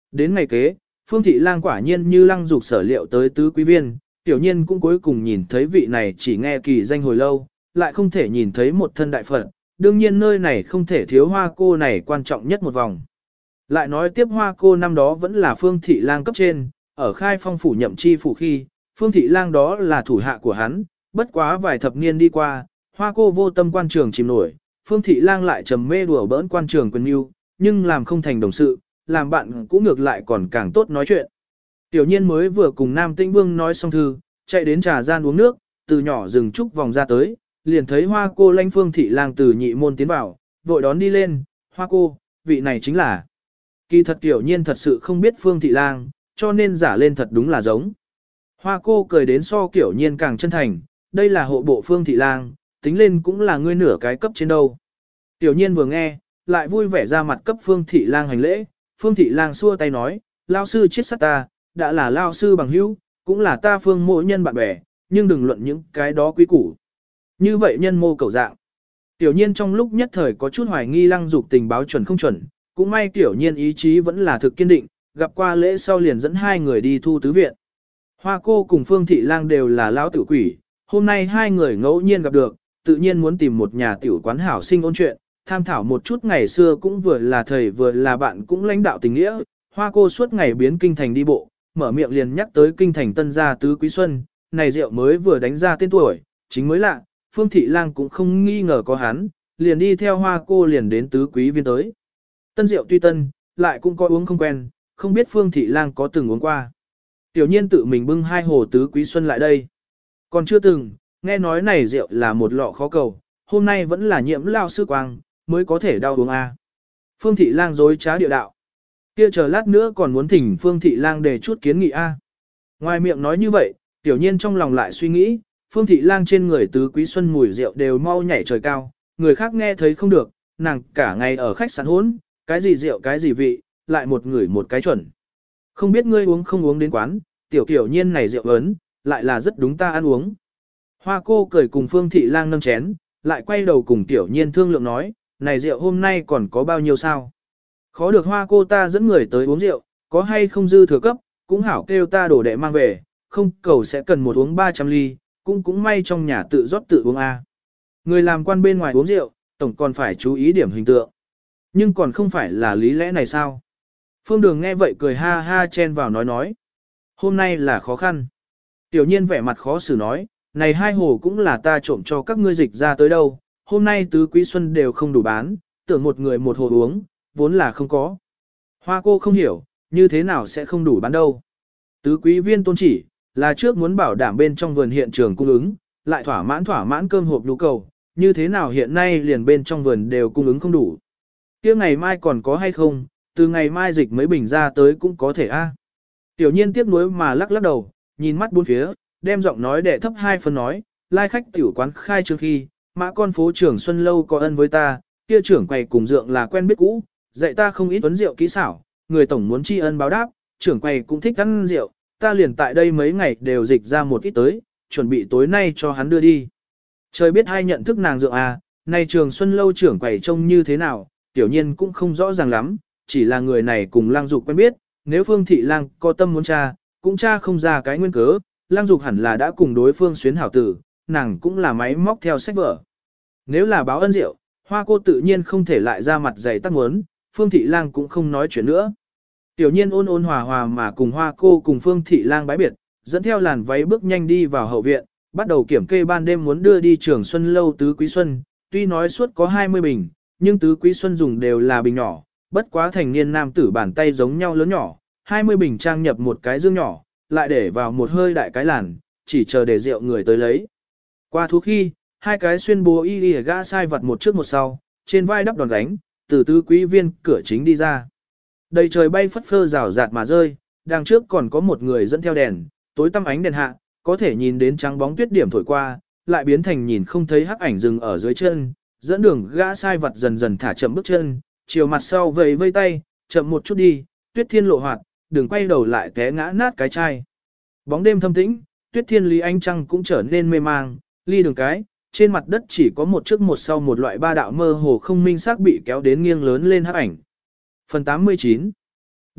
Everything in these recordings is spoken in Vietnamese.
Đến ngày kế, Phương Thị Lang quả nhiên như Lăng Dục sở liệu tới tứ quý viên, tiểu nhiên cũng cuối cùng nhìn thấy vị này chỉ nghe kỳ danh hồi lâu, lại không thể nhìn thấy một thân đại Phật, đương nhiên nơi này không thể thiếu Hoa cô này quan trọng nhất một vòng. Lại nói tiếp Hoa cô năm đó vẫn là Phương Thị Lang cấp trên, ở Khai Phong phủ nhậm chi phủ khi, Phương Thị Lang đó là thủ hạ của hắn, bất quá vài thập niên đi qua, Hoa cô vô tâm quan trường chìm nổi, Phương Thị Lang lại trầm mê đùa bỡn quan trường quyền mưu, nhưng làm không thành đồng sự, làm bạn cũng ngược lại còn càng tốt nói chuyện. Tiểu nhiên mới vừa cùng Nam Tĩnh Vương nói xong thư, chạy đến trà gian uống nước, từ nhỏ dừng trúc vòng ra tới, liền thấy Hoa cô lãnh Phương Thị Lang từ nhị môn tiến vào, vội đón đi lên, Hoa cô, vị này chính là. Kỳ thật tiểu nhiên thật sự không biết Phương Thị Lang, cho nên giả lên thật đúng là giống. Hoa cô cười đến so kiểu nhiên càng chân thành, đây là hộ bộ Phương Thị Lang, tính lên cũng là ngươi nửa cái cấp trên đâu. Tiểu nhiên vừa nghe, lại vui vẻ ra mặt cấp Phương Thị Lang hành lễ, Phương Thị Lang xua tay nói, lao sư chết sát ta, đã là lao sư bằng hữu, cũng là ta Phương mộ nhân bạn bè, nhưng đừng luận những cái đó quý củ. Như vậy nhân mô cầu dạng. Tiểu nhiên trong lúc nhất thời có chút hoài nghi Lăng Dục tình báo chuẩn không chuẩn, cũng may tiểu nhiên ý chí vẫn là thực kiên định, gặp qua lễ sau liền dẫn hai người đi thu tứ viện. Hoa cô cùng Phương Thị Lang đều là lão tử quỷ, hôm nay hai người ngẫu nhiên gặp được, tự nhiên muốn tìm một nhà tiểu quán hảo sinh ôn chuyện, tham thảo một chút ngày xưa cũng vừa là thầy vừa là bạn cũng lãnh đạo tình nghĩa. Hoa cô suốt ngày biến kinh thành đi bộ, mở miệng liền nhắc tới kinh thành tân gia tứ quý xuân, này rượu mới vừa đánh ra tên tuổi, chính mới lạ, Phương Thị Lang cũng không nghi ngờ có hắn, liền đi theo Hoa cô liền đến tứ quý viên tới. Tân rượu tuy tân, lại cũng có uống không quen, không biết Phương Thị Lang có từng uống qua. Tiểu nhiên tự mình bưng hai hồ tứ quý xuân lại đây. Còn chưa từng, nghe nói này rượu là một lọ khó cầu, hôm nay vẫn là nhiễm lao sư quang, mới có thể đau uống a. Phương Thị Lang dối trá địa đạo. Kia chờ lát nữa còn muốn thỉnh Phương Thị Lang để chút kiến nghị a. Ngoài miệng nói như vậy, tiểu nhiên trong lòng lại suy nghĩ, Phương Thị Lang trên người tứ quý xuân mùi rượu đều mau nhảy trời cao, người khác nghe thấy không được, nàng cả ngày ở khách sạn hỗn, cái gì rượu cái gì vị, lại một người một cái chuẩn. Không biết ngươi uống không uống đến quán, tiểu nhiên này rượu ớn, lại là rất đúng ta ăn uống. Hoa cô cười cùng Phương Thị Lang nâng chén, lại quay đầu cùng tiểu nhiên thương lượng nói, này rượu hôm nay còn có bao nhiêu sao? Khó được Hoa cô ta dẫn người tới uống rượu, có hay không dư thừa cấp, cũng hảo kêu ta đổ đệ mang về, không cầu sẽ cần một uống 300 ly, cũng may trong nhà tự rót tự uống a. Người làm quan bên ngoài uống rượu, tổng còn phải chú ý điểm hình tượng. Nhưng còn không phải là lý lẽ này sao? Phương Đường nghe vậy cười ha ha chen vào nói. Hôm nay là khó khăn. Tiểu nhiên vẻ mặt khó xử nói, này hai hồ cũng là ta trộm cho các ngươi dịch ra tới đâu, hôm nay tứ quý xuân đều không đủ bán, tưởng một người một hồ uống, vốn là không có. Hoa cô không hiểu, như thế nào sẽ không đủ bán đâu. Tứ quý viên tôn chỉ, là trước muốn bảo đảm bên trong vườn hiện trường cung ứng, lại thỏa mãn cơm hộp nhu cầu, như thế nào hiện nay liền bên trong vườn đều cung ứng không đủ. Kia ngày mai còn có hay không, từ ngày mai dịch mấy bình ra tới cũng có thể a. Tiểu nhiên tiếc nuối mà lắc lắc đầu, nhìn mắt bốn phía, đem giọng nói đệ thấp hai phần nói, lai khách tiểu quán khai trương khi, mã con phố trưởng Xuân Lâu có ân với ta, kia trưởng quầy cùng dượng là quen biết cũ, dạy ta không ít tuấn rượu kỹ xảo, người tổng muốn tri ân báo đáp, trưởng quầy cũng thích ăn rượu, ta liền tại đây mấy ngày đều dịch ra một ít tới, chuẩn bị tối nay cho hắn đưa đi. Trời biết hai nhận thức nàng dượng à, nay trường Xuân Lâu trưởng quầy trông như thế nào, tiểu nhiên cũng không rõ ràng lắm, chỉ là người này cùng Lang Dục quen biết, nếu Phương Thị Lang có tâm muốn tra, cũng tra không ra cái nguyên cớ, Lang Dục hẳn là đã cùng đối phương xuyến hảo tử, nàng cũng là máy móc theo sách vở. Nếu là báo ân rượu, Hoa cô tự nhiên không thể lại ra mặt dày tắc muốn, Phương Thị Lang cũng không nói chuyện nữa. Tiểu nhiên ôn hòa hòa mà cùng Hoa cô cùng Phương Thị Lang bái biệt, dẫn theo làn váy bước nhanh đi vào hậu viện, bắt đầu kiểm kê ban đêm muốn đưa đi trường Xuân Lâu tứ quý xuân, tuy nói suốt có 20 bình, nhưng tứ quý xuân dùng đều là bình nhỏ, bất quá thành niên nam tử bàn tay giống nhau lớn nhỏ, 20 bình trang nhập một cái dương nhỏ, lại để vào một hơi đại cái làn, chỉ chờ để rượu người tới lấy. Qua thú khi, hai cái xuyên bố y gã sai vật một trước một sau, trên vai đắp đòn gánh, từ tứ quý viên cửa chính đi ra. Đầy trời bay phất phơ rào rạt mà rơi, đằng trước còn có một người dẫn theo đèn, tối tăm ánh đèn hạ, có thể nhìn đến trắng bóng tuyết điểm thổi qua, lại biến thành nhìn không thấy hắc ảnh dừng ở dưới chân, dẫn đường gã sai vật dần dần thả chậm bước chân, chiều mặt sau vẫy vây tay, chậm một chút đi, Tuyết Thiên lộ hoạt, đừng quay đầu lại té ngã nát cái chai. Bóng đêm thâm tĩnh, Tuyết Thiên Lý Ánh Trăng cũng trở nên mê mang, ly đường cái, trên mặt đất chỉ có một trước một sau một loại ba đạo mơ hồ không minh xác bị kéo đến nghiêng lớn lên hắc ảnh. Phần 89.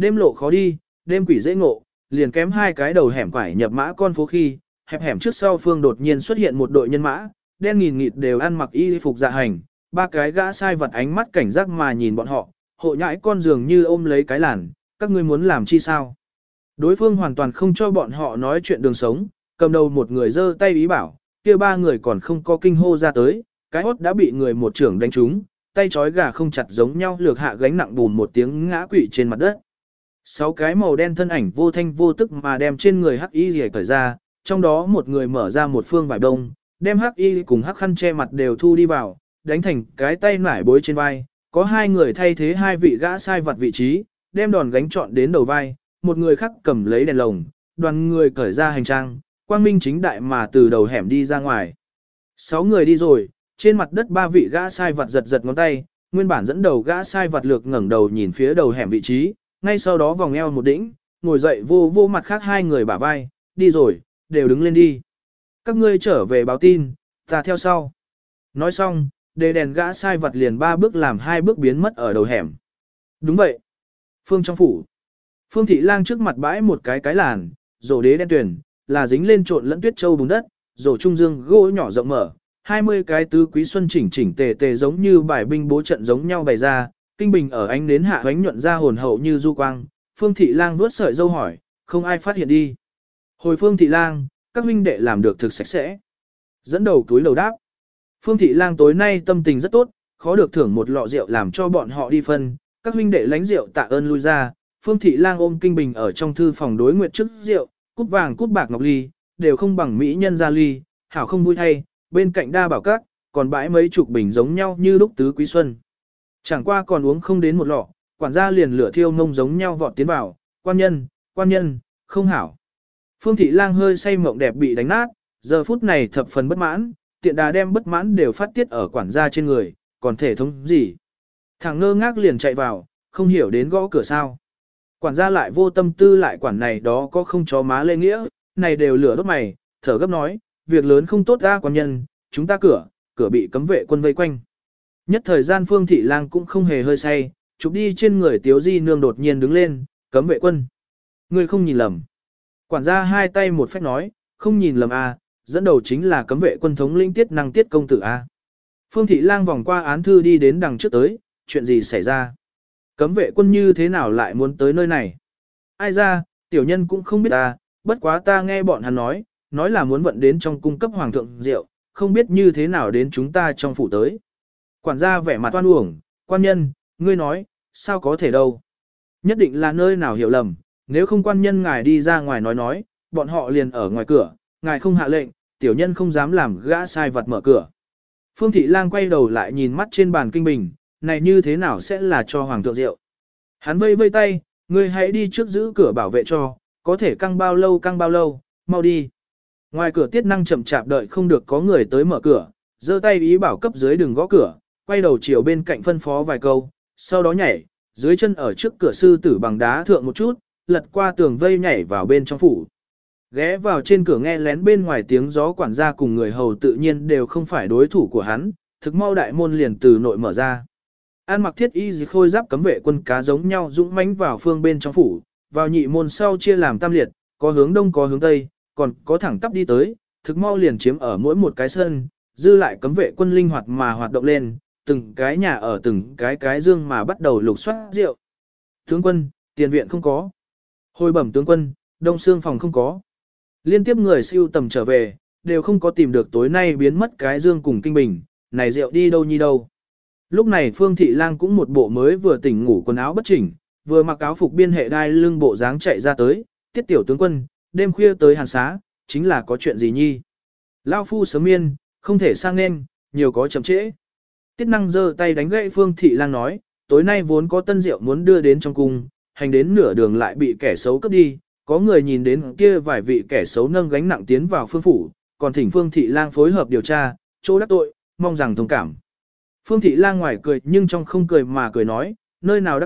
đêm lộ khó đi, đêm quỷ dễ ngộ, liền kém hai cái đầu hẻm quải nhập mã con phố khi, hẹp hẻm trước sau phương đột nhiên xuất hiện một đội nhân mã, đen nghìn nghịt đều ăn mặc y phục dạ hành, ba cái gã sai vật ánh mắt cảnh giác mà nhìn bọn họ, hộ nhãi con dường như ôm lấy cái làn, các ngươi muốn làm chi sao? Đối phương hoàn toàn không cho bọn họ nói chuyện đường sống, cầm đầu một người giơ tay ý bảo, kia ba người còn không có kinh hô ra tới, cái hốt đã bị người một trưởng đánh trúng, tay trói gà không chặt giống nhau lược hạ gánh nặng bùn một tiếng ngã quỵ trên mặt đất. Sáu cái màu đen thân ảnh vô thanh vô tức mà đem trên người hắc y rìa cởi ra, trong đó một người mở ra một phương vải đông, đem hắc y cùng hắc khăn che mặt đều thu đi vào, đánh thành cái tay nải bối trên vai, có hai người thay thế hai vị gã sai vật vị trí, đem đòn gánh trọn đến đầu vai, một người khác cầm lấy đèn lồng, đoàn người cởi ra hành trang, quang minh chính đại mà từ đầu hẻm đi ra ngoài. Sáu người đi rồi, trên mặt đất ba vị gã sai vật giật giật ngón tay, nguyên bản dẫn đầu gã sai vật lược ngẩng đầu nhìn phía đầu hẻm vị trí, ngay sau đó vòng eo một đĩnh, ngồi dậy vô vô mặt khác hai người bả vai, đi rồi, đều đứng lên đi. Các ngươi trở về báo tin, ta theo sau. Nói xong, đề đèn gã sai vật liền ba bước làm hai bước biến mất ở đầu hẻm. Đúng vậy. Phương trong phủ. Phương thị lang trước mặt bãi một cái làn, rổ đế đen tuyển, là dính lên trộn lẫn tuyết châu bùn đất, rổ trung dương gỗ nhỏ rộng mở, 20 cái tứ quý xuân chỉnh chỉnh tề tề giống như bài binh bố trận giống nhau bày ra, kinh bình ở ánh nến hạ ánh nhuận ra hồn hậu như du quang. Phương thị lang vuốt sợi dâu hỏi, không ai phát hiện đi. Hồi Phương thị lang, các huynh đệ làm được thực sạch sẽ. Dẫn đầu túi lầu đáp. Phương thị lang tối nay tâm tình rất tốt, khó được thưởng một lọ rượu làm cho bọn họ đi phân, các huynh đệ lánh rượu tạ ơn lui ra. Phương thị lang ôm kinh bình ở trong thư phòng đối nguyện trước rượu, cúp vàng cúp bạc ngọc ly, đều không bằng mỹ nhân ra ly, hảo không vui thay, bên cạnh đa bảo các, còn bãi mấy chục bình giống nhau như lúc tứ quý xuân. Chẳng qua còn uống không đến một lọ, quản gia liền lửa thiêu ngông giống nhau vọt tiến vào, quan nhân, không hảo. Phương thị lang hơi say mộng đẹp bị đánh nát, giờ phút này thập phần bất mãn, tiện đà đem bất mãn đều phát tiết ở quản gia trên người, còn thể thống gì. Thằng ngơ ngác liền chạy vào, không hiểu đến gõ cửa sao. Quản gia lại vô tâm tư lại quản này đó có không chó má lê nghĩa, này đều lửa đốt mày, thở gấp nói, việc lớn không tốt ra quan nhân, chúng ta cửa bị cấm vệ quân vây quanh. Nhất thời gian Phương thị lang cũng không hề hơi say, chụp đi trên người Tiếu Di nương đột nhiên đứng lên, cấm vệ quân. Ngươi không nhìn lầm. Quản gia hai tay một phách nói, không nhìn lầm a, dẫn đầu chính là cấm vệ quân thống lĩnh Tiết Năng Tiết công tử a. Phương thị lang vòng qua án thư đi đến đằng trước tới, chuyện gì xảy ra? Cấm vệ quân như thế nào lại muốn tới nơi này? Ai ra, tiểu nhân cũng không biết ta, bất quá ta nghe bọn hắn nói là muốn vận đến trong cung cấp hoàng thượng rượu, không biết như thế nào đến chúng ta trong phủ tới. Quản gia vẻ mặt oan uổng, quan nhân, ngươi nói, sao có thể đâu? Nhất định là nơi nào hiểu lầm, nếu không quan nhân ngài đi ra ngoài nói, bọn họ liền ở ngoài cửa, ngài không hạ lệnh, tiểu nhân không dám làm gã sai vật mở cửa. Phương thị lang quay đầu lại nhìn mắt trên bàn kinh bình, này như thế nào sẽ là cho hoàng thượng rượu? Hắn vây vây tay, ngươi hãy đi trước giữ cửa bảo vệ cho, có thể căng bao lâu, mau đi. Ngoài cửa Tiết Năng chậm chạp đợi không được có người tới mở cửa, giơ tay ý bảo cấp dưới đừng gõ cửa, quay đầu chiều bên cạnh phân phó vài câu, sau đó nhảy, dưới chân ở trước cửa sư tử bằng đá thượng một chút, lật qua tường vây nhảy vào bên trong phủ. Ghé vào trên cửa nghe lén bên ngoài tiếng gió, quản gia cùng người hầu tự nhiên đều không phải đối thủ của hắn, thực mau đại môn liền từ nội mở ra. An mặc thiết y khôi giáp cấm vệ quân cá giống nhau dũng mãnh vào phương bên trong phủ, vào nhị môn sau chia làm tam liệt, có hướng đông có hướng tây, còn có thẳng tắp đi tới, thực mau liền chiếm ở mỗi một cái sân, dư lại cấm vệ quân linh hoạt mà hoạt động lên, từng cái nhà ở từng cái dương mà bắt đầu lục soát rượu. Tướng quân, tiền viện không có. Hồi bẩm tướng quân, đông xương phòng không có. Liên tiếp người siêu tầm trở về, đều không có tìm được tối nay biến mất cái dương cùng kinh bình, này rượu đi đâu nhi đâu. Lúc này Phương Thị Lang cũng một bộ mới vừa tỉnh ngủ quần áo bất chỉnh, vừa mặc áo phục biên hệ đai lưng bộ dáng chạy ra tới, tiết tiểu tướng quân, đêm khuya tới hàn xá, chính là có chuyện gì nhi. Lao phu sớm miên, không thể sang nên, nhiều có chậm trễ. Tiết Năng giơ tay đánh gậy Phương Thị Lang nói, tối nay vốn có tân rượu muốn đưa đến trong cung, hành đến nửa đường lại bị kẻ xấu cướp đi, có người nhìn đến kia vài vị kẻ xấu nâng gánh nặng tiến vào phương phủ, còn thỉnh Phương Thị Lang phối hợp điều tra, chỗ đắc tội, mong rằng thông cảm. Phương Thị Lang ngoài cười nhưng trong không cười mà cười nói, nơi nào đắc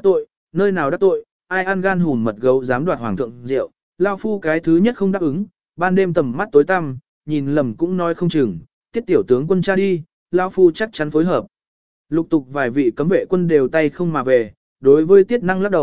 tội, ai ăn gan hùn mật gấu dám đoạt hoàng thượng rượu, lao phu cái thứ nhất không đáp ứng, ban đêm tầm mắt tối tăm, nhìn lầm cũng nói không chừng, tiết tiểu tướng quân cha đi, lao phu chắc chắn phối hợp. Lục tục vài vị cấm vệ quân đều tay không mà về, đối với Tiết Năng lắc đầu,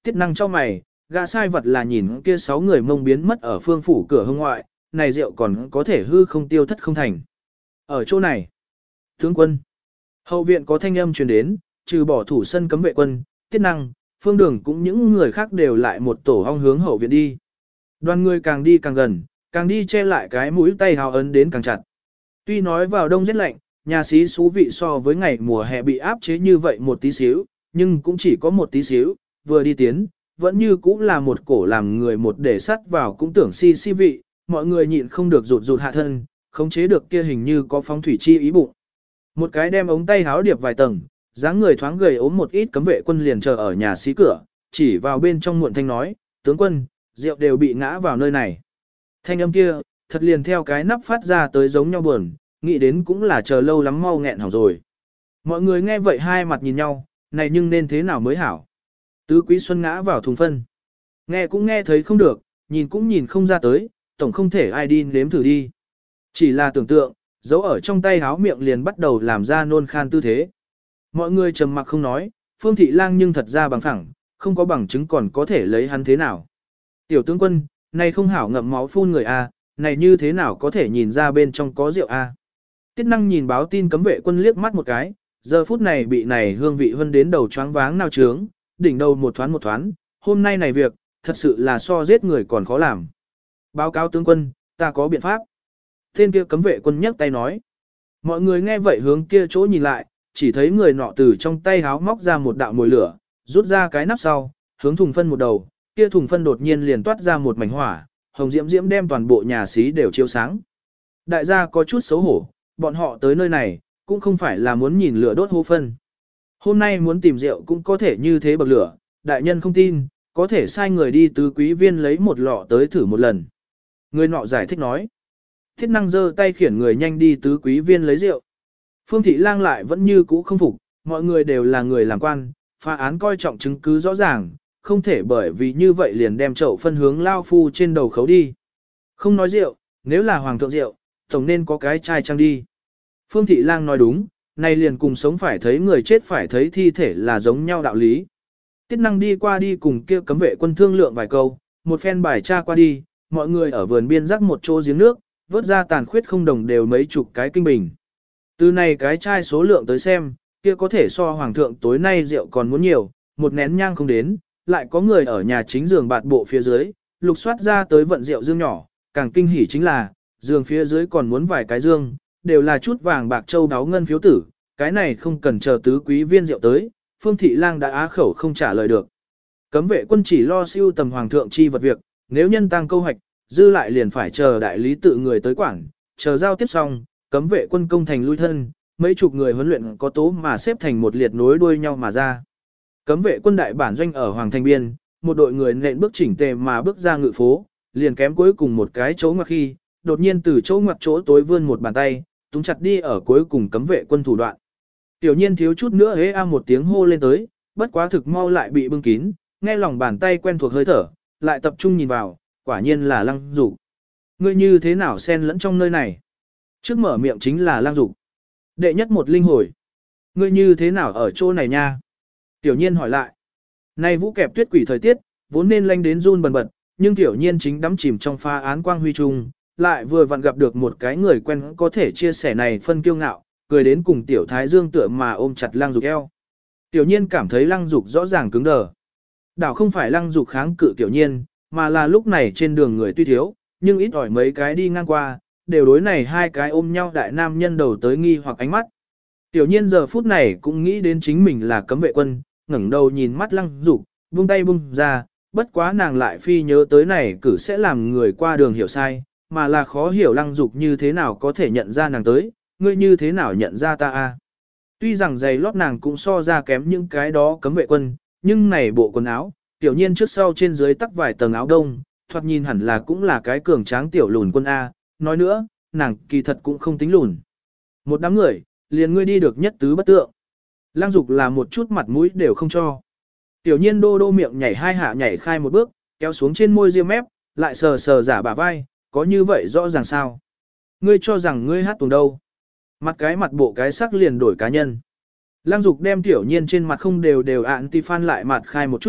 Tiết Năng cho mày, gã sai vật là nhìn kia 6 người mông biến mất ở phương phủ cửa hông ngoại, này rượu còn có thể hư không tiêu thất không thành. Ở chỗ này, tướng quân, hậu viện có thanh âm truyền đến, trừ bỏ thủ sân cấm vệ quân, Tiết Năng, Phương Đường cũng những người khác đều lại một tổ ong hướng hậu viện đi. Đoàn người càng đi càng gần, càng đi che lại cái mũi tay hào ấn đến càng chặt. Tuy nói vào đông rất lạnh, nhà xí xú vị so với ngày mùa hè bị áp chế như vậy một tí xíu, nhưng cũng chỉ có một tí xíu, vừa đi tiến, vẫn như cũng là một cổ làm người một để sắt vào cũng tưởng si vị, mọi người nhịn không được rụt rụt hạ thân, khống chế được kia hình như có phóng thủy chi ý bụng. Một cái đem ống tay háo điệp vài tầng, dáng người thoáng gầy ốm một ít cấm vệ quân liền chờ ở nhà xí cửa, chỉ vào bên trong muộn thanh nói, tướng quân, rượu đều bị ngã vào nơi này. Thanh âm kia, thật liền theo cái nắp phát ra tới giống nhau buồn, nghĩ đến cũng là chờ lâu lắm mau nghẹn hỏng rồi. Mọi người nghe vậy hai mặt nhìn nhau, này nhưng nên thế nào mới hảo. Tứ Quý Xuân ngã vào thùng phân. Nghe cũng nghe thấy không được, nhìn cũng nhìn không ra tới, tổng không thể ai đi nếm thử đi. Chỉ là tưởng tượng, giấu ở trong tay háo miệng liền bắt đầu làm ra nôn khan tư thế. Mọi người trầm mặc không nói, Phương Thị Lang nhưng thật ra bằng phẳng, không có bằng chứng còn có thể lấy hắn thế nào. Tiểu tướng quân, này không hảo ngậm máu phun người a, này như thế nào có thể nhìn ra bên trong có rượu a? Tiết Năng nhìn báo tin cấm vệ quân liếc mắt một cái, giờ phút này bị này hương vị hơn đến đầu choáng váng nao trướng, đỉnh đầu một thoáng, hôm nay này việc, thật sự là so giết người còn khó làm. Báo cáo tướng quân, ta có biện pháp. Tên kia cấm vệ quân nhấc tay nói. Mọi người nghe vậy hướng kia chỗ nhìn lại, chỉ thấy người nọ từ trong tay háo móc ra một đạo mồi lửa, rút ra cái nắp sau, hướng thùng phân một đầu, kia thùng phân đột nhiên liền toát ra một mảnh hỏa, hồng diễm diễm đem toàn bộ nhà xí đều chiếu sáng. Đại gia có chút xấu hổ, bọn họ tới nơi này, cũng không phải là muốn nhìn lửa đốt hô phân. Hôm nay muốn tìm rượu cũng có thể như thế bậc lửa, đại nhân không tin, có thể sai người đi tứ quý viên lấy một lọ tới thử một lần. Người nọ giải thích nói. Thiết Năng giơ tay khiển người nhanh đi tứ quý viên lấy rượu. Phương Thị Lang lại vẫn như cũ không phục, mọi người đều là người làm quan, phá án coi trọng chứng cứ rõ ràng, không thể bởi vì như vậy liền đem chậu phân hướng lao phu trên đầu khấu đi. Không nói rượu, nếu là hoàng thượng rượu, tổng nên có cái chai trăng đi. Phương Thị Lang nói đúng, này liền cùng sống phải thấy người chết phải thấy thi thể là giống nhau đạo lý. Tiết Năng đi qua đi cùng kia cấm vệ quân thương lượng vài câu, một phen bài tra qua đi, mọi người ở vườn biên rắc một chỗ giếng nước, vớt ra tàn khuyết không đồng đều mấy chục cái kinh bình. Từ này cái chai số lượng tới xem, kia có thể so hoàng thượng tối nay rượu còn muốn nhiều, một nén nhang không đến, lại có người ở nhà chính giường bạt bộ phía dưới, lục soát ra tới vận rượu dương nhỏ, càng kinh hỉ chính là, giường phía dưới còn muốn vài cái dương, đều là chút vàng bạc châu đáo ngân phiếu tử, cái này không cần chờ tứ quý viên rượu tới, Phương Thị Lang đã á khẩu không trả lời được. Cấm vệ quân chỉ lo siêu tầm hoàng thượng chi vật việc, nếu nhân tăng câu hoạch, dư lại liền phải chờ đại lý tự người tới quảng, chờ giao tiếp xong, cấm vệ quân công thành lui thân, mấy chục người huấn luyện có tố mà xếp thành một liệt nối đuôi nhau mà ra. Cấm vệ quân đại bản doanh ở Hoàng Thành Biên, một đội người nện bước chỉnh tề mà bước ra ngự phố, liền kém cuối cùng một cái chỗ ngoặc khi, đột nhiên từ chỗ ngoặc chỗ tối vươn một bàn tay, túng chặt đi ở cuối cùng cấm vệ quân thủ đoạn. Tiểu nhiên thiếu chút nữa hế a một tiếng hô lên tới, bất quá thực mau lại bị bưng kín, nghe lòng bàn tay quen thuộc hơi thở, lại tập trung nhìn vào, quả nhiên là Lăng Dục. Ngươi như thế nào xen lẫn trong nơi này? Trước mở miệng chính là Lăng Dục. Đệ nhất một linh hồi. Ngươi như thế nào ở chỗ này nha? Tiểu nhiên hỏi lại. Nay vũ kẹp tuyết quỷ thời tiết, vốn nên lanh đến run bần bật, nhưng tiểu nhiên chính đắm chìm trong pha án quang huy trung, lại vừa vặn gặp được một cái người quen có thể chia sẻ này phân kiêu ngạo, cười đến cùng tiểu thái dương tựa mà ôm chặt Lăng Dục eo. Tiểu nhiên cảm thấy Lăng Dục rõ ràng cứng đờ. Đảo không phải Lăng Dục kháng cự tiểu nhiên, mà là lúc này trên đường người tuy thiếu, nhưng ít ỏi mấy cái đi ngang qua, đều đối này hai cái ôm nhau đại nam nhân đầu tới nghi hoặc ánh mắt. Tiểu nhiên giờ phút này cũng nghĩ đến chính mình là cấm vệ quân, ngẩng đầu nhìn mắt Lăng Dục, buông tay buông ra, bất quá nàng lại phi nhớ tới này cử sẽ làm người qua đường hiểu sai, mà là khó hiểu Lăng Dục như thế nào có thể nhận ra nàng tới, ngươi như thế nào nhận ra ta a? Tuy rằng giày lót nàng cũng so ra kém những cái đó cấm vệ quân, nhưng này bộ quần áo, tiểu nhiên trước sau trên dưới tắc vài tầng áo đông, thoạt nhìn hẳn là cũng là cái cường tráng tiểu lùn quân A, nói nữa, nàng kỳ thật cũng không tính lùn. Một đám người, liền ngươi đi được nhất tứ bất tượng. Lăng Dục là một chút mặt mũi đều không cho. Tiểu nhiên đô đô miệng nhảy hai hạ nhảy khai một bước, kéo xuống trên môi ria mép, lại sờ sờ giả bả vai, có như vậy rõ ràng sao? Ngươi cho rằng ngươi hát tuồng đâu? Mặt cái mặt bộ cái sắc liền đổi cá nhân. Lăng Dục đem tiểu nhiên trên mặt không đều ạn ti phan lại mặt khai một chút,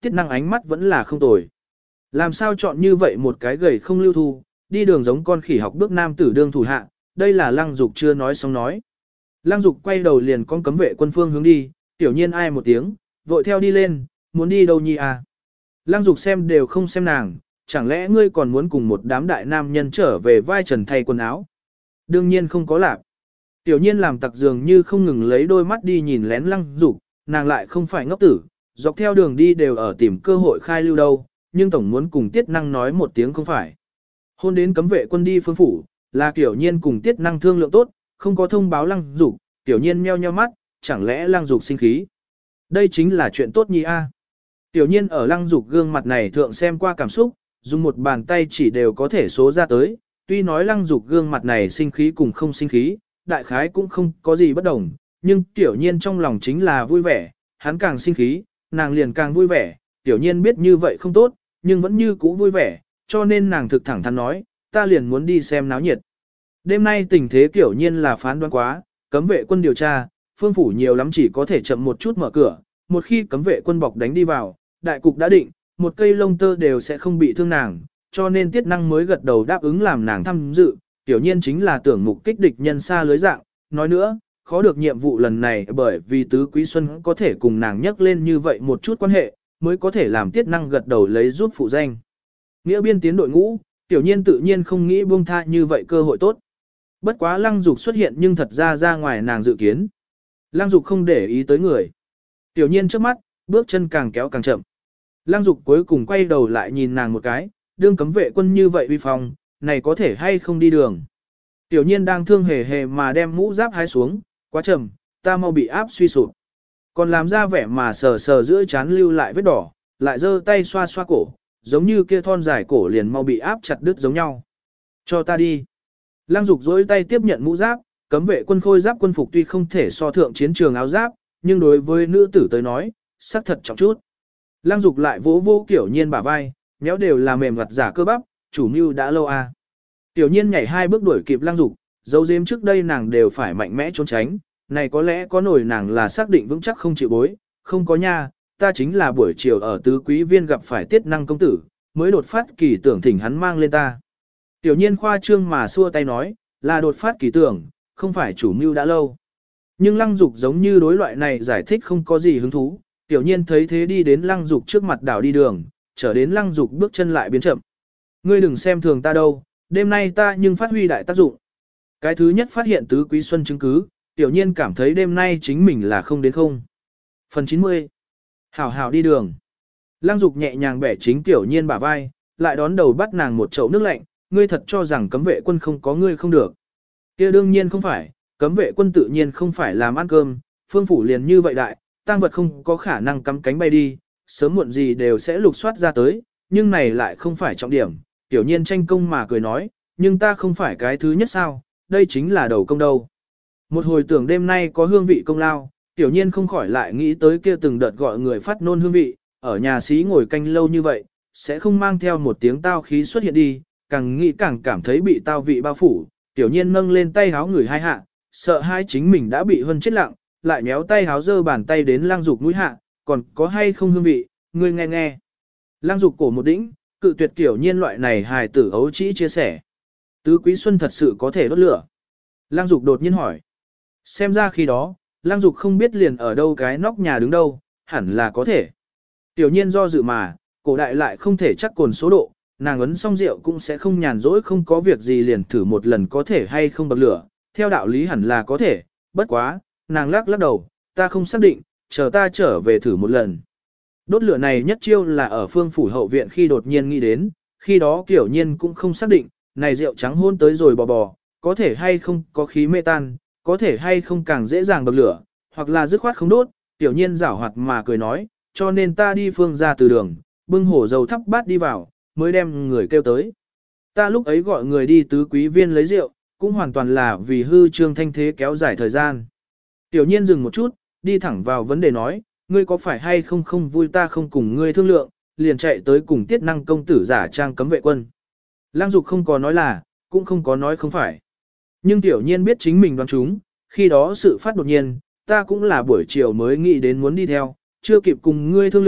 tiết năng ánh mắt vẫn là không tồi. Làm sao chọn như vậy một cái gầy không lưu thu, đi đường giống con khỉ học bước nam tử đương thủ hạ, đây là Lăng Dục chưa nói xong nói. Lăng Dục quay đầu liền con cấm vệ quân phương hướng đi, tiểu nhiên ai một tiếng, vội theo đi lên, muốn đi đâu nhi à. Lăng Dục xem đều không xem nàng, chẳng lẽ ngươi còn muốn cùng một đám đại nam nhân trở về vai trần thay quần áo. Đương nhiên không có lạc. Tiểu nhiên làm tặc dường như không ngừng lấy đôi mắt đi nhìn lén Lăng Dục, nàng lại không phải ngốc tử, dọc theo đường đi đều ở tìm cơ hội khai lưu đâu, nhưng tổng muốn cùng Tiết Năng nói một tiếng không phải. Hôn đến cấm vệ quân đi phương phủ, là Tiểu nhiên cùng Tiết Năng thương lượng tốt, không có thông báo Lăng Dục, Tiểu nhiên meo nheo mắt, chẳng lẽ Lăng Dục sinh khí. Đây chính là chuyện tốt nhi a. Tiểu nhiên ở Lăng Dục gương mặt này thượng xem qua cảm xúc, dùng một bàn tay chỉ đều có thể số ra tới, tuy nói Lăng Dục gương mặt này sinh khí cùng không sinh khí, đại khái cũng không có gì bất đồng, nhưng Tiểu nhiên trong lòng chính là vui vẻ, hắn càng sinh khí, nàng liền càng vui vẻ, Tiểu nhiên biết như vậy không tốt, nhưng vẫn như cũ vui vẻ, cho nên nàng thực thẳng thắn nói, ta liền muốn đi xem náo nhiệt. Đêm nay tình thế Tiểu nhiên là phán đoán quá, cấm vệ quân điều tra, phương phủ nhiều lắm chỉ có thể chậm một chút mở cửa, một khi cấm vệ quân bọc đánh đi vào, đại cục đã định, một cây lông tơ đều sẽ không bị thương nàng, cho nên Tiết Năng mới gật đầu đáp ứng làm nàng tham dự, Tiểu nhiên chính là tưởng mục kích địch nhân xa lưới dạng, nói nữa, khó được nhiệm vụ lần này bởi vì Tứ Quý Xuân có thể cùng nàng nhắc lên như vậy một chút quan hệ, mới có thể làm Tiết Năng gật đầu lấy giúp phụ danh. Nghĩa biên tiến đội ngũ, Tiểu nhiên tự nhiên không nghĩ buông tha như vậy cơ hội tốt. Bất quá Lăng Dục xuất hiện nhưng thật ra ngoài nàng dự kiến. Lăng Dục không để ý tới người. Tiểu nhiên trước mắt, bước chân càng kéo càng chậm. Lăng Dục cuối cùng quay đầu lại nhìn nàng một cái, đương cấm vệ quân như vậy uy phong, này có thể hay không đi đường. Tiểu nhiên đang thương hề hề mà đem mũ giáp hái xuống, quá chậm, ta mau bị áp suy sụp. Còn làm ra vẻ mà sờ sờ giữa chán lưu lại vết đỏ, lại giơ tay xoa xoa cổ, giống như kia thon dài cổ liền mau bị áp chặt đứt giống nhau. Cho ta đi. Lăng Dục dối tay tiếp nhận mũ giáp, cấm vệ quân khôi giáp quân phục tuy không thể so thượng chiến trường áo giáp, nhưng đối với nữ tử tới nói, sắc thật trọng chút. Lăng Dục lại vỗ vỗ Tiểu nhiên bả vai, méo đều là mềm mặt giả cơ bắp, chủ mưu đã lâu à. Tiểu nhiên nhảy 2 bước đuổi kịp Lăng Dục, dấu diếm trước đây nàng đều phải mạnh mẽ trốn tránh, này có lẽ có nổi nàng là xác định vững chắc không chịu bối, không có nha, ta chính là buổi chiều ở Tứ Quý Viên gặp phải Tiết Năng công tử, mới đột phát kỳ tưởng thỉnh hắn mang lên ta. Tiểu nhiên khoa trương mà xua tay nói, là đột phát kỳ tưởng, không phải chủ mưu đã lâu. Nhưng Lăng Dục giống như đối loại này giải thích không có gì hứng thú, Tiểu nhiên thấy thế đi đến Lăng Dục trước mặt đảo đi đường, trở đến Lăng Dục bước chân lại biến chậm. Ngươi đừng xem thường ta đâu, đêm nay ta nhưng phát huy đại tác dụng. Cái thứ nhất phát hiện Tứ Quý Xuân chứng cứ, Tiểu nhiên cảm thấy đêm nay chính mình là không đến không. Phần 90. Hảo hảo đi đường. Lăng Dục nhẹ nhàng bẻ chính Tiểu nhiên bả vai, lại đón đầu bắt nàng một chậu nước lạnh, ngươi thật cho rằng cấm vệ quân không có ngươi không được. Kia đương nhiên không phải, cấm vệ quân tự nhiên không phải làm ăn cơm, phương phủ liền như vậy đại, tang vật không có khả năng cắm cánh bay đi, sớm muộn gì đều sẽ lục soát ra tới, nhưng này lại không phải trọng điểm. Tiểu nhiên tranh công mà cười nói, nhưng ta không phải cái thứ nhất sao, đây chính là đầu công đâu. Một hồi tưởng đêm nay có hương vị công lao, Tiểu nhiên không khỏi lại nghĩ tới kia từng đợt gọi người phát nôn hương vị, ở nhà xí ngồi canh lâu như vậy, sẽ không mang theo một tiếng tao khí xuất hiện đi, càng nghĩ càng cảm thấy bị tao vị bao phủ. Tiểu nhiên nâng lên tay háo người hai hạ, sợ hai chính mình đã bị hơn chết lặng, lại méo tay háo giơ bàn tay đến Lăng Dục mũi hạ, còn có hay không hương vị, ngươi nghe nghe. Lăng Dục cổ một đĩnh, cự tuyệt Tiểu nhiên loại này hài tử ấu trĩ chia sẻ. Tứ Quý Xuân thật sự có thể đốt lửa. Lăng Dục đột nhiên hỏi. Xem ra khi đó, Lăng Dục không biết liền ở đâu cái nóc nhà đứng đâu, hẳn là có thể. Tiểu nhiên do dự mà, cổ đại lại không thể chắc cồn số độ, nàng ấn xong rượu cũng sẽ không nhàn rỗi không có việc gì liền thử một lần có thể hay không bậc lửa, theo đạo lý hẳn là có thể, bất quá, nàng lắc đầu, ta không xác định, chờ ta trở về thử một lần. Đốt lửa này nhất chiêu là ở phương phủ hậu viện khi đột nhiên nghĩ đến, khi đó Tiểu nhiên cũng không xác định, này rượu trắng hôn tới rồi bò, có thể hay không có khí mê tan, có thể hay không càng dễ dàng bậc lửa, hoặc là dứt khoát không đốt, Tiểu nhiên giảo hoạt mà cười nói, cho nên ta đi phương ra từ đường, bưng hổ dầu thắp bát đi vào, mới đem người kêu tới. Ta lúc ấy gọi người đi Tứ Quý Viên lấy rượu, cũng hoàn toàn là vì hư trương thanh thế kéo dài thời gian. Tiểu nhiên dừng một chút, đi thẳng vào vấn đề nói, ngươi có phải hay không không vui ta không cùng ngươi thương lượng, liền chạy tới cùng Tiết Năng công tử giả trang cấm vệ quân. Lăng Dục không có nói là, cũng không có nói không phải. Nhưng Tiểu nhiên biết chính mình đoán chúng, khi đó sự phát đột nhiên, ta cũng là buổi chiều mới nghĩ đến muốn đi theo, chưa kịp cùng ngươi thương lượng,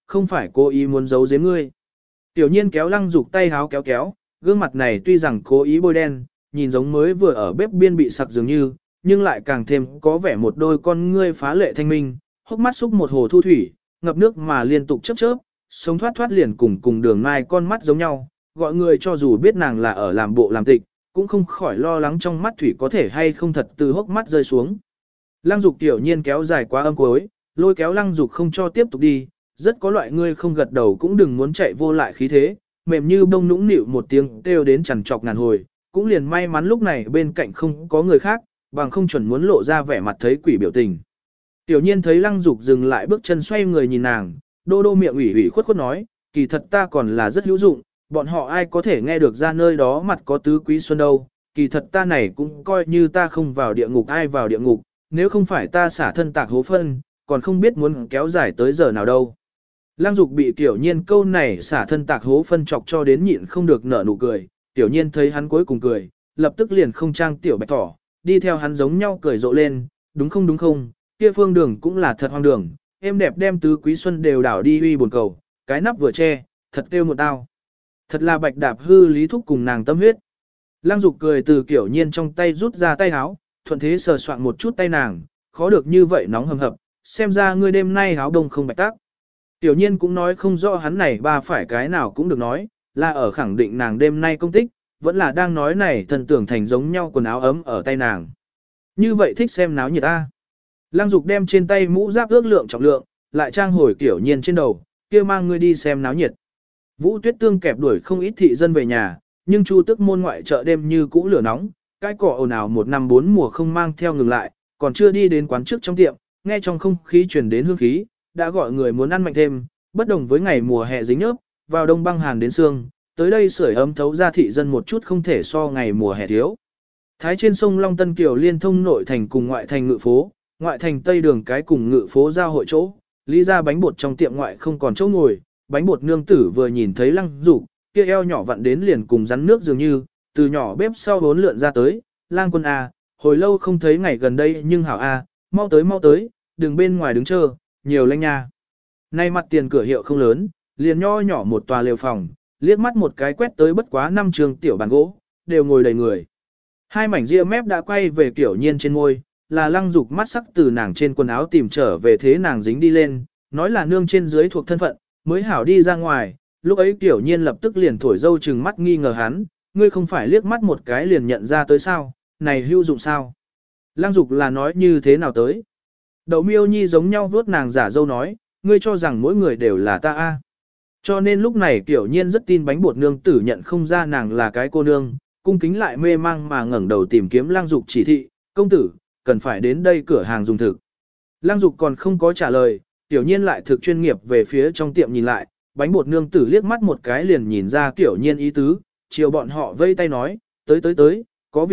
không phải cố ý muốn giấu giếm ngươi. Tiểu nhiên kéo Lăng Dục tay háo kéo kéo, gương mặt này tuy rằng cố ý bôi đen, nhìn giống mới vừa ở bếp biên bị sặc dường như, nhưng lại càng thêm có vẻ một đôi con ngươi phá lệ thanh minh, hốc mắt xúc một hồ thu thủy, ngập nước mà liên tục chớp chớp, sống thoát thoát liền cùng đường mai con mắt giống nhau, gọi người cho dù biết nàng là ở làm bộ làm tịch, cũng không khỏi lo lắng trong mắt thủy có thể hay không thật từ hốc mắt rơi xuống. Lăng Dục tiểu nhiên kéo dài quá âm cuối, lôi kéo Lăng Dục không cho tiếp tục đi, rất có loại ngươi không gật đầu cũng đừng muốn chạy vô lại khí thế, mềm như bông nũng nịu một tiếng kêu đến chằn trọc ngàn hồi, cũng liền may mắn lúc này bên cạnh không có người khác, bằng không chuẩn muốn lộ ra vẻ mặt thấy quỷ biểu tình. Tiểu nhiên thấy Lăng Dục dừng lại bước chân xoay người nhìn nàng, đô đô miệng ủy ủy khuất khuất nói, kỳ thật ta còn là rất hữu dụng, bọn họ ai có thể nghe được ra nơi đó mặt có tứ quý xuân đâu, kỳ thật ta này cũng coi như ta không vào địa ngục ai vào địa ngục, nếu không phải ta xả thân tạc hố phân, còn không biết muốn kéo dài tới giờ nào đâu. Lăng Dục bị Tiểu Nhiên câu này xả thân tạc hố phân chọc cho đến nhịn không được nở nụ cười, Tiểu Nhiên thấy hắn cuối cùng cười, lập tức liền không trang tiểu bạch thỏ, đi theo hắn giống nhau cười rộ lên, đúng không, kia phương đường cũng là thật hoang đường, em đẹp đem tứ quý xuân đều đảo đi huy buồn cầu, cái nắp vừa che, thật kêu một tao. Thật là bạch đạp hư lý thúc cùng nàng tâm huyết. Lăng Dục cười từ Tiểu Nhiên trong tay rút ra tay áo, thuận thế sờ soạn một chút tay nàng, khó được như vậy nóng hầm hập, xem ra ngươi đêm nay áo đông không bạch tác. Tiểu Nhiên cũng nói không rõ hắn này ba phải cái nào cũng được nói, là ở khẳng định nàng đêm nay công tích, vẫn là đang nói này thần tưởng thành giống nhau quần áo ấm ở tay nàng. Như vậy thích xem náo nhiệt ta. Lăng Dục đem trên tay mũ giáp ước lượng trọng lượng, lại trang hồi Tiểu Nhiên trên đầu, kia mang ngươi đi xem náo nhiệt. Vũ Tuyết Tương kẹp đuổi không ít thị dân về nhà, nhưng Chu Tức môn ngoại chợ đêm như cũ lửa nóng, cái cỏ ồn ào một năm bốn mùa không mang theo ngừng lại, còn chưa đi đến quán trước trong tiệm, nghe trong không khí truyền đến hương khí, đã gọi người muốn ăn mạnh thêm, bất đồng với ngày mùa hè dính nhớp, vào đông băng hàn đến xương, tới đây sưởi ấm thấu ra thị dân một chút không thể so ngày mùa hè thiếu. Thái trên sông Long Tân Kiều liên thông nội thành cùng ngoại thành ngự phố, ngoại thành tây đường cái cùng ngự phố giao hội chỗ, lý ra bánh bột trong tiệm ngoại không còn chỗ ngồi, bánh bột nương tử vừa nhìn thấy Lăng Dục, kia eo nhỏ vặn đến liền cùng rắn nước dường như, từ nhỏ bếp sau bốn lượn ra tới, Lang quân a, hồi lâu không thấy ngày gần đây nhưng hảo a, mau tới, đừng bên ngoài đứng chờ, nhiều lanh nha. Nay mặt tiền cửa hiệu không lớn, liền nho nhỏ một tòa lều phòng, liếc mắt một cái quét tới bất quá 5 trường tiểu bàn gỗ, đều ngồi đầy người. Hai mảnh ria mép đã quay về Tiểu Nhiên trên ngôi, là Lăng Dục mắt sắc từ nàng trên quần áo tìm trở về thế nàng dính đi lên, nói là nương trên dưới thuộc thân phận, mới hảo đi ra ngoài, lúc ấy Tiểu Nhiên lập tức liền thổi dâu trừng mắt nghi ngờ hắn, ngươi không phải liếc mắt một cái liền nhận ra tới sao, này hữu dụng sao? Lăng Dục là nói như thế nào tới? Đậu Miêu Nhi giống nhau vuốt nàng giả dâu nói, ngươi cho rằng mỗi người đều là ta a. Cho nên lúc này Tiểu Nhiên rất tin bánh bột nương tử nhận không ra nàng là cái cô nương, cung kính lại mê mang mà ngẩng đầu tìm kiếm Lăng Dục chỉ thị, công tử, cần phải đến đây cửa hàng dùng thực. Lăng Dục còn không có trả lời, Tiểu Nhiên lại thực chuyên nghiệp về phía trong tiệm nhìn lại, bánh bột nương tử liếc mắt một cái liền nhìn ra Tiểu Nhiên ý tứ, chiều bọn họ vây tay nói, tới, có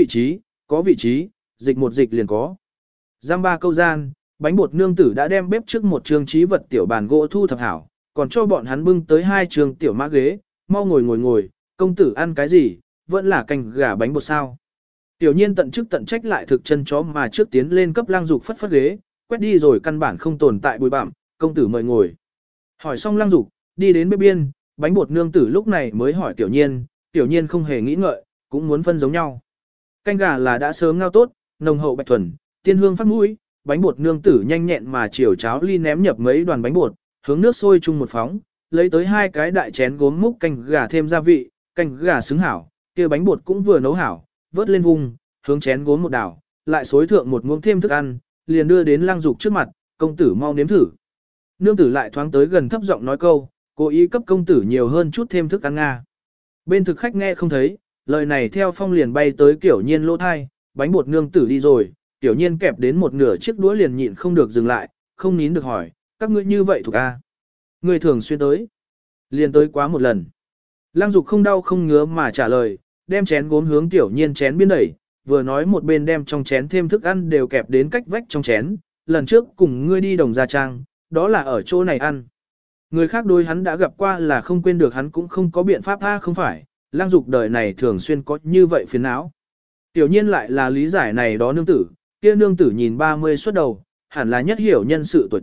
vị trí, dịch một dịch liền có. Giam ba câu gian, bánh bột nương tử đã đem bếp trước một trường trí vật tiểu bàn gỗ thu thập hảo, còn cho bọn hắn bưng tới 2 trường tiểu mã ghế, mau ngồi, công tử ăn cái gì, vẫn là canh gà bánh bột sao. Tiểu Nhiên tận chức tận trách lại thực chân chó mà trước tiến lên cấp Lăng Dục phất phất ghế, quét đi rồi căn bản không tồn tại bụi bặm, công tử mời ngồi. Hỏi xong Lăng Dục, đi đến bếp biên, bánh bột nương tử lúc này mới hỏi Tiểu Nhiên không hề nghĩ ngợi, cũng muốn phân giống nhau. Canh gà là đã sớm ngao tốt, nồng hậu bạch thuần, tiên hương phát mũi, bánh bột nương tử nhanh nhẹn mà chiều cháo ly ném nhập mấy đoàn bánh bột, hướng nước sôi chung một phóng, lấy tới 2 cái đại chén gốm múc canh gà thêm gia vị, canh gà xứng hảo, kia bánh bột cũng vừa nấu hảo, vớt lên vùng, hướng chén gốm một đảo, lại xối thượng một muỗng thêm thức ăn, liền đưa đến Lăng Dục trước mặt, công tử mau nếm thử. Nương tử lại thoáng tới gần thấp giọng nói câu, cố ý cấp công tử nhiều hơn chút thêm thức ăn nga. Bên thực khách nghe không thấy, lời này theo phong liền bay tới Tiểu Nhiên lỗ thai, bánh bột nương tử đi rồi, Tiểu Nhiên kẹp đến một nửa chiếc đũa liền nhịn không được dừng lại, không nín được hỏi, các ngươi như vậy thuộc a? Ngươi thường xuyên tới. Liền tới quá một lần. Lăng Dục không đau không ngứa mà trả lời, đem chén gốm hướng Tiểu Nhiên chén biên đẩy, vừa nói một bên đem trong chén thêm thức ăn đều kẹp đến cách vách trong chén, lần trước cùng ngươi đi Đồng Gia Trang, đó là ở chỗ này ăn. Người khác đối hắn đã gặp qua là không quên được hắn cũng không có biện pháp không phải, Lăng Dục đời này thường xuyên có như vậy phiền não. Tiểu Nhiên lại là lý giải này đó nương tử, kia nương tử nhìn 30 xuất đầu, hẳn là nhất hiểu nhân sự tuổi tác,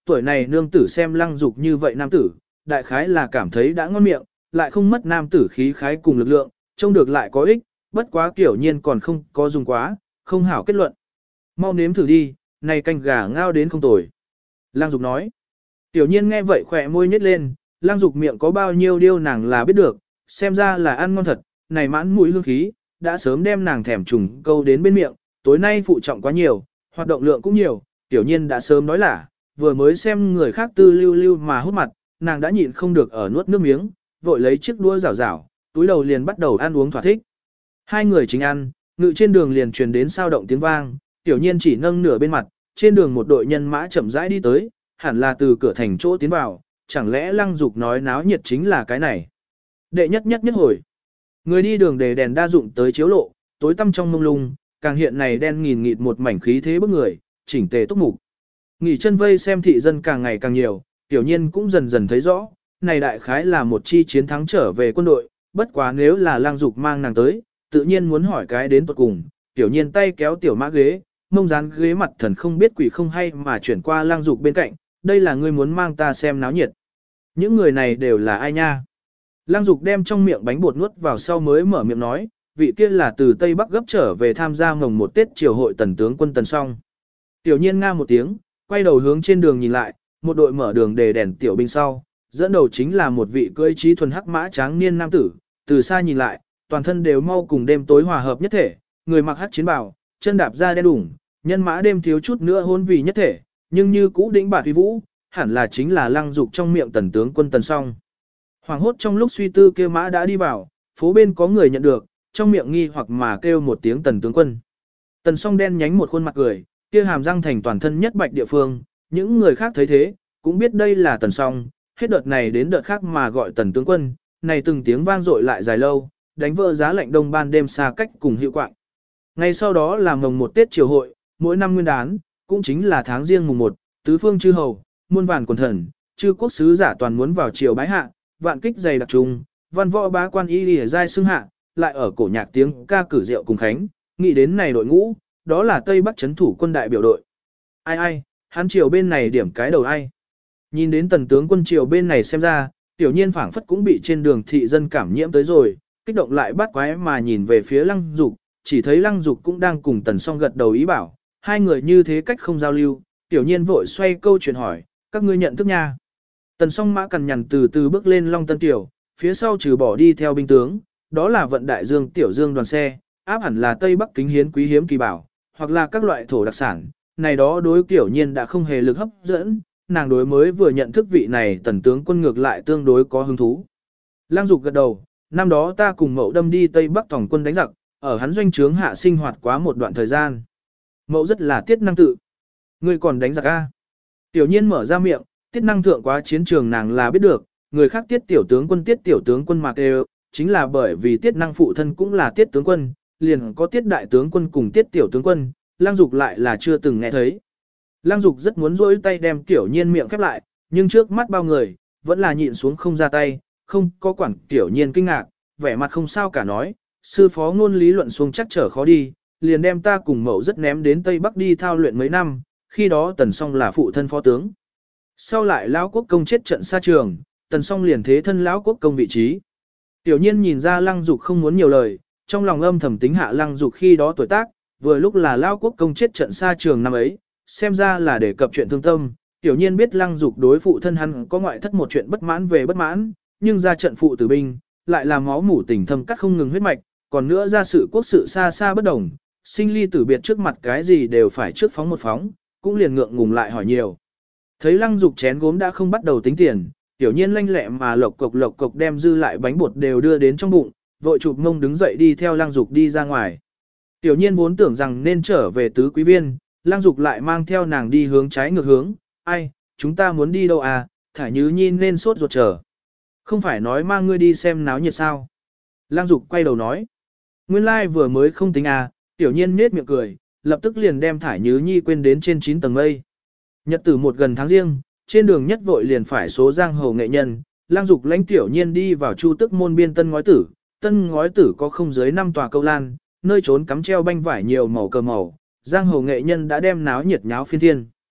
tuổi này nương tử xem Lăng Dục như vậy nam tử, đại khái là cảm thấy đã ngon miệng, lại không mất nam tử khí khái cùng lực lượng, trông được lại có ích, bất quá kiểu nhiên còn không có dùng quá, không hảo kết luận. Mau nếm thử đi, này canh gà ngao đến không tồi. Lăng Dục nói. Tiểu nhiên nghe vậy khỏe môi nhếch lên, Lăng Dục miệng có bao nhiêu điêu nàng là biết được, xem ra là ăn ngon thật, này mãn mũi hương khí, đã sớm đem nàng thèm trùng câu đến bên miệng, tối nay phụ trọng quá nhiều, hoạt động lượng cũng nhiều, tiểu nhiên đã sớm nói là, vừa mới xem người khác tư lưu lưu mà hút mặt, nàng đã nhịn không được ở nuốt nước miếng, vội lấy chiếc đũa rảo rảo, túi đầu liền bắt đầu ăn uống thỏa thích. Hai người chính ăn, ngự trên đường liền truyền đến sao động tiếng vang, tiểu nhiên chỉ nâng nửa bên mặt, trên đường một đội nhân mã chậm rãi đi tới, hẳn là từ cửa thành chỗ tiến vào, chẳng lẽ Lăng Dục nói náo nhiệt chính là cái này. Đệ nhất hồi. Người đi đường để đèn đa dụng tới chiếu lộ, tối tăm trong mông lung, càng hiện này đen nghìn nghịt một mảnh khí thế bức người, chỉnh tề túc mục. Nghỉ chân vây xem thị dân càng ngày càng nhiều, tiểu nhiên cũng dần dần thấy rõ, này đại khái là một chi chiến thắng trở về quân đội, bất quá nếu là Lăng Dục mang nàng tới, tự nhiên muốn hỏi cái đến tuột cùng, tiểu nhiên tay kéo tiểu mã ghế, mông dán ghế mặt thần không biết quỷ không hay mà chuyển qua Lăng Dục bên cạnh, đây là ngươi muốn mang ta xem náo nhiệt. Những người này đều là ai nha? Lăng Dục đem trong miệng bánh bột nuốt vào sau mới mở miệng nói, vị kia là từ Tây Bắc gấp trở về tham gia mồng một Tết triều hội tần tướng quân Tần Song. Tiểu nhiên nga một tiếng, quay đầu hướng trên đường nhìn lại, một đội mở đường đề đèn tiểu binh sau, dẫn đầu chính là một vị cưỡi trí thuần hắc mã tráng niên nam tử, từ xa nhìn lại, toàn thân đều mau cùng đêm tối hòa hợp nhất thể, người mặc hắc chiến bào, chân đạp ra đen đủng, nhân mã đêm thiếu chút nữa hôn vì nhất thể, nhưng như cũ đĩnh bạt uy vũ, hẳn là chính là Lăng Dục trong miệng tần tướng quân Tần Song. Hoàng hốt trong lúc suy tư kêu mã đã đi vào, phố bên có người nhận được, trong miệng nghi hoặc mà kêu một tiếng tần tướng quân. Tần Song đen nhánh một khuôn mặt cười, kia hàm răng thành toàn thân nhất bạch địa phương, những người khác thấy thế, cũng biết đây là Tần Song, hết đợt này đến đợt khác mà gọi tần tướng quân, này từng tiếng vang dội lại dài lâu, đánh vỡ giá lạnh đông ban đêm xa cách cùng hiệu quạng. Ngay sau đó là mồng một Tết triều hội, mỗi năm nguyên đán, cũng chính là tháng riêng mùng 1, tứ phương chư hầu, muôn vàn quần thần, chư quốc sứ giả toàn muốn vào triều bái hạ, vạn kích dày đặc trùng, văn võ bá quan y lìa giai xưng hạ, lại ở cổ nhạc tiếng ca cử rượu cùng khánh, nghĩ đến này đội ngũ, đó là Tây Bắc chấn thủ quân đại biểu đội. Ai, hắn triều bên này điểm cái đầu ai. Nhìn đến tần tướng quân triều bên này xem ra, tiểu nhiên phảng phất cũng bị trên đường thị dân cảm nhiễm tới rồi, kích động lại bắt quái mà nhìn về phía Lăng Dục, chỉ thấy Lăng Dục cũng đang cùng Tần Song gật đầu ý bảo, hai người như thế cách không giao lưu, tiểu nhiên vội xoay câu chuyện hỏi, các ngươi nhận thức nha. Tần Song mã cằn nhằn từ từ bước lên Long Tân Tiểu, phía sau trừ bỏ đi theo binh tướng, đó là vận đại dương tiểu dương đoàn xe, áp hẳn là Tây Bắc kính hiến quý hiếm kỳ bảo, hoặc là các loại thổ đặc sản, này đó đối tiểu nhiên đã không hề lực hấp dẫn, nàng đối mới vừa nhận thức vị này tần tướng quân ngược lại tương đối có hứng thú. Lăng Dục gật đầu, năm đó ta cùng Mậu Đâm đi Tây Bắc tổng quân đánh giặc, ở hắn doanh trướng hạ sinh hoạt quá một đoạn thời gian. Mậu rất là tiết năng tự. Ngươi còn đánh giặc a? Tiểu nhiên mở ra miệng, tiết năng thượng quá chiến trường nàng là biết được, người khác tiết tiểu tướng quân mặc đều, chính là bởi vì tiết năng phụ thân cũng là tiết tướng quân, liền có tiết đại tướng quân cùng tiết tiểu tướng quân, Lăng Dục lại là chưa từng nghe thấy. Lăng Dục rất muốn rỗi tay đem tiểu nhiên miệng khép lại, nhưng trước mắt bao người, vẫn là nhịn xuống không ra tay, không có quản tiểu nhiên kinh ngạc, vẻ mặt không sao cả nói, sư phó ngôn lý luận xuống chắc trở khó đi, liền đem ta cùng Mậu rất ném đến Tây Bắc đi thao luyện mấy năm, khi đó Tần Song là phụ thân phó tướng. Sau lại Lão Quốc Công chết trận xa trường, Tần Song liền thế thân Lão Quốc Công vị trí. Tiểu nhiên nhìn ra Lăng Dục không muốn nhiều lời, trong lòng âm thầm tính hạ Lăng Dục khi đó tuổi tác, vừa lúc là Lão Quốc Công chết trận xa trường năm ấy, xem ra là để cập chuyện thương tâm. Tiểu nhiên biết Lăng Dục đối phụ thân hắn có ngoại thất một chuyện bất mãn về bất mãn, nhưng ra trận phụ tử binh, lại là máu mủ tình thâm cắt không ngừng huyết mạch, còn nữa ra sự quốc sự xa xa bất đồng, sinh ly tử biệt trước mặt cái gì đều phải trước phóng một phóng, cũng liền ngượng ngùng lại hỏi nhiều. Thấy Lăng Dục chén gốm đã không bắt đầu tính tiền, tiểu nhiên lanh lẹ mà lộc cộc đem dư lại bánh bột đều đưa đến trong bụng, vội chụp mông đứng dậy đi theo Lăng Dục đi ra ngoài. Tiểu nhiên vốn tưởng rằng nên trở về tứ quý viên, Lăng Dục lại mang theo nàng đi hướng trái ngược hướng, ai, chúng ta muốn đi đâu à, Thải Nhứ Nhi nên sốt ruột chờ. Không phải nói mang ngươi đi xem náo nhiệt sao. Lăng Dục quay đầu nói, nguyên lai vừa mới không tính à, tiểu nhiên nết miệng cười, lập tức liền đem Thải Nhứ Nhi quên đến trên 9 tầng mây. Nhật tử một gần tháng riêng, trên đường nhất vội liền phải số giang hồ nghệ nhân, Lăng Dục lãnh tiểu nhiên đi vào Chu Tức môn biên tân ngói tử có không dưới 5 tòa câu lan, nơi trốn cắm treo banh vải nhiều màu cờ màu, giang hồ nghệ nhân đã đem náo nhiệt nháo phiên thiên.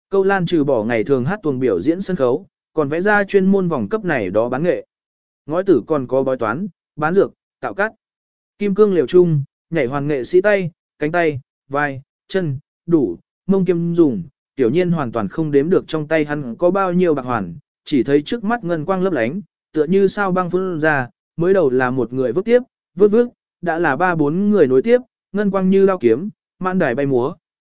Câu lan trừ bỏ ngày thường hát tuồng biểu diễn sân khấu, còn vẽ ra chuyên môn vòng cấp này đó bán nghệ. Ngói tử còn có bói toán, bán dược, cạo cắt. Kim cương liều chung, nhảy hoàn nghệ sĩ tay, cánh tay, vai, chân, đủ, mông kiêm dùng, tiểu nhiên hoàn toàn không đếm được trong tay hắn có bao nhiêu bạc hoàn, chỉ thấy trước mắt ngân quang lấp lánh, tựa như sao băng phun ra, mới đầu là một người vứt tiếp, vứt, đã là 3-4 người nối tiếp, ngân quang như lao kiếm, mãn đài bay múa.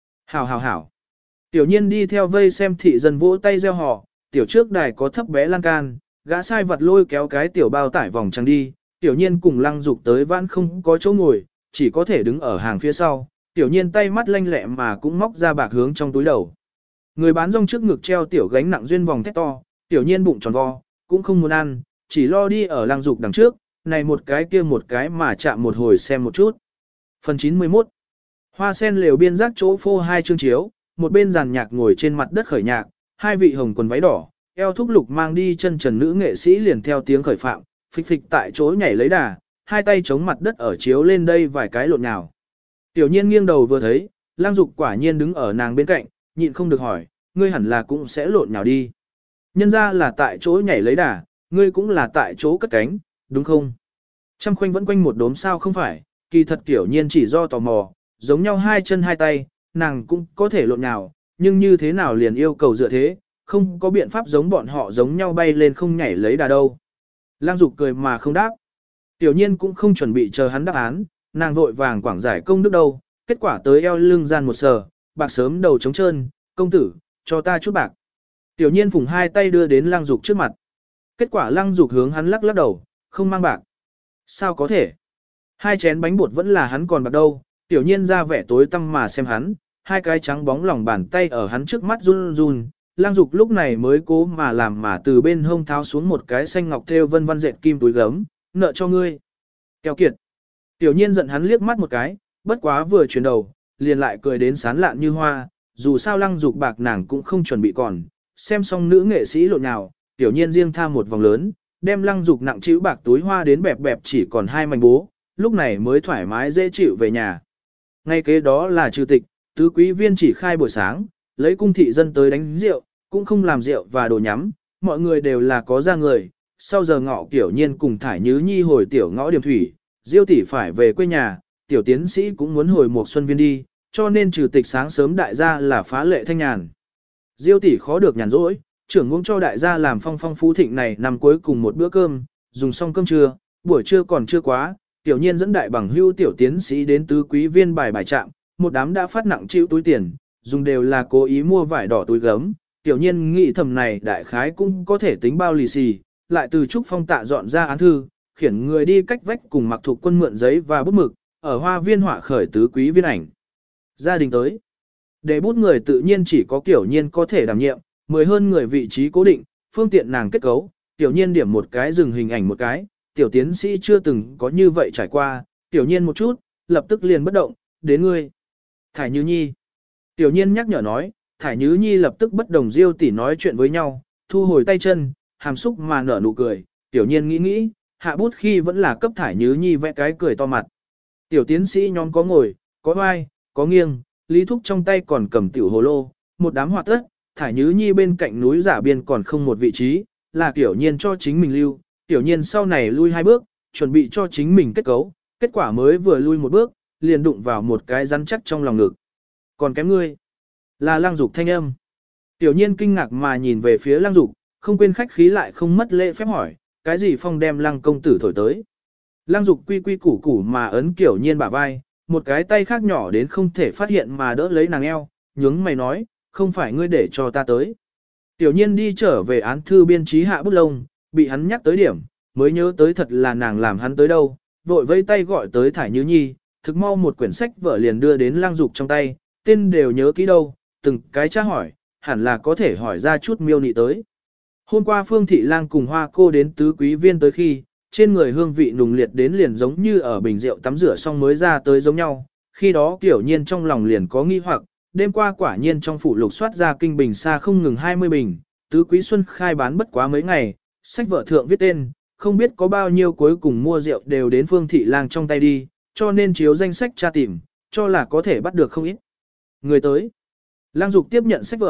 Hảo. Tiểu nhiên đi theo vây xem thị dân vỗ tay reo hò, tiểu trước đài có thấp bé lan can, gã sai vật lôi kéo cái tiểu bao tải vòng trăng đi, tiểu nhiên cùng lăng dục tới vãn không có chỗ ngồi, chỉ có thể đứng ở hàng phía sau, tiểu nhiên tay mắt lanh lẹ mà cũng móc ra bạc hướng trong túi đầu. Người bán rong trước ngực treo tiểu gánh nặng duyên vòng thét to, tiểu nhiên bụng tròn vo, cũng không muốn ăn, chỉ lo đi ở lăng dục đằng trước, này một cái kia một cái mà chạm một hồi xem một chút. Phần 91 Hoa sen lều biên giác chỗ phô hai chương chiếu, một bên giàn nhạc ngồi trên mặt đất khởi nhạc, hai vị hồng quần váy đỏ, eo thúc lục mang đi chân trần nữ nghệ sĩ liền theo tiếng khởi phạm, phịch phịch tại chỗ nhảy lấy đà, hai tay chống mặt đất ở chiếu lên đây vài cái lộn nhào. Tiểu nhiên nghiêng đầu vừa thấy, lang dục quả nhiên đứng ở nàng bên cạnh, nhịn không được hỏi, ngươi hẳn là cũng sẽ lộn nhào đi. Nhân ra là tại chỗ nhảy lấy đà, ngươi cũng là tại chỗ cất cánh, đúng không? Trăm khoanh vẫn quanh một đốm sao không phải, kỳ thật tiểu nhiên chỉ do tò mò, giống nhau hai chân hai tay, nàng cũng có thể lộn nhào, nhưng như thế nào liền yêu cầu dựa thế, không có biện pháp giống bọn họ giống nhau bay lên không nhảy lấy đà đâu. Lang dục cười mà không đáp. Tiểu nhiên cũng không chuẩn bị chờ hắn đáp án, nàng vội vàng quảng giải công đức đâu, kết quả tới eo lưng gian một sờ, bạc sớm đầu trống trơn, công tử, cho ta chút bạc. Tiểu nhiên phùng hai tay đưa đến Lang dục trước mặt. Kết quả Lang dục hướng hắn lắc lắc đầu, không mang bạc. Sao có thể? Hai chén bánh bột vẫn là hắn còn bạc đâu, tiểu nhiên ra vẻ tối tăm mà xem hắn, hai cái trắng bóng lòng bàn tay ở hắn trước mắt run run. Lang dục lúc này mới cố mà làm mà từ bên hông tháo xuống một cái xanh ngọc thêu vân vân dệt kim túi gấm, nợ cho ngươi. Keo kiệt. Tiểu nhiên giận hắn liếc mắt một cái, bất quá vừa chuyển đầu, liền lại cười đến sán lạn như hoa, dù sao Lang dục bạc nàng cũng không chuẩn bị còn, xem xong nữ nghệ sĩ lộn nhào, tiểu nhiên riêng tham một vòng lớn, đem Lang dục nặng chịu bạc túi hoa đến bẹp bẹp chỉ còn hai mảnh bố, lúc này mới thoải mái dễ chịu về nhà. Ngay kế đó là trừ tịch, tứ quý viên chỉ khai buổi sáng, lấy cung thị dân tới đánh rượu, cũng không làm rượu và đồ nhắm, mọi người đều là có ra người. Sau giờ ngọ Tiểu Nhiên cùng Thải Nhứ Nhi hồi tiểu ngõ Điểm Thủy, Diêu tỷ phải về quê nhà, tiểu tiến sĩ cũng muốn hồi một xuân viên đi, cho nên trừ tịch sáng sớm đại gia là phá lệ thanh nhàn. Diêu tỷ khó được nhàn rỗi, trưởng ngũ cho đại gia làm phong phong phú thịnh này năm cuối cùng một bữa cơm, dùng xong cơm trưa, buổi trưa còn chưa quá, Tiểu Nhiên dẫn đại bằng hưu tiểu tiến sĩ đến tứ quý viên bài trạm, một đám đã phát nặng chịu túi tiền, dùng đều là cố ý mua vải đỏ túi gấm. Tiểu Nhiên nghĩ thầm này đại khái cũng có thể tính bao lì xì, lại từ Trúc Phong Tạ dọn ra án thư, khiển người đi cách vách cùng Mặc Thục Quân mượn giấy và bút mực, ở hoa viên họa khởi tứ quý viên ảnh. Gia đình tới. Để bút người tự nhiên chỉ có Tiểu Nhiên có thể đảm nhiệm, 10 hơn người vị trí cố định, phương tiện nàng kết cấu, Tiểu Nhiên điểm một cái dừng hình ảnh một cái, tiểu tiến sĩ chưa từng có như vậy trải qua, Tiểu Nhiên một chút, lập tức liền bất động, đến ngươi. Thải Nhứ Nhi. Tiểu Nhiên nhắc nhở nói, Thải Nhứ Nhi lập tức bất đồng Diêu tỷ nói chuyện với nhau, thu hồi tay chân, hàm xúc mà nở nụ cười. Tiểu Nhiên nghĩ, hạ bút khi vẫn là cấp Thải Nhứ Nhi vẽ cái cười to mặt. Tiểu tiến sĩ nhóm có ngồi, có vai, có nghiêng, Lý Thúc trong tay còn cầm tiểu hồ lô, một đám hoạt tất, Thải Nhứ Nhi bên cạnh núi giả biên còn không một vị trí, là Tiểu Nhiên cho chính mình lưu. Tiểu Nhiên sau này lui 2 bước, chuẩn bị cho chính mình kết cấu, kết quả mới vừa lui 1 bước, liền đụng vào một cái rắn chắc trong lòng ngực. Còn kém ngươi, là Lang Dục thanh âm. Tiểu Nhiên kinh ngạc mà nhìn về phía Lang Dục, không quên khách khí lại không mất lễ phép hỏi, cái gì phong đem Lang công tử thổi tới. Lang Dục quy quy củ củ mà ấn Tiểu Nhiên bả vai, một cái tay khác nhỏ đến không thể phát hiện mà đỡ lấy nàng eo, nhướng mày nói, không phải ngươi để cho ta tới. Tiểu Nhiên đi trở về án thư biên trí hạ bút lông, bị hắn nhắc tới điểm, mới nhớ tới thật là nàng làm hắn tới đâu, vội vây tay gọi tới Thải Nhứ Nhi, thực mau một quyển sách vở liền đưa đến Lang Dục trong tay, tên đều nhớ kỹ đâu, từng cái tra hỏi, hẳn là có thể hỏi ra chút miêu nị tới. Hôm qua Phương Thị Lang cùng Hoa cô đến tứ quý viên tới khi, trên người hương vị nùng liệt đến liền giống như ở bình rượu tắm rửa xong mới ra tới giống nhau, khi đó Tiểu Nhiên trong lòng liền có nghi hoặc, đêm qua quả nhiên trong phủ lục soát ra kinh bình xa không ngừng 20 bình, tứ quý xuân khai bán bất quá mấy ngày, sách vở thượng viết tên, không biết có bao nhiêu cuối cùng mua rượu đều đến Phương Thị Lang trong tay đi, cho nên chiếu danh sách tra tìm, cho là có thể bắt được không ít. Người tới. Lang Dục tiếp nhận sách vở,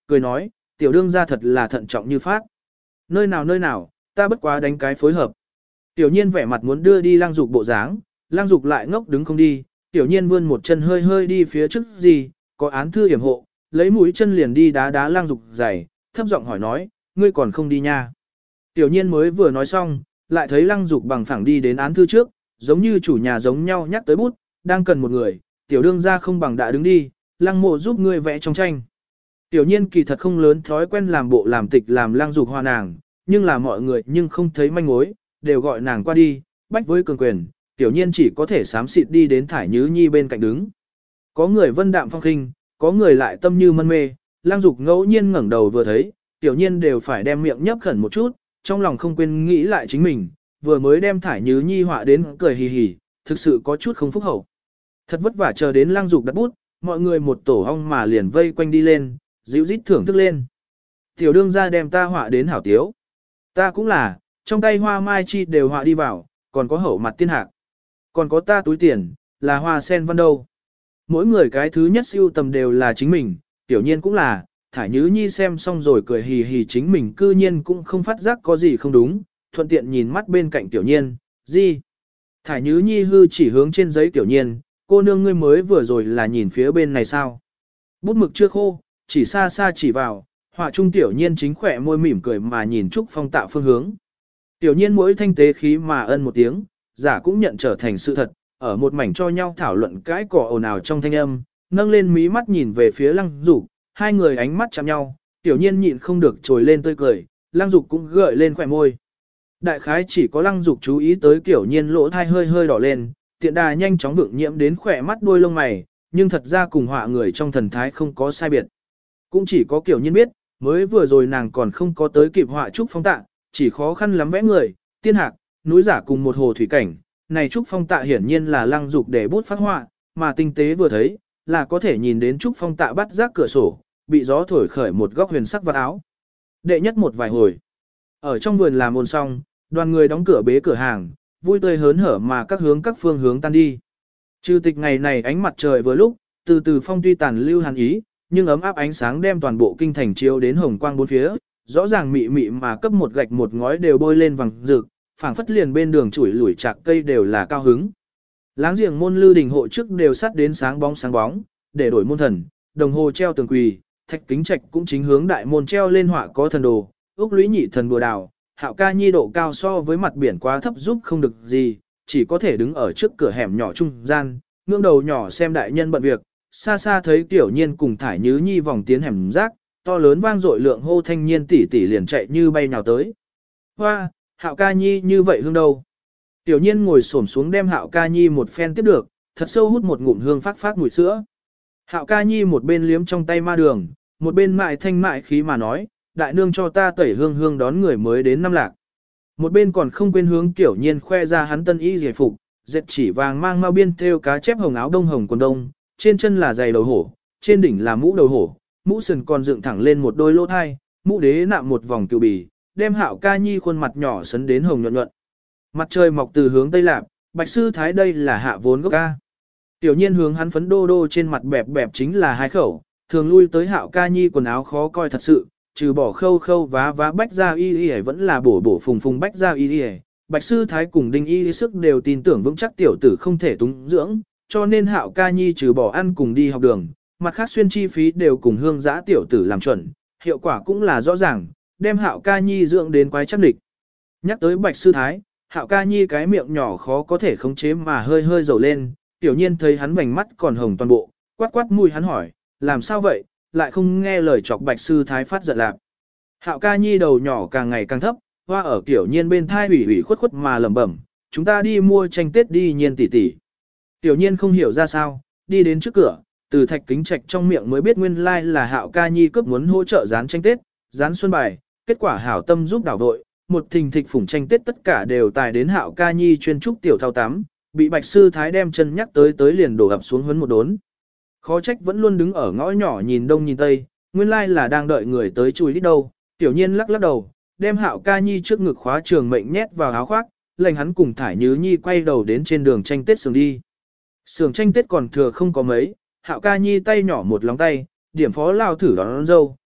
cười nói, tiểu đương gia thật là thận trọng như phát. Nơi nào, ta bất quá đánh cái phối hợp. Tiểu nhiên vẻ mặt muốn đưa đi Lăng Dục bộ dáng, Lăng Dục lại ngốc đứng không đi, tiểu nhiên vươn một chân hơi hơi đi phía trước gì, có án thư yểm hộ, lấy mũi chân liền đi đá đá Lăng Dục giày, thấp giọng hỏi nói, ngươi còn không đi nha. Tiểu nhiên mới vừa nói xong, lại thấy Lăng Dục bằng phẳng đi đến án thư trước, giống như chủ nhà giống nhau nhắc tới bút, đang cần một người, tiểu đương gia không bằng đã đứng đi, Lăng mộ giúp ngươi vẽ trong tranh. Tiểu nhiên kỳ thật không lớn thói quen làm bộ làm tịch làm Lăng Dục hoa nàng, nhưng là mọi người nhưng không thấy manh mối, đều gọi nàng qua đi, bách với cường quyền, tiểu nhiên chỉ có thể xám xịt đi đến Thải Nhứ Nhi bên cạnh đứng. Có người vân đạm phong khinh, có người lại tâm như mân mê, Lăng Dục ngẫu nhiên ngẩng đầu vừa thấy, tiểu nhiên đều phải đem miệng nhấp khẩn một chút, trong lòng không quên nghĩ lại chính mình, vừa mới đem Thải Nhứ Nhi họa đến cười hì hì, thực sự có chút không phúc hậu. Thật vất vả chờ đến Lăng Dục đặt bút, mọi người một tổ ong mà liền vây quanh đi lên, dịu rít thưởng thức lên. Tiểu đương gia đem ta họa đến hảo tiếu. Ta cũng là, trong tay hoa mai chi đều họa đi vào, còn có hậu mặt tiên hạc. Còn có ta túi tiền, là hoa sen văn đâu. Mỗi người cái thứ nhất siêu tầm đều là chính mình, tiểu nhiên cũng là, Thải Nhứ Nhi xem xong rồi cười hì hì chính mình cư nhiên cũng không phát giác có gì không đúng, thuận tiện nhìn mắt bên cạnh tiểu nhiên, gì? Thải Nhứ Nhi hư chỉ hướng trên giấy tiểu nhiên, cô nương ngươi mới vừa rồi là nhìn phía bên này sao? Bút mực chưa khô, chỉ xa xa chỉ vào, họa trung tiểu nhiên chính khỏe môi mỉm cười mà nhìn Trúc Phong tạo phương hướng. Tiểu nhiên mỗi thanh tế khí mà ân một tiếng, giả cũng nhận trở thành sự thật, ở một mảnh cho nhau thảo luận cái cỏ ồn ào trong thanh âm, nâng lên mí mắt nhìn về phía Lăng Dục, hai người ánh mắt chạm nhau, tiểu nhiên nhịn không được trồi lên tươi cười, Lăng Dục cũng gợi lên khỏe môi. Đại khái chỉ có Lăng Dục chú ý tới tiểu nhiên lỗ thai hơi hơi đỏ lên, tiện đà nhanh chóng vượng nhiễm đến khỏe mắt đuôi lông mày, nhưng thật ra cùng họa người trong thần thái không có sai biệt. Cũng chỉ có tiểu nhiên biết, mới vừa rồi nàng còn không có tới kịp họa Trúc Phong tạ, chỉ khó khăn lắm vẽ người, tiên hạc, núi giả cùng một hồ thủy cảnh, này Trúc Phong tạ hiển nhiên là Lăng Dục để bút phát họa, mà tinh tế vừa thấy, là có thể nhìn đến Trúc Phong tạ bắt rác cửa sổ, bị gió thổi khởi một góc huyền sắc vạt áo. Đệ nhất một vài hồi, ở trong vườn làm ôn xong, đoàn người đóng cửa bế cửa hàng, vui tươi hớn hở mà các phương hướng tan đi. Trừ tịch ngày này ánh mặt trời vừa lúc, từ từ phong tuy tàn lưu hàn ý, nhưng ấm áp ánh sáng đem toàn bộ kinh thành chiếu đến hồng quang bốn phía, rõ ràng mị mị mà cấp một gạch một ngói đều bôi lên vàng rực, phảng phất liền bên đường chuỗi lủi chạc cây đều là cao hứng. Láng giềng môn Lư Đình hộ trước đều sắt đến sáng bóng, để đổi môn thần, đồng hồ treo tường quỳ, Thạch Kính Trạch cũng chính hướng đại môn treo lên họa có thần đồ, Úc Lũy Nhị thần bùa đào, Hạo Ca Nhi độ cao so với mặt biển quá thấp giúp không được gì, chỉ có thể đứng ở trước cửa hẻm nhỏ trung gian, ngưỡng đầu nhỏ xem đại nhân bận việc, xa xa thấy Tiểu Nhiên cùng Thải Nhứ Nhi vòng tiến hẻm rác, to lớn vang dội lượng hô thanh nhiên tỷ tỷ liền chạy như bay nhào tới. Hoa, Hạo Ca Nhi như vậy hương đâu? Tiểu Nhiên ngồi xổm xuống đem Hạo Ca Nhi một phen tiếp được, thật sâu hút một ngụm hương phát mùi sữa. Hạo Ca Nhi một bên liếm trong tay ma đường, một bên mại thanh mại khí mà nói, đại nương cho ta tẩy hương đón người mới đến năm lạc. Một bên còn không quên hướng Tiểu Nhiên khoe ra hắn tân y giải phục, dệt chỉ vàng mang mao biên thêu cá chép hồng áo đông hồng quần đông, trên chân là giày đầu hổ, trên đỉnh là mũ đầu hổ, mũ sừng còn dựng thẳng lên một đôi lỗ thai, mũ đế nạm một vòng cừu bì, đem Hạo Ca Nhi khuôn mặt nhỏ sấn đến hồng nhuận nhuận. Mặt trời mọc từ hướng tây lạp, Bạch sư thái đây là hạ vốn gốc ca. Tiểu Nhiên hướng hắn phấn đô đô trên mặt bẹp bẹp chính là hai khẩu, thường lui tới Hạo Ca Nhi quần áo khó coi thật sự, trừ bỏ khâu vá bách gia y y vẫn là bổ phùng bách gia y y. Bạch sư thái cùng Đinh y sức đều tin tưởng vững chắc tiểu tử không thể túng dưỡng, cho nên Hạo Ca Nhi trừ bỏ ăn cùng đi học đường, mặt khác xuyên chi phí đều cùng hương giã tiểu tử làm chuẩn, hiệu quả cũng là rõ ràng, đem Hạo Ca Nhi dưỡng đến quái chắc địch. Nhắc tới Bạch sư thái, Hạo Ca Nhi cái miệng nhỏ khó có thể khống chế mà hơi hơi dầu lên, Tiểu Nhiên thấy hắn vành mắt còn hồng toàn bộ, quát quát mũi hắn hỏi, làm sao vậy, lại không nghe lời chọc Bạch sư thái phát giận lạc. Hạo Ca Nhi đầu nhỏ càng ngày càng thấp, hoa ở Tiểu Nhiên bên thai ủy khuất mà lẩm bẩm, chúng ta đi mua tranh Tết đi Nhiên tỷ tỷ. Tiểu Nhiên không hiểu ra sao, đi đến trước cửa, từ Thạch Kính Trạch trong miệng mới biết nguyên lai là Hạo Ca Nhi cấp muốn hỗ trợ dán tranh Tết, dán xuân bài, kết quả hảo tâm giúp đảo vội, một thình thịch phủng tranh Tết tất cả đều tài đến Hạo Ca Nhi chuyên trúc tiểu thao tắm, bị Bạch sư thái đem chân nhắc tới liền đổ ập xuống huấn một đốn. Khó trách vẫn luôn đứng ở ngõ nhỏ nhìn đông nhìn tây, nguyên lai là đang đợi người tới chui đít đâu. Tiểu Nhiên lắc đầu, đem Hạo Ca Nhi trước ngực khóa trường mệnh nhét vào áo khoác, lệnh hắn cùng Thải Nhứ Nhi quay đầu đến trên đường tranh Tết sườn đi. Sườn tranh Tết còn thừa không có mấy, Hạo Ca Nhi tay nhỏ một lóng tay, điểm phó lao thử đón dâu,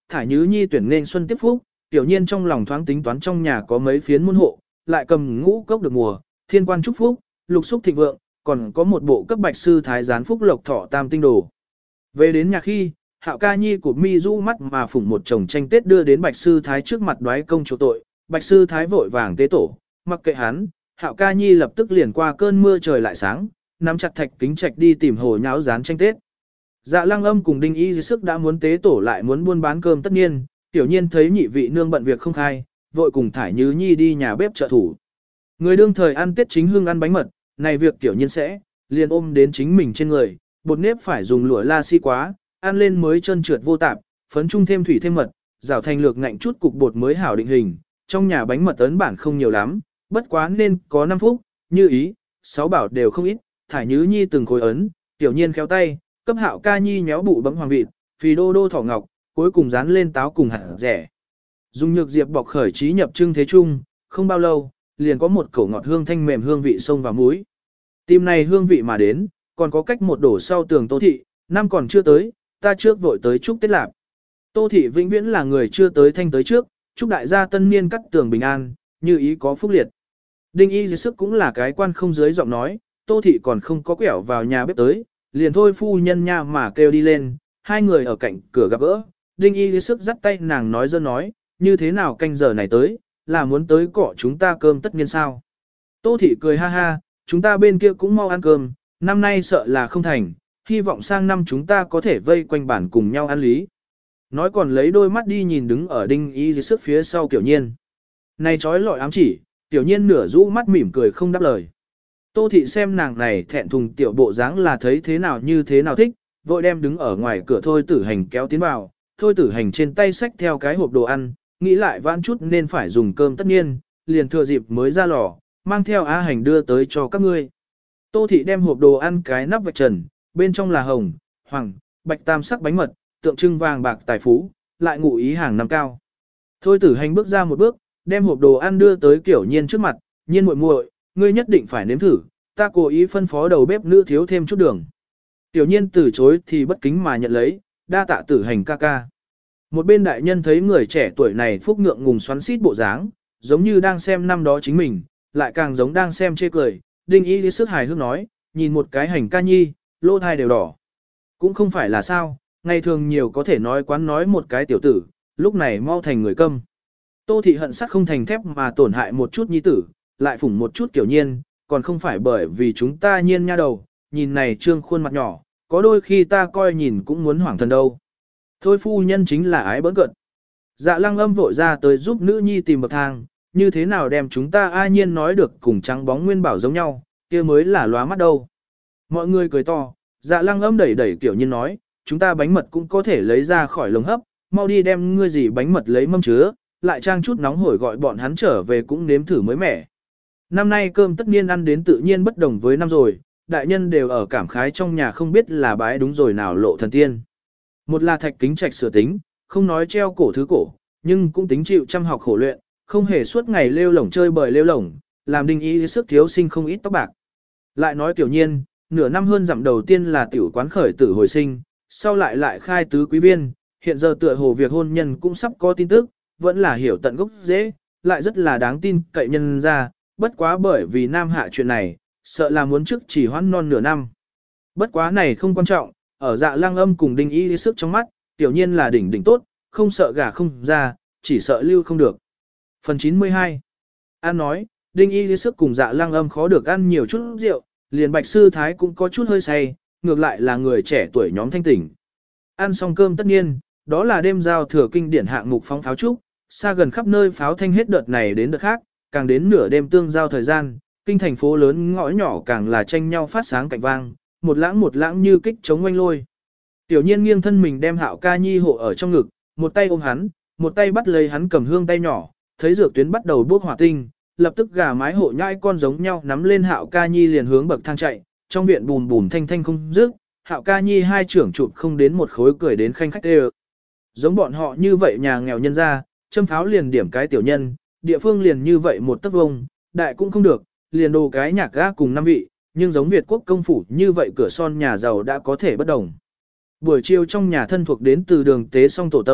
Thải Nhứ Nhi tuyển nên xuân tiếp phúc, tiểu nhiên trong lòng thoáng tính toán trong nhà có mấy phiến môn hộ, lại cầm ngũ cốc được mùa, thiên quan chúc phúc, lục xúc thịnh vượng, còn có một bộ cấp bạch sư thái gián phúc lộc thọ tam tinh đồ. Về đến nhà khi, Hạo Ca Nhi của mi du mắt mà phủng một chồng tranh tết đưa đến bạch sư thái trước mặt đoái công chỗ tội, bạch sư thái vội vàng tế tổ, mặc kệ hắn, Hạo Ca Nhi lập tức liền qua cơn mưa trời lại sáng, nắm chặt thạch kính trạch đi tìm hồ nháo dán tranh tết. Dạ Lăng Âm cùng Đinh Y dưới sức đã muốn tế tổ lại muốn buôn bán cơm tất nhiên, tiểu nhiên thấy nhị vị nương bận việc không khai, vội cùng Thải Nhứ Nhi đi nhà bếp trợ thủ. Người đương thời ăn Tết chính hương ăn bánh mật, này việc tiểu nhiên sẽ, liền ôm đến chính mình trên người, bột nếp phải dùng lụa la si quá, ăn lên mới trơn trượt vô tạp, phấn trung thêm thủy thêm mật, rảo thành lược ngạnh chút cục bột mới hảo định hình, trong nhà bánh mật ấn bản không nhiều lắm, bất quá nên có 5 phút, như ý, 6 bảo đều không ít, Thải Nhứ Nhi từng khối ấn, tiểu nhiên khéo tay, cấp Hạo Ca Nhi nhéo bụ bấm hoàng vịt, phì đô đô thỏ ngọc, cuối cùng dán lên táo cùng hạt rẻ. Dùng nhược diệp bọc khởi trí nhập trưng thế chung, không bao lâu, liền có một cổ ngọt hương thanh mềm hương vị sông vào mũi. Tim này hương vị mà đến, còn có cách một đổ sau tường Tô Thị, năm còn chưa tới, ta trước vội tới chúc Tết Lạp. Tô Thị vĩnh viễn là người chưa tới thanh tới trước, chúc đại gia tân niên cắt tường bình an, như ý có phúc liệt. Đinh Y dưới sức cũng là cái quan không dưới giọng nói, Tô Thị còn không có quẹo vào nhà bếp tới, liền thôi phu nhân nha mà kêu đi lên, hai người ở cạnh cửa gặp gỡ, Đinh Y dưới sức dắt tay nàng nói dơ nói, như thế nào canh giờ này tới, là muốn tới cọ chúng ta cơm tất nhiên sao. Tô Thị cười ha ha, chúng ta bên kia cũng mau ăn cơm, năm nay sợ là không thành, hy vọng sang năm chúng ta có thể vây quanh bản cùng nhau ăn lý. Nói còn lấy đôi mắt đi nhìn đứng ở Đinh Y dưới sức phía sau Tiểu Nhiên. Này trói lọi ám chỉ, Tiểu Nhiên nửa rũ mắt mỉm cười không đáp lời. Tô Thị xem nàng này thẹn thùng tiểu bộ dáng là thấy thế nào như thế nào thích, vội đem đứng ở ngoài cửa Thôi Tử Hành kéo tiến vào, Thôi Tử Hành trên tay xách theo cái hộp đồ ăn, nghĩ lại vãn chút nên phải dùng cơm tất nhiên, liền thừa dịp mới ra lò, mang theo Á Hành đưa tới cho các ngươi. Tô Thị đem hộp đồ ăn cái nắp vạch trần, bên trong là hồng, hoàng, bạch tam sắc bánh mật, tượng trưng vàng bạc tài phú, lại ngụ ý hàng năm cao. Thôi Tử Hành bước ra một bước, đem hộp đồ ăn đưa tới Kiểu Nhiên trước mặt, Nhiên muội muội, ngươi nhất định phải nếm thử, ta cố ý phân phó đầu bếp nữ thiếu thêm chút đường. Tiểu Nhiên từ chối thì bất kính mà nhận lấy, đa tạ Tử Hành ca ca. Một bên đại nhân thấy người trẻ tuổi này phúc ngượng ngùng xoắn xít bộ dáng, giống như đang xem năm đó chính mình, lại càng giống đang xem chê cười, Đinh Y lý sức hài hước nói, nhìn một cái Hành ca nhi, lỗ thai đều đỏ. Cũng không phải là sao, ngày thường nhiều có thể nói quán nói một cái tiểu tử, lúc này mau thành người câm. Tô Thị hận sắt không thành thép mà tổn hại một chút nhi tử, lại phủng một chút Kiểu Nhiên, còn không phải bởi vì chúng ta Nhiên nha đầu, nhìn này trương khuôn mặt nhỏ, có đôi khi ta coi nhìn cũng muốn hoảng thần đâu. Thôi phu nhân chính là ái bỡn cợt. Dạ Lăng Âm vội ra tới giúp nữ nhi tìm bậc thang, như thế nào đem chúng ta A Nhiên nói được cùng trắng bóng nguyên bảo giống nhau, kia mới là lóa mắt đâu. Mọi người cười to, Dạ Lăng Âm đẩy đẩy Kiểu Nhiên nói, chúng ta bánh mật cũng có thể lấy ra khỏi lồng hấp, mau đi đem ngươi gì bánh mật lấy mâm chứa, lại trang chút nóng hổi gọi bọn hắn trở về cũng nếm thử mới mẻ. Năm nay cơm tất niên ăn đến tự nhiên bất đồng với năm rồi, đại nhân đều ở cảm khái trong nhà không biết là bái đúng rồi nào lộ thần tiên. Một là thạch kính trạch sửa tính, không nói treo cổ thứ cổ, nhưng cũng tính chịu chăm học khổ luyện, không hề suốt ngày lêu lổng chơi bời lêu lổng, làm Đinh Y sức thiếu sinh không ít tóc bạc. Lại nói Tiểu Nhiên, nửa năm hơn dặm đầu tiên là tiểu quán khởi tử hồi sinh, sau lại khai tứ quý viên, hiện giờ tựa hồ việc hôn nhân cũng sắp có tin tức, vẫn là hiểu tận gốc dễ, lại rất là đáng tin cậy nhân ra, bất quá bởi vì nam hạ chuyện này, sợ là muốn trước chỉ hoãn non nửa năm. Bất quá này không quan trọng, ở Dạ Lăng Âm cùng Đinh Y sức trong mắt, Tiểu Nhiên là đỉnh đỉnh tốt, không sợ gả không ra, chỉ sợ lưu không được. Phần 92 An nói, Đinh Y sức cùng Dạ Lăng Âm khó được ăn nhiều chút rượu, liền Bạch Sư Thái cũng có chút hơi say, ngược lại là người trẻ tuổi nhóm thanh tỉnh. Ăn xong cơm tất nhiên, đó là đêm giao thừa kinh điển hạng mục phóng pháo trúc, xa gần khắp nơi pháo thanh hết đợt này đến đợt khác, càng đến nửa đêm tương giao thời gian, kinh thành phố lớn ngõ nhỏ càng là tranh nhau phát sáng cạnh vang, một lãng như kích chống oanh lôi. Tiểu Nhiên nghiêng thân mình đem Hạo Ca Nhi hộ ở trong ngực, một tay ôm hắn, một tay bắt lấy hắn cầm hương tay nhỏ, thấy dược tuyến bắt đầu bốc hỏa tinh, lập tức gà mái hộ nhãi con giống nhau nắm lên Hạo Ca Nhi liền hướng bậc thang chạy, trong viện bùn bùn thanh thanh không dứt, Hạo Ca Nhi hai trưởng chụp không đến một khối cười đến khanh khách đê. Giống bọn họ như vậy nhà nghèo nhân ra, châm pháo liền điểm cái tiểu nhân, địa phương liền như vậy một tấc vông, đại cũng không được, liền đồ cái nhạc ga cùng năm vị, nhưng giống Việt quốc công phủ như vậy cửa son nhà giàu đã có thể bất đồng. Buổi chiều trong nhà thân thuộc đến từ đường tế song tổ tông,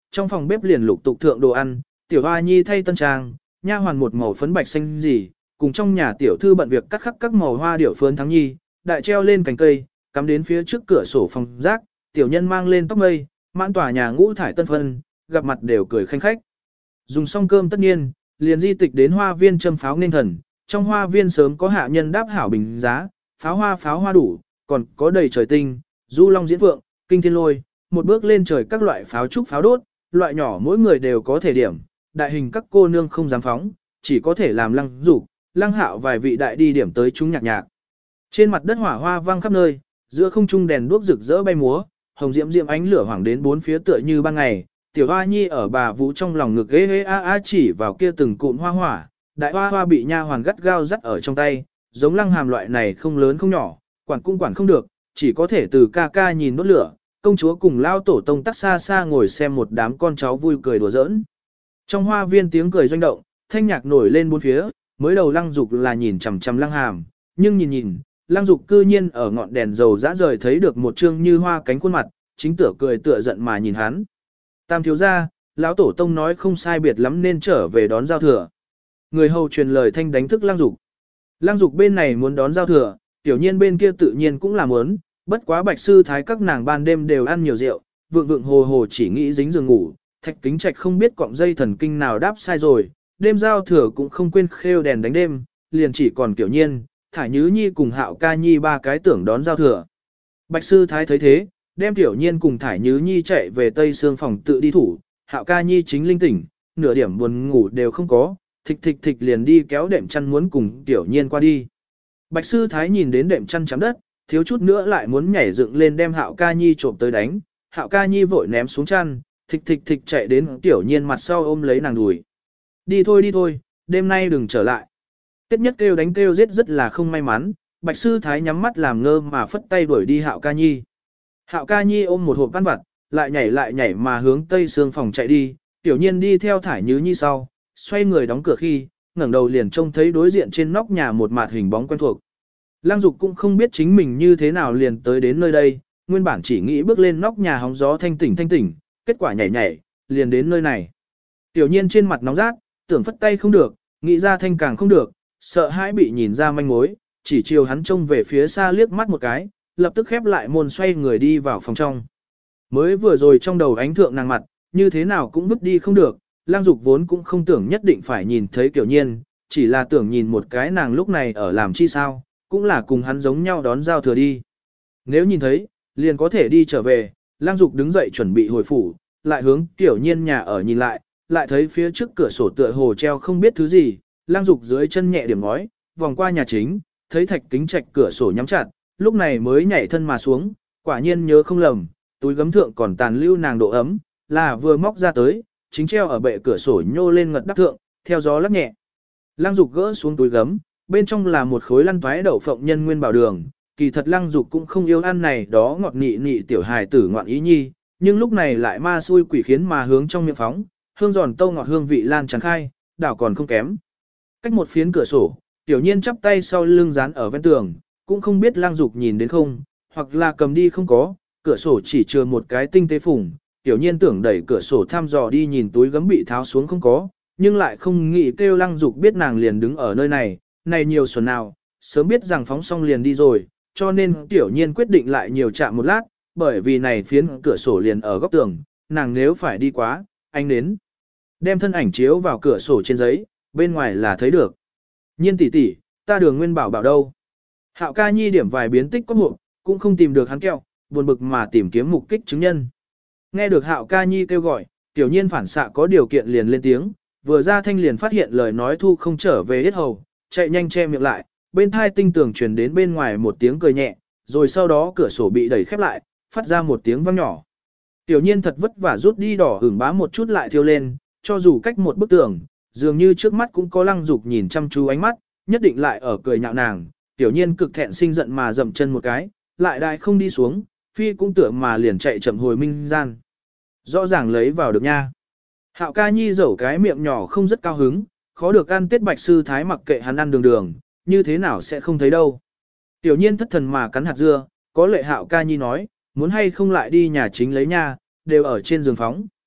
trong phòng bếp liền lục tục thượng đồ ăn, tiểu hoa nhi thay tân trang, nha hoàn một màu phấn bạch xanh gì, cùng trong nhà tiểu thư bận việc cắt khắc các màu hoa điểu phướn thắng nhi, đại treo lên cành cây, cắm đến phía trước cửa sổ phòng rác, tiểu nhân mang lên tóc mây, mãn tòa nhà ngũ thải tân phân, gặp mặt đều cười khanh khách. Dùng xong cơm tất nhiên, liền di tịch đến hoa viên châm pháo nên thần, trong hoa viên sớm có hạ nhân đáp hảo bình giá, pháo hoa đủ, còn có đầy trời tinh, du long diễn vượng, kinh thiên lôi, một bước lên trời các loại pháo trúc pháo đốt, loại nhỏ mỗi người đều có thể điểm, đại hình các cô nương không dám phóng, chỉ có thể làm lăng dục, lăng hạo vài vị đại đi điểm tới chúng nhạc nhạc. Trên mặt đất hỏa hoa vang khắp nơi, giữa không trung đèn đuốc rực rỡ bay múa, hồng diễm diễm ánh lửa hoàng đến bốn phía tựa như ban ngày. Tiểu hoa nhi ở bà vũ trong lòng ngực ghê ghê a a chỉ vào kia từng cụm hoa hỏa, đại hoa hoa bị nha hoàn gắt gao dắt ở trong tay, giống lăng hàm loại này không lớn không nhỏ, quản cũng quản không được, chỉ có thể từ ca ca nhìn đốt lửa, công chúa cùng lao tổ tông tắc xa xa ngồi xem một đám con cháu vui cười đùa giỡn. Trong hoa viên tiếng cười doanh động, thanh nhạc nổi lên bốn phía, mới đầu lăng dục là nhìn chằm chằm lăng hàm, nhưng nhìn, lăng dục cư nhiên ở ngọn đèn dầu dã rời thấy được một trương như hoa cánh khuôn mặt, chính tựa cười tựa giận mà nhìn hắn. Tam thiếu gia, lão tổ tông nói không sai biệt lắm nên trở về đón giao thừa. Người hầu truyền lời thanh đánh thức lăng dục. Lăng dục bên này muốn đón giao thừa, tiểu nhiên bên kia tự nhiên cũng là muốn, bất quá bạch sư thái các nàng ban đêm đều ăn nhiều rượu, vượng vượng hồ hồ chỉ nghĩ dính giường ngủ, thạch kính trạch không biết cọng dây thần kinh nào đáp sai rồi, đêm giao thừa cũng không quên khêu đèn đánh đêm, liền chỉ còn tiểu nhiên, thải nhứ nhi cùng hạo ca nhi ba cái tưởng đón giao thừa. Bạch sư thái thấy thế, đem tiểu nhiên cùng thải nhứ nhi chạy về tây xương phòng tự đi thủ, hạo ca nhi chính linh tỉnh, nửa điểm buồn ngủ đều không có, thịch thịch liền đi kéo đệm chăn muốn cùng tiểu nhiên qua đi. Bạch sư thái nhìn đến đệm chăn chạm đất, thiếu chút nữa lại muốn nhảy dựng lên đem hạo ca nhi trộm tới đánh, hạo ca nhi vội ném xuống chăn, thịch chạy đến tiểu nhiên mặt sau ôm lấy nàng đùi. Đi thôi, đêm nay đừng trở lại. Tiết nhất kêu đánh kêu giết rất là không may mắn, bạch sư thái nhắm mắt làm ngơ mà phất tay đuổi đi hạo ca nhi. Hạo ca nhi ôm một hộp văn vặt, lại nhảy mà hướng tây xương phòng chạy đi, tiểu nhiên đi theo thải nhứ nhi sau, xoay người đóng cửa khi, ngẩng đầu liền trông thấy đối diện trên nóc nhà một mặt hình bóng quen thuộc. Lăng Dục cũng không biết chính mình như thế nào liền tới đến nơi đây, nguyên bản chỉ nghĩ bước lên nóc nhà hóng gió thanh tỉnh, kết quả nhảy, liền đến nơi này. Tiểu nhiên trên mặt nóng rát, tưởng phất tay không được, nghĩ ra thanh càng không được, sợ hãi bị nhìn ra manh mối, chỉ chiều hắn trông về phía xa liếc mắt một cái, lập tức khép lại môn xoay người đi vào phòng trong. Mới vừa rồi trong đầu ánh thượng nàng mặt, như thế nào cũng vứt đi không được, Lăng Dục vốn cũng không tưởng nhất định phải nhìn thấy Tiểu Nhiên, chỉ là tưởng nhìn một cái nàng lúc này ở làm chi sao, cũng là cùng hắn giống nhau đón giao thừa đi. Nếu nhìn thấy, liền có thể đi trở về, Lăng Dục đứng dậy chuẩn bị hồi phủ, lại hướng Tiểu Nhiên nhà ở nhìn lại thấy phía trước cửa sổ tựa hồ treo không biết thứ gì, Lăng Dục dưới chân nhẹ điểm ngói, vòng qua nhà chính, thấy thạch kính trạch cửa sổ nhắm chặt, lúc này mới nhảy thân mà xuống, quả nhiên nhớ không lầm, túi gấm thượng còn tàn lưu nàng độ ấm, là vừa móc ra tới, chính treo ở bệ cửa sổ nhô lên ngật đắp thượng, theo gió lắc nhẹ. Lăng Dục gỡ xuống túi gấm, bên trong là một khối lăn toái đậu phộng nhân nguyên bảo đường, kỳ thật Lăng Dục cũng không yêu ăn này đó ngọt nị nị tiểu hài tử ngoạn ý nhi, nhưng lúc này lại ma xui quỷ khiến mà hướng trong miệng phóng, hương giòn tâu ngọt hương vị lan tràn khai, đảo còn không kém. Cách một phiến cửa sổ, Tiểu Nhiên chắp tay sau lưng dán ở ven tường, cũng không biết Lăng Dục nhìn đến không, hoặc là cầm đi không có, cửa sổ chỉ chừa một cái tinh tế phủng, Tiểu Nhiên tưởng đẩy cửa sổ thăm dò đi nhìn túi gấm bị tháo xuống không có, nhưng lại không nghĩ kêu Lăng Dục biết nàng liền đứng ở nơi này, này nhiều xuẩn nào, sớm biết rằng phóng xong liền đi rồi, cho nên Tiểu Nhiên quyết định lại nhiều chạm một lát, bởi vì này phiến cửa sổ liền ở góc tường, nàng nếu phải đi quá, anh đến. Đem thân ảnh chiếu vào cửa sổ trên giấy, bên ngoài là thấy được. Nhiên tỷ tỷ, ta Đường Nguyên bảo đâu? Hạo ca nhi điểm vài biến tích có hộp, cũng không tìm được hắn kẹo, buồn bực mà tìm kiếm mục kích chứng nhân. Nghe được Hạo ca nhi kêu gọi, Tiểu Nhiên phản xạ có điều kiện liền lên tiếng, vừa ra thanh liền phát hiện lời nói thu không trở về hết hầu, chạy nhanh che miệng lại, bên thai tinh tường truyền đến bên ngoài một tiếng cười nhẹ, rồi sau đó cửa sổ bị đẩy khép lại, phát ra một tiếng vang nhỏ. Tiểu Nhiên thật vất vả rút đi đỏ ửng bá một chút lại thiêu lên, cho dù cách một bức tường, dường như trước mắt cũng có Lăng Dục nhìn chăm chú ánh mắt, nhất định lại ở cười nhạo nàng. Tiểu Nhiên cực thẹn sinh giận mà dậm chân một cái, lại đại không đi xuống, phi cũng tựa mà liền chạy chậm hồi minh gian. Rõ ràng lấy vào được nha. Hạo ca nhi dẩu cái miệng nhỏ không rất cao hứng, khó được ăn Tết Bạch sư thái mặc kệ hắn ăn đường, như thế nào sẽ không thấy đâu. Tiểu Nhiên thất thần mà cắn hạt dưa, có lệ Hạo ca nhi nói, muốn hay không lại đi nhà chính lấy nha, đều ở trên giường phóng.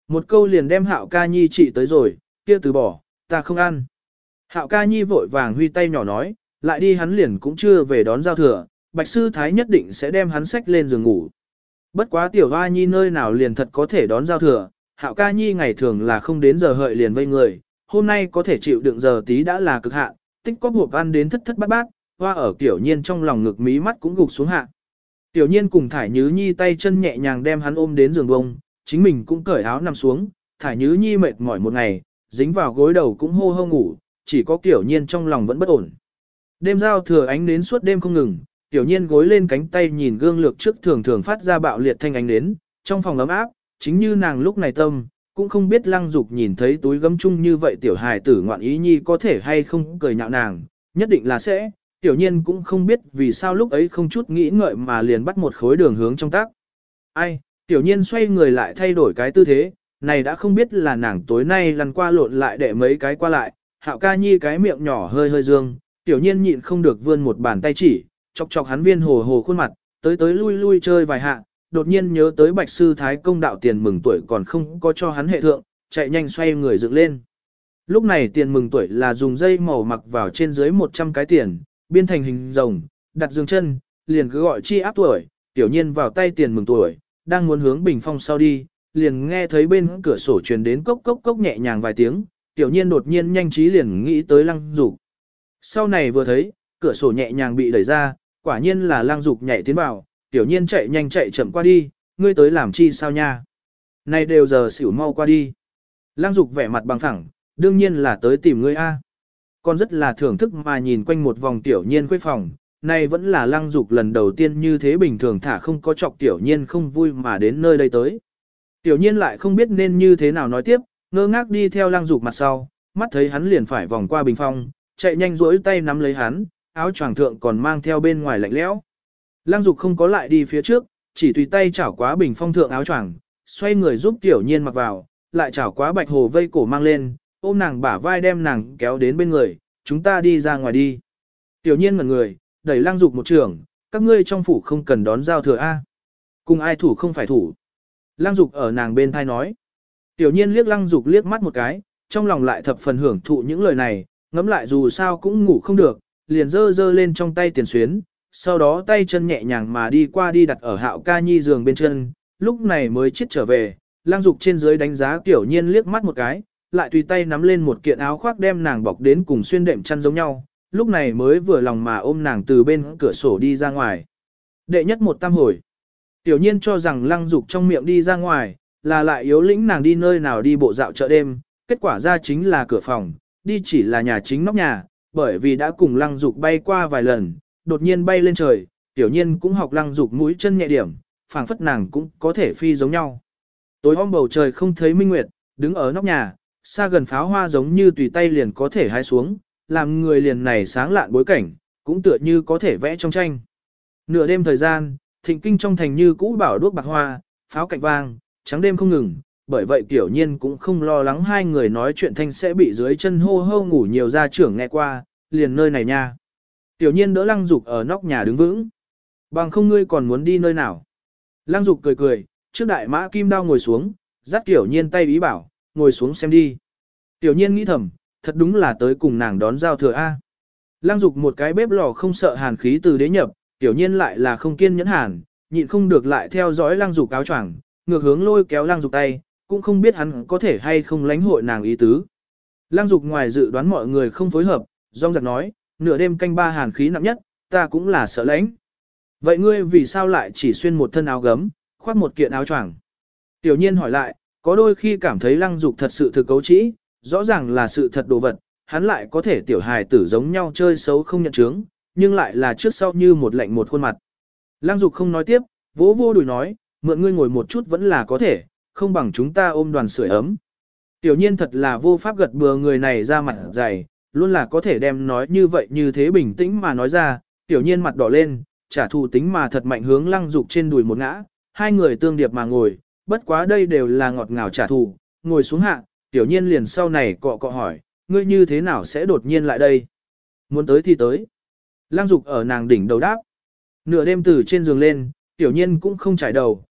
Một câu liền đem Hạo Ca Nhi trị tới rồi, kia từ bỏ, ta không ăn. Hạo Ca Nhi vội vàng huy tay nhỏ nói, lại đi hắn liền cũng chưa về đón giao thừa, Bạch Sư Thái nhất định sẽ đem hắn xách lên giường ngủ. Bất quá tiểu hoa nhi nơi nào liền thật có thể đón giao thừa, Hạo Ca Nhi ngày thường là không đến giờ hợi liền vây người, hôm nay có thể chịu đựng giờ tí đã là cực hạn, tích cóp hộp ăn đến thất thất bát bát, hoa ở Tiểu Nhiên trong lòng ngực mí mắt cũng gục xuống hạ. Tiểu Nhiên cùng Thải Nhứ Nhi tay chân nhẹ nhàng đem hắn ôm đến giường bông, chính mình cũng cởi áo nằm xuống, Thải Nhứ Nhi mệt mỏi một ngày, dính vào gối đầu cũng hô hô ngủ, chỉ có Tiểu Nhiên trong lòng vẫn bất ổn. Đêm giao thừa ánh đến suốt đêm không ngừng, Tiểu Nhiên gối lên cánh tay nhìn gương lược trước thường thường phát ra bạo liệt thanh ánh đến, trong phòng ấm áp, chính như nàng lúc này tâm, cũng không biết Lăng Dục nhìn thấy túi gấm chung như vậy tiểu hài tử ngoạn ý nhi có thể hay không cười nhạo nàng, nhất định là sẽ, Tiểu Nhiên cũng không biết vì sao lúc ấy không chút nghĩ ngợi mà liền bắt một khối đường hướng trong tác. Ai, Tiểu Nhiên xoay người lại thay đổi cái tư thế, này đã không biết là nàng tối nay lăn qua lộn lại để mấy cái qua lại, Hạo Ca Nhi cái miệng nhỏ hơi hơi dương, Tiểu Nhiên nhịn không được vươn một bàn tay chỉ, chọc chọc hắn viên hồ hồ khuôn mặt, tới lui lui chơi vài hạ, đột nhiên nhớ tới Bạch Sư Thái công đạo tiền mừng tuổi còn không có cho hắn hệ thượng, chạy nhanh xoay người dựng lên. Lúc này tiền mừng tuổi là dùng dây màu mặc vào trên dưới 100 cái tiền, biên thành hình rồng, đặt giường chân, liền cứ gọi chi áp tuổi, Tiểu Nhiên vào tay tiền mừng tuổi, đang muốn hướng bình phong sau đi, liền nghe thấy bên cửa sổ truyền đến cốc cốc cốc nhẹ nhàng vài tiếng, Tiểu Nhiên đột nhiên nhanh trí liền nghĩ tới Lăng Dục. Sau này vừa thấy, cửa sổ nhẹ nhàng bị đẩy ra, quả nhiên là Lăng Dục nhảy tiến vào, Tiểu Nhiên chạy nhanh chạy chậm qua đi, ngươi tới làm chi sao nha? Này đều giờ xỉu mau qua đi. Lăng Dục vẻ mặt bằng phẳng, đương nhiên là tới tìm ngươi a. Con rất là thưởng thức mà nhìn quanh một vòng Tiểu Nhiên khuê phòng, này vẫn là Lăng Dục lần đầu tiên như thế bình thường thả không có chọc Tiểu Nhiên không vui mà đến nơi đây tới. Tiểu Nhiên lại không biết nên như thế nào nói tiếp, ngơ ngác đi theo Lăng Dục mặt sau, mắt thấy hắn liền phải vòng qua bình phong, chạy nhanh duỗi tay nắm lấy hắn, áo choàng thượng còn mang theo bên ngoài lạnh lẽo. Lăng Dục không có lại đi phía trước, chỉ tùy tay chảo quá bình phong thượng áo choàng, xoay người giúp Tiểu Nhiên mặc vào, lại chảo quá Bạch Hồ vây cổ mang lên, ôm nàng bả vai đem nàng kéo đến bên người, chúng ta đi ra ngoài đi. Tiểu Nhiên ngẩn người, đẩy Lăng Dục một trường, các ngươi trong phủ không cần đón giao thừa A. Cùng ai thủ không phải thủ. Lăng Dục ở nàng bên thai nói. Tiểu Nhiên liếc Lăng Dục liếc mắt một cái, trong lòng lại thập phần hưởng thụ những lời này, ngẫm lại dù sao cũng ngủ không được, liền giơ lên trong tay tiền xuyến, sau đó tay chân nhẹ nhàng mà đi qua đi đặt ở Hạo Ca Nhi giường bên chân, lúc này mới chết trở về, Lăng Dục trên dưới đánh giá Tiểu Nhiên liếc mắt một cái, lại tùy tay nắm lên một kiện áo khoác đem nàng bọc đến cùng xuyên đệm chăn giống nhau, lúc này mới vừa lòng mà ôm nàng từ bên cửa sổ đi ra ngoài. Đệ nhất một tam hồi, Tiểu Nhiên cho rằng Lăng Dục trong miệng đi ra ngoài, là lại yếu lĩnh nàng đi nơi nào đi bộ dạo chợ đêm, kết quả ra chính là cửa phòng, đi chỉ là nhà chính nóc nhà, bởi vì đã cùng Lăng Dục bay qua vài lần, đột nhiên bay lên trời, Tiểu Nhiên cũng học Lăng Dục mũi chân nhẹ điểm, phảng phất nàng cũng có thể phi giống nhau. Tối om bầu trời không thấy minh nguyệt, đứng ở nóc nhà, xa gần pháo hoa giống như tùy tay liền có thể hái xuống, làm người liền này sáng lạn bối cảnh, cũng tựa như có thể vẽ trong tranh. Nửa đêm thời gian, thịnh kinh trong thành như cũ bảo đuốc bạc hoa, pháo cạnh vang, trắng đêm không ngừng, bởi vậy Tiểu Nhiên cũng không lo lắng hai người nói chuyện thanh sẽ bị dưới chân hô hô ngủ nhiều gia trưởng nghe qua, liền nơi này nha. Tiểu Nhiên đỡ Lăng Dục ở nóc nhà đứng vững. Bằng không ngươi còn muốn đi nơi nào. Lăng Dục cười cười, trước đại mã kim đao ngồi xuống, dắt Tiểu Nhiên tay ý bảo, ngồi xuống xem đi. Tiểu Nhiên nghĩ thầm, thật đúng là tới cùng nàng đón giao thừa A. Lăng Dục một cái bếp lò không sợ hàn khí từ đế nhập, Tiểu Nhiên lại là không kiên nhẫn hàn, nhịn không được lại theo dõi Lăng Dục áo choàng, ngược hướng lôi kéo Lăng Dục tay, cũng không biết hắn có thể hay không lánh hội nàng ý tứ. Lăng Dục ngoài dự đoán mọi người không phối hợp, rong giặc nói, nửa đêm canh ba hàn khí nặng nhất, ta cũng là sợ lánh. Vậy ngươi vì sao lại chỉ xuyên một thân áo gấm, khoác một kiện áo choàng? Tiểu Nhiên hỏi lại, có đôi khi cảm thấy Lăng Dục thật sự thực cấu trĩ, rõ ràng là sự thật đồ vật, hắn lại có thể tiểu hài tử giống nhau chơi xấu không nhận chướng, nhưng lại là trước sau như một lạnh một khuôn mặt. Lăng Dục không nói tiếp, vỗ vô đùi nói, mượn ngươi ngồi một chút vẫn là có thể, không bằng chúng ta ôm đoàn sưởi ấm. Tiểu Nhiên thật là vô pháp gật bừa người này ra mặt dày, luôn là có thể đem nói như vậy như thế bình tĩnh mà nói ra, Tiểu Nhiên mặt đỏ lên, trả thù tính mà thật mạnh hướng Lăng Dục trên đùi một ngã, hai người tương điệp mà ngồi, bất quá đây đều là ngọt ngào trả thù, ngồi xuống hạ, Tiểu Nhiên liền sau này cọ cọ hỏi, ngươi như thế nào sẽ đột nhiên lại đây? Muốn tới thì tới. Lăng Dục ở nàng đỉnh đầu đáp. Nửa đêm từ trên giường lên, Tiểu Nhiên cũng không trải đầu,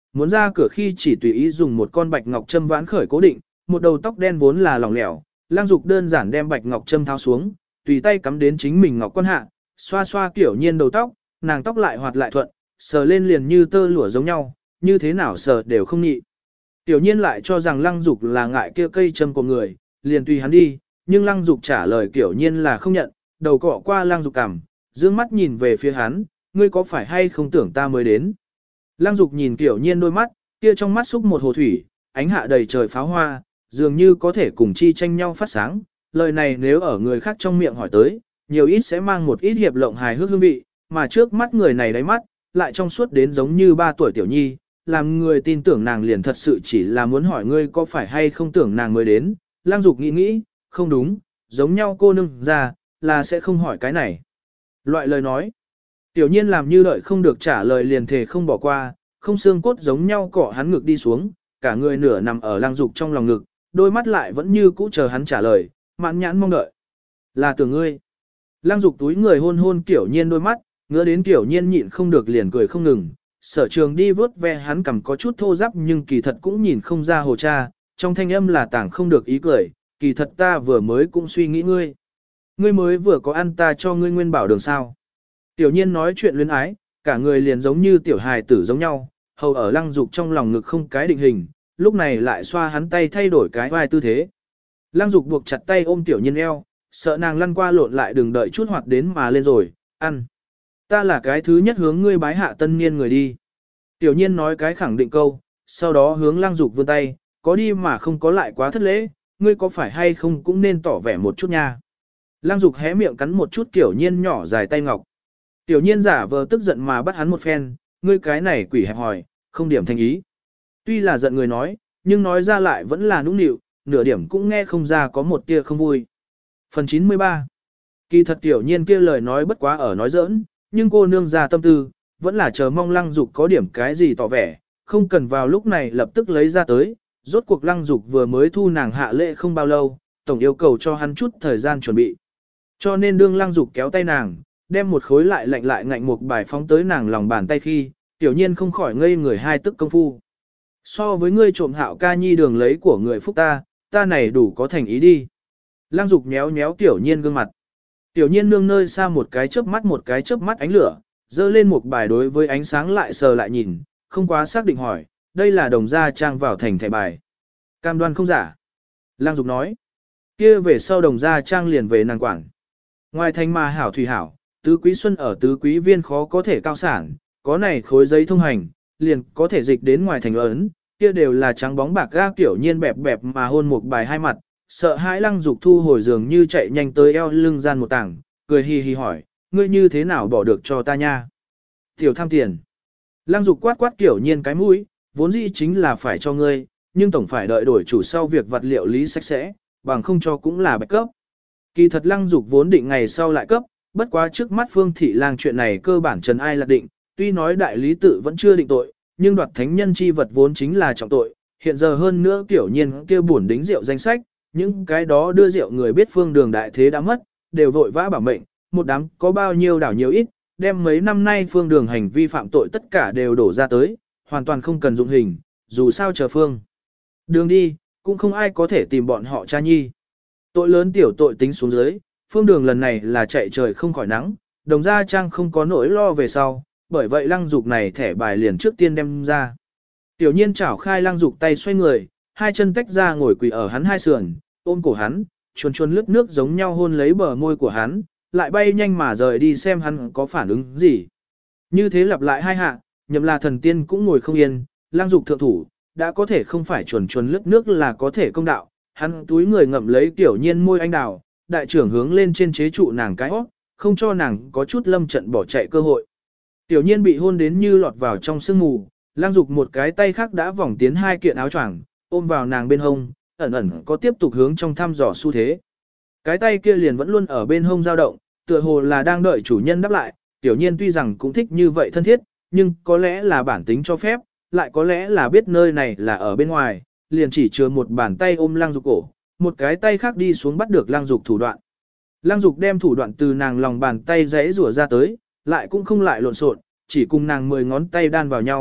muốn ra cửa khi chỉ tùy ý dùng một con bạch ngọc châm vãn khởi cố định, một đầu tóc đen vốn là lỏng lẻo, Lăng Dục đơn giản đem bạch ngọc châm tháo xuống, tùy tay cắm đến chính mình ngọc quan hạ, xoa xoa Tiểu Nhiên đầu tóc, nàng tóc lại hoạt lại thuận, sờ lên liền như tơ lụa giống nhau, như thế nào sờ đều không nhị. Tiểu Nhiên lại cho rằng Lăng Dục là ngại kia cây châm của người, liền tùy hắn đi, nhưng Lăng Dục trả lời Tiểu Nhiên là không nhận, đầu cọ qua Lăng Dục cằm, dương mắt nhìn về phía hắn, ngươi có phải hay không tưởng ta mới đến. Lăng Dục nhìn Tiểu Nhiên đôi mắt, kia trong mắt xúc một hồ thủy, ánh hạ đầy trời pháo hoa, dường như có thể cùng chi tranh nhau phát sáng. Lời này nếu ở người khác trong miệng hỏi tới, nhiều ít sẽ mang một ít hiệp lộng hài hước hương vị, mà trước mắt người này đáy mắt, lại trong suốt đến giống như 3 tuổi tiểu nhi, làm người tin tưởng nàng liền thật sự chỉ là muốn hỏi ngươi có phải hay không tưởng nàng mới đến. Lăng Dục nghĩ nghĩ, không đúng, giống nhau cô nương ra, là sẽ không hỏi cái này. Loại lời nói, Tiểu Nhiên làm như đợi không được trả lời liền thề không bỏ qua, không xương cốt giống nhau cọ hắn ngực đi xuống, cả người nửa nằm ở Lăng Dục trong lòng ngực, đôi mắt lại vẫn như cũ chờ hắn trả lời, mãn nhãn mong đợi. Là tưởng ngươi. Lăng Dục túi người hôn hôn Tiểu Nhiên đôi mắt, ngỡ đến Tiểu Nhiên nhịn không được liền cười không ngừng. Sở Trường đi vớt ve hắn cầm có chút thô ráp nhưng kỳ thật cũng nhìn không ra hồ cha, trong thanh âm là tảng không được ý cười, kỳ thật ta vừa mới cũng suy nghĩ ngươi. Ngươi mới vừa có ăn ta cho ngươi nguyên bảo đường sao. Tiểu Nhiên nói chuyện luyến ái, cả người liền giống như tiểu hài tử giống nhau, hầu ở Lăng Dục trong lòng ngực không cái định hình, lúc này lại xoa hắn tay thay đổi cái vai tư thế. Lăng Dục buộc chặt tay ôm Tiểu Nhiên eo, sợ nàng lăn qua lộn lại đừng đợi chút hoạt đến mà lên rồi, ăn. Ta là cái thứ nhất hướng ngươi bái hạ tân niên người đi. Tiểu Nhiên nói cái khẳng định câu, sau đó hướng Lăng Dục vươn tay, có đi mà không có lại quá thất lễ, ngươi có phải hay không cũng nên tỏ vẻ một chút nha. Lăng Dục hé miệng cắn một chút Tiểu Nhiên nhỏ dài tay ngọc. Tiểu Nhiên giả vờ tức giận mà bắt hắn một phen, ngươi cái này quỷ hẹp hòi, không điểm thành ý. Tuy là giận người nói, nhưng nói ra lại vẫn là nũng nịu, nửa điểm cũng nghe không ra có một tia không vui. Phần 93. Kỳ thật Tiểu Nhiên kia lời nói bất quá ở nói giỡn, nhưng cô nương ra tâm tư, vẫn là chờ mong Lăng Dục có điểm cái gì tỏ vẻ, không cần vào lúc này lập tức lấy ra tới. Rốt cuộc Lăng Dục vừa mới thu nàng hạ lễ không bao lâu, tổng yêu cầu cho hắn chút thời gian chuẩn bị. Cho nên đương Lăng Dục kéo tay nàng, đem một khối lại lạnh lại ngạnh một bài phóng tới nàng lòng bàn tay khi, Tiểu Nhiên không khỏi ngây người hai tức công phu. So với ngươi trộm Hạo ca nhi đường lấy của người phúc ta này đủ có thành ý đi. Lăng Dục nhéo nhéo Tiểu Nhiên gương mặt. Tiểu Nhiên nương nơi xa một cái chớp mắt ánh lửa, dơ lên một bài đối với ánh sáng lại sờ lại nhìn, không quá xác định hỏi, đây là đồng gia trang vào thành thẻ bài. Cam đoan không giả. Lăng Dục nói, kia về sau đồng gia trang liền về nàng quản. Ngoài thành mà hảo thủy hảo, tứ quý xuân ở tứ quý viên khó có thể cao sản, có này khối giấy thông hành, liền có thể dịch đến ngoài thành ấn, kia đều là trắng bóng bạc ga. Tiểu Nhiên bẹp bẹp mà hôn một bài hai mặt, sợ hãi Lăng Dục thu hồi giường như chạy nhanh tới eo lưng gian một tảng, cười hì hì hỏi, ngươi như thế nào bỏ được cho ta nha? Tiểu tham tiền. Lăng Dục quát quát Tiểu Nhiên cái mũi, vốn dĩ chính là phải cho ngươi, nhưng tổng phải đợi đổi chủ sau việc vật liệu lý sạch sẽ, bằng không cho cũng là bạch cấp. Kỳ thật Lăng Dục vốn định ngày sau lại cấp, bất quá trước mắt Phương Thị Lang chuyện này cơ bản trần ai lạc định, tuy nói đại lý tự vẫn chưa định tội, nhưng đoạt thánh nhân chi vật vốn chính là trọng tội, hiện giờ hơn nữa Tiểu Nhiên kia buồn đính rượu danh sách, những cái đó đưa rượu người biết phương đường đại thế đã mất, đều vội vã bảo mệnh, một đám có bao nhiêu đảo nhiều ít, đem mấy năm nay phương đường hành vi phạm tội tất cả đều đổ ra tới, hoàn toàn không cần dụng hình, dù sao chờ phương đường đi, cũng không ai có thể tìm bọn họ cha nhi. Tội lớn tiểu tội tính xuống dưới, phương đường lần này là chạy trời không khỏi nắng, đồng gia trang không có nỗi lo về sau, bởi vậy Lăng Dục này thẻ bài liền trước tiên đem ra. Tiểu Nhiên chảo khai Lăng Dục tay xoay người, hai chân tách ra ngồi quỳ ở hắn hai sườn, ôm cổ hắn, chuồn chuồn lướt nước giống nhau hôn lấy bờ môi của hắn, lại bay nhanh mà rời đi xem hắn có phản ứng gì. Như thế lặp lại hai hạ, Nhậm là thần tiên cũng ngồi không yên, Lăng Dục thượng thủ, đã có thể không phải chuồn chuồn lướt nước là có thể công đạo, hắn túi người ngậm lấy Tiểu Nhiên môi anh đào, đại trưởng hướng lên trên chế trụ nàng cái hót, không cho nàng có chút lâm trận bỏ chạy cơ hội. Tiểu Nhiên bị hôn đến như lọt vào trong sương mù, Lăng Dục một cái tay khác đã vòng tiến hai kiện áo choàng, ôm vào nàng bên hông, ẩn ẩn có tiếp tục hướng trong thăm dò xu thế. Cái tay kia liền vẫn luôn ở bên hông dao động, tựa hồ là đang đợi chủ nhân đáp lại. Tiểu Nhiên tuy rằng cũng thích như vậy thân thiết, nhưng có lẽ là bản tính cho phép, lại có lẽ là biết nơi này là ở bên ngoài, liền chỉ chừa một bàn tay ôm Lăng Dục cổ, một cái tay khác đi xuống bắt được Lăng Dục thủ đoạn. Lăng Dục đem thủ đoạn từ nàng lòng bàn tay rẽ rủa ra tới, lại cũng không lại lộn xộn, chỉ cùng nàng 10 ngón tay đan vào nhau,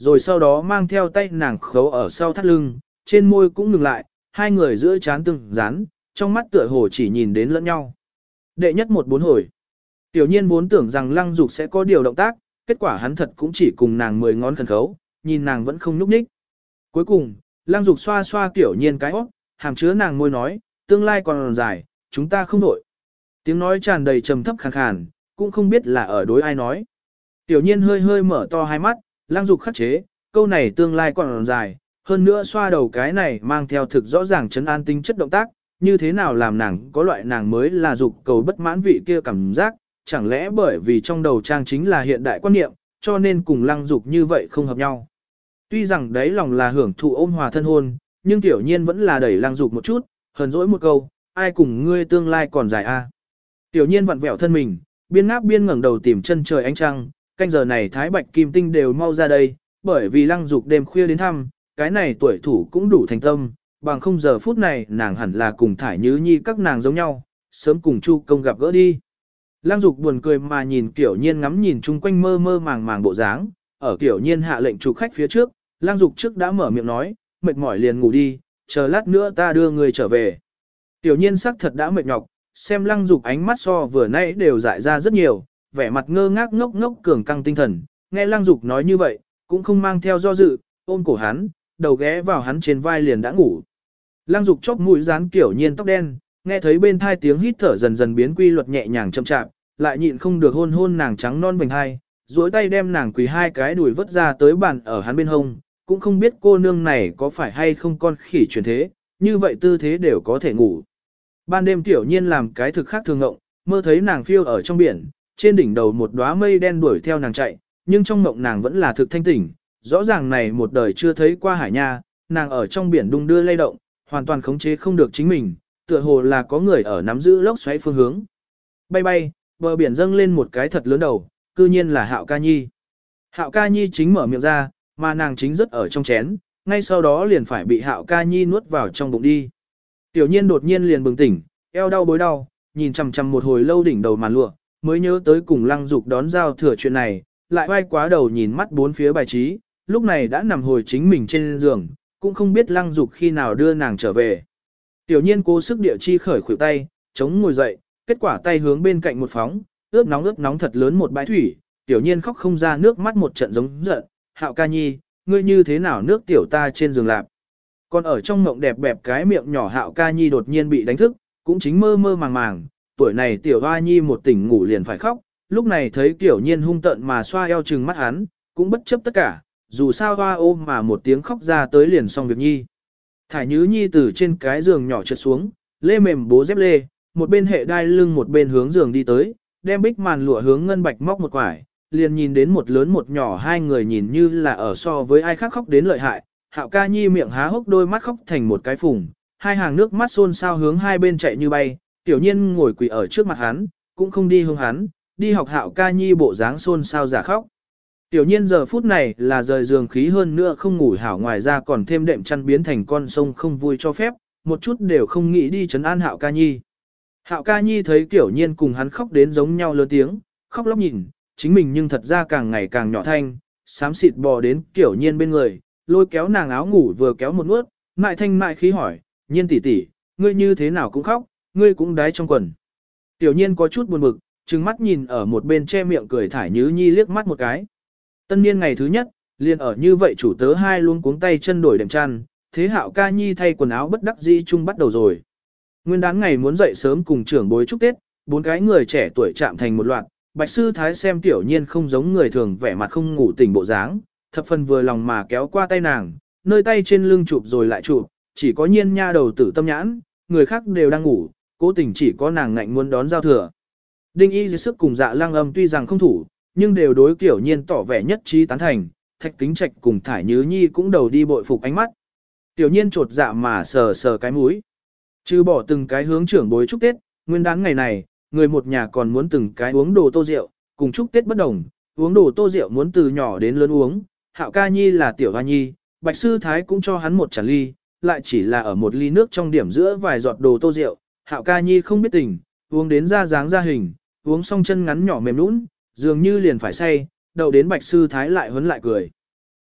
rồi sau đó mang theo tay nàng khấu ở sau thắt lưng, trên môi cũng ngừng lại, hai người giữa chán từng dán, trong mắt tựa hồ chỉ nhìn đến lẫn nhau. Đệ nhất 1-4 hồi. Tiểu nhiên vốn tưởng rằng Lăng Dục sẽ có điều động tác, kết quả hắn thật cũng chỉ cùng nàng 10 ngón khẩn khấu, nhìn nàng vẫn không nhúc nhích. Cuối cùng, Lăng Dục xoa xoa Tiểu nhiên cái óc, hàm chứa nàng môi nói, tương lai còn dài, chúng ta không đổi. Tiếng nói tràn đầy trầm thấp khàn khàn, cũng không biết là ở đối ai nói. Tiểu nhiên hơi hơi mở to hai mắt, Lăng Dục khắc chế, câu này tương lai còn dài, hơn nữa xoa đầu cái này mang theo thực rõ ràng trấn an tính chất động tác, như thế nào làm nàng có loại nàng mới là dục cầu bất mãn vị kia cảm giác, chẳng lẽ bởi vì trong đầu trang chính là hiện đại quan niệm, cho nên cùng Lăng Dục như vậy không hợp nhau. Tuy rằng đấy lòng là hưởng thụ ôm hòa thân hôn, nhưng Tiểu nhiên vẫn là đẩy Lăng Dục một chút, hờn dỗi một câu, ai cùng ngươi tương lai còn dài a? Tiểu nhiên vặn vẹo thân mình, biên ngáp biên ngẩng đầu tìm chân trời ánh trăng, canh giờ này Thái Bạch Kim Tinh đều mau ra đây, bởi vì Lăng Dục đêm khuya đến thăm, cái này tuổi thủ cũng đủ thành tâm, bằng không giờ phút này nàng hẳn là cùng Thải Nhứ Nhi các nàng giống nhau, sớm cùng Chu Công gặp gỡ đi. Lăng Dục buồn cười mà nhìn Tiểu Nhiên ngắm nhìn chung quanh mơ mơ màng màng bộ dáng, ở Tiểu Nhiên hạ lệnh chủ khách phía trước, Lăng Dục trước đã mở miệng nói, mệt mỏi liền ngủ đi, chờ lát nữa ta đưa người trở về. Tiểu Nhiên sắc thật đã mệt nhọc, xem Lăng Dục ánh mắt so vừa nãy đều dại ra rất nhiều, vẻ mặt ngơ ngác ngốc ngốc cường căng tinh thần, nghe Lăng Dục nói như vậy, cũng không mang theo do dự, ôm cổ hắn, đầu ghé vào hắn trên vai liền đã ngủ. Lăng Dục chóp mũi dán Tiểu Nhiên tóc đen, nghe thấy bên thai tiếng hít thở dần dần biến quy luật nhẹ nhàng chậm chạp, lại nhịn không được hôn hôn nàng trắng non vành hai, duỗi tay đem nàng quỳ hai cái đùi vớt ra tới bàn ở hắn bên hông, cũng không biết cô nương này có phải hay không con khỉ truyền thế, như vậy tư thế đều có thể ngủ. Ban đêm Tiểu Nhiên làm cái thực khác thường ngộng, mơ thấy nàng phiêu ở trong biển, trên đỉnh đầu một đóa mây đen đuổi theo nàng chạy, nhưng trong mộng nàng vẫn là thực thanh tỉnh, rõ ràng này một đời chưa thấy qua hải nha, nàng ở trong biển đung đưa lay động, hoàn toàn khống chế không được chính mình, tựa hồ là có người ở nắm giữ lốc xoáy phương hướng. Bay bay, bờ biển dâng lên một cái thật lớn đầu, cư nhiên là Hạo Ca Nhi. Hạo Ca Nhi chính mở miệng ra, mà nàng chính rất ở trong chén, ngay sau đó liền phải bị Hạo Ca Nhi nuốt vào trong bụng đi. Tiểu Nhiên đột nhiên liền bừng tỉnh, eo đau bối đau, nhìn chằm chằm một hồi lâu đỉnh đầu màn lụa, mới nhớ tới cùng Lăng Dục đón giao thừa chuyện này, lại vai quá đầu nhìn mắt bốn phía bài trí, lúc này đã nằm hồi chính mình trên giường, cũng không biết Lăng Dục khi nào đưa nàng trở về. Tiểu Nhiên cố sức địa chi khởi khuỷu tay, chống ngồi dậy, kết quả tay hướng bên cạnh một phóng, ướp nóng thật lớn một bãi thủy, Tiểu Nhiên khóc không ra nước mắt một trận giống giận, Hạo Ca Nhi, ngươi như thế nào nước tiểu ta trên giường lạp. Còn ở trong mộng đẹp bẹp cái miệng nhỏ Hạo Ca Nhi đột nhiên bị đánh thức, cũng chính mơ mơ màng màng, tuổi này Tiểu Hoa Nhi một tỉnh ngủ liền phải khóc, lúc này thấy Tiểu Nhiên hung tợn mà xoa eo trừng mắt hắn, cũng bất chấp tất cả, dù sao hoa ôm mà một tiếng khóc ra tới liền xong việc nhi. Thải Nhứ Nhi từ trên cái giường nhỏ trượt xuống, lê mềm bố dép lê, một bên hệ đai lưng một bên hướng giường đi tới, đem bích màn lụa hướng ngân bạch móc một quải, liền nhìn đến một lớn một nhỏ hai người nhìn như là ở so với ai khác khóc đến lợi hại. Hạo Ca Nhi miệng há hốc đôi mắt khóc thành một cái phùng, hai hàng nước mắt xôn xao hướng hai bên chạy như bay, Tiểu Nhiên ngồi quỳ ở trước mặt hắn, cũng không đi hướng hắn, đi học Hạo Ca Nhi bộ dáng xôn xao giả khóc. Tiểu Nhiên giờ phút này là rời giường khí hơn nữa không ngủ hảo, ngoài ra còn thêm đệm chăn biến thành con sông không vui cho phép, một chút đều không nghĩ đi trấn an Hạo Ca Nhi. Hạo Ca Nhi thấy Tiểu Nhiên cùng hắn khóc đến giống nhau lớn tiếng, khóc lóc nhìn, chính mình nhưng thật ra càng ngày càng nhỏ thanh, xám xịt bò đến Tiểu Nhiên bên người, lôi kéo nàng áo ngủ vừa kéo một nuốt, mại thanh mại khí hỏi, Nhiên tỷ tỷ, ngươi như thế nào cũng khóc, ngươi cũng đái trong quần. Tiểu Nhiên có chút buồn bực, trừng mắt nhìn ở một bên che miệng cười Thải Nhứ Nhi liếc mắt một cái. Tân niên ngày thứ nhất, liền ở như vậy chủ tớ hai luôn cuống tay chân đổi đệm chăn, thế Hạo Ca Nhi thay quần áo bất đắc dĩ chung bắt đầu rồi. Nguyên đán ngày muốn dậy sớm cùng trưởng bối chúc Tết, bốn cái người trẻ tuổi chạm thành một loạt, Bạch Sư Thái xem Tiểu Nhiên không giống người thường vẻ mặt không ngủ tỉnh bộ dáng, thập phần vừa lòng mà kéo qua tay nàng, nơi tay trên lưng chụp rồi lại chụp, chỉ có Nhiên nha đầu tử tâm nhãn, người khác đều đang ngủ, cố tình chỉ có nàng ngạnh muốn đón giao thừa. Đinh Y dưới sức cùng Dạ Lăng Âm tuy rằng không thủ, nhưng đều đối Tiểu Nhiên tỏ vẻ nhất trí tán thành, Thạch Kính Trạch cùng Thải Nhứ Nhi cũng đầu đi bội phục ánh mắt. Tiểu Nhiên trột dạ mà sờ sờ cái mũi. Trừ bỏ từng cái hướng trưởng bối chúc Tết, nguyên đán ngày này, người một nhà còn muốn từng cái uống đồ tô rượu, cùng chúc Tết bất đồng, uống đồ tô rượu muốn từ nhỏ đến lớn uống. Hạo Ca Nhi là Tiểu Hoa Nhi, Bạch Sư Thái cũng cho hắn một chén ly, lại chỉ là ở một ly nước trong điểm giữa vài giọt đồ tô rượu. Hạo Ca Nhi không biết tình, uống đến ra dáng ra hình, uống xong chân ngắn nhỏ mềm nũng, dường như liền phải say, đầu đến Bạch Sư Thái lại huấn lại cười.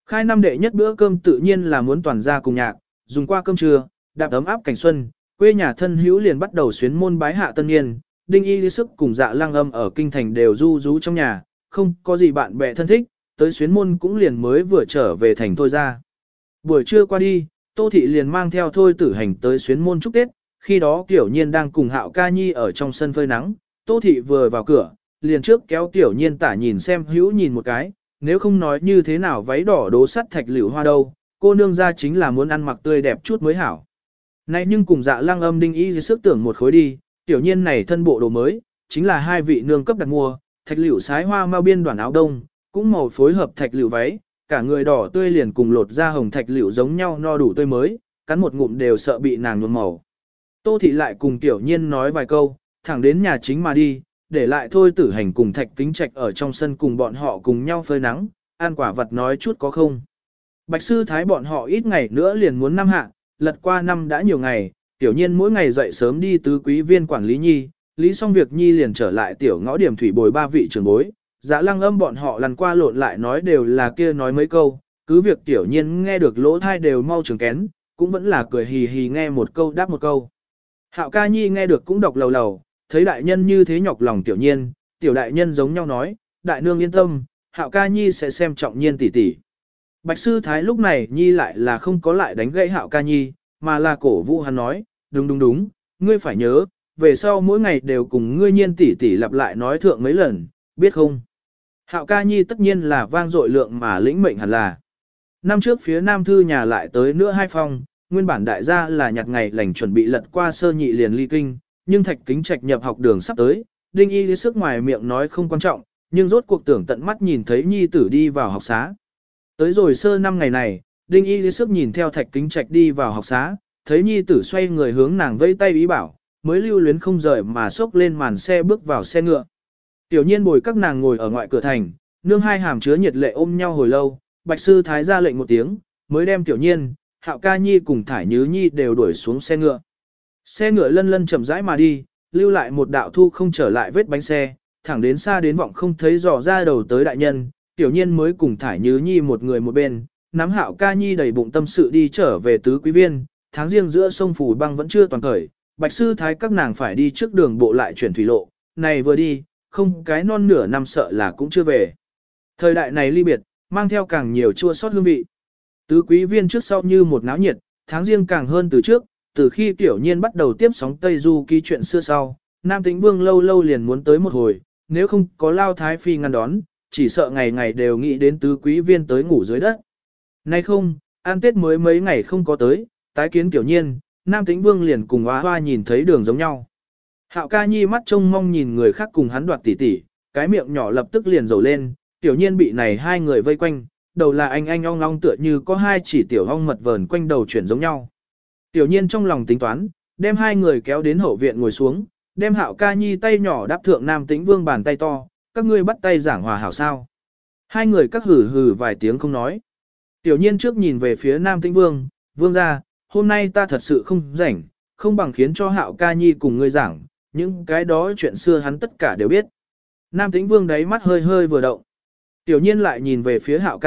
Khai năm đệ nhất bữa cơm tự nhiên là muốn toàn gia cùng nhạc, dùng qua cơm trưa, đạp ấm áp cảnh xuân, quê nhà thân hữu liền bắt đầu xuyến môn bái hạ tân niên, Đinh Y Lý Sức cùng Dạ Lăng Âm ở kinh thành đều du rú trong nhà, không có gì bạn bè thân thích, tới xuyến môn cũng liền mới vừa trở về thành thôi ra. Buổi trưa qua đi, Tô Thị liền mang theo Thôi Tử Hành tới xuyến môn chúc Tết, khi đó Tiểu Nhiên đang cùng Hạo Ca Nhi ở trong sân phơi nắng, Tô Thị vừa vào cửa, liền trước kéo Tiểu Nhiên tả nhìn xem hữu nhìn một cái, nếu không nói như thế nào váy đỏ đố sắt thạch liễu hoa đâu, cô nương ra chính là muốn ăn mặc tươi đẹp chút mới hảo. Này nhưng cùng Dạ Lăng Âm Đinh Y Lý Sức tưởng một khối đi, Tiểu Nhiên này thân bộ đồ mới, chính là hai vị nương cấp đặt mua, thạch liễu sái hoa mao biên đoàn áo đông, cũng màu phối hợp thạch liễu váy, cả người đỏ tươi liền cùng lột da hồng thạch liễu giống nhau no đủ tươi mới, cắn một ngụm đều sợ bị nàng nhuộm màu. Tô Thị lại cùng Tiểu Nhiên nói vài câu, thẳng đến nhà chính mà đi, để lại Thôi Tử Hành cùng Thạch Kính Trạch ở trong sân cùng bọn họ cùng nhau phơi nắng, ăn quả vật nói chút có không. Bạch Sư Thái bọn họ ít ngày nữa liền muốn năm hạ, lật qua năm đã nhiều ngày, Tiểu Nhiên mỗi ngày dậy sớm đi tứ quý viên quản lý nhi, lý xong việc nhi liền trở lại tiểu ngõ điểm thủy bồi ba vị trưởng bối. Dạ Lăng Âm bọn họ lần qua lộn lại nói đều là kia nói mấy câu, cứ việc Tiểu Nhiên nghe được lỗ thai đều mau trường kén, cũng vẫn là cười hì hì nghe một câu đáp một câu. Hạo Ca Nhi nghe được cũng đọc lầu lầu, thấy đại nhân như thế nhọc lòng Tiểu Nhiên, tiểu đại nhân giống nhau nói, đại nương yên tâm, Hạo Ca Nhi sẽ xem trọng Nhiên tỷ tỷ. Bạch Sư Thái lúc này Nhi lại là không có lại đánh gãy Hạo Ca Nhi, mà là cổ vũ hắn nói, đúng, ngươi phải nhớ, về sau mỗi ngày đều cùng ngươi Nhiên tỷ tỷ lặp lại nói thượng mấy lần, biết không? Hạo Ca Nhi tất nhiên là vang dội lượng mà lĩnh mệnh hẳn là. Năm trước phía Nam Thư nhà lại tới nữa hai phong, nguyên bản đại gia là nhặt ngày lành chuẩn bị lật qua sơ nhị liền ly kinh, nhưng Thạch Kính Trạch nhập học đường sắp tới, Đinh Y Lý Sức ngoài miệng nói không quan trọng, nhưng rốt cuộc tưởng tận mắt nhìn thấy nhi tử đi vào học xá. Tới rồi sơ năm ngày này, Đinh Y Lý Sức nhìn theo Thạch Kính Trạch đi vào học xá, thấy nhi tử xoay người hướng nàng vẫy tay ý bảo, mới lưu luyến không rời mà xốc lên màn xe bước vào xe ngựa. Tiểu Nhiên bồi các nàng ngồi ở ngoại cửa thành, nương hai hàm chứa nhiệt lệ ôm nhau hồi lâu, Bạch Sư Thái ra lệnh một tiếng, mới đem Tiểu Nhiên, Hạo Ca Nhi cùng Thải Nhứ Nhi đều đuổi xuống xe ngựa. Xe ngựa lân lân chậm rãi mà đi, lưu lại một đạo thu không trở lại vết bánh xe, thẳng đến xa đến vọng không thấy dò ra đầu tới đại nhân, Tiểu Nhiên mới cùng Thải Nhứ Nhi một người một bên, nắm Hạo Ca Nhi đầy bụng tâm sự đi trở về tứ quý viên, tháng riêng giữa sông Phủ Băng vẫn chưa toàn khởi, Bạch Sư Thái các nàng phải đi trước đường bộ lại chuyển thủy lộ, này vừa đi, không cái non nửa năm sợ là cũng chưa về. Thời đại này ly biệt, mang theo càng nhiều chua sót hương vị. Tứ quý viên trước sau như một náo nhiệt, tháng riêng càng hơn từ trước, từ khi Tiểu Nhiên bắt đầu tiếp sóng Tây Du ký chuyện xưa sau, Nam Tĩnh Vương lâu lâu liền muốn tới một hồi, nếu không có Lao Thái Phi ngăn đón, chỉ sợ ngày ngày đều nghĩ đến tứ quý viên tới ngủ dưới đất. Nay không, ăn Tết mới mấy ngày không có tới, tái kiến Tiểu Nhiên, Nam Tĩnh Vương liền cùng Hoa Hoa nhìn thấy đường giống nhau. Hạo Ca Nhi mắt trông mong nhìn người khác cùng hắn đoạt tỉ tỉ, cái miệng nhỏ lập tức liền rầu lên, Tiểu Nhiên bị này hai người vây quanh, đầu là anh ong ong tựa như có hai chỉ tiểu ong mật vờn quanh đầu chuyển giống nhau. Tiểu Nhiên trong lòng tính toán, đem hai người kéo đến hậu viện ngồi xuống, đem Hạo Ca Nhi tay nhỏ đáp thượng Nam Tĩnh Vương bàn tay to, các ngươi bắt tay giảng hòa hảo sao. Hai người các hử hử vài tiếng không nói. Tiểu Nhiên trước nhìn về phía Nam Tĩnh Vương, vương ra, hôm nay ta thật sự không rảnh, không bằng khiến cho Hạo Ca Nhi cùng ngươi giảng, những cái đó chuyện xưa hắn tất cả đều biết. Nam Tĩnh Vương đáy mắt hơi hơi vừa động. Tiểu Nhiên lại nhìn về phía Hạo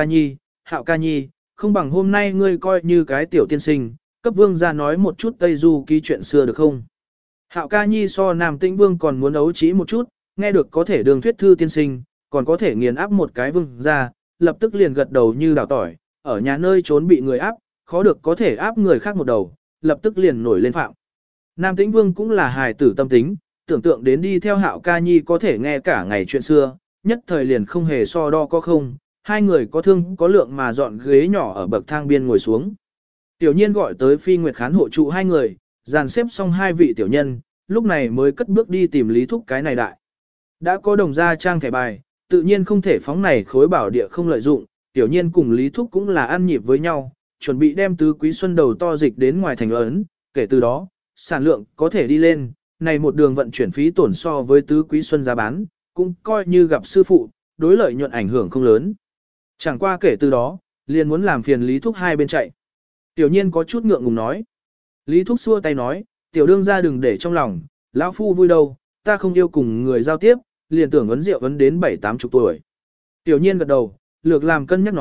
Ca Nhi, không bằng hôm nay ngươi coi như cái tiểu tiên sinh, cấp vương ra nói một chút Tây Du ký chuyện xưa được không? Hạo Ca Nhi so Nam Tĩnh Vương còn muốn ấu trí một chút, nghe được có thể đường thuyết thư tiên sinh, còn có thể nghiền áp một cái vương ra, lập tức liền gật đầu như đào tỏi, ở nhà nơi trốn bị người áp, khó được có thể áp người khác một đầu, lập tức liền nổi lên phạm. Nam Tĩnh Vương cũng là hài tử tâm tính, tưởng tượng đến đi theo Hạo Ca Nhi có thể nghe cả ngày chuyện xưa, nhất thời liền không hề so đo có không, hai người có thương có lượng mà dọn ghế nhỏ ở bậc thang biên ngồi xuống. Tiểu Nhiên gọi tới Phi Nguyệt Khán hộ trụ hai người, dàn xếp xong hai vị tiểu nhân, lúc này mới cất bước đi tìm Lý Thúc cái này đại. Đã có đồng gia trang thẻ bài, tự nhiên không thể phóng này khối bảo địa không lợi dụng, Tiểu Nhiên cùng Lý Thúc cũng là ăn nhịp với nhau, chuẩn bị đem tứ quý xuân đầu to dịch đến ngoài thành ấn, kể từ đó, sản lượng có thể đi lên, này một đường vận chuyển phí tổn so với tứ quý xuân giá bán, cũng coi như gặp sư phụ, đối lợi nhuận ảnh hưởng không lớn. Chẳng qua kể từ đó, liền muốn làm phiền Lý Thúc hai bên chạy. Tiểu Nhiên có chút ngượng ngùng nói. Lý Thúc xua tay nói, tiểu đương ra đừng để trong lòng, lão phu vui đâu, ta không yêu cùng người giao tiếp, liền tưởng ấn rượu ấn đến 7-80 tuổi. Tiểu Nhiên gật đầu, lược làm cân nhắc nói,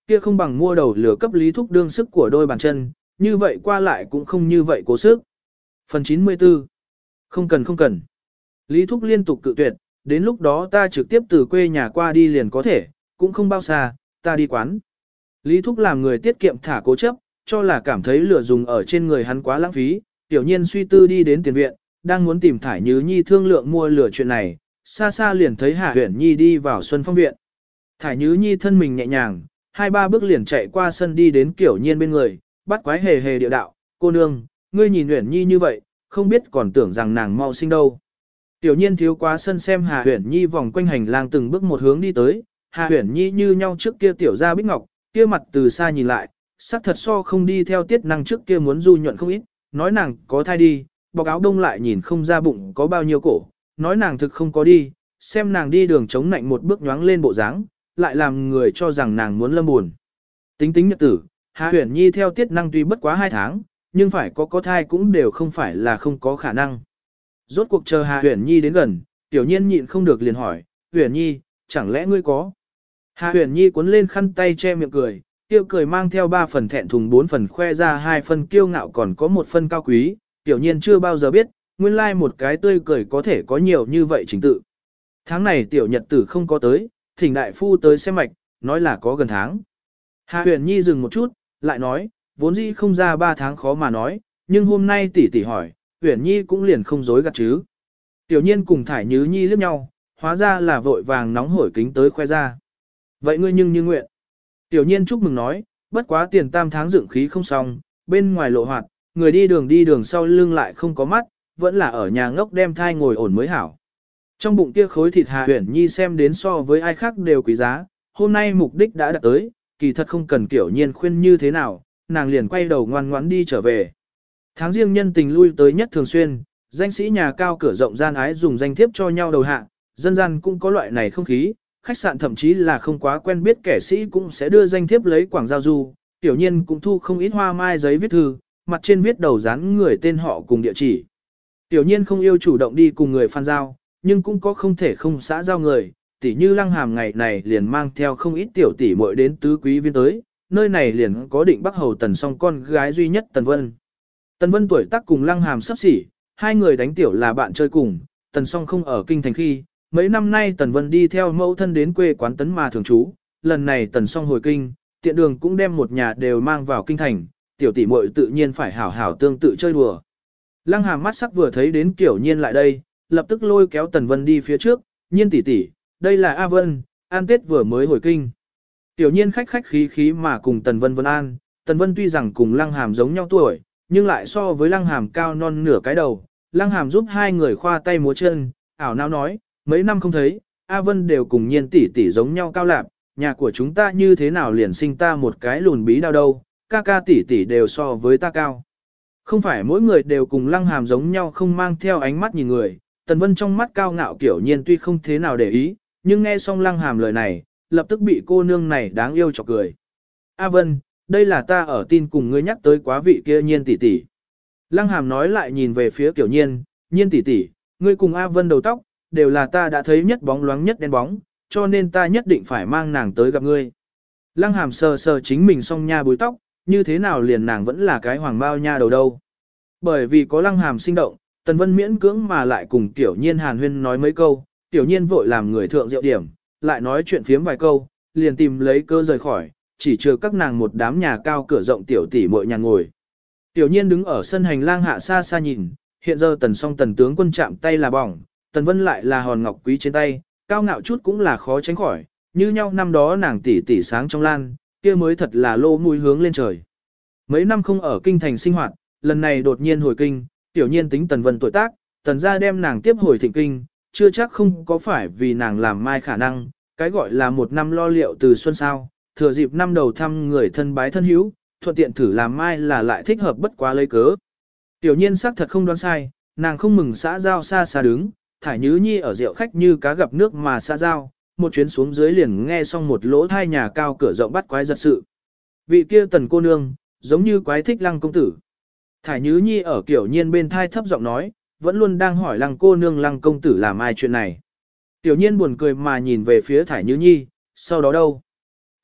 kia không bằng mua đầu lửa cấp Lý Thúc đương sức của đôi bàn chân, như vậy qua lại cũng không như vậy cố sức. Phần 94. Không cần không cần. Lý Thúc liên tục cự tuyệt, đến lúc đó ta trực tiếp từ quê nhà qua đi liền có thể, cũng không bao xa, ta đi quán. Lý Thúc làm người tiết kiệm thả cố chấp, cho là cảm thấy lửa dùng ở trên người hắn quá lãng phí, tiểu nhiên suy tư đi đến tiền viện, đang muốn tìm Thải Nhứ Nhi thương lượng mua lửa chuyện này, xa xa liền thấy Hạ Huyển Nhi đi vào Xuân Phong viện. Thải Nhứ Nhi thân mình nhẹ nhàng, 2-3 bước liền chạy qua sân đi đến Kiểu Nhiên bên người, bắt quái hề hề điệu đạo, cô nương, ngươi nhìn Huyển Nhi như vậy, không biết còn tưởng rằng nàng mau sinh đâu. Tiểu Nhiên thiếu quá sân xem Hà Huyển Nhi vòng quanh hành lang từng bước một hướng đi tới, Hà Huyển Nhi như nhau trước kia tiểu gia bích ngọc, kia mặt từ xa nhìn lại, sắc thật so không đi theo tiết năng trước kia muốn du nhuận không ít, nói nàng có thai đi, bọc áo đông lại nhìn không ra bụng có bao nhiêu cổ, nói nàng thực không có đi, xem nàng đi đường chống nạnh một bước nhoáng lên bộ dáng, lại làm người cho rằng nàng muốn lâm buồn. Tính tính nhật tử, Hà Huyển Nhi theo tiết năng tuy bất quá 2 tháng, nhưng phải có thai cũng đều không phải là không có khả năng. Rốt cuộc chờ Hà Huyển Nhi đến gần, tiểu nhiên nhịn không được liền hỏi, Huyển Nhi, chẳng lẽ ngươi có? Hà Huyển Nhi cuốn lên khăn tay che miệng cười, tiêu cười mang theo 3 phần thẹn thùng 4 phần khoe ra 2 phần kiêu ngạo còn có 1 phần cao quý, tiểu nhiên chưa bao giờ biết, nguyên lai một cái tươi cười có thể có nhiều như vậy trình tự. Tháng này tiểu nhật tử không có tới, thỉnh đại phu tới xem mạch, nói là có gần tháng. Hà Huyển Nhi dừng một chút, lại nói, vốn dĩ không ra 3 tháng khó mà nói, nhưng hôm nay tỷ tỷ hỏi, Huyển Nhi cũng liền không dối gạt chứ. Tiểu nhiên cùng Thải Nhứ Nhi liếc nhau, hóa ra là vội vàng nóng hổi kính tới khoe ra. Vậy ngươi nhưng như nguyện. Tiểu nhiên chúc mừng nói, bất quá tiền tam tháng dựng khí không xong, bên ngoài lộ hoạt, người đi đường sau lưng lại không có mắt, vẫn là ở nhà ngốc đem thai ngồi ổn mới hảo. Trong bụng kia khối thịt Hà Huyển Nhi xem đến so với ai khác đều quý giá, hôm nay mục đích đã đạt tới, kỳ thật không cần Kiểu Nhiên khuyên như thế nào, nàng liền quay đầu ngoan ngoãn đi trở về. Tháng riêng nhân tình lui tới nhất thường xuyên, danh sĩ nhà cao cửa rộng gian ái dùng danh thiếp cho nhau đầu hạ, dân gian cũng có loại này không khí, khách sạn thậm chí là không quá quen biết kẻ sĩ cũng sẽ đưa danh thiếp lấy quảng giao du, tiểu nhiên cũng thu không ít hoa mai giấy viết thư, mặt trên viết đầu dán người tên họ cùng địa chỉ. Tiểu nhiên không yêu chủ động đi cùng người phan giao, nhưng cũng có không thể không xã giao người, tỉ như Lăng Hàm ngày này liền mang theo không ít tiểu tỷ muội đến tứ quý viên tới, nơi này liền có Định Bắc Hầu Tần Song con gái duy nhất Tần Vân. Tần Vân tuổi tác cùng Lăng Hàm sắp xỉ, hai người đánh tiểu là bạn chơi cùng, Tần Song không ở kinh thành khi, mấy năm nay Tần Vân đi theo mẫu thân đến quê quán Tấn mà thường trú, lần này Tần Song hồi kinh, tiện đường cũng đem một nhà đều mang vào kinh thành, tiểu tỷ muội tự nhiên phải hảo hảo tương tự chơi đùa. Lăng Hàm mắt sắc vừa thấy đến Kiểu Nhiên lại đây, lập tức lôi kéo Tần Vân đi phía trước, Nhiên tỷ tỷ, đây là A Vân, an Tết vừa mới hồi kinh. Tiểu Nhiên khách khách khí khí mà cùng Tần Vân vân an, Tần Vân tuy rằng cùng Lăng Hàm giống nhau tuổi, nhưng lại so với Lăng Hàm cao non nửa cái đầu. Lăng Hàm giúp hai người khoa tay múa chân, ảo não nói, mấy năm không thấy, A Vân đều cùng Nhiên tỷ tỷ giống nhau cao lạp, nhà của chúng ta như thế nào liền sinh ta một cái lùn bí đau đâu, ca ca tỷ tỷ đều so với ta cao. Không phải mỗi người đều cùng Lăng Hàm giống nhau không mang theo ánh mắt nhìn người, Tần Vân trong mắt cao ngạo Kiểu Nhiên tuy không thế nào để ý, nhưng nghe xong Lăng Hàm lời này, lập tức bị cô nương này đáng yêu chọc cười. A Vân, đây là ta ở tin cùng ngươi nhắc tới quá vị kia Nhiên tỷ tỷ. Lăng Hàm nói lại nhìn về phía Kiểu Nhiên, Nhiên tỷ tỷ, ngươi cùng A Vân đầu tóc, đều là ta đã thấy nhất bóng loáng nhất đen bóng, cho nên ta nhất định phải mang nàng tới gặp ngươi. Lăng Hàm sờ sờ chính mình song nha búi tóc, như thế nào liền nàng vẫn là cái hoàng bao nha đầu đâu. Bởi vì có Lăng Hàm sinh động, Tần Vân miễn cưỡng mà lại cùng Kiểu Nhiên hàn huyên nói mấy câu, Kiểu Nhiên vội làm người thượng rượu điểm, lại nói chuyện phiếm vài câu, liền tìm lấy cơ rời khỏi, chỉ trừ các nàng một đám nhà cao cửa rộng tiểu tỷ muội nhàn ngồi. Tiểu Nhiên đứng ở sân hành lang hạ xa xa nhìn, hiện giờ Tần Song Tần tướng quân chạm tay là bỏng, Tần Vân lại là hòn ngọc quý trên tay, cao ngạo chút cũng là khó tránh khỏi, như nhau năm đó nàng tỷ tỷ sáng trong lan, kia mới thật là lô mũi hướng lên trời. Mấy năm không ở kinh thành sinh hoạt, lần này đột nhiên hồi kinh, Tiểu Nhiên tính Tần Vân tuổi tác, Tần gia đem nàng tiếp hồi thịnh kinh, chưa chắc không có phải vì nàng làm mai khả năng, cái gọi là một năm lo liệu từ xuân sao, thừa dịp năm đầu thăm người thân bái thân hữu, thuận tiện thử làm mai là lại thích hợp bất quá lấy cớ. Tiểu Nhiên xác thật không đoán sai, nàng không mừng xã giao xa xa đứng, Thải Nhứ Nhi ở rượu khách như cá gặp nước mà xã giao, một chuyến xuống dưới liền nghe xong một lỗ thai nhà cao cửa rộng bắt quái giật sự. Vị kia Tần cô nương, giống như quái thích Lăng công tử. Thải Nhứ Nhi ở Kiểu Nhiên bên thai thấp giọng nói, vẫn luôn đang hỏi Lăng cô nương Lăng công tử làm ai chuyện này. Tiểu Nhiên buồn cười mà nhìn về phía Thải Nhứ Nhi, sau đó đâu?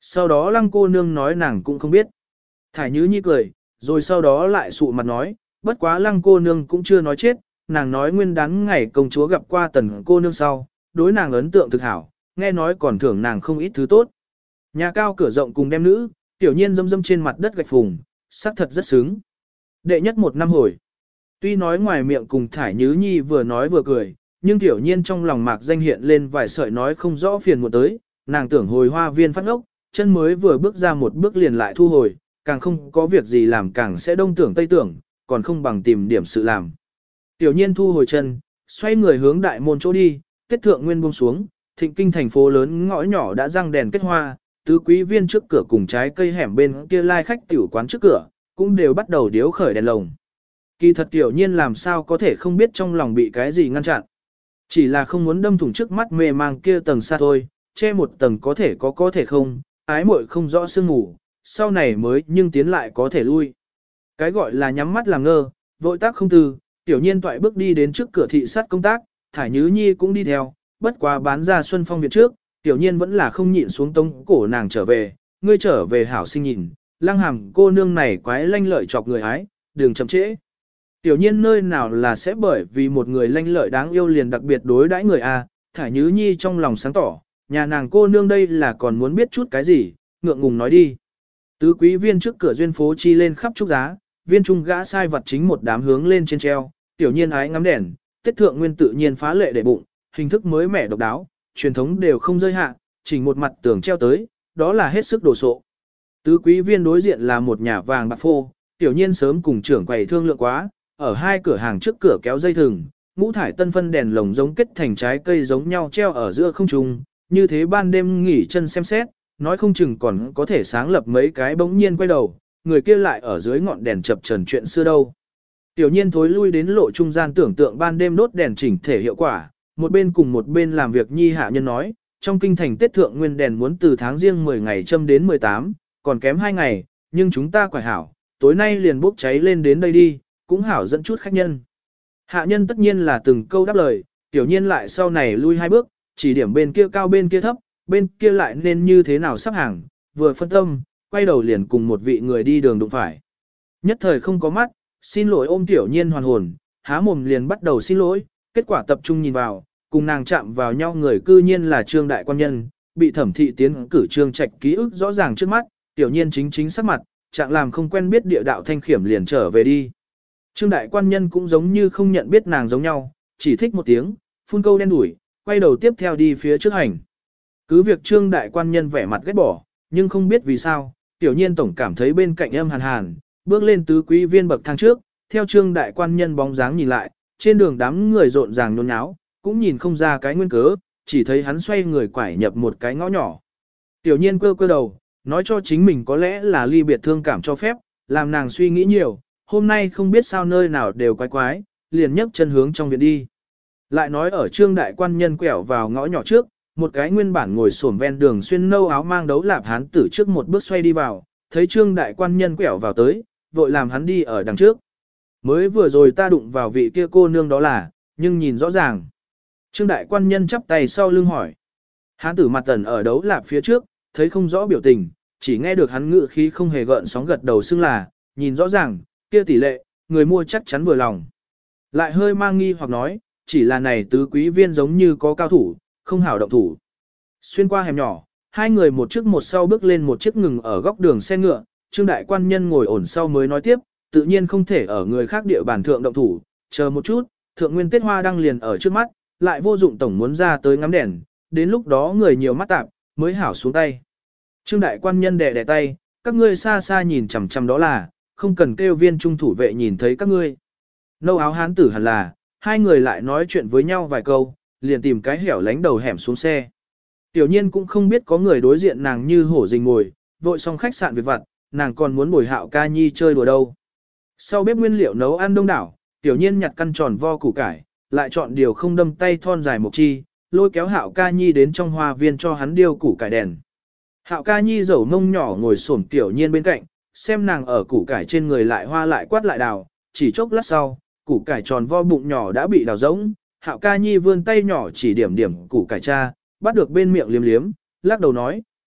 Sau đó lăng cô nương nói nàng cũng không biết. Thải Nhứ Nhi cười, rồi sau đó lại sụ mặt nói, bất quá lăng cô nương cũng chưa nói chết, nàng nói nguyên đán ngày công chúa gặp qua tần cô nương sau, đối nàng ấn tượng thực hảo, nghe nói còn thưởng nàng không ít thứ tốt. Nhà cao cửa rộng cùng đem nữ, tiểu nhiên dâm dâm trên mặt đất gạch phùng, sắc thật rất sướng. Đệ nhất một năm hồi. Tuy nói ngoài miệng cùng Thải Nhứ Nhi vừa nói vừa cười, nhưng tiểu nhiên trong lòng mạc danh hiện lên vài sợi nói không rõ phiền muộn tới, nàng tưởng hồi hoa viên phát ngốc, chân mới vừa bước ra một bước liền lại thu hồi, càng không có việc gì làm càng sẽ đông tưởng tây tưởng, còn không bằng tìm điểm sự làm. Tiểu nhiên thu hồi chân, xoay người hướng đại môn chỗ đi, Tết thượng nguyên buông xuống, Thịnh Kinh thành phố lớn ngõ nhỏ đã răng đèn kết hoa, tứ quý viên trước cửa cùng trái cây hẻm bên kia lai khách tiểu quán trước cửa, cũng đều bắt đầu điếu khởi đèn lồng. Kỳ thật tiểu nhiên làm sao có thể không biết trong lòng bị cái gì ngăn chặn. Chỉ là không muốn đâm thủng trước mắt mê mang kia tầng xa thôi, che một tầng có thể có thể không, ái muội không rõ sương ngủ, sau này mới nhưng tiến lại có thể lui. Cái gọi là nhắm mắt làm ngơ, vội tác không từ, tiểu nhiên toại bước đi đến trước cửa thị sát công tác, Thải Nhứ Nhi cũng đi theo, bất quá bán ra Xuân Phong Viện trước, tiểu nhiên vẫn là không nhịn xuống tông cổ nàng trở về, ngươi trở về hảo sinh nhìn, lăng hàm cô nương này quái lanh lợi chọc người ái, đừng chậm trễ. Tiểu nhiên nơi nào là sẽ bởi vì một người lanh lợi đáng yêu liền đặc biệt đối đãi người a, Thải Nhứ Nhi trong lòng sáng tỏ, nhà nàng cô nương đây là còn muốn biết chút cái gì, ngượng ngùng nói đi. Tứ quý viên trước cửa duyên phố chi lên khắp trúc giá, viên trung gã sai vật chính một đám hướng lên trên treo, tiểu nhiên ái ngắm đèn, Tết thượng nguyên tự nhiên phá lệ để bụng, hình thức mới mẻ độc đáo, truyền thống đều không rơi hạ, chỉnh một mặt tường treo tới, đó là hết sức đồ sộ. Tứ quý viên đối diện là một nhà vàng bạc phô, tiểu nhiên sớm cùng trưởng quầy thương lượng quá, ở hai cửa hàng trước cửa kéo dây thừng, ngũ thải tân phân đèn lồng giống kết thành trái cây giống nhau treo ở giữa không trung, như thế ban đêm nghỉ chân xem xét, nói không chừng còn có thể sáng lập mấy cái bỗng nhiên quay đầu, người kia lại ở dưới ngọn đèn chập trần chuyện xưa đâu. Tiểu nhiên thối lui đến lộ trung gian tưởng tượng ban đêm đốt đèn chỉnh thể hiệu quả, một bên cùng một bên làm việc nhi hạ nhân nói, trong kinh thành Tết thượng nguyên đèn muốn từ tháng riêng 10 ngày châm đến 18, còn kém 2 ngày, nhưng chúng ta quải hảo, tối nay liền bốc cháy lên đến đây đi, cũng hảo dẫn chút khách nhân. Hạ nhân tất nhiên là từng câu đáp lời, tiểu nhiên lại sau này lui 2 bước, chỉ điểm bên kia cao bên kia thấp, bên kia lại nên như thế nào sắp hàng, vừa phân tâm, quay đầu liền cùng một vị người đi đường đụng phải. Nhất thời không có mắt, xin lỗi ôm tiểu nhiên hoàn hồn, há mồm liền bắt đầu xin lỗi, kết quả tập trung nhìn vào, cùng nàng chạm vào nhau người cư nhiên là Trương đại quan nhân, bị thẩm thị tiến cử Trương Trạch ký ức rõ ràng trước mắt, tiểu nhiên chính sắc mặt, trạng làm không quen biết địa đạo thanh khiểm liền trở về đi. Trương đại quan nhân cũng giống như không nhận biết nàng giống nhau, chỉ thích một tiếng, phun câu đen đuổi, quay đầu tiếp theo đi phía trước hành. Cứ việc Trương đại quan nhân vẻ mặt ghét bỏ, nhưng không biết vì sao, tiểu nhiên tổng cảm thấy bên cạnh âm hàn hàn, bước lên tứ quý viên bậc thang trước, theo Trương đại quan nhân bóng dáng nhìn lại, trên đường đám người rộn ràng nhốn nháo, cũng nhìn không ra cái nguyên cớ, chỉ thấy hắn xoay người quải nhập một cái ngõ nhỏ. Tiểu nhiên quơ đầu, nói cho chính mình có lẽ là ly biệt thương cảm cho phép, làm nàng suy nghĩ nhiều, hôm nay không biết sao nơi nào đều quái quái, liền nhấc chân hướng trong viện đi. Lại nói ở Trương đại quan nhân quẹo vào ngõ nhỏ trước, một cái nguyên bản ngồi xổm ven đường xuyên nâu áo mang đấu lạp hán tử trước một bước xoay đi vào, thấy Trương đại quan nhân quẹo vào tới, vội làm hắn đi ở đằng trước. Mới vừa rồi ta đụng vào vị kia cô nương đó là, nhưng nhìn rõ ràng. Trương đại quan nhân chắp tay sau lưng hỏi. Hán tử mặt tần ở đấu lạp phía trước, thấy không rõ biểu tình, chỉ nghe được hắn ngự khí không hề gợn sóng gật đầu xưng là, nhìn rõ ràng, kia tỷ lệ, người mua chắc chắn vừa lòng. Lại hơi mang nghi hoặc nói, chỉ là này tứ quý viên giống như có cao thủ, không hảo động thủ. Xuyên qua hẻm nhỏ, hai người một trước một sau bước lên một chiếc ngừng ở góc đường xe ngựa, Trương đại quan nhân ngồi ổn sau mới nói tiếp, tự nhiên không thể ở người khác địa bàn thượng động thủ, chờ một chút, thượng nguyên tiết hoa đang liền ở trước mắt, lại vô dụng tổng muốn ra tới ngắm đèn, đến lúc đó người nhiều mắt tạp, mới hảo xuống tay. Trương đại quan nhân đè tay, các ngươi xa xa nhìn chằm chằm đó là, không cần kêu viên trung thủ vệ nhìn thấy các ngươi. Nâu áo hán tử hẳn là, hai người lại nói chuyện với nhau vài câu, liền tìm cái hẻo lánh đầu hẻm xuống xe. Tiểu nhiên cũng không biết có người đối diện nàng như hổ rình ngồi, vội xong khách sạn việc vặt, nàng còn muốn bồi Hạo ca nhi chơi đùa đâu. Sau bếp nguyên liệu nấu ăn đông đảo, tiểu nhiên nhặt căn tròn vo củ cải, lại chọn điều không đâm tay thon dài một chi, lôi kéo Hạo ca nhi đến trong hoa viên cho hắn điêu củ cải đèn. Hạo ca nhi dầu mông nhỏ ngồi xổm tiểu nhiên bên cạnh, xem nàng ở củ cải trên người lại hoa lại quát lại đào, chỉ chốc lát sau, củ cải tròn vo bụng nhỏ đã bị đào rỗng, Hạo ca nhi vươn tay nhỏ chỉ điểm điểm củ cải cha, bắt được bên miệng liếm liếm, lắc đầu nói,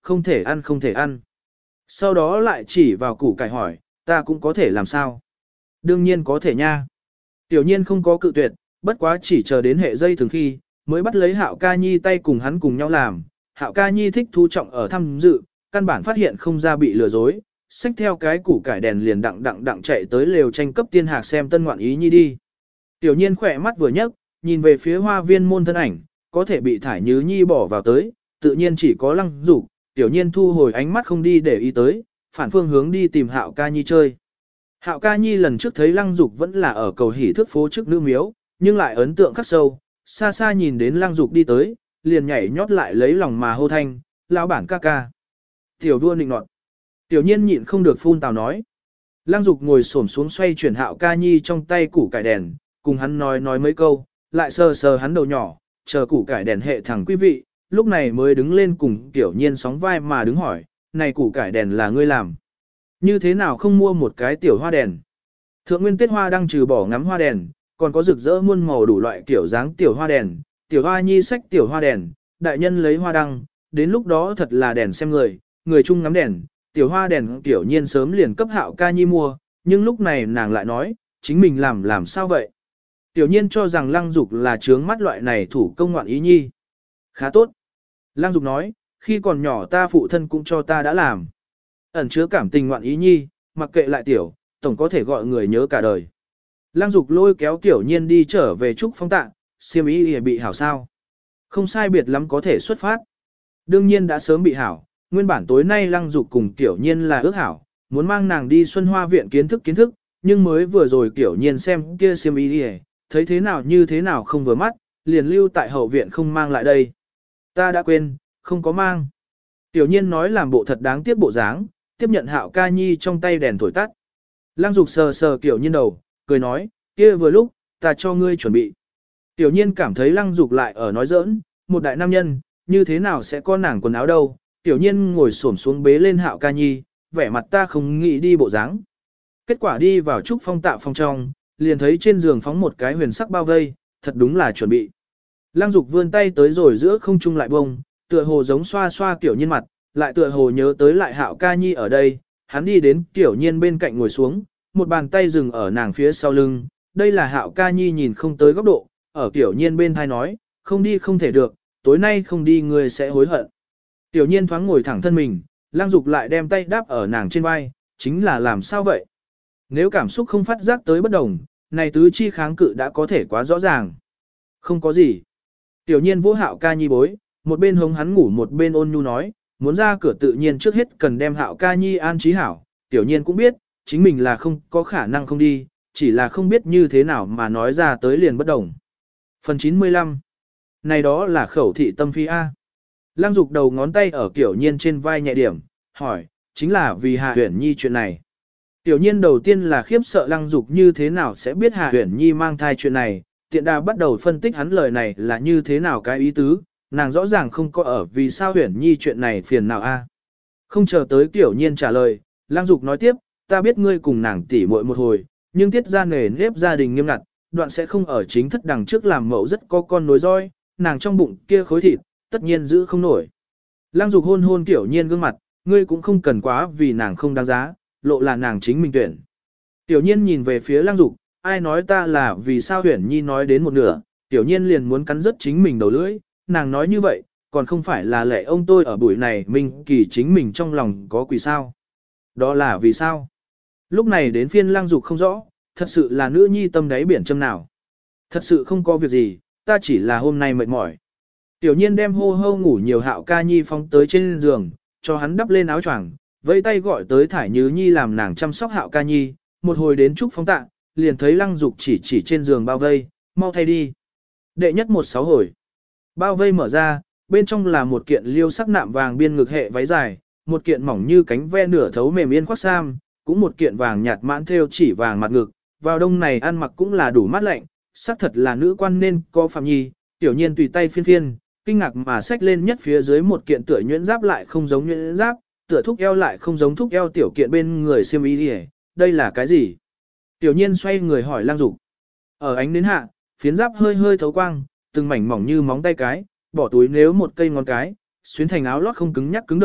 không thể ăn không thể ăn. Sau đó lại chỉ vào củ cải hỏi, ta cũng có thể làm sao? Đương nhiên có thể nha. Tiểu nhiên không có cự tuyệt, bất quá chỉ chờ đến hệ dây thường khi, mới bắt lấy Hạo Ca Nhi tay cùng hắn cùng nhau làm. Hạo Ca Nhi thích thu trọng ở tham dự, căn bản phát hiện không ra bị lừa dối, xách theo cái củ cải đèn liền đặng chạy tới lều tranh cấp tiên hạc xem tân ngoạn ý nhi đi. Tiểu nhiên khỏe mắt vừa nhấc, nhìn về phía hoa viên môn thân ảnh, có thể bị thải nhứ nhi bỏ vào tới, tự nhiên chỉ có Lăng Dục. Tiểu nhiên thu hồi ánh mắt không đi để ý tới, phản phương hướng đi tìm Hạo Ca Nhi chơi. Hạo Ca Nhi lần trước thấy Lăng Dục vẫn là ở cầu hỷ thức phố trước nữ miếu, nhưng lại ấn tượng khắc sâu, xa xa nhìn đến Lăng Dục đi tới, liền nhảy nhót lại lấy lòng mà hô thanh, lão bản ca ca. Tiểu vua nịnh nọt. Tiểu nhiên nhịn không được phun tào nói. Lăng Dục ngồi xổm xuống xoay chuyển Hạo Ca Nhi trong tay củ cải đèn, cùng hắn nói mấy câu, lại sờ sờ hắn đầu nhỏ, chờ củ cải đèn hệ thẳng quý vị, lúc này mới đứng lên cùng Tiểu nhiên sóng vai mà đứng hỏi, này củ cải đèn là ngươi làm. Như thế nào không mua một cái tiểu hoa đèn? Thượng nguyên Tết hoa đang trừ bỏ ngắm hoa đèn, còn có rực rỡ muôn màu đủ loại kiểu dáng tiểu hoa đèn, tiểu hoa nhi sách tiểu hoa đèn, đại nhân lấy hoa đăng, đến lúc đó thật là đèn xem người, người chung ngắm đèn, tiểu hoa đèn Tiểu nhiên sớm liền cấp Hạo Ca Nhi mua, nhưng lúc này nàng lại nói, chính mình làm sao vậy? Tiểu nhiên cho rằng Lăng Dục là trướng mắt loại này thủ công ngoạn ý nhi. Khá tốt. Lăng Dục nói, khi còn nhỏ ta phụ thân cũng cho ta đã làm. Ẩn chứa cảm tình ngoạn ý nhi, mặc kệ lại tiểu, tổng có thể gọi người nhớ cả đời. Lăng Dục lôi kéo Tiểu nhiên đi trở về Trúc Phong Tạ, xiêm y bị hảo sao. Không sai biệt lắm có thể xuất phát. Đương nhiên đã sớm bị hảo, nguyên bản tối nay Lăng Dục cùng Tiểu nhiên là ước hảo, muốn mang nàng đi Xuân Hoa viện kiến thức, nhưng mới vừa rồi Tiểu nhiên xem kia xiêm y thấy thế nào như thế nào không vừa mắt, liền lưu tại hậu viện không mang lại đây. Ta đã quên, không có mang. Tiểu nhiên nói làm bộ thật đáng tiếc bộ dáng, tiếp nhận Hạo Ca Nhi trong tay đèn thổi tắt. Lăng Dục sờ sờ Tiểu nhiên đầu, cười nói, kia vừa lúc, ta cho ngươi chuẩn bị. Tiểu nhiên cảm thấy Lăng Dục lại ở nói giỡn, một đại nam nhân, như thế nào sẽ có nàng quần áo đâu. Tiểu nhiên ngồi xổm xuống bế lên Hạo Ca Nhi, vẻ mặt ta không nghĩ đi bộ dáng. Kết quả đi vào Trúc Phong Tạ phòng trong, liền thấy trên giường phóng một cái huyền sắc bao vây, thật đúng là chuẩn bị. Lăng Dục vươn tay tới rồi giữa không trung lại bông, tựa hồ giống xoa xoa Tiểu nhiên mặt, lại tựa hồ nhớ tới lại Hạo Ca Nhi ở đây, hắn đi đến Tiểu nhiên bên cạnh ngồi xuống, một bàn tay dừng ở nàng phía sau lưng, đây là Hạo Ca Nhi nhìn không tới góc độ, ở Tiểu nhiên bên thai nói, không đi không thể được, tối nay không đi ngươi sẽ hối hận. Tiểu nhiên thoáng ngồi thẳng thân mình, Lăng Dục lại đem tay đáp ở nàng trên vai, chính là làm sao vậy? Nếu cảm xúc không phát giác tới bất đồng, này tứ chi kháng cự đã có thể quá rõ ràng. Không có gì. Tiểu nhiên vô Hạo Ca Nhi bối, một bên hống hắn ngủ một bên ôn nhu nói, muốn ra cửa tự nhiên trước hết cần đem Hạo Ca Nhi an trí hảo. Tiểu nhiên cũng biết, chính mình là không có khả năng không đi, chỉ là không biết như thế nào mà nói ra tới liền bất đồng. Phần 95. Này đó là khẩu thị tâm phi A. Lăng Dục đầu ngón tay ở Tiểu nhiên trên vai nhẹ điểm, hỏi, chính là vì Hà Huyển Nhi chuyện này. Tiểu nhiên đầu tiên là khiếp sợ Lăng Dục như thế nào sẽ biết Hà Huyển Nhi mang thai chuyện này, tiện đà bắt đầu phân tích hắn lời này là như thế nào cái ý tứ, nàng rõ ràng không có ở vì sao Huyển Nhi chuyện này phiền nào a. Không chờ tới Tiểu nhiên trả lời, Lăng Dục nói tiếp, ta biết ngươi cùng nàng tỉ muội một hồi, nhưng tiết ra nề nếp gia đình nghiêm ngặt, đoạn sẽ không ở chính thất đằng trước làm mẫu rất có con nối roi, nàng trong bụng kia khối thịt, tất nhiên giữ không nổi. Lăng Dục hôn hôn Tiểu nhiên gương mặt, ngươi cũng không cần quá vì nàng không đáng giá, lộ là nàng chính mình tuyển. Tiểu nhiên nhìn về phía Lăng Dục, ai nói ta là vì sao Huyển Nhi nói đến một nửa, Tiểu nhiên liền muốn cắn rứt chính mình đầu lưỡi, nàng nói như vậy, còn không phải là lệ ông tôi ở buổi này mình kỳ chính mình trong lòng có quỷ sao. Đó là vì sao? Lúc này đến phiên Lăng Dục không rõ, thật sự là nữ nhi tâm đáy biển châm nào. Thật sự không có việc gì, ta chỉ là hôm nay mệt mỏi. Tiểu nhiên đem hô hô ngủ nhiều Hạo Ca Nhi phóng tới trên giường, cho hắn đắp lên áo choàng, vẫy tay gọi tới Thải Nhứ Nhi làm nàng chăm sóc Hạo Ca Nhi, một hồi đến Trúc Phong Tạ, liền thấy Lăng Dục chỉ trên giường bao vây, mau thay đi. Đệ nhất 16 hồi. Bao vây mở ra, bên trong là một kiện liêu sắc nạm vàng biên ngực hệ váy dài, một kiện mỏng như cánh ve nửa thấu mềm yên khoác sam, cũng một kiện vàng nhạt mãn thêu chỉ vàng mặt ngực, vào đông này ăn mặc cũng là đủ mát lạnh, xác thật là nữ quan nên có phạm nhi, Tiểu nhiên tùy tay phiên phiên, kinh ngạc mà xách lên nhất phía dưới một kiện tựa nhuyễn giáp lại không giống nhuyễn giáp, tựa thúc eo lại không giống thúc eo tiểu kiện bên người xiêm y đi, đây là cái gì? Tiểu nhiên xoay người hỏi Lăng Dục. Ở ánh đến hạ, phiến giáp hơi hơi thấu quang, từng mảnh mỏng như móng tay cái, bỏ túi nếu một cây ngón cái, xuyến thành áo lót không cứng nhắc cứng đờ,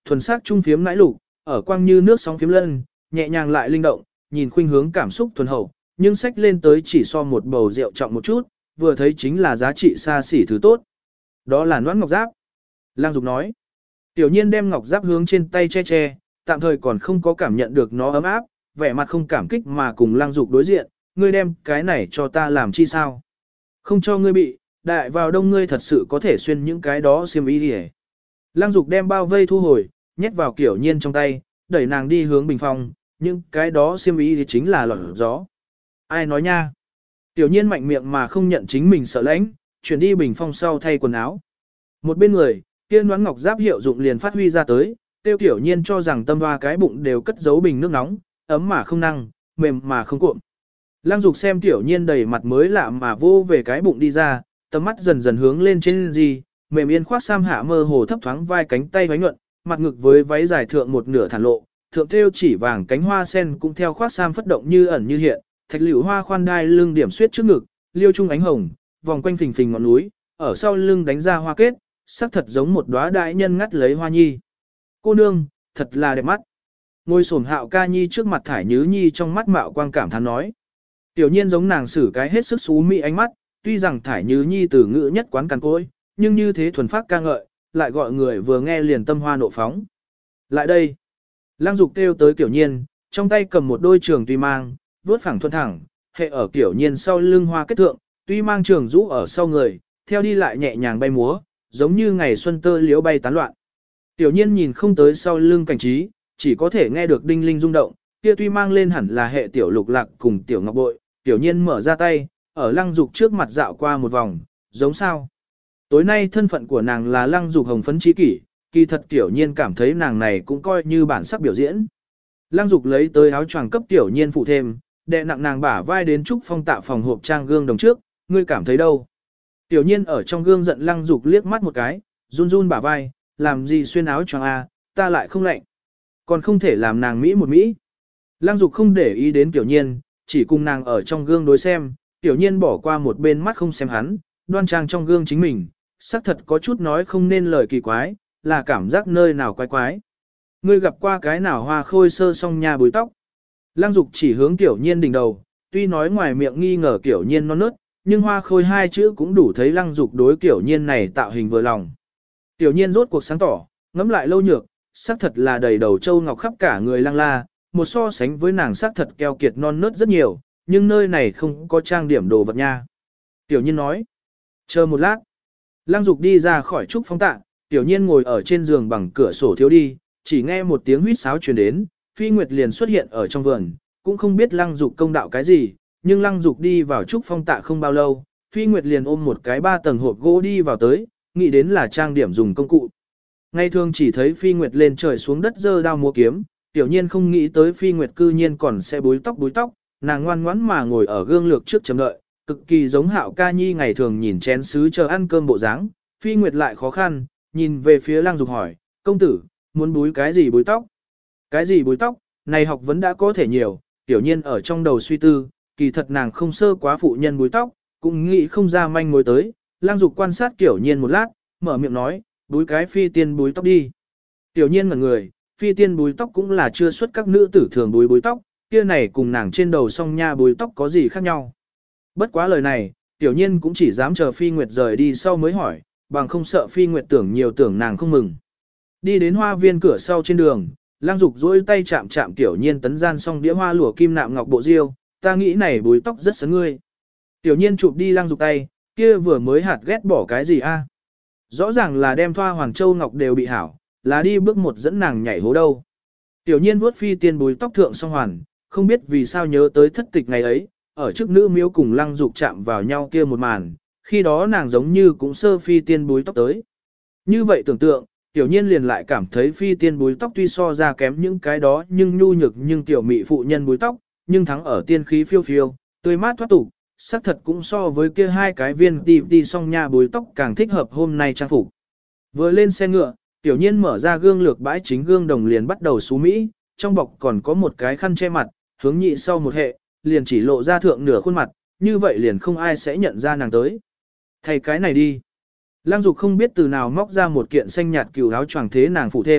thuần sắc trung phiếm nãi lục, ở quang như nước sóng phiếm lân, nhẹ nhàng lại linh động, nhìn khuynh hướng cảm xúc thuần hậu, nhưng sách lên tới chỉ so một bầu rượu trọng một chút, vừa thấy chính là giá trị xa xỉ thứ tốt. Đó là noãn ngọc giáp. Lang Dục nói. Tiểu nhiên đem ngọc giáp hướng trên tay che che, tạm thời còn không có cảm nhận được nó ấm áp, vẻ mặt không cảm kích mà cùng Lang Dục đối diện, ngươi đem cái này cho ta làm chi sao? Không cho ngươi bị, đại vào đông ngươi thật sự có thể xuyên những cái đó xiêm y đi. Lang Dục đem bao vây thu hồi, nhét vào Kiểu Nhiên trong tay, đẩy nàng đi hướng bình phong, những cái đó xiêm y thì chính là lọt gió. Ai nói nha? Tiểu Nhiên mạnh miệng mà không nhận chính mình sợ lãnh, chuyển đi bình phong sau thay quần áo. Một bên người, kia noãn ngọc giáp hiệu dụng liền phát huy ra tới, tiêu Tiểu Nhiên cho rằng tâm hoa cái bụng đều cất giấu bình nước nóng, ấm mà không năng, mềm mà không cuộn. Lăng Dục xem Tiểu Nhiên đầy mặt mới lạ mà vô về cái bụng đi ra, tầm mắt dần dần hướng lên trên gì, mềm yên khoác sam hạ mơ hồ thấp thoáng vai cánh tay váy nhuận, mặt ngực với váy dài thượng một nửa thản lộ, thượng thêu chỉ vàng cánh hoa sen cũng theo khoác sam phất động như ẩn như hiện, thạch liễu hoa khoan đai lưng điểm xuyết trước ngực, liêu trung ánh hồng, vòng quanh phình phình ngọn núi, ở sau lưng đánh ra hoa kết, sắc thật giống một đóa đại nhân ngắt lấy hoa nhi. Cô nương, thật là đẹp mắt. Ngồi xổm Hạo Ca Nhi trước mặt Thải Nhứ Nhi trong mắt mạo quang cảm thán nói. Tiểu nhiên giống nàng xử cái hết sức xú mỹ ánh mắt, tuy rằng Thải Nhứ Nhi từ ngữ nhất quán cằn cỗi, nhưng như thế thuần phát ca ngợi, lại gọi người vừa nghe liền tâm hoa nộ phóng. Lại đây. Lăng Dục kêu tới Tiểu nhiên, trong tay cầm một đôi trường tuy mang, vuốt phẳng thuần thẳng, hệ ở Tiểu nhiên sau lưng hoa kết thượng, tuy mang trường rũ ở sau người, theo đi lại nhẹ nhàng bay múa, giống như ngày xuân tơ liễu bay tán loạn. Tiểu nhiên nhìn không tới sau lưng cảnh trí, chỉ có thể nghe được đinh linh rung động, kia tuy mang lên hẳn là hệ tiểu lục lạc cùng tiểu ngọc bội, Tiểu nhiên mở ra tay, ở Lăng Dục trước mặt dạo qua một vòng, giống sao. Tối nay thân phận của nàng là Lăng Dục hồng phấn trí kỷ, kỳ thật Tiểu nhiên cảm thấy nàng này cũng coi như bản sắc biểu diễn. Lăng Dục lấy tới áo choàng cấp Tiểu nhiên phụ thêm, đè nặng nàng bả vai đến Trúc Phong Tạ phòng hộp trang gương đồng trước, ngươi cảm thấy đâu? Tiểu nhiên ở trong gương giận Lăng Dục liếc mắt một cái, run run bả vai, làm gì xuyên áo choàng a, ta lại không lạnh. Còn không thể làm nàng mỹ một mỹ. Lăng Dục không để ý đến Tiểu nhiên, chỉ cùng nàng ở trong gương đối xem, Tiểu nhiên bỏ qua một bên mắt không xem hắn, đoan trang trong gương chính mình, xác thật có chút nói không nên lời kỳ quái, là cảm giác nơi nào quái quái. Ngươi gặp qua cái nào hoa khôi sơ song nha búi tóc. Lăng Dục chỉ hướng Tiểu nhiên đỉnh đầu, tuy nói ngoài miệng nghi ngờ Tiểu nhiên non nớt, nhưng hoa khôi hai chữ cũng đủ thấy Lăng Dục đối Tiểu nhiên này tạo hình vừa lòng. Tiểu nhiên rốt cuộc sáng tỏ, ngẫm lại lâu nhược, xác thật là đầy đầu châu ngọc khắp cả người lăng la, một so sánh với nàng xác thật keo kiệt non nớt rất nhiều, nhưng nơi này không có trang điểm đồ vật nha. Tiểu nhiên nói, chờ một lát. Lăng Dục đi ra khỏi Trúc Phong Tạ, Tiểu nhiên ngồi ở trên giường bằng cửa sổ thiếu đi, chỉ nghe một tiếng huýt sáo truyền đến, Phi Nguyệt liền xuất hiện ở trong vườn, cũng không biết Lăng Dục công đạo cái gì, nhưng Lăng Dục đi vào Trúc Phong Tạ không bao lâu, Phi Nguyệt liền ôm một cái 3 tầng hộp gỗ đi vào tới, nghĩ đến là trang điểm dùng công cụ. Ngày thường chỉ thấy Phi Nguyệt lên trời xuống đất giơ đao múa kiếm, Tiểu nhiên không nghĩ tới Phi Nguyệt cư nhiên còn sẽ búi tóc, nàng ngoan ngoãn mà ngồi ở gương lược trước chấm đợi, cực kỳ giống Hạo Ca Nhi ngày thường nhìn chén sứ chờ ăn cơm bộ dáng. Phi Nguyệt lại khó khăn, nhìn về phía Lăng Dục hỏi, công tử, muốn búi cái gì búi tóc? Cái gì búi tóc, này học vấn đã có thể nhiều, Tiểu nhiên ở trong đầu suy tư, kỳ thật nàng không sơ quá phụ nhân búi tóc, cũng nghĩ không ra manh mối tới. Lăng Dục quan sát Tiểu nhiên một lát, mở miệng nói, búi cái phi tiên búi tóc đi. Tiểu nhiên ngẩn người, phi tiên búi tóc cũng là chưa xuất các nữ tử thường búi tóc, kia này cùng nàng trên đầu song nha búi tóc có gì khác nhau. Bất quá lời này, Tiểu nhiên cũng chỉ dám chờ Phi Nguyệt rời đi sau mới hỏi, bằng không sợ Phi Nguyệt tưởng nhiều tưởng nàng không mừng. Đi đến hoa viên cửa sau trên đường, Lăng Dục duỗi tay chạm chạm Tiểu nhiên tấn gian song đĩa hoa lụa kim nạm ngọc bộ diêu, ta nghĩ này búi tóc rất sấn ngươi. Tiểu nhiên chụp đi Lăng Dục tay, kia vừa mới hạt ghét bỏ cái gì a? Rõ ràng là đem thoa hoàng châu ngọc đều bị hảo, là đi bước một dẫn nàng nhảy hố đâu. Tiểu nhiên vuốt phi tiên búi tóc thượng song hoàn, không biết vì sao nhớ tới thất tịch ngày ấy, ở trước nữ miếu cùng Lăng Dục chạm vào nhau kia một màn, khi đó nàng giống như cũng sơ phi tiên búi tóc tới. Như vậy tưởng tượng, Tiểu nhiên liền lại cảm thấy phi tiên búi tóc tuy so ra kém những cái đó nhưng nhu nhược nhưng tiểu mị phụ nhân búi tóc, nhưng thắng ở tiên khí phiêu phiêu, tươi mát thoát tục, sắc thật cũng so với kia hai cái viên ti song nha búi tóc càng thích hợp hôm nay trang phục. Vừa lên xe ngựa, Tiểu nhiên mở ra gương lược bãi chính gương đồng liền bắt đầu xú mỹ, trong bọc còn có một cái khăn che mặt, hướng nhị sau một hệ, liền chỉ lộ ra thượng nửa khuôn mặt, như vậy liền không ai sẽ nhận ra nàng tới. Thay cái này đi. Lăng Dục không biết từ nào móc ra một kiện xanh nhạt cừu áo choàng thế nàng phụ thêm,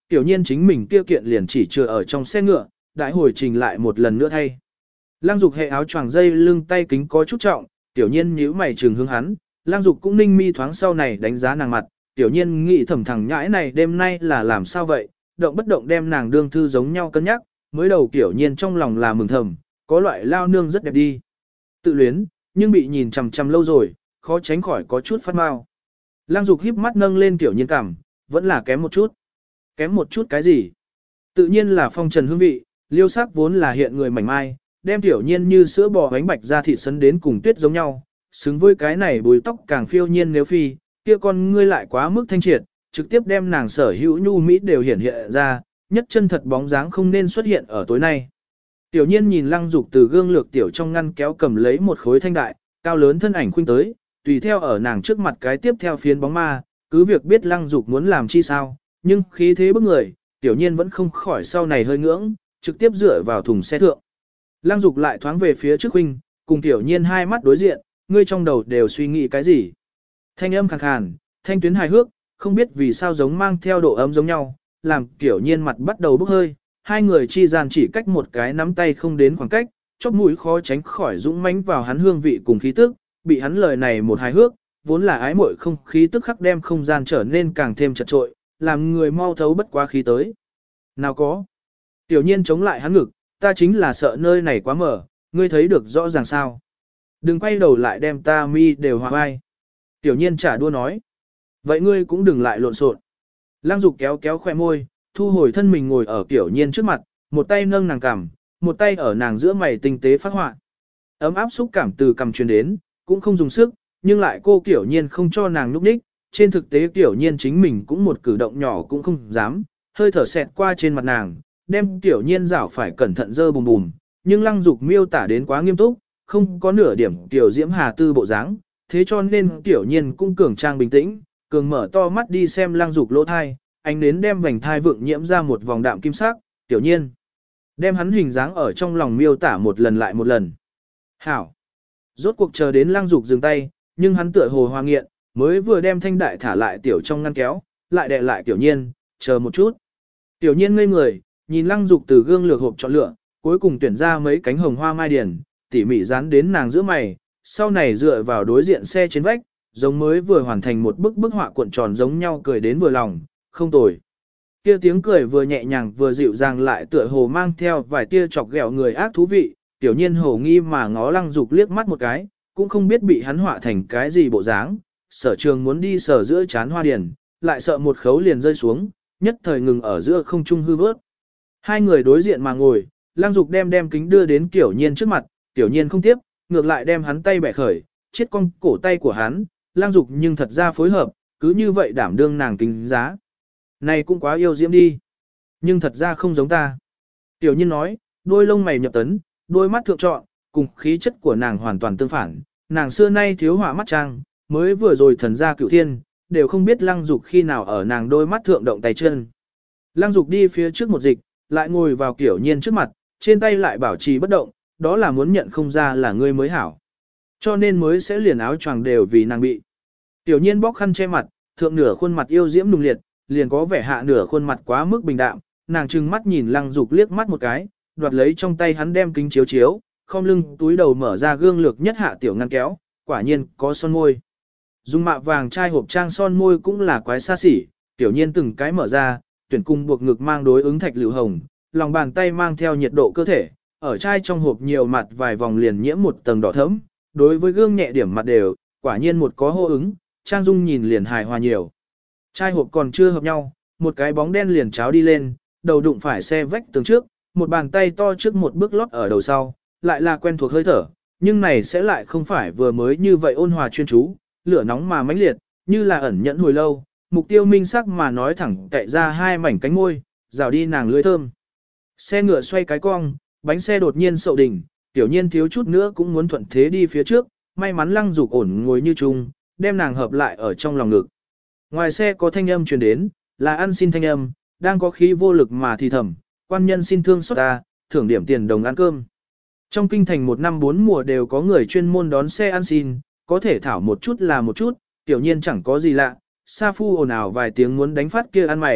tiểu nhiên chính mình kia kiện liền chỉ chừa ở trong xe ngựa, đại hồi trình lại một lần nữa thay. Lăng Dục hệ áo choàng dây lưng tay kính có chút trọng, tiểu nhiên nhíu mày trừng hướng hắn, Lăng Dục cũng ninh mi thoáng sau này đánh giá nàng mặt, tiểu nhiên nghĩ thầm thằng nhãi này đêm nay là làm sao vậy, động bất động đem nàng đương thư giống nhau cân nhắc, mới đầu tiểu nhiên trong lòng là mừng thầm, có loại lao nương rất đẹp đi. Tự luyến, nhưng bị nhìn chằm chằm lâu rồi, khó tránh khỏi có chút phát mau. Lăng Dục híp mắt nâng lên tiểu nhiên cảm, vẫn là kém một chút. Kém một chút cái gì? Tự nhiên là phong trần hương vị, liêu sắc vốn là hiện người mảnh mai, đem tiểu nhiên như sữa bò bánh bạch ra thịt sấn đến cùng tuyết giống nhau, xứng với cái này bùi tóc càng phiêu nhiên nếu phi, kia con ngươi lại quá mức thanh triệt, trực tiếp đem nàng sở hữu nhu mỹ đều hiển hiện ra, nhất chân thật bóng dáng không nên xuất hiện ở tối nay. Tiểu nhiên nhìn Lăng Dục từ gương lược tiểu trong ngăn kéo cầm lấy một khối thanh đại, cao lớn thân ảnh khuynh tới, tùy theo ở nàng trước mặt cái tiếp theo phiến bóng ma, cứ việc biết Lăng Dục muốn làm chi sao, nhưng khí thế bức người, tiểu nhiên vẫn không khỏi sau này hơi ngưỡng, trực tiếp dựa vào thùng xe thượng. Lăng Dục lại thoáng về phía trước huynh, cùng tiểu nhiên hai mắt đối diện, ngươi trong đầu đều suy nghĩ cái gì. Thanh âm khàn khàn, thanh tuyến hài hước, không biết vì sao giống mang theo độ ấm giống nhau, làm tiểu nhiên mặt bắt đầu bốc hơi, hai người chi gian chỉ cách một cái nắm tay không đến khoảng cách, chóp mũi khó tránh khỏi dũng mãnh vào hắn hương vị cùng khí tức, bị hắn lời này một hài hước, vốn là ái muội không khí tức khắc đem không gian trở nên càng thêm chật trội, làm người mau thấu bất quá khí tới. Nào có. Tiểu nhiên chống lại hắn ngực, ta chính là sợ nơi này quá mở, ngươi thấy được rõ ràng sao. Đừng quay đầu lại đem ta mi đều hòa vai. Tiểu nhiên trả đua nói. Vậy ngươi cũng đừng lại lộn xộn. Lăng Dục kéo kéo khoe môi, thu hồi thân mình ngồi ở tiểu nhiên trước mặt, một tay nâng nàng cằm, một tay ở nàng giữa mày tinh tế phát họa. Ấm áp xúc cảm từ cằm truyền đến, cũng không dùng sức, nhưng lại cô tiểu nhiên không cho nàng núp đích. Trên thực tế tiểu nhiên chính mình cũng một cử động nhỏ cũng không dám, hơi thở xẹt qua trên mặt nàng, đem tiểu nhiên rảo phải cẩn thận dơ bùm bùm, nhưng Lăng Dục miêu tả đến quá nghiêm túc, không có nửa điểm tiểu diễm hà tư bộ dáng, thế cho nên tiểu nhiên cũng cường trang bình tĩnh, cường mở to mắt đi xem Lăng Dục lỗ thai, ánh nến đem vành thai vượng nhiễm ra một vòng đạm kim sắc, tiểu nhiên đem hắn hình dáng ở trong lòng miêu tả một lần lại một lần. Hảo! Rốt cuộc chờ đến Lăng Dục dừng tay, nhưng hắn tựa hồ hoa nghiện, mới vừa đem thanh đại thả lại tiểu trong ngăn kéo, lại đè lại tiểu nhiên, chờ một chút. Tiểu nhiên ngây người, nhìn Lăng Dục từ gương lược hộp chọn lựa, cuối cùng tuyển ra mấy cánh hồng hoa mai điển, tỉ mỉ dán đến nàng giữa mày, sau này dựa vào đối diện xe trên vách, giống mới vừa hoàn thành một bức họa cuộn tròn giống nhau cười đến vừa lòng, không tồi. Kia tiếng cười vừa nhẹ nhàng vừa dịu dàng lại tựa hồ mang theo vài tia chọc ghẹo người ác thú vị, tiểu nhiên hồ nghi mà ngó Lăng Dục liếc mắt một cái, cũng không biết bị hắn họa thành cái gì bộ dáng, sở trường muốn đi sở giữa chán hoa điển, lại sợ một khấu liền rơi xuống, nhất thời ngừng ở giữa không trung hư vớt. Hai người đối diện mà ngồi, Lăng Dục đem kính đưa đến Tiểu Nhiên trước mặt, Tiểu Nhiên không tiếp, ngược lại đem hắn tay bẻ khởi, chiết cong cổ tay của hắn, Lăng Dục nhưng thật ra phối hợp, cứ như vậy đảm đương nàng kính giá. Này cũng quá yêu diễm đi, nhưng thật ra không giống ta. Tiểu Nhiên nói, đôi lông mày nhập tấn, đôi mắt thượng trọn, cùng khí chất của nàng hoàn toàn tương phản, nàng xưa nay thiếu họa mắt trang, mới vừa rồi thần gia cựu thiên, đều không biết Lăng Dục khi nào ở nàng đôi mắt thượng động tay chân. Lăng Dục đi phía trước một dịch, lại ngồi vào Tiểu Nhiên trước mặt, trên tay lại bảo trì bất động, đó là muốn nhận không ra là ngươi mới hảo. Cho nên mới sẽ liền áo choàng đều vì nàng bị. Tiểu Nhiên bóc khăn che mặt, thượng nửa khuôn mặt yêu diễm nùng liệt, liền có vẻ hạ nửa khuôn mặt quá mức bình đạm, nàng trừng mắt nhìn Lăng Dục liếc mắt một cái, đoạt lấy trong tay hắn đem kính chiếu chiếu, khom lưng túi đầu mở ra gương lược nhất hạ tiểu ngăn kéo, quả nhiên có son môi. Dùng mạ vàng chai hộp trang son môi cũng là quái xa xỉ, Tiểu Nhiên từng cái mở ra, tuyển cung buộc ngực mang đối ứng thạch lựu hồng, lòng bàn tay mang theo nhiệt độ cơ thể, ở chai trong hộp nhiều mặt vài vòng liền nhiễm một tầng đỏ thẫm, đối với gương nhẹ điểm mặt đều, quả nhiên một có hô ứng, trang dung nhìn liền hài hòa nhiều. Chai hộp còn chưa hợp nhau, một cái bóng đen liền cháo đi lên, đầu đụng phải xe vách tường trước, một bàn tay to trước một bước lót ở đầu sau, lại là quen thuộc hơi thở, nhưng này sẽ lại không phải vừa mới như vậy ôn hòa chuyên chú, lửa nóng mà mãnh liệt, như là ẩn nhẫn hồi lâu, mục tiêu minh sắc mà nói thẳng cậy ra hai mảnh cánh môi, rào đi nàng lưỡi thơm. Xe ngựa xoay cái cong, bánh xe đột nhiên sậu đỉnh, Tiểu Nhiên thiếu chút nữa cũng muốn thuận thế đi phía trước, may mắn Lăng Dục ổn ngồi như chung, đem nàng hợp lại ở trong lòng ngực. Ngoài xe có thanh âm truyền đến, là ăn xin thanh âm, đang có khí vô lực mà thì thầm, quan nhân xin thương xót ta, thưởng điểm tiền đồng ăn cơm. Trong kinh thành một năm bốn mùa đều có người chuyên môn đón xe ăn xin, có thể thảo một chút là một chút, Tiểu Nhiên chẳng có gì lạ, sa phu ồn ào vài tiếng muốn đánh phát kia ăn mày,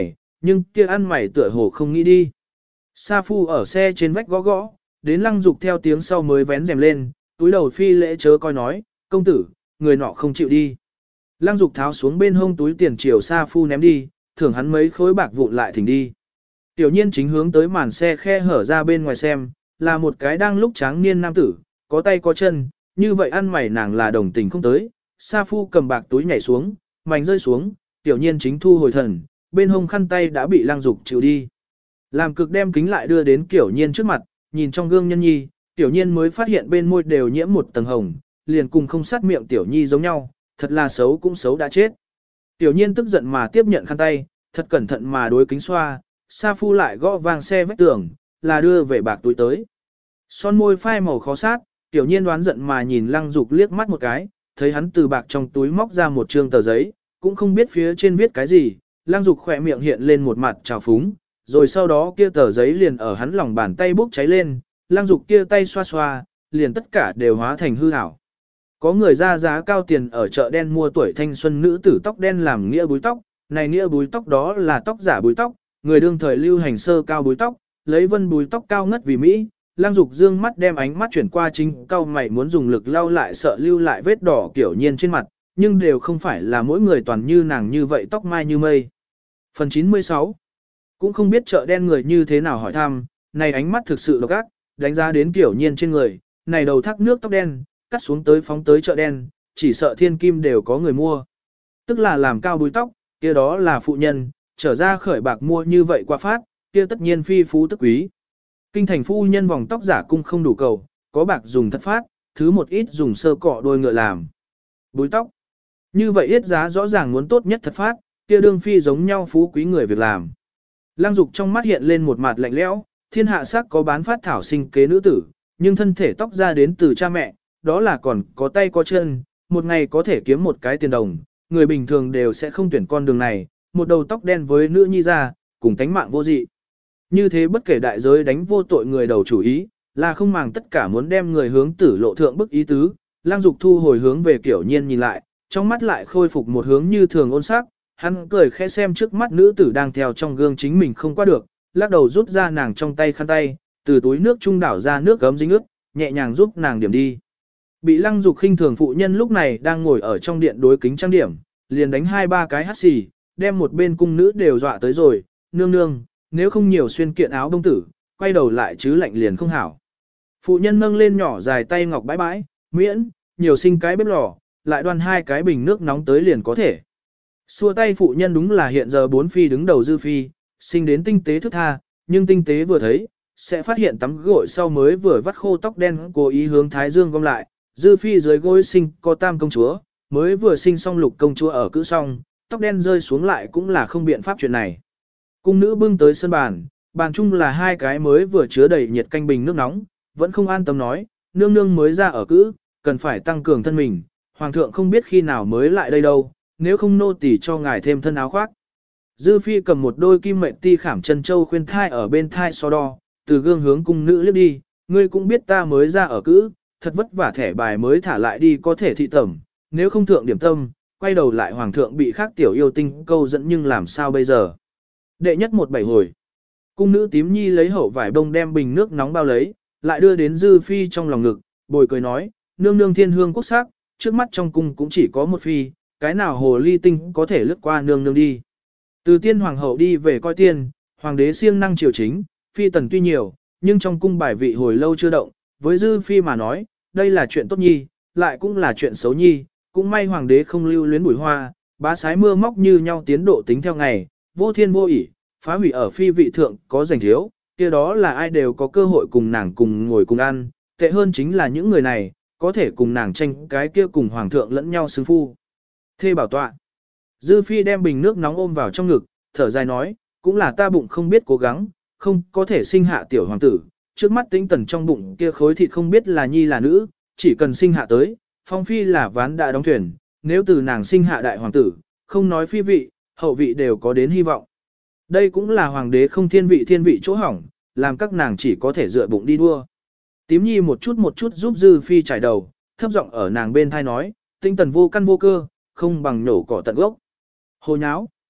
nhưng kia ăn mày tựa hồ không nghĩ đi. Sa Phu ở xe trên vách gõ gõ, đến Lăng Dục theo tiếng sau mới vén rèm lên, túi đầu phi lễ chớ coi nói, công tử, người nọ không chịu đi. Lăng Dục tháo xuống bên hông túi tiền chiều Sa Phu ném đi, thưởng hắn mấy khối bạc vụn lại thỉnh đi. Tiểu nhiên chính hướng tới màn xe khe hở ra bên ngoài xem, là một cái đang lúc tráng niên nam tử, có tay có chân, như vậy ăn mày nàng là đồng tình không tới. Sa Phu cầm bạc túi nhảy xuống, mảnh rơi xuống, tiểu nhiên chính thu hồi thần, bên hông khăn tay đã bị Lăng Dục chịu đi. Làm cực đem kính lại đưa đến Tiểu Nhiên trước mặt, nhìn trong gương nhân nhi, Tiểu Nhiên mới phát hiện bên môi đều nhiễm một tầng hồng, liền cùng không sát miệng Tiểu Nhi giống nhau, thật là xấu cũng xấu đã chết. Tiểu Nhiên tức giận mà tiếp nhận khăn tay, thật cẩn thận mà đối kính xoa, Sa Phu lại gõ vang xe vách tường, là đưa về bạc túi tới. Son môi phai màu khó sát, Tiểu Nhiên đoán giận mà nhìn Lăng Dục liếc mắt một cái, thấy hắn từ bạc trong túi móc ra một trương tờ giấy, cũng không biết phía trên viết cái gì, Lăng Dục khỏe miệng hiện lên một mặt trào phúng, rồi sau đó kia tờ giấy liền ở hắn lòng bàn tay bốc cháy lên, Lăng Dục kia tay xoa xoa, liền tất cả đều hóa thành hư ảo. Có người ra giá cao tiền ở chợ đen mua tuổi thanh xuân nữ tử tóc đen làm nghĩa búi tóc, này nghĩa búi tóc đó là tóc giả búi tóc, người đương thời lưu hành sơ cao búi tóc, lấy vân búi tóc cao ngất vì Mỹ. Lăng Dục dương mắt đem ánh mắt chuyển qua chính cao mày muốn dùng lực lau lại sợ lưu lại vết đỏ kiểu nhiên trên mặt, nhưng đều không phải là mỗi người toàn như nàng như vậy tóc mai như mây. Phần 96 cũng không biết chợ đen người như thế nào hỏi thăm, này ánh mắt thực sự độc ác, đánh giá đến kiểu nhiên trên người, này đầu thác nước tóc đen, cắt xuống tới phóng tới chợ đen, chỉ sợ thiên kim đều có người mua. Tức là làm cao búi tóc, kia đó là phụ nhân, trở ra khởi bạc mua như vậy qua phát, kia tất nhiên phi phú tức quý. Kinh thành phu nhân vòng tóc giả cung không đủ cầu, có bạc dùng thất phát, thứ một ít dùng sơ cọ đôi ngựa làm. Búi tóc. Như vậy ít giá rõ ràng muốn tốt nhất thật phát, kia đương phi giống nhau phú quý người việc làm. Lăng Dục trong mắt hiện lên một mặt lạnh lẽo, thiên hạ sắc có bán phát thảo sinh kế nữ tử, nhưng thân thể tóc ra đến từ cha mẹ, đó là còn có tay có chân, một ngày có thể kiếm một cái tiền đồng, người bình thường đều sẽ không tuyển con đường này, một đầu tóc đen với nữ nhi ra, cùng tánh mạng vô dị. Như thế bất kể đại giới đánh vô tội người đầu chủ ý, là không màng tất cả muốn đem người hướng tử lộ thượng bức ý tứ. Lăng Dục thu hồi hướng về Kiểu Nhiên nhìn lại, trong mắt lại khôi phục một hướng như thường ôn sắc, hắn cười khẽ xem trước mắt nữ tử đang theo trong gương chính mình không qua được, lắc đầu rút ra nàng trong tay khăn tay, từ túi nước trung đảo ra nước gấm dính ướt, nhẹ nhàng giúp nàng điểm đi. Bị Lăng Dục khinh thường phụ nhân lúc này đang ngồi ở trong điện đối kính trang điểm, liền đánh 2-3 cái hắt xì, đem một bên cung nữ đều dọa tới rồi, nương nương, nếu không nhiều xuyên kiện áo đông tử, quay đầu lại chứ lạnh liền không hảo. Phụ nhân nâng lên nhỏ dài tay ngọc bãi bãi, miễn, nhiều sinh cái bếp lò, lại đoan 2 cái bình nước nóng tới liền có thể. Xua tay phụ nhân đúng là hiện giờ 4 phi đứng đầu dư phi, sinh đến tinh tế thức tha, nhưng tinh tế vừa thấy, sẽ phát hiện tắm gội sau mới vừa vắt khô tóc đen cố ý hướng thái dương gom lại, dư phi dưới gối sinh có tam công chúa, mới vừa sinh xong lục công chúa ở cữ xong, tóc đen rơi xuống lại cũng là không biện pháp chuyện này. Cung nữ bưng tới sân bàn, bàn chung là 2 cái mới vừa chứa đầy nhiệt canh bình nước nóng, vẫn không an tâm nói, nương nương mới ra ở cữ, cần phải tăng cường thân mình, hoàng thượng không biết khi nào mới lại đây đâu, nếu không nô tỳ cho ngài thêm thân áo khoác. Dư phi cầm một đôi kim mệnh ti khảm chân châu khuyên thai ở bên thai so đo, từ gương hướng cung nữ liếc đi, ngươi cũng biết ta mới ra ở cữ, thật vất vả thẻ bài mới thả lại đi có thể thị tẩm, nếu không thượng điểm tâm, quay đầu lại hoàng thượng bị khác tiểu yêu tinh câu dẫn nhưng làm sao bây giờ. Đệ nhất 17 hồi, cung nữ tím nhi lấy hậu vải bông đem bình nước nóng bao lấy, lại đưa đến dư phi trong lòng ngực, bồi cười nói, nương nương thiên hương quốc sắc, trước mắt trong cung cũng chỉ có một phi, cái nào hồ ly tinh có thể lướt qua nương nương đi. Từ tiên hoàng hậu đi về coi tiên, hoàng đế siêng năng triều chính, phi tần tuy nhiều, nhưng trong cung bài vị hồi lâu chưa động, với dư phi mà nói, đây là chuyện tốt nhi, lại cũng là chuyện xấu nhi, cũng may hoàng đế không lưu luyến bùi hoa, bá sái mưa móc như nhau tiến độ tính theo ngày, vô thiên vô ỷ, phá hủy ở phi vị thượng có giành thiếu, kia đó là ai đều có cơ hội cùng nàng cùng ngồi cùng ăn, tệ hơn chính là những người này, có thể cùng nàng tranh cái kia cùng hoàng thượng lẫn nhau xứng phu. Thê bảo tọa. Dư phi đem bình nước nóng ôm vào trong ngực, thở dài nói, cũng là ta bụng không biết cố gắng, không có thể sinh hạ tiểu hoàng tử, trước mắt tĩnh tần trong bụng kia khối thịt không biết là nhi là nữ, chỉ cần sinh hạ tới, phong phi là ván đã đóng thuyền, nếu từ nàng sinh hạ đại hoàng tử, không nói phi vị, hậu vị đều có đến hy vọng. Đây cũng là hoàng đế không thiên vị chỗ hỏng, làm các nàng chỉ có thể dựa bụng đi đua. Tím nhi một chút giúp dư phi trải đầu, thấp giọng ở nàng bên thai nói, tinh tần vô căn vô cơ, không bằng nhổ cỏ tận gốc. Hồ nháo.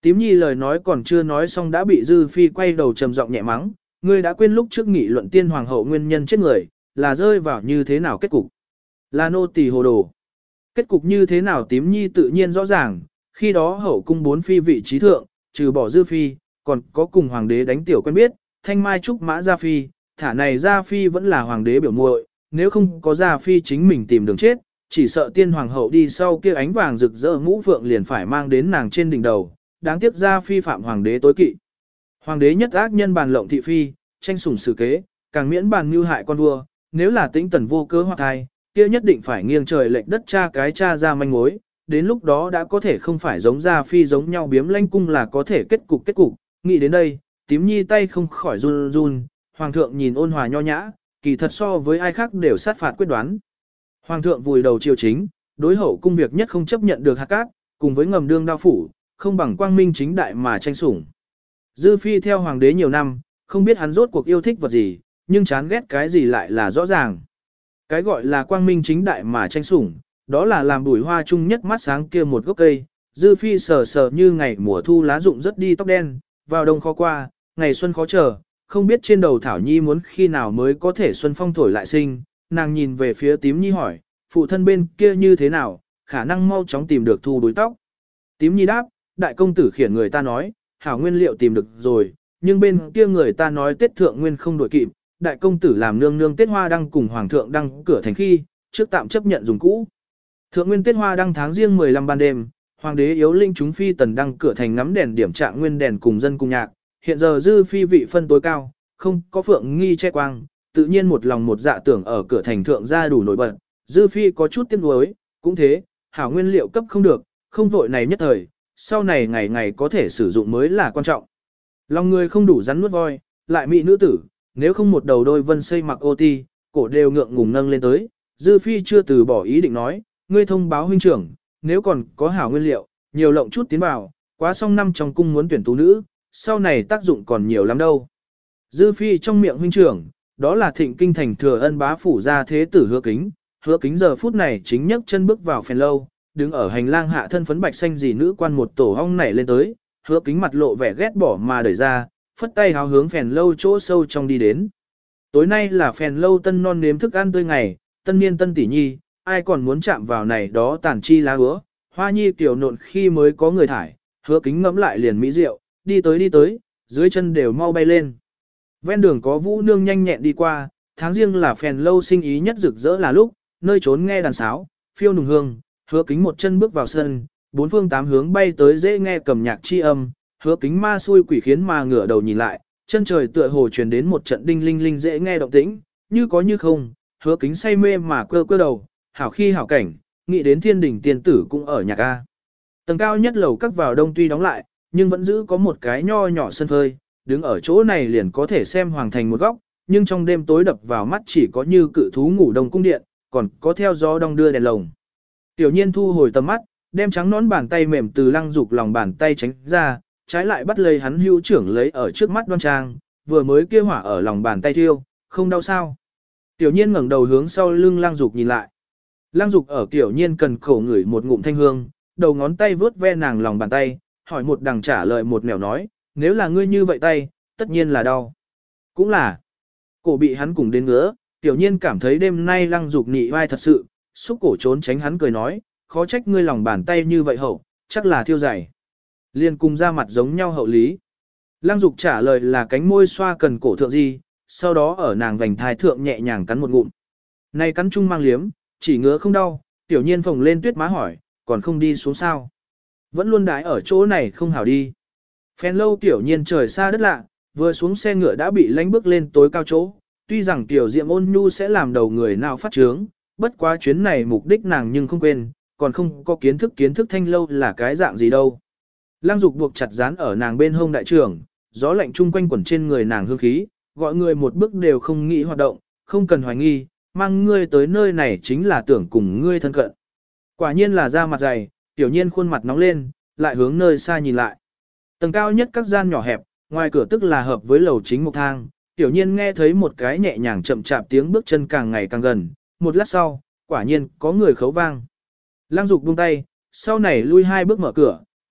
Tím nhi lời nói còn chưa nói xong đã bị Dư Phi quay đầu trầm giọng nhẹ mắng, ngươi đã quên lúc trước nghị luận tiên hoàng hậu nguyên nhân chết người, là rơi vào như thế nào kết cục. Là nô tỳ hồ đồ. Kết cục như thế nào Tím nhi tự nhiên rõ ràng, khi đó hậu cung 4 phi vị trí thượng, trừ bỏ Dư Phi, còn có cùng hoàng đế đánh tiểu quen biết, Thanh Mai Trúc Mã Gia Phi, thả này Gia Phi vẫn là hoàng đế biểu muội, nếu không có Gia Phi chính mình tìm đường chết, chỉ sợ tiên hoàng hậu đi sau kia ánh vàng rực rỡ mũ phượng liền phải mang đến nàng trên đỉnh đầu, đáng tiếc Gia Phi phạm hoàng đế tối kỵ. Hoàng đế nhất ác nhân bàn lộng thị phi, tranh sủng xử kế, càng miễn bàn mưu hại con vua, nếu là tĩnh tần vô cớ hoặc thai, kia nhất định phải nghiêng trời lệch đất tra ra manh mối, đến lúc đó đã có thể không phải giống Gia Phi giống nhau biếm lanh cung là có thể kết cục, nghĩ đến đây, Tím nhi tay không khỏi run run, hoàng thượng nhìn ôn hòa nho nhã, kỳ thật so với ai khác đều sát phạt quyết đoán. Hoàng thượng vùi đầu triều chính, đối hậu cung việc nhất không chấp nhận được hạt cát, cùng với ngầm đương đao phủ, không bằng quang minh chính đại mà tranh sủng. Dư Phi theo hoàng đế nhiều năm, không biết hắn rốt cuộc yêu thích vật gì, nhưng chán ghét cái gì lại là rõ ràng. Cái gọi là quang minh chính đại mà tranh sủng, đó là làm bùi hoa chung nhất mắt sáng kia một gốc cây. Dư Phi sờ sờ như ngày mùa thu lá rụng rất đi tóc đen, vào đông khó qua, ngày xuân khó chờ, không biết trên đầu Thảo Nhi muốn khi nào mới có thể xuân phong thổi lại sinh. Nàng nhìn về phía Tím nhi hỏi, phụ thân bên kia như thế nào, khả năng mau chóng tìm được thu đuôi tóc. Tím nhi đáp, đại công tử khiển người ta nói, hảo nguyên liệu tìm được rồi, nhưng bên kia người ta nói Tết thượng nguyên không đổi kịp, đại công tử làm nương nương Tết hoa đăng cùng hoàng thượng đăng cửa thành khi, trước tạm chấp nhận dùng cũ. Thượng nguyên Tết hoa đăng tháng riêng 15 ban đêm, hoàng đế yếu linh chúng phi tần đăng cửa thành ngắm đèn điểm trạng nguyên đèn cùng dân cùng nhạc, hiện giờ Dư Phi vị phân tối cao, không có phượng nghi che quang, tự nhiên một lòng một dạ tưởng ở cửa thành thượng ra đủ nổi bật. Dư Phi có chút tiếc nuối, cũng thế, hảo nguyên liệu cấp không được, không vội này nhất thời, sau này ngày ngày có thể sử dụng mới là quan trọng. Lòng người không đủ rắn nuốt voi, lại mỹ nữ tử, nếu không một đầu đôi vân xây mặc ô ti, cổ đều ngượng ngùng nâng lên tới. Dư Phi chưa từ bỏ ý định nói, ngươi thông báo huynh trưởng, nếu còn có hảo nguyên liệu, nhiều lộng chút tiến vào, quá xong năm trong cung muốn tuyển tú nữ, sau này tác dụng còn nhiều lắm đâu. Dư Phi trong miệng huynh trưởng, đó là Thịnh Kinh thành Thừa Ân bá phủ gia thế tử Hứa Kính giờ phút này chính nhấc chân bước vào phèn lâu, đứng ở hành lang hạ thân phấn bạch xanh dì nữ quan một tổ hong nảy lên tới, Hứa Kính mặt lộ vẻ ghét bỏ mà đẩy ra, phất tay háo hướng phèn lâu chỗ sâu trong đi đến. Tối nay là phèn lâu tân non nếm thức ăn tươi ngày, tân niên tân tỷ nhi, ai còn muốn chạm vào này đó tàn chi lá hứa, hoa nhi tiểu nộn khi mới có người thải, Hứa Kính ngẫm lại liền mỹ rượu, đi tới, dưới chân đều mau bay lên. Ven đường có vũ nương nhanh nhẹn đi qua, tháng riêng là phèn lâu sinh ý nhất rực rỡ là lúc, nơi trốn nghe đàn sáo, phiêu nùng hương, Hứa Kính một chân bước vào sân, bốn phương tám hướng bay tới dễ nghe cầm nhạc chi âm, Hứa Kính ma xui quỷ khiến mà ngửa đầu nhìn lại, chân trời tựa hồ truyền đến một trận đinh linh linh dễ nghe động tĩnh, như có như không, Hứa Kính say mê mà quơ đầu, hảo khi hảo cảnh, nghĩ đến thiên đình tiên tử cũng ở nhạc a. Tầng cao nhất lầu các vào đông tuy đóng lại, nhưng vẫn giữ có một cái nho nhỏ sân phơi, đứng ở chỗ này liền có thể xem hoàng thành một góc, nhưng trong đêm tối đập vào mắt chỉ có như cự thú ngủ đông cung điện, còn có theo gió đong đưa đèn lồng. Tiểu Nhiên thu hồi tầm mắt, đem trắng nón bàn tay mềm từ Lăng Dục lòng bàn tay tránh ra, trái lại bắt lấy hắn hữu trưởng lấy ở trước mắt đoan trang, vừa mới kia hỏa ở lòng bàn tay thiêu, không đau sao. Tiểu Nhiên ngẩng đầu hướng sau lưng Lăng Dục nhìn lại. Lăng Dục ở Tiểu Nhiên cần khẩu ngửi một ngụm thanh hương, đầu ngón tay vướt ve nàng lòng bàn tay, hỏi một đằng trả lời một nẻo nói, nếu là ngươi như vậy tay, tất nhiên là đau. Cũng là, cổ bị hắn cùng đến ngứa, Tiểu Nhiên cảm thấy đêm nay Lăng Dục nị vai thật sự, xúc cổ trốn tránh hắn cười nói, khó trách ngươi lòng bàn tay như vậy hậu, chắc là thiêu dày. Liên cùng ra mặt giống nhau hậu lý. Lăng Dục trả lời là cánh môi xoa cần cổ thượng gì, sau đó ở nàng vành thai thượng nhẹ nhàng cắn một ngụm. Này cắn chung mang liếm, chỉ ngứa không đau, Tiểu Nhiên phồng lên tuyết má hỏi, còn không đi xuống sao? Vẫn luôn đái ở chỗ này không hảo đi. Phèn lâu Tiểu Nhiên trời xa đất lạ, vừa xuống xe ngựa đã bị lánh bước lên tối cao chỗ. Tuy rằng Tiểu Diệm ôn nhu sẽ làm đầu người nào phát trướng, bất quá chuyến này mục đích nàng nhưng không quên, còn không có kiến thức thanh lâu là cái dạng gì đâu. Lăng Dục buộc chặt dán ở nàng bên hông đại trưởng, gió lạnh chung quanh quẩn trên người nàng hương khí, gọi người một bước đều không nghĩ hoạt động, không cần hoài nghi, mang ngươi tới nơi này chính là tưởng cùng ngươi thân cận. Quả nhiên là da mặt dày, Tiểu Nhiên khuôn mặt nóng lên, lại hướng nơi xa nhìn lại. Tầng cao nhất các gian nhỏ hẹp, ngoài cửa tức là hợp với lầu chính một thang, Tiểu Nhiên nghe thấy một cái nhẹ nhàng chậm chạp tiếng bước chân càng ngày càng gần, một lát sau, quả nhiên có người khấu vang. Lăng Dục buông tay, sau này lui hai bước mở cửa,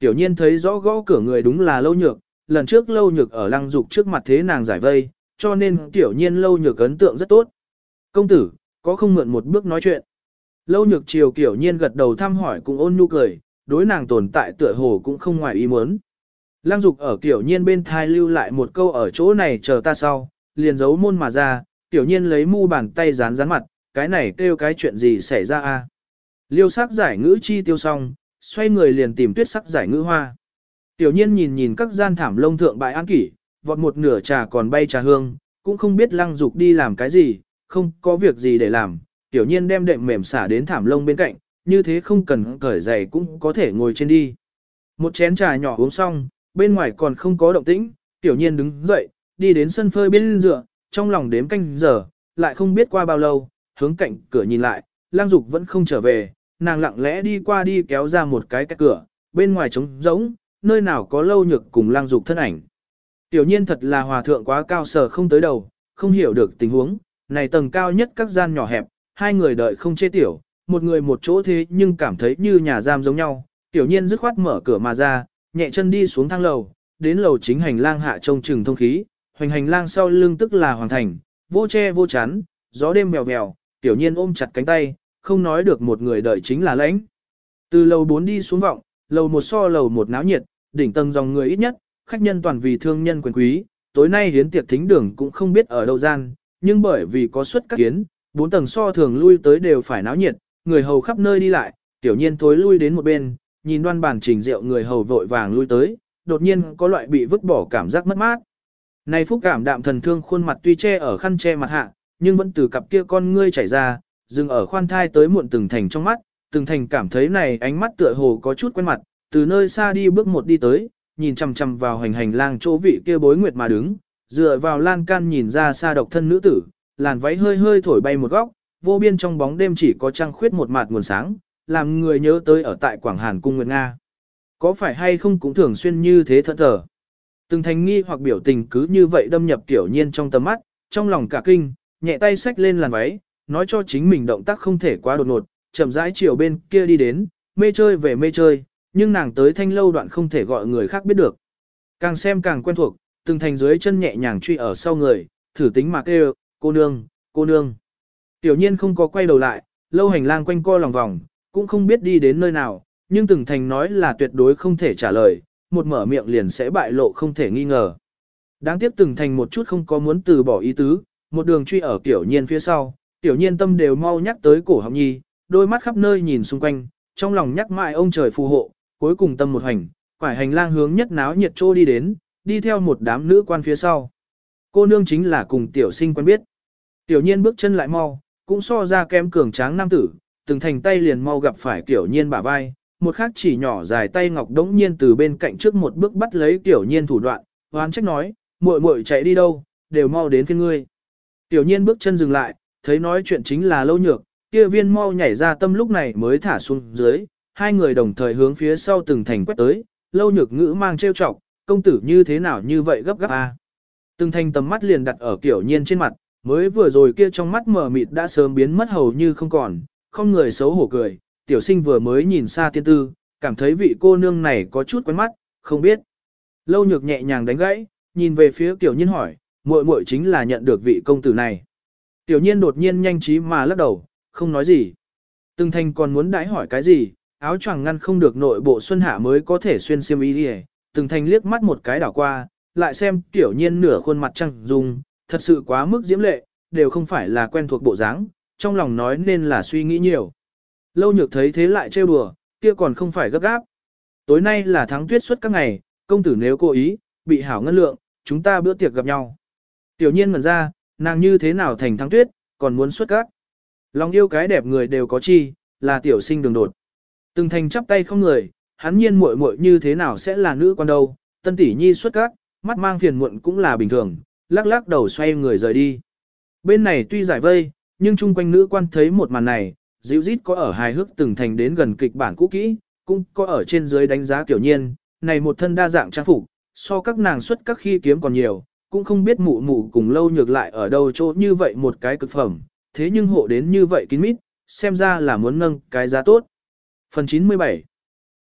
Tiểu nhiên thấy rõ gõ cửa người đúng là Lâu Nhược, lần trước Lâu Nhược ở Lăng Dục trước mặt thế nàng giải vây, cho nên tiểu nhiên Lâu Nhược ấn tượng rất tốt. Công tử, có không mượn một bước nói chuyện? Lâu Nhược chiều Tiểu nhiên gật đầu thăm hỏi cùng ôn nhu cười, đối nàng tồn tại tựa hồ cũng không ngoài ý muốn. Lăng Dục ở Tiểu nhiên bên thai lưu lại một câu ở chỗ này chờ ta sau, liền giấu môn mà ra, Tiểu nhiên lấy mu bàn tay dán mặt, cái này kêu cái chuyện gì xảy ra a? Liêu sắc giải ngữ chi tiêu xong, xoay người liền tìm tuyết sắc giải ngữ hoa. Tiểu nhiên nhìn các gian thảm lông thượng bại an kỷ, vọt một nửa trà còn bay trà hương, cũng không biết Lăng Dục đi làm cái gì, không có việc gì để làm. Tiểu nhiên đem đệm mềm xả đến thảm lông bên cạnh, như thế không cần cởi giày cũng có thể ngồi trên đi. Một chén trà nhỏ uống xong, bên ngoài còn không có động tĩnh, Tiểu nhiên đứng dậy, đi đến sân phơi bên dựa, trong lòng đếm canh giờ, lại không biết qua bao lâu, hướng cạnh cửa nhìn lại, Lăng Dục vẫn không trở về, nàng lặng lẽ đi qua đi kéo ra một cái cửa, bên ngoài trống rỗng, nơi nào có Lâu Nhược cùng Lăng Dục thân ảnh. Tiểu nhiên thật là hòa thượng quá cao sở không tới đầu, không hiểu được tình huống, này tầng cao nhất các gian nhỏ hẹp, hai người đợi không chê tiểu, một người một chỗ thế nhưng cảm thấy như nhà giam giống nhau. Tiểu nhiên dứt khoát mở cửa mà ra, nhẹ chân đi xuống thang lầu, đến lầu chính hành lang hạ trông chừng thông khí, hoành hành lang sau lưng tức là hoàng thành, vô che vô chắn, gió đêm mèo mèo, tiểu nhiên ôm chặt cánh tay, không nói được một người đợi chính là lãnh. Từ lầu 4 đi xuống vọng, lầu 1 so lầu 1 náo nhiệt, đỉnh tầng dòng người ít nhất, khách nhân toàn vì thương nhân quyền quý, tối nay hiến tiệc thính đường cũng không biết ở đâu gian, nhưng bởi vì có suất các kiến, 4 tầng so thường lui tới đều phải náo nhiệt, người hầu khắp nơi đi lại, tiểu nhiên thối lui đến một bên, nhìn đoan bàn trình rượu người hầu vội vàng lui tới, đột nhiên có loại bị vứt bỏ cảm giác mất mát. Này phúc cảm đạm thần thương khuôn mặt tuy che ở khăn che mặt hạ, nhưng vẫn từ cặp kia con ngươi chảy ra, dừng ở khoan thai tới muộn từng thành trong mắt, từng thành cảm thấy này ánh mắt tựa hồ có chút quen mặt, từ nơi xa đi bước một đi tới, nhìn chằm chằm vào hành lang chỗ vị kia bối nguyệt mà đứng, dựa vào lan can nhìn ra xa độc thân nữ tử, làn váy hơi hơi thổi bay một góc, vô biên trong bóng đêm chỉ có trăng khuyết một mạt nguồn sáng, làm người nhớ tới ở tại Quảng Hàn cung Nguyệt Nga. Có phải hay không cũng thường xuyên như thế thẫn thờ. Từng thành nghi hoặc biểu tình cứ như vậy đâm nhập Tiểu nhiên trong tầm mắt, trong lòng cả kinh, nhẹ tay xách lên làn váy, nói cho chính mình động tác không thể quá đột ngột, chậm rãi chiều bên kia đi đến, mê chơi về mê chơi, nhưng nàng tới thanh lâu đoạn không thể gọi người khác biết được. Càng xem càng quen thuộc, từng thành dưới chân nhẹ nhàng truy ở sau người, thử tính mà kêu, cô nương, cô nương. Tiểu nhiên không có quay đầu lại, lâu hành lang quanh co lòng vòng, cũng không biết đi đến nơi nào, nhưng từng thành nói là tuyệt đối không thể trả lời, một mở miệng liền sẽ bại lộ không thể nghi ngờ. Đáng tiếc từng thành một chút không có muốn từ bỏ ý tứ, một đường truy ở Tiểu nhiên phía sau, Tiểu nhiên tâm đều mau nhắc tới cổ họng nhi, đôi mắt khắp nơi nhìn xung quanh, trong lòng nhắc mãi ông trời phù hộ, cuối cùng tâm một hành, quải hành lang hướng nhất náo nhiệt trô đi đến, đi theo một đám nữ quan phía sau. Cô nương chính là cùng tiểu sinh quen biết. Tiểu nhiên bước chân lại mau, cũng so ra kém cường tráng nam tử, từng thành tay liền mau gặp phải Tiểu nhiên bả vai, một khác chỉ nhỏ dài tay ngọc đống nhiên từ bên cạnh trước một bước bắt lấy Tiểu nhiên thủ đoạn, hoán trách nói, muội muội chạy đi đâu, đều mau đến phiên ngươi. Tiểu nhiên bước chân dừng lại, thấy nói chuyện chính là Lâu Nhược, kia viên mau nhảy ra tâm lúc này mới thả xuống dưới, hai người đồng thời hướng phía sau từng thành quét tới, Lâu Nhược ngữ mang trêu chọc, công tử như thế nào như vậy gấp gáp a? Từng thành tầm mắt liền đặt ở Tiểu nhiên trên mặt, mới vừa rồi kia trong mắt mờ mịt đã sớm biến mất hầu như không còn, không người xấu hổ cười, tiểu sinh vừa mới nhìn xa tiên tư, cảm thấy vị cô nương này có chút quen mắt, không biết. Lâu Nhược nhẹ nhàng đánh gãy, nhìn về phía Tiểu nhiên hỏi, muội muội chính là nhận được vị công tử này. Tiểu nhiên đột nhiên nhanh trí mà lắc đầu, không nói gì. Từng thành còn muốn đãi hỏi cái gì, áo choàng ngăn không được nội bộ xuân hạ mới có thể xuyên xiêm y đi. Từng thành liếc mắt một cái đảo qua, lại xem Tiểu nhiên nửa khuôn mặt trăng dung, thật sự quá mức diễm lệ, đều không phải là quen thuộc bộ dáng, trong lòng nói nên là suy nghĩ nhiều. Lâu Nhược thấy thế lại trêu đùa, kia còn không phải gấp gáp. Tối nay là tháng tuyết suốt các ngày, công tử nếu cố ý, bị hảo ngân lượng, chúng ta bữa tiệc gặp nhau. Tiểu nhiên ngẩn ra, nàng như thế nào thành tháng tuyết, còn muốn xuất các. Lòng yêu cái đẹp người đều có chi, là tiểu sinh đường đột. Từng thành chắp tay không người, hắn nhiên muội muội như thế nào sẽ là nữ quan đâu, tân tỷ nhi xuất các, mắt mang phiền muộn cũng là bình thường, lắc lắc đầu xoay người rời đi. Bên này tuy giải vây, nhưng chung quanh nữ quan thấy một màn này, dịu rít có ở hài hước từng thành đến gần kịch bản cũ kỹ, cũng có ở trên dưới đánh giá Tiểu nhiên, này một thân đa dạng trang phục, so các nàng xuất các khi kiếm còn nhiều, cũng không biết mụ mụ cùng Lâu Nhược lại ở đâu chỗ như vậy một cái cực phẩm, thế nhưng hộ đến như vậy kín mít, xem ra là muốn nâng cái giá tốt. Phần 97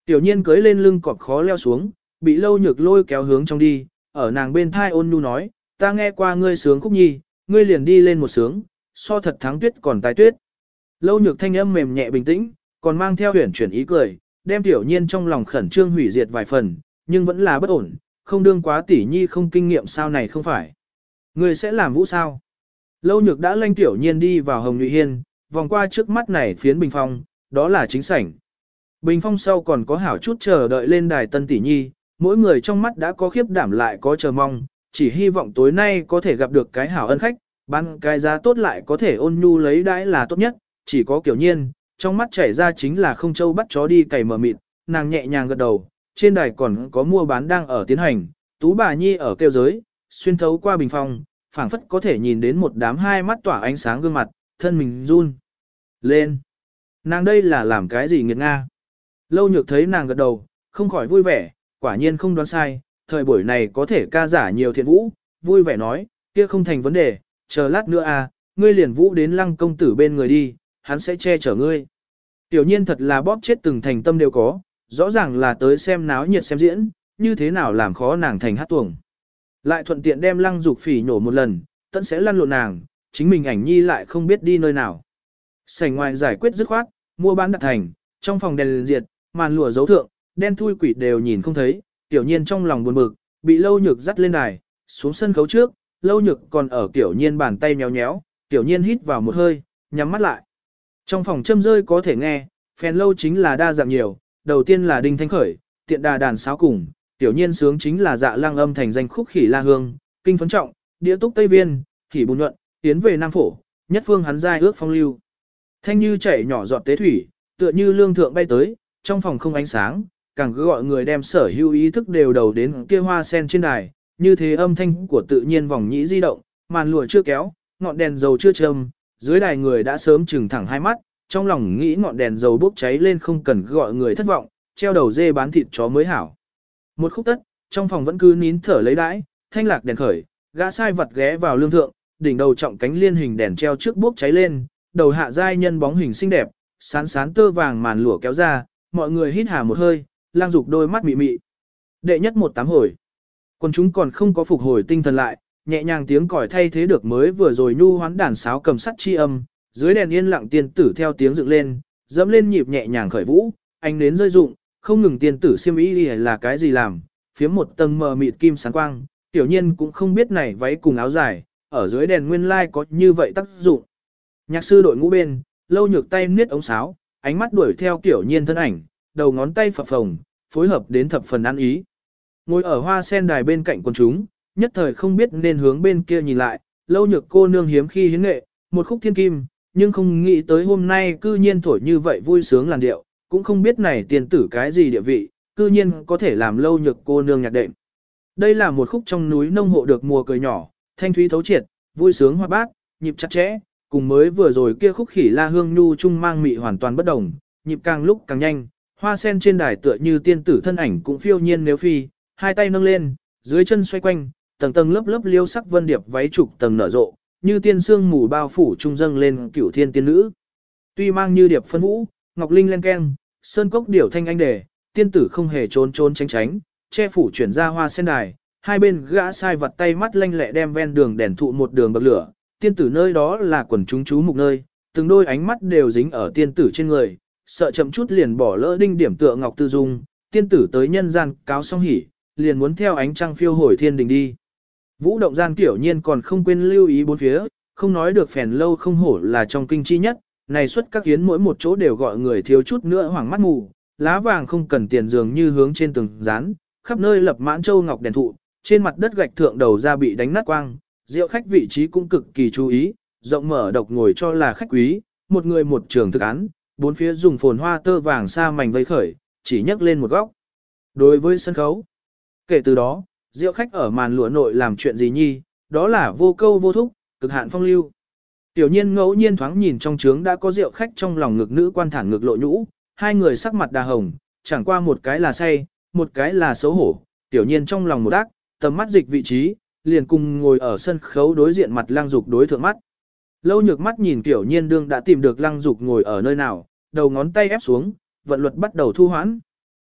Tiểu nhiên cưới lên lưng cọp khó leo xuống, bị Lâu Nhược lôi kéo hướng trong đi, ở nàng bên thai ôn nhu nói, ta nghe qua ngươi sướng khúc nhi, ngươi liền đi lên một sướng, so thật thắng tuyết còn tái tuyết. Lâu Nhược thanh âm mềm nhẹ bình tĩnh, còn mang theo huyền chuyển ý cười, đem tiểu nhiên trong lòng khẩn trương hủy diệt vài phần, nhưng vẫn là bất ổn, không đương quá tỷ nhi không kinh nghiệm sao này không phải. Ngươi sẽ làm vũ sao? Lâu Nhược đã lanh tiểu nhiên đi vào Hồng Nhụy Hiên, vòng qua trước mắt này phiến bình phong, đó là chính sảnh. Bình phong sau còn có hảo chút chờ đợi lên đài tân tỷ nhi, mỗi người trong mắt đã có khiếp đảm lại có chờ mong, chỉ hy vọng tối nay có thể gặp được cái hảo ân khách, bán cái giá tốt lại có thể ôn nhu lấy đãi là tốt nhất, chỉ có Kiểu Nhiên, trong mắt chảy ra chính là không châu bắt chó đi cày mờ mịt, nàng nhẹ nhàng gật đầu, trên đài còn có mua bán đang ở tiến hành, Tú bà nhi ở kêu giới, xuyên thấu qua bình phong, phảng phất có thể nhìn đến một đám hai mắt tỏa ánh sáng gương mặt, thân mình run lên. Nàng đây là làm cái gì nghiệt nga? Lâu Nhược thấy nàng gật đầu, không khỏi vui vẻ, quả nhiên không đoán sai, thời buổi này có thể ca giả nhiều thiện vũ, vui vẻ nói, kia không thành vấn đề, chờ lát nữa ngươi liền vũ đến Lăng công tử bên người đi, hắn sẽ che chở ngươi. Tiểu nhiên thật là bóp chết từng thành tâm đều có, rõ ràng là tới xem náo nhiệt xem diễn, như thế nào làm khó nàng thành hát tuồng. Lại thuận tiện đem Lăng Dục Phỉ nhổ một lần, tận sẽ lăn lộn nàng, chính mình ảnh nhi lại không biết đi nơi nào. Sảnh ngoài giải quyết dứt khoát, mua bán đặt thành, trong phòng đèn diệt, màn lụa dấu thượng, đen thui quỷ đều nhìn không thấy, Tiểu nhiên trong lòng buồn bực, bị Lâu Nhược dắt lên đài, xuống sân khấu trước, Lâu Nhược còn ở Tiểu nhiên bàn tay nhéo nhéo, Tiểu nhiên hít vào một hơi, nhắm mắt lại. Trong phòng châm rơi có thể nghe, phèn lâu chính là đa dạng nhiều, đầu tiên là đinh thanh khởi, tiện đà đàn sáo cùng, Tiểu nhiên sướng chính là Dạ Lăng âm thành danh khúc khỉ la hương, kinh phấn trọng, đĩa túc tây viên, khỉ bùn nhuận, tiến về Nam Phổ, nhất phương hắn giai ước phong lưu. Thanh như chảy nhỏ giọt tế thủy, tựa như lương thượng bay tới, trong phòng không ánh sáng, càng cứ gọi người đem sở hữu ý thức đều đầu đến kia hoa sen trên đài, như thế âm thanh của tự nhiên vòng nhĩ di động, màn lụa chưa kéo, ngọn đèn dầu chưa châm, dưới đài người đã sớm trừng thẳng hai mắt, trong lòng nghĩ ngọn đèn dầu bốc cháy lên không cần gọi người thất vọng, treo đầu dê bán thịt chó mới hảo. Một khúc tất, trong phòng vẫn cứ nín thở lấy đãi, thanh lạc đèn khởi, gã sai vật ghé vào lương thượng, đỉnh đầu trọng cánh liên hình đèn treo trước bốc cháy lên, đầu hạ giai nhân bóng hình xinh đẹp, sán sán tơ vàng màn lụa kéo ra, mọi người hít hà một hơi, Lang Dục đôi mắt mị mị. Đệ nhất 18 hồi. Quân chúng còn không có phục hồi tinh thần lại, nhẹ nhàng tiếng còi thay thế được mới vừa rồi nhu hoán đàn sáo cầm sắt chi âm, dưới đèn yên lặng tiên tử theo tiếng dựng lên, dẫm lên nhịp nhẹ nhàng khởi vũ, ánh nến rơi rụng, không ngừng tiên tử xiêm y là cái gì làm, phía một tầng mờ mịt kim sáng quang, Tiểu nhiên cũng không biết này váy cùng áo dài, ở dưới đèn nguyên lai có như vậy tác dụng. Nhạc sư đội ngũ bên, Lâu Nhược tay niết ống sáo, ánh mắt đuổi theo Tiểu nhiên thân ảnh, đầu ngón tay phập phồng, phối hợp đến thập phần ăn ý. Ngồi ở hoa sen đài bên cạnh quần chúng, nhất thời không biết nên hướng bên kia nhìn lại, Lâu Nhược cô nương hiếm khi hiến nghệ, một khúc thiên kim, nhưng không nghĩ tới hôm nay cư nhiên thổi như vậy vui sướng làn điệu, cũng không biết này tiền tử cái gì địa vị, cư nhiên có thể làm Lâu Nhược cô nương nhạc đệm. Đây là một khúc trong núi nông hộ được mùa cười nhỏ, thanh thúy thấu triệt, vui sướng hoa bát, nhịp chặt chẽ, cùng mới vừa rồi kia khúc khỉ la hương nhu trung mang mị hoàn toàn bất đồng, nhịp càng lúc càng nhanh, hoa sen trên đài tựa như tiên tử thân ảnh cũng phiêu nhiên nếu phi, hai tay nâng lên, dưới chân xoay quanh, tầng tầng lớp lớp liêu sắc vân điệp váy trục tầng nở rộ, như tiên sương mù bao phủ trung dâng lên cửu thiên tiên nữ. Tuy mang như điệp phân vũ, ngọc linh len keng, sơn cốc điểu thanh anh đề, tiên tử không hề trốn trốn tránh tránh, che phủ chuyển ra hoa sen đài, hai bên gã sai vặt tay mắt lanh lẹ đem ven đường đèn thụ một đường bậc lửa, tiên tử nơi đó là quần chúng chú mục nơi, từng đôi ánh mắt đều dính ở tiên tử trên người, sợ chậm chút liền bỏ lỡ đinh điểm tựa ngọc tư dung, tiên tử tới nhân gian cáo xong hỉ, liền muốn theo ánh trăng phiêu hồi thiên đình đi. Vũ động gian Tiểu nhiên còn không quên lưu ý bốn phía, không nói được phèn lâu không hổ là trong kinh chi nhất, này xuất các yến mỗi một chỗ đều gọi người thiếu chút nữa hoảng mắt mù, lá vàng không cần tiền dường như hướng trên từng dán, khắp nơi lập mãn châu ngọc đèn thụ, trên mặt đất gạch thượng đầu ra bị đánh nát quang, rượu khách vị trí cũng cực kỳ chú ý, rộng mở độc ngồi cho là khách quý, một người một trường thực án, bốn phía dùng phồn hoa tơ vàng sa mảnh vây khởi, chỉ nhấc lên một góc. Đối với sân khấu, kể từ đó, rượu khách ở màn lụa nội làm chuyện gì nhi, đó là vô câu vô thúc, cực hạn phong lưu. Tiểu nhiên ngẫu nhiên thoáng nhìn trong trướng đã có rượu khách trong lòng ngực nữ quan thản ngực lộ nhũ, hai người sắc mặt đà hồng, chẳng qua một cái là say, một cái là xấu hổ. Tiểu nhiên trong lòng một ác, tầm mắt dịch vị trí, liền cùng ngồi ở sân khấu đối diện mặt Lăng Dục đối thượng mắt. Lâu Nhược mắt nhìn Tiểu nhiên đương đã tìm được Lăng Dục ngồi ở nơi nào, đầu ngón tay ép xuống, vận luật bắt đầu thu hoãn.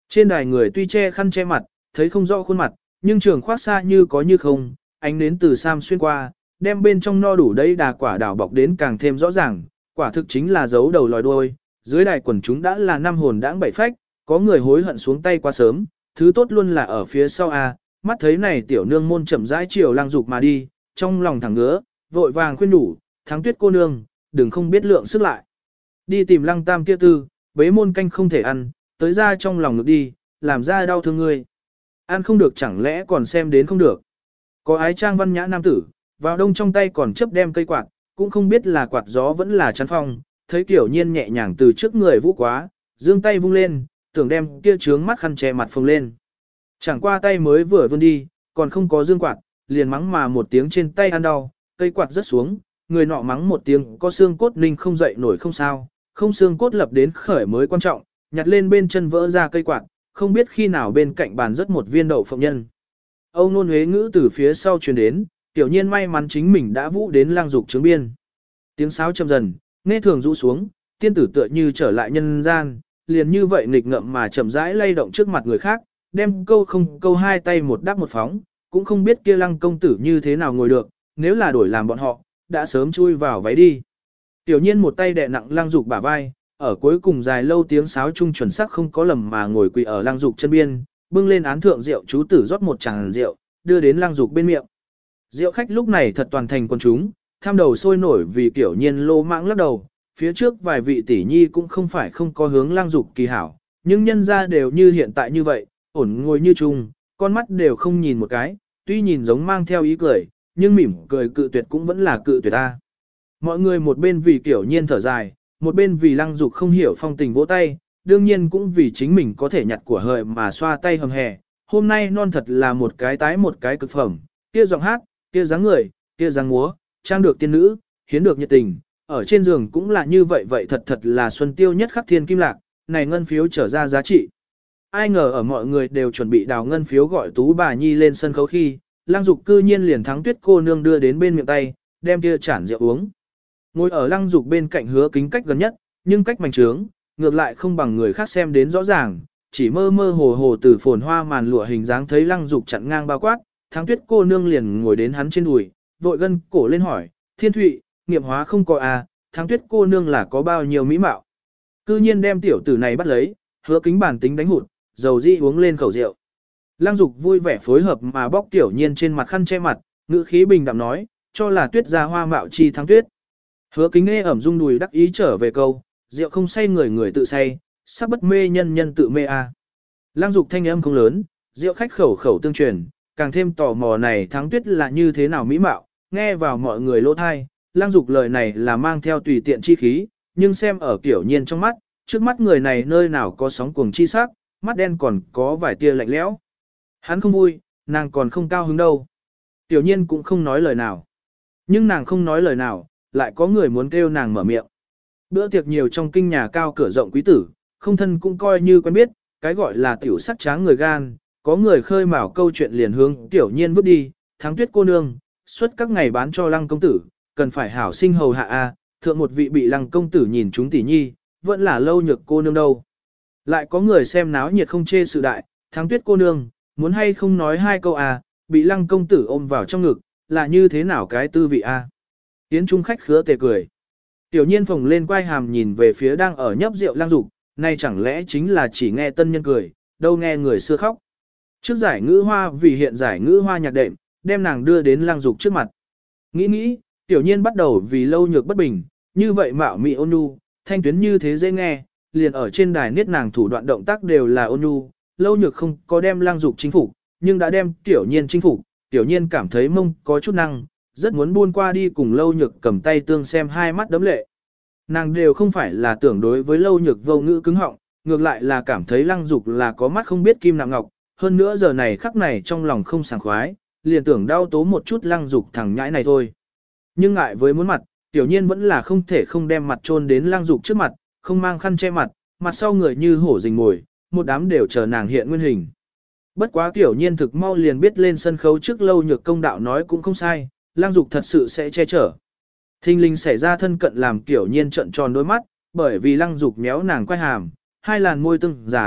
Trên đài người tuy che khăn che mặt, thấy không rõ khuôn mặt, nhưng trường khoác xa như có như không, ánh đến từ sam xuyên qua, đem bên trong no đủ đầy đà quả đảo bọc đến càng thêm rõ ràng, quả thực chính là dấu đầu lòi đuôi. Dưới đài quần chúng đã là năm hồn đãng bảy phách, có người hối hận xuống tay quá sớm, thứ tốt luôn là ở phía sau a. Mắt thấy này tiểu nương môn chậm rãi chiều Lăng Dục mà đi, trong lòng thẳng ngứa, vội vàng khuyên nhủ, Thắng Tuyết cô nương, đừng không biết lượng sức lại. Đi tìm Lăng Tam kia tư, bế môn canh không thể ăn, tới ra trong lòng ngực đi, làm ra đau thương ngươi. Ăn không được chẳng lẽ còn xem đến không được. Có ái trang văn nhã nam tử, vào đông trong tay còn chấp đem cây quạt, cũng không biết là quạt gió vẫn là chắn phong, thấy Tiểu Nhiên nhẹ nhàng từ trước người vũ quá, giương tay vung lên, tưởng đem kia trướng mắt khăn che mặt phồng lên. Chẳng qua tay mới vừa vươn đi, còn không có dương quạt, liền mắng mà một tiếng trên tay ăn đau, cây quạt rớt xuống, người nọ mắng một tiếng có xương cốt ninh không dậy nổi không sao, không xương cốt lập đến khởi mới quan trọng, nhặt lên bên chân vỡ ra cây quạt, không biết khi nào bên cạnh bàn rớt một viên đậu phộng nhân. Âu nôn huế ngữ từ phía sau truyền đến, Tiểu Nhiên may mắn chính mình đã vũ đến Lăng Dục trướng biên. Tiếng sáo chậm dần, nghe thường rũ xuống, tiên tử tựa như trở lại nhân gian, liền như vậy nghịch ngợm mà chậm rãi lay động trước mặt người khác, đem câu không câu hai tay một đáp một phóng, cũng không biết kia Lăng công tử như thế nào ngồi được, nếu là đổi làm bọn họ, đã sớm chui vào váy đi. Tiểu Nhiên một tay đè nặng Lăng Dục bả vai, ở cuối cùng dài lâu tiếng sáo chung chuẩn xác không có lầm mà ngồi quỳ ở Lăng Dục chân biên, bưng lên án thượng rượu chú tử rót một tràng rượu, đưa đến Lăng Dục bên miệng. Rượu khách lúc này thật toàn thành quần chúng, tham đầu sôi nổi vì Tiểu Nhiên lô mãng lắc đầu, phía trước vài vị tỷ nhi cũng không phải không có hướng Lăng Dục kỳ hảo, nhưng nhân ra đều như hiện tại như vậy, ổn ngồi như chung, con mắt đều không nhìn một cái, tuy nhìn giống mang theo ý cười, nhưng mỉm cười cự tuyệt cũng vẫn là cự tuyệt ta. Mọi người một bên vì Tiểu Nhiên thở dài, một bên vì Lăng Dục không hiểu phong tình vỗ tay, đương nhiên cũng vì chính mình có thể nhặt của hời mà xoa tay hầm hè. Hôm nay non thật là một cái tái một cái cực phẩm, kia giọng hát, kia dáng người, kia dáng múa, trang được tiên nữ, hiến được nhiệt tình, ở trên giường cũng là như vậy vậy thật thật là xuân tiêu nhất khắc thiên kim lạc, này ngân phiếu trở ra giá trị. Ai ngờ ở mọi người đều chuẩn bị đào ngân phiếu gọi Tú bà Nhi lên sân khấu khi, Lăng Dục cư nhiên liền Thắng Tuyết cô nương đưa đến bên miệng tay, đem kia chản rượu uống. Ngồi ở Lăng Dục bên cạnh Hứa Kính cách gần nhất, nhưng cách mảnh trướng, ngược lại không bằng người khác xem đến rõ ràng, chỉ mơ mơ hồ hồ từ phồn hoa màn lụa hình dáng thấy Lăng Dục chặn ngang bao quát, Thắng Tuyết cô nương liền ngồi đến hắn trên đùi, vội gân cổ lên hỏi, Thiên Thụy, nghiệm hóa không có à, Thắng Tuyết cô nương là có bao nhiêu mỹ mạo. Cư nhiên đem tiểu tử này bắt lấy, Hứa Kính bản tính đánh hụt, dầu di uống lên khẩu rượu. Lăng Dục vui vẻ phối hợp mà bóc Tiểu Nhiên trên mặt khăn che mặt, ngữ khí bình đạm nói, cho là Tuyết gia hoa mạo chi Thắng Tuyết. Hứa Kính nghe ẩm rung đùi đắc ý trở về câu, rượu không say người người tự say, sắc bất mê nhân nhân tự mê a. Lăng Dục thanh âm không lớn, rượu khách khẩu khẩu tương truyền, càng thêm tò mò này Thắng Tuyết là như thế nào mỹ mạo, nghe vào mọi người lỗ thai, Lăng Dục lời này là mang theo tùy tiện chi khí, nhưng xem ở Tiểu Nhiên trong mắt, trước mắt người này nơi nào có sóng cuồng chi sắc, mắt đen còn có vài tia lạnh lẽo. Hắn không vui, nàng còn không cao hứng đâu. Tiểu Nhiên cũng không nói lời nào. Nhưng nàng không nói lời nào, lại có người muốn kêu nàng mở miệng. Bữa tiệc nhiều trong kinh nhà cao cửa rộng quý tử, không thân cũng coi như quen biết, cái gọi là tiểu sắc tráng người gan, có người khơi mào câu chuyện liền hướng Tiểu Nhiên vứt đi, Thắng Tuyết cô nương, suốt các ngày bán cho Lăng công tử, cần phải hảo sinh hầu hạ a, thượng một vị bị Lăng công tử nhìn chúng tỷ nhi, vẫn là Lâu Nhược cô nương đâu. Lại có người xem náo nhiệt không chê sự đại, Thắng Tuyết cô nương, muốn hay không nói hai câu a, bị Lăng công tử ôm vào trong ngực, là như thế nào cái tư vị a. Yến trung khách khứa tề cười. Tiểu Nhiên phồng lên quai hàm nhìn về phía đang ở nhấp rượu Lăng Dục, nay chẳng lẽ chính là chỉ nghe tân nhân cười, đâu nghe người xưa khóc. Trước giải ngữ hoa vì hiện giải ngữ hoa nhạc đệm, đem nàng đưa đến Lăng Dục trước mặt. Nghĩ, Tiểu Nhiên bắt đầu vì Lâu Nhược bất bình, như vậy mạo mị ôn nhu, thanh tuyến như thế dễ nghe, liền ở trên đài niết nàng thủ đoạn động tác đều là ôn nhu, Lâu Nhược không có đem Lăng Dục chinh phục, nhưng đã đem Tiểu Nhiên chinh phục, Tiểu Nhiên cảm thấy mông có chút năng, rất muốn buôn qua đi cùng Lâu Nhược cầm tay tương xem hai mắt đấm lệ. Nàng đều không phải là tưởng đối với Lâu Nhược vô ngữ cứng họng, ngược lại là cảm thấy Lăng Dục là có mắt không biết kim nặng ngọc, hơn nữa giờ này khắc này trong lòng không sảng khoái, liền tưởng đau tố một chút Lăng Dục thằng nhãi này thôi. Nhưng ngại với muốn mặt, Tiểu Nhiên vẫn là không thể không đem mặt chôn đến Lăng Dục trước mặt, không mang khăn che mặt, mặt sau người như hổ rình mồi, một đám đều chờ nàng hiện nguyên hình. Bất quá Tiểu Nhiên thực mau liền biết lên sân khấu trước Lâu Nhược công đạo nói cũng không sai, Lăng Dục thật sự sẽ che chở. Thinh linh xảy ra thân cận làm Tiểu Nhiên trợn tròn đôi mắt, bởi vì Lăng Dục méo nàng quay hàm, hai làn môi tương dán,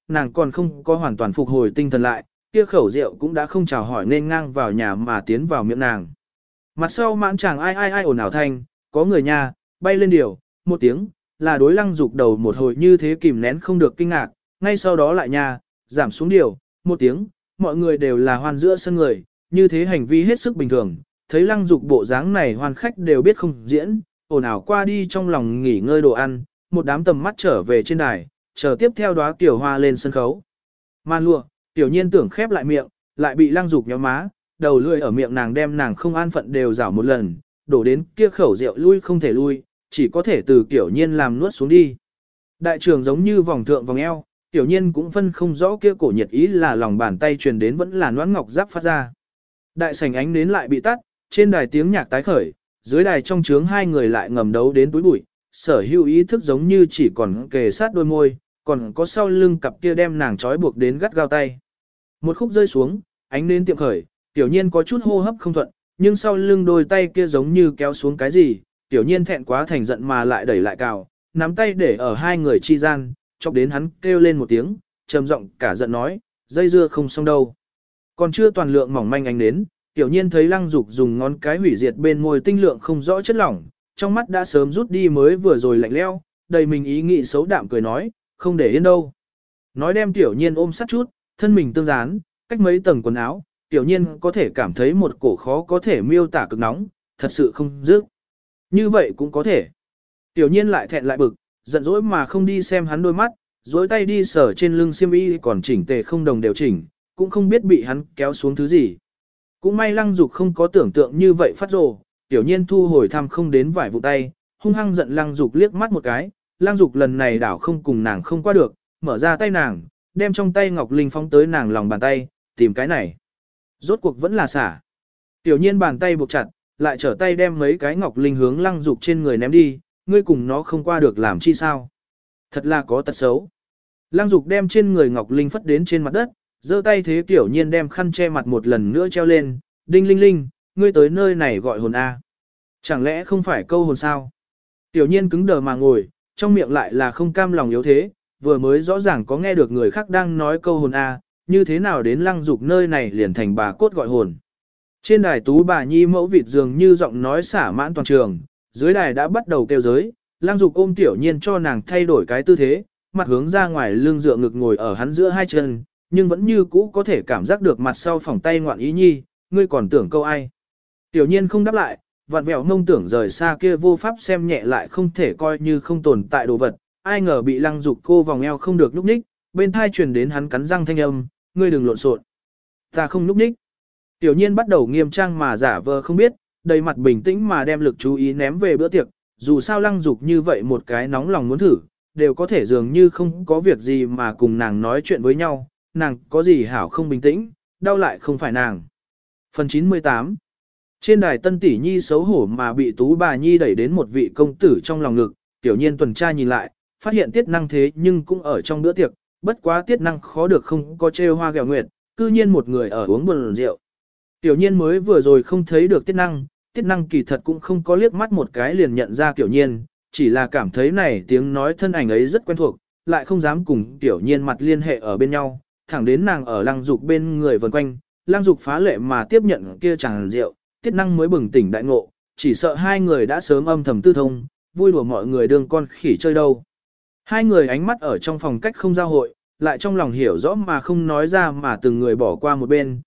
nàng còn không có hoàn toàn phục hồi tinh thần lại, kia khẩu rượu cũng đã không chào hỏi nên ngang vào nhà mà tiến vào miệng nàng. Mặt sau mãn chàng ai ồn ào thanh, có người nhà, bay lên điều, một tiếng, là đối Lăng Dục đầu một hồi như thế kìm nén không được kinh ngạc, ngay sau đó lại nhà, giảm xuống điều, một tiếng, mọi người đều là hoan giữa sân người, như thế hành vi hết sức bình thường, thấy Lăng Dục bộ dáng này hoan khách đều biết không diễn, ồn ào qua đi trong lòng nghỉ ngơi đồ ăn, một đám tầm mắt trở về trên đài, chờ tiếp theo đóa tiểu hoa lên sân khấu. Man lụa, tiểu nhiên tưởng khép lại miệng, lại bị Lăng Dục nhéo má, đầu lưỡi ở miệng nàng đem nàng không an phận đều rảo một lần, đổ đến kia khẩu rượu lui không thể lui, chỉ có thể từ tiểu nhiên làm nuốt xuống đi. Đại trường giống như vòng thượng vòng eo, tiểu nhiên cũng phân không rõ kia cổ nhiệt ý là lòng bàn tay truyền đến vẫn là noãn ngọc giáp phát ra. Đại sảnh ánh nến lại bị tắt, trên đài tiếng nhạc tái khởi, dưới đài trong trướng hai người lại ngầm đấu đến túi bụi, sở hữu ý thức giống như chỉ còn kề sát đôi môi, còn có sau lưng cặp kia đem nàng trói buộc đến gắt gao tay. Một khúc rơi xuống, ánh nến tiệm khởi, tiểu nhiên có chút hô hấp không thuận, nhưng sau lưng đôi tay kia giống như kéo xuống cái gì, tiểu nhiên thẹn quá thành giận mà lại đẩy lại cào, nắm tay để ở hai người chi gian, chọc đến hắn kêu lên một tiếng, trầm giọng cả giận nói, dây dưa không xong đâu. Còn chưa toàn lượng mỏng manh ánh nến, tiểu nhiên thấy Lăng Dục dùng ngón cái hủy diệt bên môi tinh lượng không rõ chất lỏng, trong mắt đã sớm rút đi mới vừa rồi lạnh leo, đầy mình ý nghĩ xấu đạm cười nói, không để yên đâu. Nói đem tiểu nhiên ôm sát chút, thân mình tương dán, cách mấy tầng quần áo, tiểu nhiên có thể cảm thấy một cổ khó có thể miêu tả cực nóng, thật sự không dứt. Như vậy cũng có thể. Tiểu nhiên lại thẹn lại bực, giận dỗi mà không đi xem hắn đôi mắt, dối tay đi sờ trên lưng xiêm y còn chỉnh tề không đồng đều chỉnh, cũng không biết bị hắn kéo xuống thứ gì. Cũng may Lăng Dục không có tưởng tượng như vậy phát rồ, tiểu nhiên thu hồi thăm không đến vải vụ tay, hung hăng giận Lăng Dục liếc mắt một cái, Lăng Dục lần này đảo không cùng nàng không qua được, mở ra tay nàng, đem trong tay ngọc linh phóng tới nàng lòng bàn tay, tìm cái này. Rốt cuộc vẫn là xả. Tiểu nhiên bàn tay buộc chặt, lại trở tay đem mấy cái ngọc linh hướng Lăng Dục trên người ném đi, ngươi cùng nó không qua được làm chi sao. Thật là có tật xấu. Lăng Dục đem trên người ngọc linh phất đến trên mặt đất, giơ tay thế tiểu nhiên đem khăn che mặt một lần nữa treo lên, đinh linh linh, ngươi tới nơi này gọi hồn A. Chẳng lẽ không phải câu hồn sao? Tiểu nhiên cứng đờ mà ngồi, trong miệng lại là không cam lòng yếu thế, vừa mới rõ ràng có nghe được người khác đang nói câu hồn A, như thế nào đến Lăng Dục nơi này liền thành bà cốt gọi hồn. Trên đài tú bà nhi mẫu vịt dường như giọng nói xả mãn toàn trường, dưới đài đã bắt đầu kêu giới, Lăng Dục ôm tiểu nhiên cho nàng thay đổi cái tư thế, mặt hướng ra ngoài lưng dựa ngực ngồi ở hắn giữa hai chân, nhưng vẫn như cũ có thể cảm giác được mặt sau phỏng tay ngoạn ý nhi, ngươi còn tưởng câu ai. Tiểu nhiên không đáp lại, vặn vẹo mông tưởng rời xa kia vô pháp xem nhẹ lại không thể coi như không tồn tại đồ vật, ai ngờ bị Lăng Dục cô vòng eo không được núp ních, bên thai truyền đến hắn cắn răng thanh âm, ngươi đừng lộn xộn. Ta không núp ních. Tiểu nhiên bắt đầu nghiêm trang mà giả vờ không biết, đầy mặt bình tĩnh mà đem lực chú ý ném về bữa tiệc, dù sao Lăng Dục như vậy một cái nóng lòng muốn thử, đều có thể dường như không có việc gì mà cùng nàng nói chuyện với nhau, nàng có gì hảo không bình tĩnh, đau lại không phải nàng. Phần 98. Trên đài Tân Tỷ Nhi xấu hổ mà bị Tú bà Nhi đẩy đến một vị công tử trong lòng ngực, tiểu nhiên tuần tra nhìn lại, phát hiện Tiết Năng thế nhưng cũng ở trong bữa tiệc, bất quá Tiết Năng khó được không có trêu hoa gẹo nguyệt, cư nhiên một người ở uống buồn rượu. Tiểu nhiên mới vừa rồi không thấy được Tiết Năng kỳ thật cũng không có liếc mắt một cái liền nhận ra tiểu nhiên, chỉ là cảm thấy này tiếng nói thân ảnh ấy rất quen thuộc, lại không dám cùng tiểu nhiên mặt liên hệ ở bên nhau, thẳng đến nàng ở Lăng Dục bên người vần quanh, Lăng Dục phá lệ mà tiếp nhận kia chàng rượu, Tiết Năng mới bừng tỉnh đại ngộ, chỉ sợ hai người đã sớm âm thầm tư thông, vui đùa mọi người đương con khỉ chơi đâu. Hai người ánh mắt ở trong phòng cách không giao hội, lại trong lòng hiểu rõ mà không nói ra mà từng người bỏ qua một bên,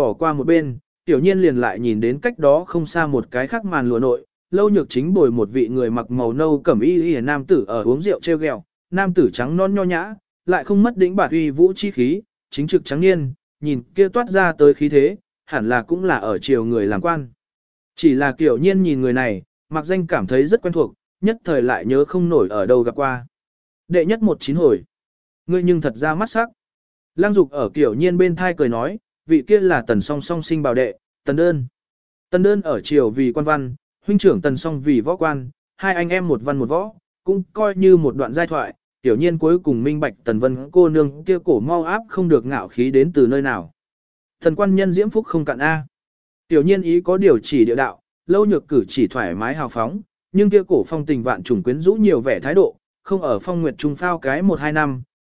tiểu nhiên liền lại nhìn đến cách đó không xa một cái khác màn lụa nội, Lâu Nhược Chính bồi một vị người mặc màu nâu cẩm y nam tử ở uống rượu treo ghẹo, nam tử trắng non nho nhã, lại không mất đỉnh bạt uy vũ chi khí, chính trực trắng niên, nhìn kia toát ra tới khí thế, hẳn là cũng là ở triều người làm quan. Chỉ là kiểu nhiên nhìn người này, mặc danh cảm thấy rất quen thuộc, nhất thời lại nhớ không nổi ở đâu gặp qua. Đệ nhất 19 hồi. Ngươi nhưng thật ra mắt sắc. Lăng Dục ở kiểu nhiên bên thai cười nói, vị kia là Tần Song song sinh bảo đệ, Tần Đơn. Tần Đơn ở triều vì quan văn, huynh trưởng Tần Song vì võ quan, hai anh em một văn một võ, cũng coi như một đoạn giai thoại, tiểu nhiên cuối cùng minh bạch Tần Vân cô nương kia cổ mau áp không được ngạo khí đến từ nơi nào. Thần quan nhân diễm phúc không cạn A. Tiểu nhiên ý có điều chỉ địa đạo, Lâu Nhược cử chỉ thoải mái hào phóng, nhưng kia cổ phong tình vạn trùng quyến rũ nhiều vẻ thái độ, không ở phong nguyệt trung phao cái 1-2 năm,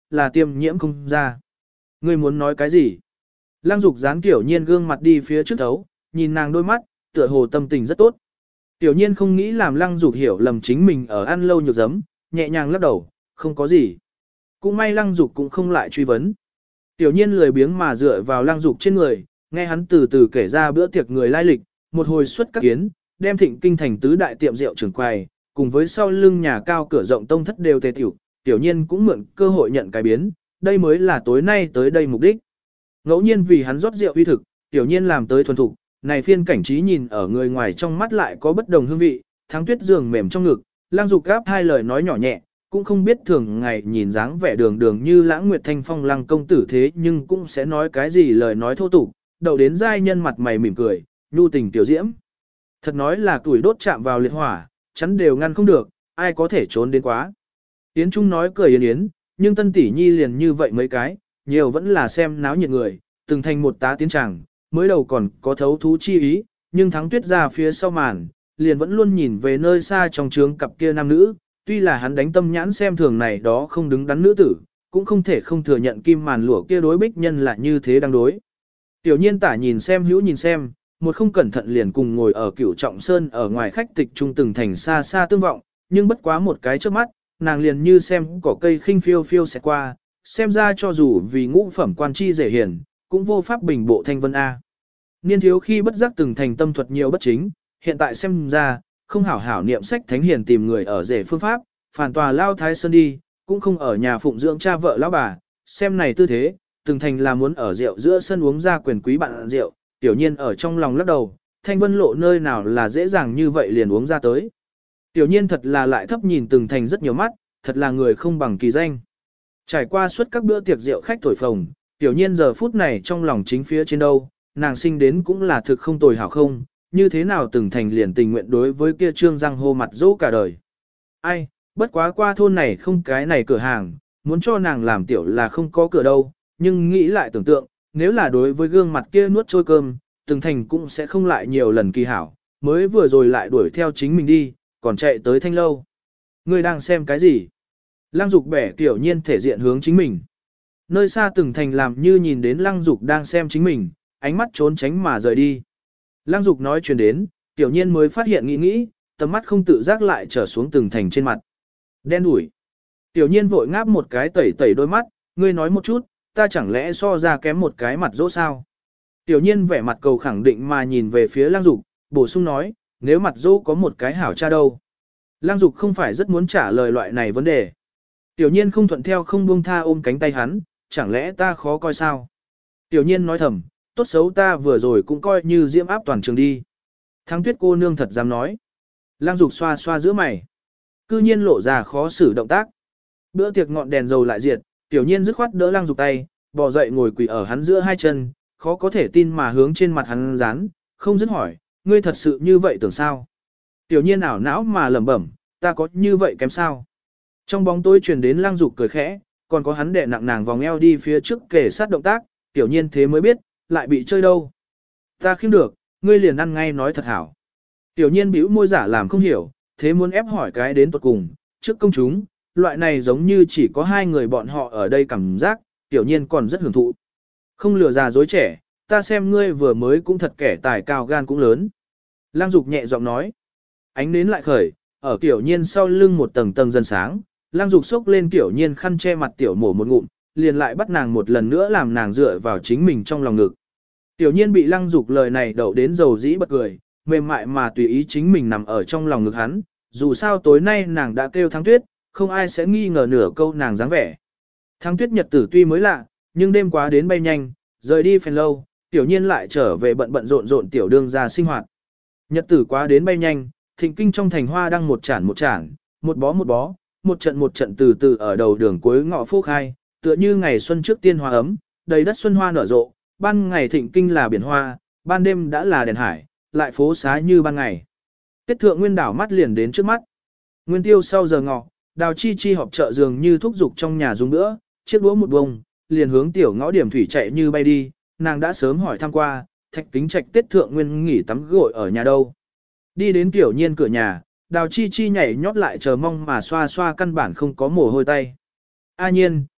là tiêm nhiễm không ra. Ngươi muốn nói cái gì? Lăng Dục dán Tiểu Nhiên gương mặt đi phía trước thấu, nhìn nàng đôi mắt, tựa hồ tâm tình rất tốt. Tiểu Nhiên không nghĩ làm Lăng Dục hiểu lầm chính mình ở ăn lâu nhược giấm, nhẹ nhàng lắc đầu, không có gì. Cũng may Lăng Dục cũng không lại truy vấn. Tiểu Nhiên lười biếng mà dựa vào Lăng Dục trên người, nghe hắn từ từ kể ra bữa tiệc người lai lịch, một hồi xuất các kiến, đem Thịnh Kinh thành tứ đại tiệm rượu trưởng quầy, cùng với sau lưng nhà cao cửa rộng tông thất đều tề tiểu, Tiểu Nhiên cũng mượn cơ hội nhận cái biến, đây mới là tối nay tới đây mục đích. Ngẫu nhiên vì hắn rót rượu uy thực, Tiểu Nhiên làm tới thuần thục, này phiên cảnh trí nhìn ở người ngoài trong mắt lại có bất đồng hương vị, Thắng Tuyết giường mềm trong ngực, Lang Dục gáp hai lời nói nhỏ nhẹ, cũng không biết thường ngày nhìn dáng vẻ đường đường như Lãng Nguyệt Thanh Phong Lăng công tử thế nhưng cũng sẽ nói cái gì lời nói thô tục, đầu đến giai nhân mặt mày mỉm cười, nhu tình tiểu diễm. Thật nói là tuổi đốt chạm vào liệt hỏa, chắn đều ngăn không được, ai có thể trốn đến quá. Yến Trung nói cười yến yến, nhưng Tân tỷ nhi liền như vậy mấy cái, nhiều vẫn là xem náo nhiệt người, từng thành một tá tiến tràng, mới đầu còn có thấu thú chi ý, nhưng Thắng Tuyết ra phía sau màn, liền vẫn luôn nhìn về nơi xa trong trướng cặp kia nam nữ, tuy là hắn đánh tâm nhãn xem thường này đó không đứng đắn nữ tử, cũng không thể không thừa nhận kim màn lụa kia đối bích nhân là như thế đang đối. Tiểu Nhiên tả nhìn xem hữu nhìn xem, một không cẩn thận liền cùng ngồi ở Cửu Trọng Sơn ở ngoài khách tịch trung từng thành xa xa tương vọng, nhưng bất quá một cái trước mắt, nàng liền như xem cỏ cây khinh phiêu phiêu sẽ qua, xem ra cho dù vì ngũ phẩm quan chi dễ hiển, cũng vô pháp bình bộ thanh vân A. Niên thiếu khi bất giác từng thành tâm thuật nhiều bất chính, hiện tại xem ra, không hảo hảo niệm sách thánh hiền tìm người ở rể phương pháp, phản tòa lao thái sơn đi, cũng không ở nhà phụng dưỡng cha vợ lão bà, xem này tư thế, từng thành là muốn ở rượu giữa sân uống ra quyền quý bạn rượu, Tiểu Nhiên ở trong lòng lắc đầu, thanh vân lộ nơi nào là dễ dàng như vậy liền uống ra tới. Tiểu Nhiên thật là lại thấp nhìn từng thành rất nhiều mắt, thật là người không bằng kỳ danh. Trải qua suốt các bữa tiệc rượu khách thổi phồng, Tiểu Nhiên giờ phút này trong lòng chính phía trên đâu, nàng sinh đến cũng là thực không tồi hảo không, như thế nào từng thành liền tình nguyện đối với kia trương răng hô mặt dỗ cả đời. Ai, bất quá qua thôn này không cái này cửa hàng, muốn cho nàng làm tiểu là không có cửa đâu, nhưng nghĩ lại tưởng tượng, nếu là đối với gương mặt kia nuốt trôi cơm, từng thành cũng sẽ không lại nhiều lần kỳ hảo, mới vừa rồi lại đuổi theo chính mình đi, còn chạy tới thanh lâu. Ngươi đang xem cái gì? Lăng Dục bẻ Tiểu Nhiên thể diện hướng chính mình. Nơi xa từng thành làm như nhìn đến Lăng Dục đang xem chính mình, ánh mắt trốn tránh mà rời đi. Lăng Dục nói chuyện đến, Tiểu Nhiên mới phát hiện nghĩ, tầm mắt không tự giác lại trở xuống từng thành trên mặt. Đen đủi. Tiểu Nhiên vội ngáp một cái tẩy tẩy đôi mắt, ngươi nói một chút, ta chẳng lẽ so ra kém một cái mặt dỗ sao? Tiểu Nhiên vẻ mặt cầu khẳng định mà nhìn về phía Lăng Dục, bổ sung nói, nếu mặt dỗ có một cái hảo cha đâu. Lăng Dục không phải rất muốn trả lời loại này vấn đề. Tiểu Nhiên không thuận theo không buông tha ôm cánh tay hắn, chẳng lẽ ta khó coi sao? Tiểu Nhiên nói thầm, tốt xấu ta vừa rồi cũng coi như diễm áp toàn trường đi. Thắng Tuyết cô nương thật dám nói. Lăng Dục xoa xoa giữa mày. Cư nhiên lộ ra khó xử động tác. Bữa tiệc ngọn đèn dầu lại diệt, Tiểu Nhiên dứt khoát đỡ Lăng Dục tay, bò dậy ngồi quỳ ở hắn giữa hai chân, khó có thể tin mà hướng trên mặt hắn dán, không dứt hỏi, ngươi thật sự như vậy tưởng sao? Tiểu Nhiên ảo não mà lẩm bẩm, ta có như vậy kém sao? Trong bóng tối truyền đến Lăng Dục cười khẽ, còn có hắn đè nặng nàng vòng eo đi phía trước kể sát động tác, Tiểu Nhiên thế mới biết, lại bị chơi đâu. Ta khiêm được, ngươi liền ăn ngay nói thật hảo. Tiểu Nhiên bĩu môi giả làm không hiểu, thế muốn ép hỏi cái đến tuột cùng, trước công chúng, loại này giống như chỉ có hai người bọn họ ở đây cảm giác, Tiểu Nhiên còn rất hưởng thụ. Không lừa già dối trẻ, ta xem ngươi vừa mới cũng thật kẻ tài cao gan cũng lớn. Lăng Dục nhẹ giọng nói, ánh nến lại khởi, ở Tiểu Nhiên sau lưng một tầng tầng dần sáng, Lăng Dục xốc lên Tiểu Nhiên khăn che mặt Tiểu mổ một ngụm, liền lại bắt nàng một lần nữa làm nàng dựa vào chính mình trong lòng ngực. Tiểu Nhiên bị Lăng Dục lời này đậu đến dầu dĩ bật cười, mềm mại mà tùy ý chính mình nằm ở trong lòng ngực hắn, dù sao tối nay nàng đã kêu Thắng Tuyết, không ai sẽ nghi ngờ nửa câu nàng dáng vẻ. Thắng Tuyết nhật tử tuy mới lạ, nhưng đêm quá đến bay nhanh, rời đi phèn lâu, Tiểu Nhiên lại trở về bận bận rộn rộn tiểu đương gia sinh hoạt. Nhật tử quá đến bay nhanh, Thịnh Kinh trong thành hoa đang một chản, một bó, một trận từ từ ở đầu đường cuối ngõ phố khai, tựa như ngày xuân trước tiên hoa ấm, đầy đất xuân hoa nở rộ, ban ngày Thịnh Kinh là biển hoa, ban đêm đã là đèn hải, lại phố xá như ban ngày. Tết thượng nguyên đảo mắt liền đến trước mắt. Nguyên tiêu sau giờ ngọ, Đào Chi Chi họp chợ dường như thúc giục trong nhà dùng nữa, chiếc đũa một bông, liền hướng tiểu ngõ điểm thủy chạy như bay đi, nàng đã sớm hỏi thăm qua, Thạch Kính Trạch Tết thượng nguyên nghỉ tắm gội ở nhà đâu. Đi đến Tiểu Nhiên cửa nhà, Đào Chi Chi nhảy nhót lại chờ mong mà xoa xoa căn bản không có mồ hôi tay. A Nhiên,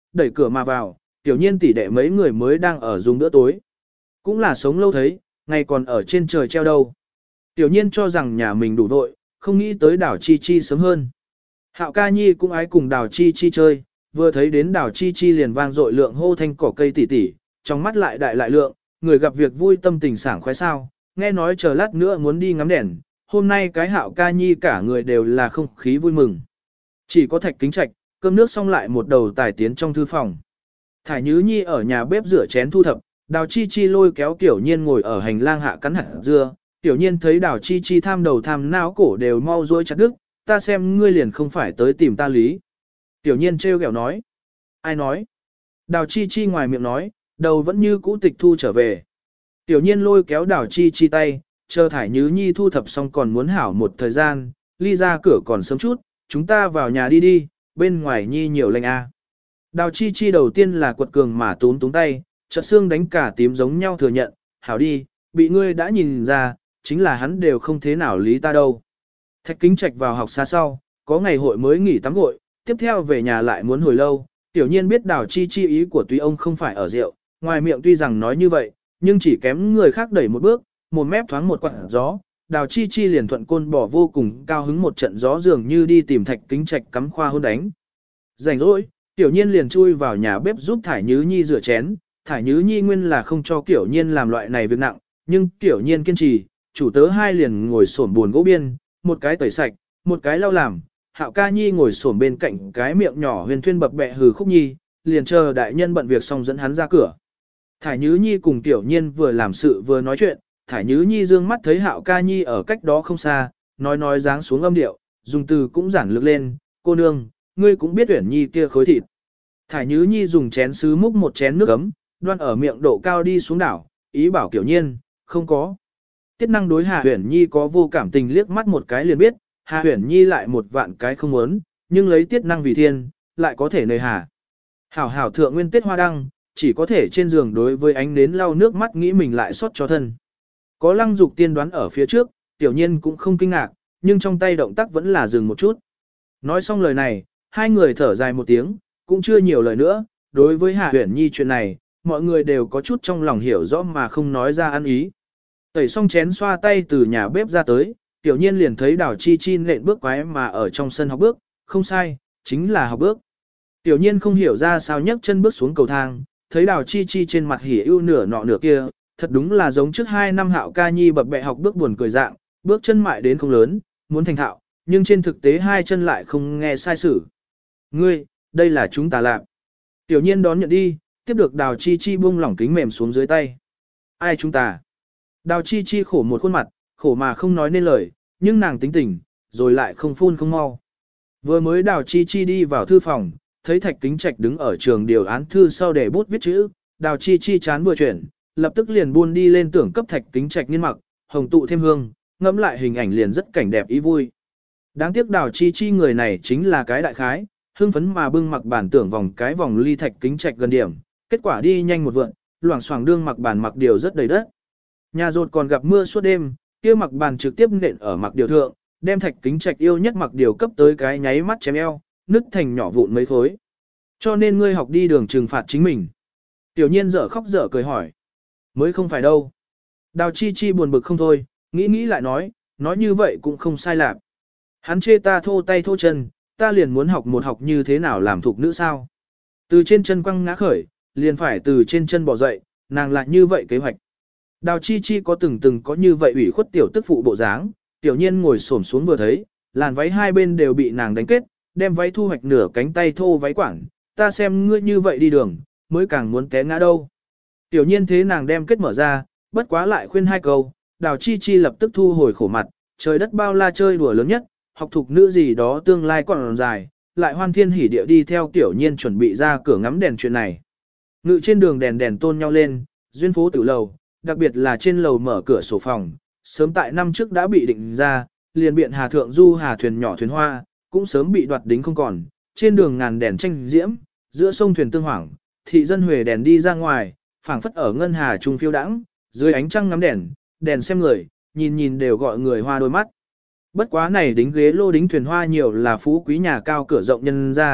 đẩy cửa mà vào, tiểu nhiên tỷ đệ mấy người mới đang ở dùng bữa tối. Cũng là sống lâu thấy, ngày còn ở trên trời treo đâu. Tiểu nhiên cho rằng nhà mình đủ vội, không nghĩ tới đảo Chi Chi sớm hơn. Hạo ca nhi cũng ái cùng đảo Chi Chi chơi, vừa thấy đến đảo Chi Chi liền vang dội lượng hô thanh cỏ cây tỉ tỉ, trong mắt lại đại lại lượng, người gặp việc vui tâm tình sảng khoái sao, nghe nói chờ lát nữa muốn đi ngắm đèn, hôm nay cái Hạo ca nhi cả người đều là không khí vui mừng. Chỉ có Thạch Kính Trạch, cơm nước xong lại một đầu tài tiến trong thư phòng. Thải Nhứ Nhi ở nhà bếp rửa chén thu thập, Đào Chi Chi lôi kéo Tiểu Nhiên ngồi ở hành lang hạ cắn hạt dưa, Tiểu Nhiên thấy Đào Chi Chi tham đầu tham não cổ đều mau rối chặt đứt, ta xem ngươi liền không phải tới tìm ta lý. Tiểu Nhiên trêu ghẹo nói. Ai nói? Đào Chi Chi ngoài miệng nói, đầu vẫn như cũ tịch thu trở về. Tiểu Nhiên lôi kéo Đào Chi Chi tay, chờ Thải Nhứ Nhi thu thập xong còn muốn hảo một thời gian, ly ra cửa còn sớm chút, chúng ta vào nhà đi đi, bên ngoài Nhi nhiều lạnh a. Đào Chi Chi đầu tiên là quật cường mà túm tay, chợt xương đánh cả tím giống nhau thừa nhận, hảo đi, bị ngươi đã nhìn ra, chính là hắn đều không thế nào lý ta đâu. Thạch Kính Trạch vào học xa sau, có ngày hội mới nghỉ tắm gội, tiếp theo về nhà lại muốn hồi lâu, tiểu nhiên biết Đào Chi Chi ý của tuy ông không phải ở rượu, ngoài miệng tuy rằng nói như vậy, nhưng chỉ kém người khác đẩy một bước, một mép thoáng một quạt gió, Đào Chi Chi liền thuận côn bỏ vô cùng cao hứng một trận gió dường như đi tìm Thạch Kính Trạch cắm khoa hôn đánh. Rảnh rỗi, tiểu nhiên liền chui vào nhà bếp giúp Thải Nhứ Nhi rửa chén, Thải Nhứ Nhi nguyên là không cho tiểu nhiên làm loại này việc nặng, nhưng tiểu nhiên kiên trì, chủ tớ hai liền ngồi xổm buồn gỗ biên, một cái tẩy sạch, một cái lau làm, Hạo ca nhi ngồi xổm bên cạnh cái miệng nhỏ huyền thuyên bập bẹ hừ khúc nhi, liền chờ đại nhân bận việc xong dẫn hắn ra cửa. Thải Nhứ Nhi cùng tiểu nhiên vừa làm sự vừa nói chuyện, Thải Nhứ Nhi dương mắt thấy Hạo ca nhi ở cách đó không xa, nói dáng xuống âm điệu, dùng từ cũng giản lược lên, cô nương, ngươi cũng biết Uyển Nhi kia khối thịt. Thải Nhứ Nhi dùng chén sứ múc một chén nước ấm, đoan ở miệng độ cao đi xuống đảo, ý bảo Tiểu Nhiên, không có. Tiết Năng đối Hà Uyển Nhi có vô cảm tình liếc mắt một cái liền biết, Hà Uyển Nhi lại một vạn cái không muốn, nhưng lấy Tiết Năng vì thiên, lại có thể nơi hà. Hảo hảo thượng nguyên tiết hoa đăng, chỉ có thể trên giường đối với ánh nến lau nước mắt nghĩ mình lại xót cho thân. Có Lăng Dục tiên đoán ở phía trước, Tiểu Nhiên cũng không kinh ngạc, nhưng trong tay động tác vẫn là dừng một chút. Nói xong lời này, hai người thở dài một tiếng, cũng chưa nhiều lời nữa, đối với Hà Uyển Nhi chuyện này, mọi người đều có chút trong lòng hiểu rõ mà không nói ra ăn ý. Tẩy xong chén xoa tay từ nhà bếp ra tới, Tiểu Nhiên liền thấy Đào Chi Chi nện bước quái mà ở trong sân học bước, không sai, chính là học bước. Tiểu Nhiên không hiểu ra sao nhấc chân bước xuống cầu thang, thấy Đào Chi Chi trên mặt hỉ ưu nửa nọ nửa kia, thật đúng là giống trước 2 năm Hạo ca nhi bập bẹ học bước buồn cười dạng, bước chân mại đến không lớn, muốn thành thạo, nhưng trên thực tế hai chân lại không nghe sai sử. Ngươi, đây là chúng ta làm. Tiểu Nhiên đón nhận đi, tiếp được Đào Chi Chi buông lỏng kính mềm xuống dưới tay. Ai chúng ta? Đào Chi Chi khổ một khuôn mặt, khổ mà không nói nên lời, nhưng nàng tính tình, rồi lại không phun không mau. Vừa mới Đào Chi Chi đi vào thư phòng, thấy Thạch Kính Trạch đứng ở trường điều án thư sau để bút viết chữ, Đào Chi Chi chán vừa chuyển, lập tức liền buôn đi lên tưởng cấp Thạch Kính Trạch nghiên mặc, hồng tụ thêm hương, ngẫm lại hình ảnh liền rất cảnh đẹp ý vui. Đáng tiếc Đào Chi Chi người này chính là cái đại khái, hưng phấn mà bưng mặc bản tưởng vòng cái vòng ly Thạch Kính Trạch gần điểm, kết quả đi nhanh một vượn, loảng xoảng đương mặc bản mặc điều rất đầy đất. Nhà rột còn gặp mưa suốt đêm, kia mặc bàn trực tiếp nện ở mặc điều thượng, đem Thạch Kính Trạch yêu nhất mặc điều cấp tới cái nháy mắt chém eo, nứt thành nhỏ vụn mấy khối. Cho nên ngươi học đi đường trừng phạt chính mình. Tiểu Nhiên dở khóc dở cười hỏi. Mới không phải đâu. Đào Chi Chi buồn bực không thôi, nghĩ lại nói như vậy cũng không sai lạc. Hắn chê ta thô tay thô chân, ta liền muốn học một học như thế nào làm thục nữ sao. Từ trên chân quăng ngã khởi, liền phải từ trên chân bỏ dậy, nàng lại như vậy kế hoạch. Đào Chi Chi có từng có như vậy ủy khuất tiểu tức phụ bộ dáng, Tiểu Nhiên ngồi xổm xuống vừa thấy, làn váy hai bên đều bị nàng đánh kết, đem váy thu hoạch nửa cánh tay thô váy quảng, ta xem ngươi như vậy đi đường, mới càng muốn té ngã đâu. Tiểu Nhiên thế nàng đem kết mở ra, bất quá lại khuyên hai câu, Đào Chi Chi lập tức thu hồi khổ mặt, trời đất bao la chơi đùa lớn nhất, học thục nữ gì đó tương lai còn dài, lại hoan thiên hỉ địa đi theo Tiểu Nhiên chuẩn bị ra cửa ngắm đèn chuyện này. Ngự trên đường đèn tôn nhau lên, duyên phố tử lầu, đặc biệt là trên lầu mở cửa sổ phòng, sớm tại năm trước đã bị định ra, liền biện hà thượng du hà thuyền nhỏ thuyền hoa, cũng sớm bị đoạt đính không còn, trên đường ngàn đèn tranh diễm, giữa sông thuyền tương hoảng, thị dân huề đèn đi ra ngoài, phảng phất ở ngân hà trung phiêu đãng, dưới ánh trăng ngắm đèn, đèn xem người, nhìn đều gọi người hoa đôi mắt. Bất quá này đính ghế lô đính thuyền hoa nhiều là phú quý nhà cao cửa rộng nhân ra,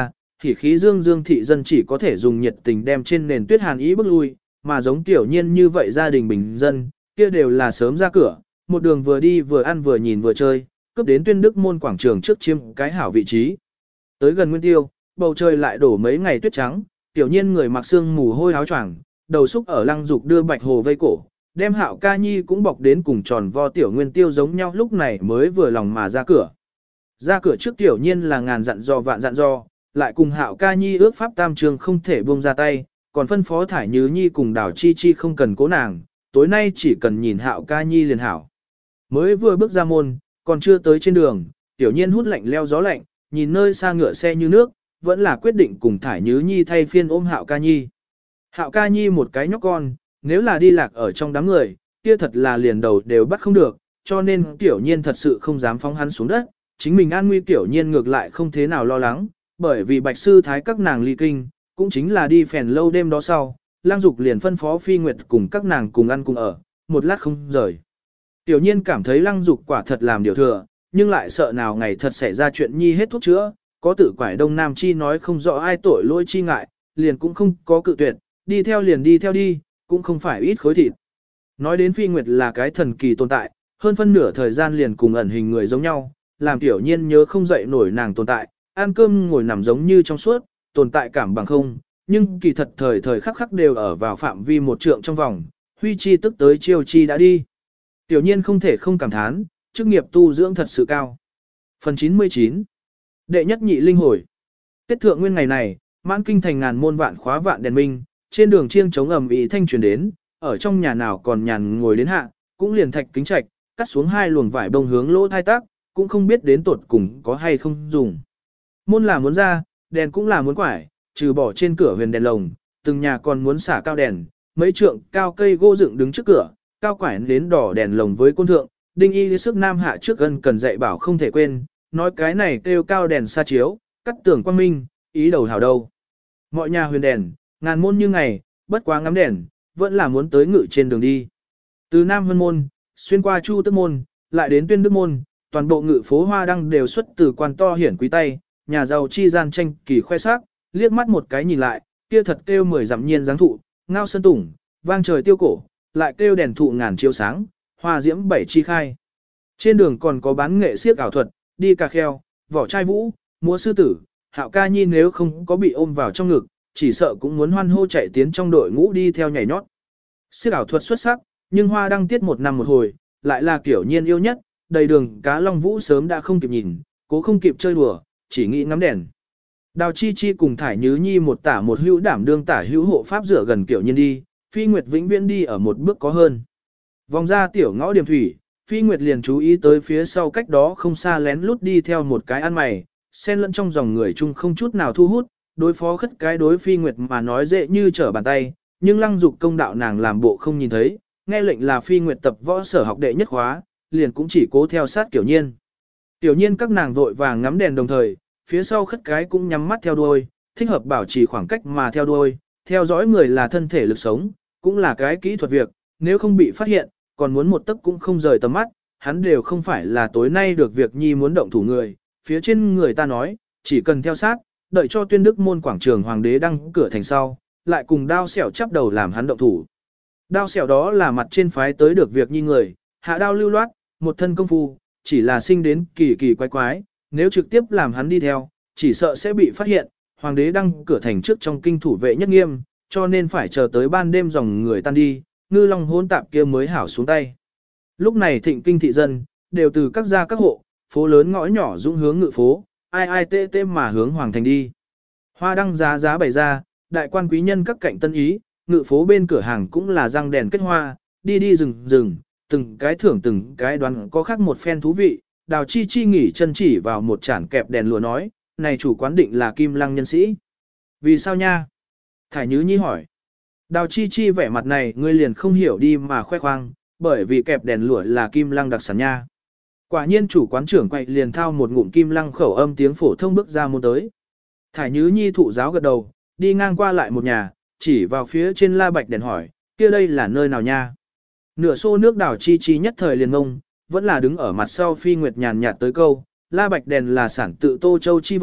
thì khí dương dương thị dân chỉ có thể dùng nhiệt tình đem trên nền tuyết hàn ý bước lui, mà giống tiểu nhiên như vậy gia đình bình dân, kia đều là sớm ra cửa, một đường vừa đi vừa ăn vừa nhìn vừa chơi, cướp đến Tuyên Đức môn quảng trường trước chiếm cái hảo vị trí. Tới gần Nguyên Tiêu, bầu trời lại đổ mấy ngày tuyết trắng, tiểu nhiên người mặc xương mù hôi áo choàng, đầu xúc ở Lăng Dục đưa Bạch Hồ vây cổ, đem Hạo Ca Nhi cũng bọc đến cùng tròn vo tiểu Nguyên Tiêu giống nhau, lúc này mới vừa lòng mà ra cửa. Ra cửa trước tiểu nhiên là ngàn dặn dò vạn dặn dò, lại cùng Hạo Ca Nhi ước pháp tam trường không thể buông ra tay, còn phân phó Thải Nhứ Nhi cùng Đào Chi Chi không cần cố nàng, tối nay chỉ cần nhìn Hạo Ca Nhi liền hảo. Mới vừa bước ra môn, còn chưa tới trên đường, tiểu nhiên hút lạnh leo gió lạnh, nhìn nơi xa ngựa xe như nước, vẫn là quyết định cùng Thải Nhứ Nhi thay phiên ôm Hạo Ca Nhi. Hạo Ca Nhi một cái nhóc con, nếu là đi lạc ở trong đám người, kia thật là liền đầu đều bắt không được, cho nên tiểu nhiên thật sự không dám phóng hắn xuống đất, chính mình an nguy tiểu nhiên ngược lại không thế nào lo lắng, bởi vì Bạch Sư Thái các nàng ly kinh, cũng chính là đi phèn lâu đêm đó sau, Lang Dục liền phân phó Phi Nguyệt cùng các nàng cùng ăn cùng ở, một lát không rời. Tiểu nhiên cảm thấy Lăng Dục quả thật làm điều thừa, nhưng lại sợ nào ngày thật xảy ra chuyện nhi hết thuốc chữa, có tự quải Đông Nam Chi nói không rõ ai tội lỗi chi ngại, liền cũng không có cự tuyệt, đi theo liền đi theo đi, cũng không phải ít khối thịt. Nói đến Phi Nguyệt là cái thần kỳ tồn tại, hơn phân nửa thời gian liền cùng ẩn hình người giống nhau, làm tiểu nhiên nhớ không dậy nổi nàng tồn tại, ăn cơm ngồi nằm giống như trong suốt, tồn tại cảm bằng không, nhưng kỳ thật thời thời khắc khắc đều ở vào phạm vi một trượng trong vòng, huy chi tức tới chiêu chi đã đi. Tiểu nhiên không thể không cảm thán, chức nghiệp tu dưỡng thật sự cao. Phần 99 Đệ nhất nhị linh hồi. Tết thượng nguyên ngày này, mãn kinh thành ngàn môn vạn khóa vạn đèn minh, trên đường chiêng chống ầm ĩ thanh truyền đến, ở trong nhà nào còn nhàn ngồi đến hạ, cũng liền thạch kính trạch, cắt xuống hai luồng vải bông hướng lỗ thai tác, cũng không biết đến tột cùng có hay không dùng. Môn là muốn ra, đèn cũng là muốn quải, trừ bỏ trên cửa huyền đèn lồng, từng nhà còn muốn xả cao đèn, mấy trượng cao cây gỗ dựng đứng trước cửa, cao quải đến đỏ đèn lồng với côn thượng, đinh y sức nam hạ trước gần cần dạy bảo không thể quên, nói cái này kêu cao đèn xa chiếu, cắt tường quang minh, ý đầu hảo đâu. Mọi nhà huyền đèn, ngàn môn như ngày, bất quá ngắm đèn, vẫn là muốn tới ngự trên đường đi. Từ Nam Vân Môn, xuyên qua Chu Tức Môn, lại đến Tuyên Đức Môn, toàn bộ ngự phố hoa đăng đều xuất từ quan to hiển quý tay, nhà giàu chi gian tranh kỳ khoe sắc, liếc mắt một cái nhìn lại, kia thật kêu 10 dặm nhiên dáng thụ, ngao sơn tủng, vang trời tiêu cổ, lại kêu đèn thụ ngàn chiếu sáng, hoa diễm bảy chi khai. Trên đường còn có bán nghệ siếc ảo thuật, đi cà kheo, vỏ trai vũ, múa sư tử, Hạo Ca Nhi nếu không có bị ôm vào trong ngực, chỉ sợ cũng muốn hoan hô chạy tiến trong đội ngũ đi theo nhảy nhót. Siếc ảo thuật xuất sắc, nhưng hoa đăng tiết một năm một hồi, lại là kiểu nhiên yêu nhất, đầy đường cá long vũ sớm đã không kịp nhìn, cố không kịp chơi đùa, chỉ nghĩ ngắm đèn. Đào Chi Chi cùng Thải Nhứ Nhi một tả một hữu đảm đương tả hữu hộ pháp rửa gần kiểu nhiên đi, Phi Nguyệt vĩnh viễn đi ở một bước có hơn. Vòng ra tiểu ngõ điểm thủy, Phi Nguyệt liền chú ý tới phía sau cách đó không xa lén lút đi theo một cái ăn mày, xen lẫn trong dòng người chung không chút nào thu hút, đối phó khất cái đối Phi Nguyệt mà nói dễ như trở bàn tay, nhưng Lăng Dục công đạo nàng làm bộ không nhìn thấy, nghe lệnh là Phi Nguyệt tập võ sở học đệ nhất khóa, liền cũng chỉ cố theo sát Tiểu Nhiên. Tiểu Nhiên các nàng vội vàng ngắm đèn đồng thời, phía sau khất cái cũng nhắm mắt theo đuôi, thích hợp bảo trì khoảng cách mà theo đuôi, theo dõi người là thân thể lực sống, cũng là cái kỹ thuật việc, nếu không bị phát hiện, còn muốn một tấc cũng không rời tầm mắt, hắn đều không phải là tối nay được việc nhi muốn động thủ người, phía trên người ta nói, chỉ cần theo sát, đợi cho Tuyên Đức môn quảng trường hoàng đế đăng cửa thành sau, lại cùng đao xẻo chắp đầu làm hắn động thủ. Đao xẻo đó là mặt trên phái tới được việc nhi người, hạ đao lưu loát, một thân công phu, chỉ là sinh đến kỳ kỳ quái quái, nếu trực tiếp làm hắn đi theo, chỉ sợ sẽ bị phát hiện, hoàng đế đăng cửa thành trước trong kinh thủ vệ nhất nghiêm, cho nên phải chờ tới ban đêm dòng người tan đi, ngư long hỗn tạp kia mới hảo xuống tay. Lúc này thịnh kinh thị dân, đều từ các gia các hộ, phố lớn ngõ nhỏ dũng hướng ngự phố, ai ai tê tê mà hướng hoàng thành đi. Hoa đăng giá giá bày ra, đại quan quý nhân các cạnh tân ý, ngự phố bên cửa hàng cũng là răng đèn kết hoa, đi đi rừng rừng, từng cái thưởng từng cái đoán có khác một phen thú vị. Đào Chi Chi nghỉ chân chỉ vào một chản kẹp đèn lụa nói, này chủ quán định là Kim Lăng nhân sĩ. Vì sao nha? Thải Nhứ Nhi hỏi. Đào Chi Chi vẻ mặt này ngươi liền không hiểu đi mà khoe khoang, bởi vì kẹp đèn lụa là Kim Lăng đặc sản nha. Quả nhiên chủ quán trưởng quậy liền thao một ngụm Kim Lăng khẩu âm tiếng phổ thông bước ra môn tới. Thải Nhứ Nhi thụ giáo gật đầu, đi ngang qua lại một nhà, chỉ vào phía trên la bạch đèn hỏi, kia đây là nơi nào nha? Nửa xô nước Đào Chi Chi nhất thời liền ngông, vẫn là đứng ở mặt sau Phi Nguyệt nhàn nhạt tới câu, la bạch đèn là sản tự Tô Châu chi vật,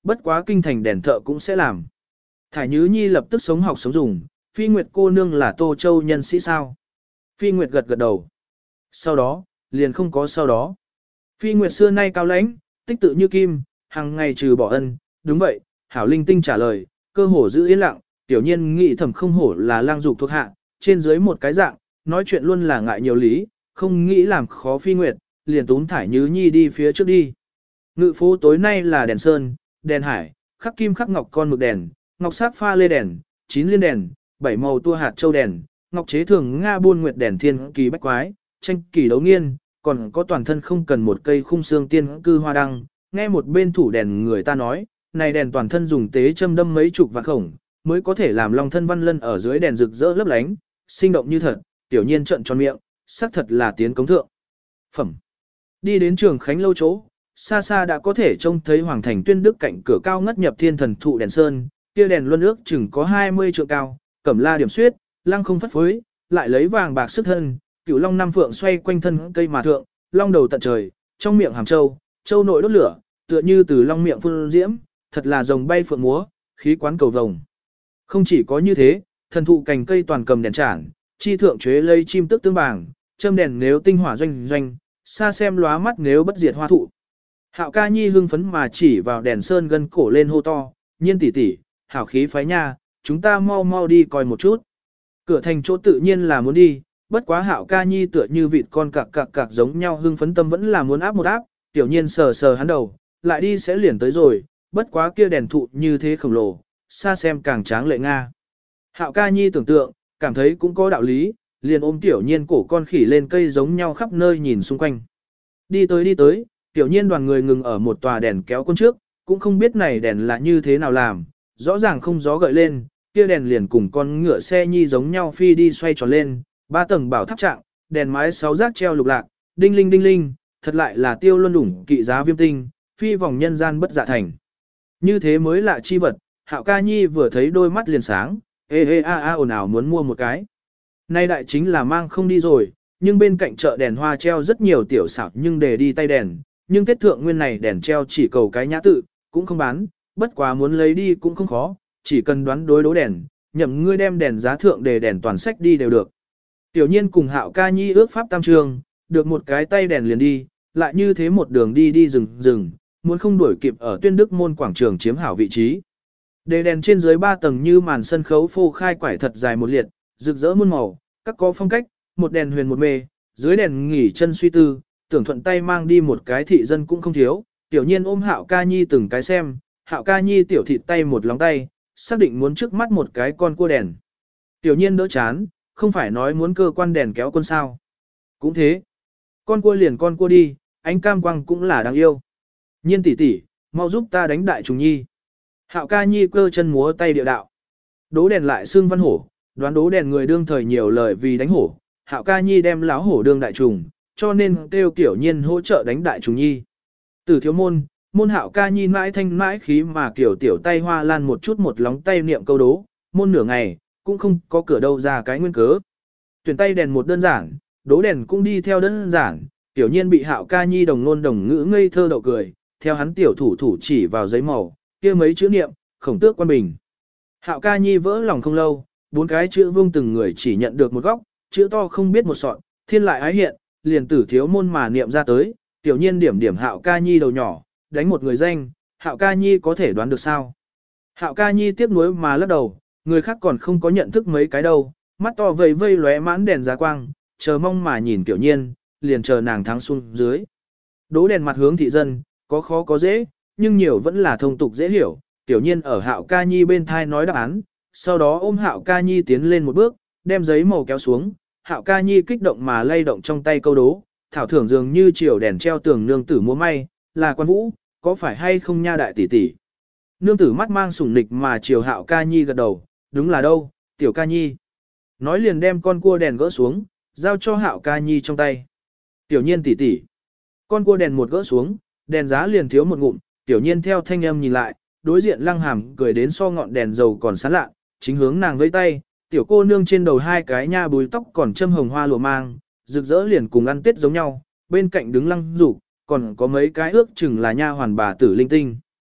bất quá kinh thành đèn thợ cũng sẽ làm. Thải Nhứ Nhi lập tức sống học sống dùng, Phi Nguyệt cô nương là Tô Châu nhân sĩ sao? Phi Nguyệt gật gật đầu. Sau đó, liền không có sau đó. Phi Nguyệt xưa nay cao lãnh, tích tự như kim, hàng ngày trừ bỏ ân, đúng vậy, Hảo Linh Tinh trả lời, cơ hồ giữ yên lặng, tiểu nhiên nghĩ thầm không hổ là lang dục thuộc hạ, trên dưới một cái dạng, nói chuyện luôn là ngại nhiều lý, không nghĩ làm khó Phi Nguyệt, liền túm Thải Nhứ Nhi đi phía trước đi. Ngự phố tối nay là đèn sơn, đèn hải, khắc kim khắc ngọc con mực đèn, ngọc sắc pha lê đèn, 9 liên đèn, 7 màu tua hạt châu đèn, ngọc chế thường Nga buôn nguyệt đèn thiên kỳ bách quái, tranh kỳ đấu nghiên, còn có toàn thân không cần một cây khung xương tiên cư hoa đăng, nghe một bên thủ đèn người ta nói, này đèn toàn thân dùng tế châm đâm mấy chục vạn khổng, mới có thể làm long thân văn lân ở dưới đèn rực rỡ lấp lánh, sinh động như thật, tiểu nhiên trợn tròn miệng, xác thật là tiến cống thượng. Phẩm. Đi đến trường Khánh lâu chỗ, xa xa đã có thể trông thấy Hoàng thành Tuyên Đức cạnh cửa cao ngất nhập thiên thần thụ đèn sơn, kia đèn luân ước chừng có 20 trượng cao, cẩm la điểm xuyết, lăng không phất phới, lại lấy vàng bạc sức thân, cửu long năm phượng xoay quanh thân cây mà thượng, long đầu tận trời, trong miệng hàm châu, châu nội đốt lửa, tựa như từ long miệng phun diễm, thật là rồng bay phượng múa, khí quán cầu vồng. Không chỉ có như thế, thần thụ cành cây toàn cầm đèn trản, chi thượng chế lấy chim tức tương bảng, châm đèn nếu tinh hỏa doanh doanh, xa xem lóa mắt nếu bất diệt hoa thụ. Hạo ca nhi hưng phấn mà chỉ vào đèn sơn gân cổ lên hô to, nhiên tỷ tỷ, hảo khí phái nha, chúng ta mau mau đi coi một chút. Cửa thành chỗ tự nhiên là muốn đi, bất quá Hạo ca nhi tựa như vịt con cặc giống nhau hưng phấn tâm vẫn là muốn áp một áp, tiểu nhiên sờ sờ hắn đầu, lại đi sẽ liền tới rồi, bất quá kia đèn thụ như thế khổng lồ, xa xem càng tráng lệ Nga. Hạo ca nhi tưởng tượng, cảm thấy cũng có đạo lý, liền ôm tiểu nhiên cổ con khỉ lên cây giống nhau khắp nơi nhìn xung quanh. Đi tới, tiểu nhiên đoàn người ngừng ở một tòa đèn kéo quân trước, cũng không biết này đèn là như thế nào làm, rõ ràng không gió gợi lên, kia đèn liền cùng con ngựa xe nhi giống nhau phi đi xoay tròn lên, 3 tầng bảo tháp trạng, đèn mái 6 rác treo lục lạc, đinh linh, thật lại là tiêu luân đủng kỵ giá viêm tinh, phi vòng nhân gian bất dạ thành. Như thế mới lạ chi vật, Hạo ca nhi vừa thấy đôi mắt liền sáng, ê ồn ào muốn mua một cái. Nay đại chính là mang không đi rồi, nhưng bên cạnh chợ đèn hoa treo rất nhiều tiểu xảo nhưng để đi tay đèn, nhưng Tết thượng nguyên này đèn treo chỉ cầu cái nhã tự, cũng không bán, bất quá muốn lấy đi cũng không khó, chỉ cần đoán đối đố đèn, nhậm ngươi đem đèn giá thượng để đèn toàn sách đi đều được. Tiểu nhiên cùng Hạo ca nhi ước pháp tam trường, được một cái tay đèn liền đi, lại như thế một đường đi rừng, muốn không đuổi kịp ở Tuyên Đức môn quảng trường chiếm hảo vị trí. Đề đèn trên dưới 3 tầng như màn sân khấu phô khai quải thật dài một liệt, rực rỡ muôn màu, các có phong cách, một đèn huyền một mê, dưới đèn nghỉ chân suy tư, tưởng thuận tay mang đi một cái thị dân cũng không thiếu, tiểu nhiên ôm Hạo ca nhi từng cái xem, Hạo ca nhi tiểu thịt tay một lóng tay, xác định muốn trước mắt một cái con cua đèn. Tiểu nhiên đỡ chán, không phải nói muốn cơ quan đèn kéo quân sao. Cũng thế. Con cua liền con cua đi, anh cam quang cũng là đáng yêu. Nhiên tỷ tỷ, mau giúp ta đánh đại trùng nhi. Hạo ca nhi cơ chân múa tay địa đạo. Đố đèn lại xương văn hổ, đoán đố đèn người đương thời nhiều lời vì đánh hổ. Hạo ca nhi đem láo hổ đương đại trùng, cho nên kêu tiểu nhiên hỗ trợ đánh đại trùng nhi. Từ thiếu môn Hạo ca nhi mãi thanh mãi khí mà kiểu tiểu tay hoa lan một chút một lóng tay niệm câu đố, môn nửa ngày, cũng không có cửa đâu ra cái nguyên cớ. Tuyển tay đèn một đơn giản, đố đèn cũng đi theo đơn giản, tiểu nhiên bị Hạo ca nhi đồng ngôn đồng ngữ ngây thơ đậu cười, theo hắn tiểu thủ chỉ vào giấy màu, kia mấy chữ niệm, khổng tước quan bình. Hạo ca nhi vỡ lòng không lâu, 4 cái chữ vương từng người chỉ nhận được một góc, chữ to không biết một sọn, thiên lại ái hiện, liền tử thiếu môn mà niệm ra tới, tiểu nhiên điểm Hạo ca nhi đầu nhỏ, đánh một người danh, Hạo ca nhi có thể đoán được sao. Hạo ca nhi tiếc nuối mà lắc đầu, người khác còn không có nhận thức mấy cái đâu, mắt to vây vây lóe mãn đèn giá quang, chờ mong mà nhìn tiểu nhiên, liền chờ nàng thắng xuống dưới. Đố đèn mặt hướng thị dân, có khó có dễ, nhưng nhiều vẫn là thông tục dễ hiểu, tiểu nhiên ở Hạo ca nhi bên thai nói đáp án, sau đó ôm Hạo ca nhi tiến lên một bước, đem giấy màu kéo xuống, Hạo ca nhi kích động mà lay động trong tay câu đố, thảo thưởng dường như chiều đèn treo tường nương tử múa may, là quan vũ, có phải hay không nha đại tỷ tỷ. Nương tử mắt mang sủng nịch mà chiều Hạo ca nhi gật đầu, đúng là đâu, tiểu ca nhi. Nói liền đem con cua đèn gỡ xuống, giao cho Hạo ca nhi trong tay. Tiểu nhiên tỷ tỷ. Con cua đèn một gỡ xuống, đèn giá liền thiếu một ngụm, tiểu nhiên theo thanh âm nhìn lại, đối diện Lăng Hàm cười đến so ngọn đèn dầu còn sáng lạ, chính hướng nàng vẫy tay, tiểu cô nương trên đầu 2 cái nha bùi tóc còn châm hồng hoa lụa mang, rực rỡ liền cùng ăn tết giống nhau, bên cạnh đứng Lăng Dục, còn có mấy cái ước chừng là nha hoàn bà tử linh tinh.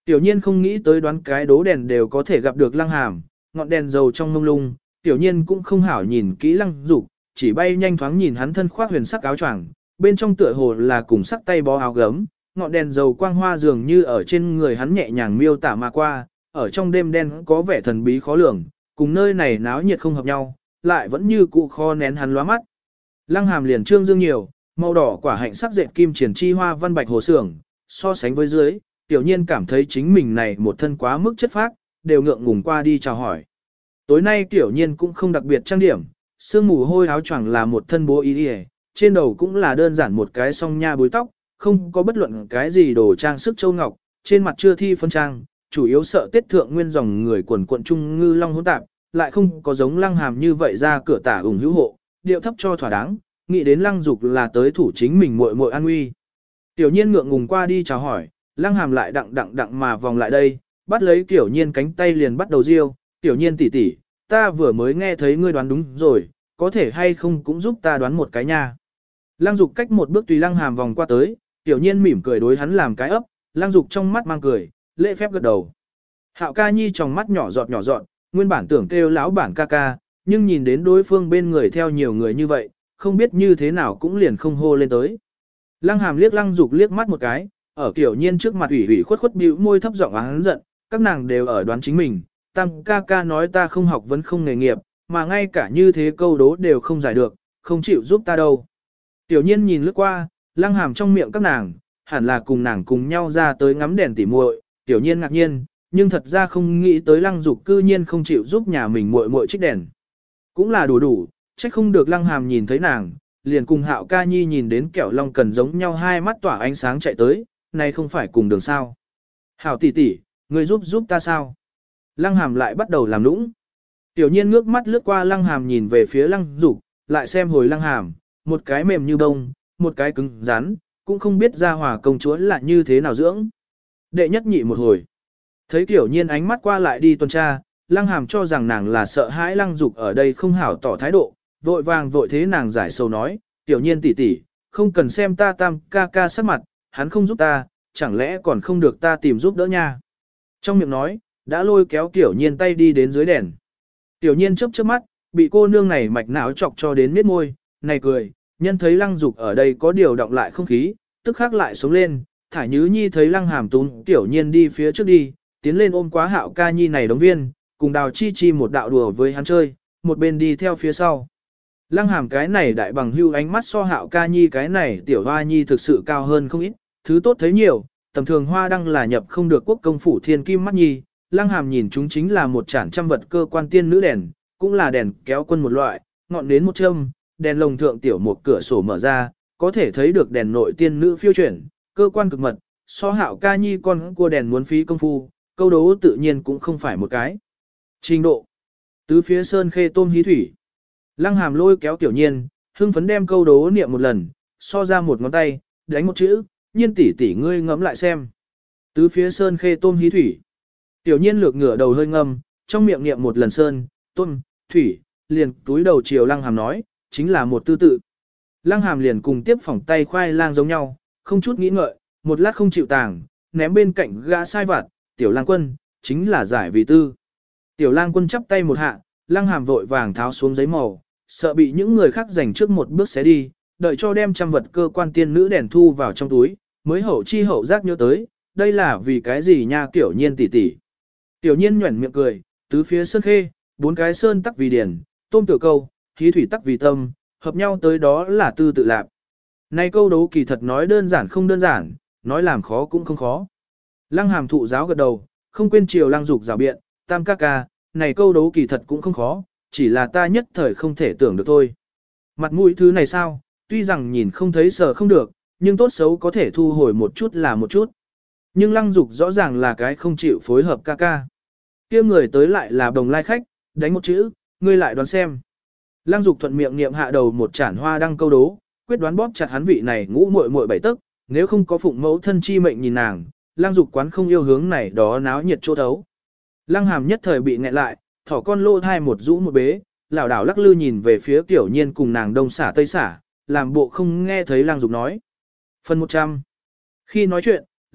Tiểu nhiên không nghĩ tới đoán cái đố đèn đều có thể gặp được Lăng Hàm, ngọn đèn dầu trong mông lung, tiểu nhiên cũng không hảo nhìn kỹ Lăng Dục, chỉ bay nhanh thoáng nhìn hắn thân khoác huyền sắc áo choàng, bên trong tựa hồ là cùng sắc tay bó áo gấm, ngọn đèn dầu quang hoa dường như ở trên người hắn nhẹ nhàng miêu tả mà qua, ở trong đêm đen có vẻ thần bí khó lường, cùng nơi này náo nhiệt không hợp nhau, lại vẫn như cụ kho nén hắn lóa mắt. Lăng Hàm liền trương dương nhiều, màu đỏ quả hạnh sắc dệt kim triển chi hoa văn bạch hồ sưởng, so sánh với dưới, tiểu nhiên cảm thấy chính mình này một thân quá mức chất phác, đều ngượng ngùng qua đi chào hỏi. Tối nay tiểu nhiên cũng không đặc biệt trang điểm, sương mù hôi áo choàng là một thân bố y y, trên đầu cũng là đơn giản một cái song nha búi tóc, không có bất luận cái gì đồ trang sức châu ngọc, trên mặt chưa thi phân trang, chủ yếu sợ tiết thượng nguyên dòng người quần quận trung ngư long hỗn tạp, lại không có giống Lăng Hàm như vậy ra cửa tả ủng hữu hộ, điệu thấp cho thỏa đáng, nghĩ đến Lăng Dục là tới thủ chính mình muội muội an nguy. Tiểu nhiên ngượng ngùng qua đi chào hỏi, Lăng Hàm lại đặng mà vòng lại đây, bắt lấy Tiểu nhiên cánh tay liền bắt đầu riêu, Tiểu nhiên tỷ tỷ, ta vừa mới nghe thấy ngươi đoán đúng rồi, có thể hay không cũng giúp ta đoán một cái nha. Lăng Dục cách một bước tùy Lăng Hàm vòng qua tới, Tiểu nhiên mỉm cười đối hắn làm cái ấp, Lăng Dục trong mắt mang cười, lễ phép gật đầu. Hạo ca nhi trong mắt nhỏ giọt, nguyên bản tưởng kêu lão bản ca ca, nhưng nhìn đến đối phương bên người theo nhiều người như vậy, không biết như thế nào cũng liền không hô lên tới. Lăng Hàm liếc Lăng Dục liếc mắt một cái, ở Tiểu nhiên trước mặt ủy khuất bĩu môi thấp giọng oán giận, các nàng đều ở đoán chính mình, tam ca ca nói ta không học vẫn không nghề nghiệp, mà ngay cả như thế câu đố đều không giải được, không chịu giúp ta đâu. Tiểu nhiên nhìn lướt qua, Lăng Hàm trong miệng các nàng, hẳn là cùng nàng cùng nhau ra tới ngắm đèn tỉ muội, Tiểu nhiên ngạc nhiên, nhưng thật ra không nghĩ tới Lăng Dục cư nhiên không chịu giúp nhà mình muội muội trích đèn. Cũng là đủ, trách không được Lăng Hàm nhìn thấy nàng, liền cùng Hạo ca nhi nhìn đến kẹo long cần giống nhau hai mắt tỏa ánh sáng chạy tới, này không phải cùng đường sao. Hảo tỷ tỷ, ngươi giúp ta sao? Lăng Hàm lại bắt đầu làm nũng. Tiểu nhiên ngước mắt lướt qua Lăng Hàm nhìn về phía Lăng Dục, lại xem hồi Lăng Hàm, một cái mềm như bông, một cái cứng rắn, cũng không biết ra hòa công chúa là như thế nào dưỡng. Đệ nhất nhị một hồi. Thấy Tiểu nhiên ánh mắt qua lại đi tuần tra, Lăng Hàm cho rằng nàng là sợ hãi Lăng Dục ở đây không hảo tỏ thái độ, vội vàng vội thế nàng giải sầu nói, Tiểu nhiên tỷ tỷ, không cần xem ta tam ca ca sắc mặt, hắn không giúp ta, chẳng lẽ còn không được ta tìm giúp đỡ nha. Trong miệng nói, đã lôi kéo Tiểu nhiên tay đi đến dưới đèn. Tiểu nhiên chớp chớp mắt, bị cô nương này mạch não chọc cho đến miết môi, này cười, nhân thấy Lăng Dục ở đây có điều động lại không khí, tức khắc lại sống lên, Thải Nhứ Nhi thấy Lăng Hàm tún Tiểu nhiên đi phía trước đi, tiến lên ôm quá Hạo ca nhi này đống viên, cùng Đào Chi Chi một đạo đùa với hắn chơi, một bên đi theo phía sau. Lăng Hàm cái này đại bằng hưu ánh mắt so Hạo ca nhi cái này tiểu hoa nhi thực sự cao hơn không ít, thứ tốt thấy nhiều, tầm thường hoa đăng là nhập không được quốc công phủ thiên kim mắt nhi, Lăng Hàm nhìn chúng chính là một chản trăm vật cơ quan tiên nữ đèn, cũng là đèn kéo quân một loại, ngọn nến một châm, đèn lồng thượng tiểu một cửa sổ mở ra, có thể thấy được đèn nội tiên nữ phiêu chuyển, cơ quan cực mật, so Hạo ca nhi con cua đèn muốn phí công phu, câu đố tự nhiên cũng không phải một cái. Trình độ. Tứ phía sơn khê tôm hí thủy. Lăng Hàm lôi kéo Tiểu nhiên, hưng phấn đem câu đố niệm một lần, so ra một ngón tay, đánh một chữ, nhiên tỷ tỷ ngươi ngẫm lại xem. Tứ phía sơn khê tôm hí thủy. Tiểu nhiên lược ngửa đầu hơi ngâm, trong miệng niệm một lần sơn, tôm, thủy, liền túi đầu chiều Lăng Hàm nói, chính là một tư tự. Lăng Hàm liền cùng tiếp phỏng tay khoai lang giống nhau, không chút nghĩ ngợi, một lát không chịu tàng, ném bên cạnh gã sai vặt, Tiểu Lang Quân, chính là giải vì tư. Tiểu Lang Quân chắp tay một hạ, Lăng Hàm vội vàng tháo xuống giấy màu, sợ bị những người khác giành trước một bước xé đi, đợi cho đem trăm vật cơ quan tiên nữ đèn thu vào trong túi, mới hậu chi hậu giác nhớ tới, đây là vì cái gì nha Tiểu nhiên tỷ tỷ. Tiểu nhiên nhuẩn miệng cười, tứ phía sơn khê, bốn cái sơn tắc vì điển, tôm tựa câu, khí thủy tắc vì tâm, hợp nhau tới đó là tư tự lạp. Này câu đố kỳ thật nói đơn giản không đơn giản, nói làm khó cũng không khó. Lăng Hàm thụ giáo gật đầu, không quên chiều Lăng Dục rào biện, tam ca ca, này câu đố kỳ thật cũng không khó, chỉ là ta nhất thời không thể tưởng được thôi. Mặt mũi thứ này sao, tuy rằng nhìn không thấy sờ không được, nhưng tốt xấu có thể thu hồi một chút là một chút. Nhưng Lăng Dục rõ ràng là cái không chịu phối hợp ca ca. Kia người tới lại là đồng lai khách, đánh một chữ, ngươi lại đoán xem. Lăng Dục thuận miệng niệm hạ đầu một chản hoa đăng câu đố, quyết đoán bóp chặt hắn vị này ngũ muội muội bảy tức, nếu không có phụng mẫu thân chi mệnh nhìn nàng, Lăng Dục quán không yêu hướng này đó náo nhiệt chỗ thấu. Lăng Hàm nhất thời bị nghẹn lại, thỏ con lô thai một rũ một bế, lảo đảo lắc lư nhìn về phía Tiểu nhiên cùng nàng đông xả tây xả, làm bộ không nghe thấy Lăng Dục nói. Phần 100. Khi nói chuyện,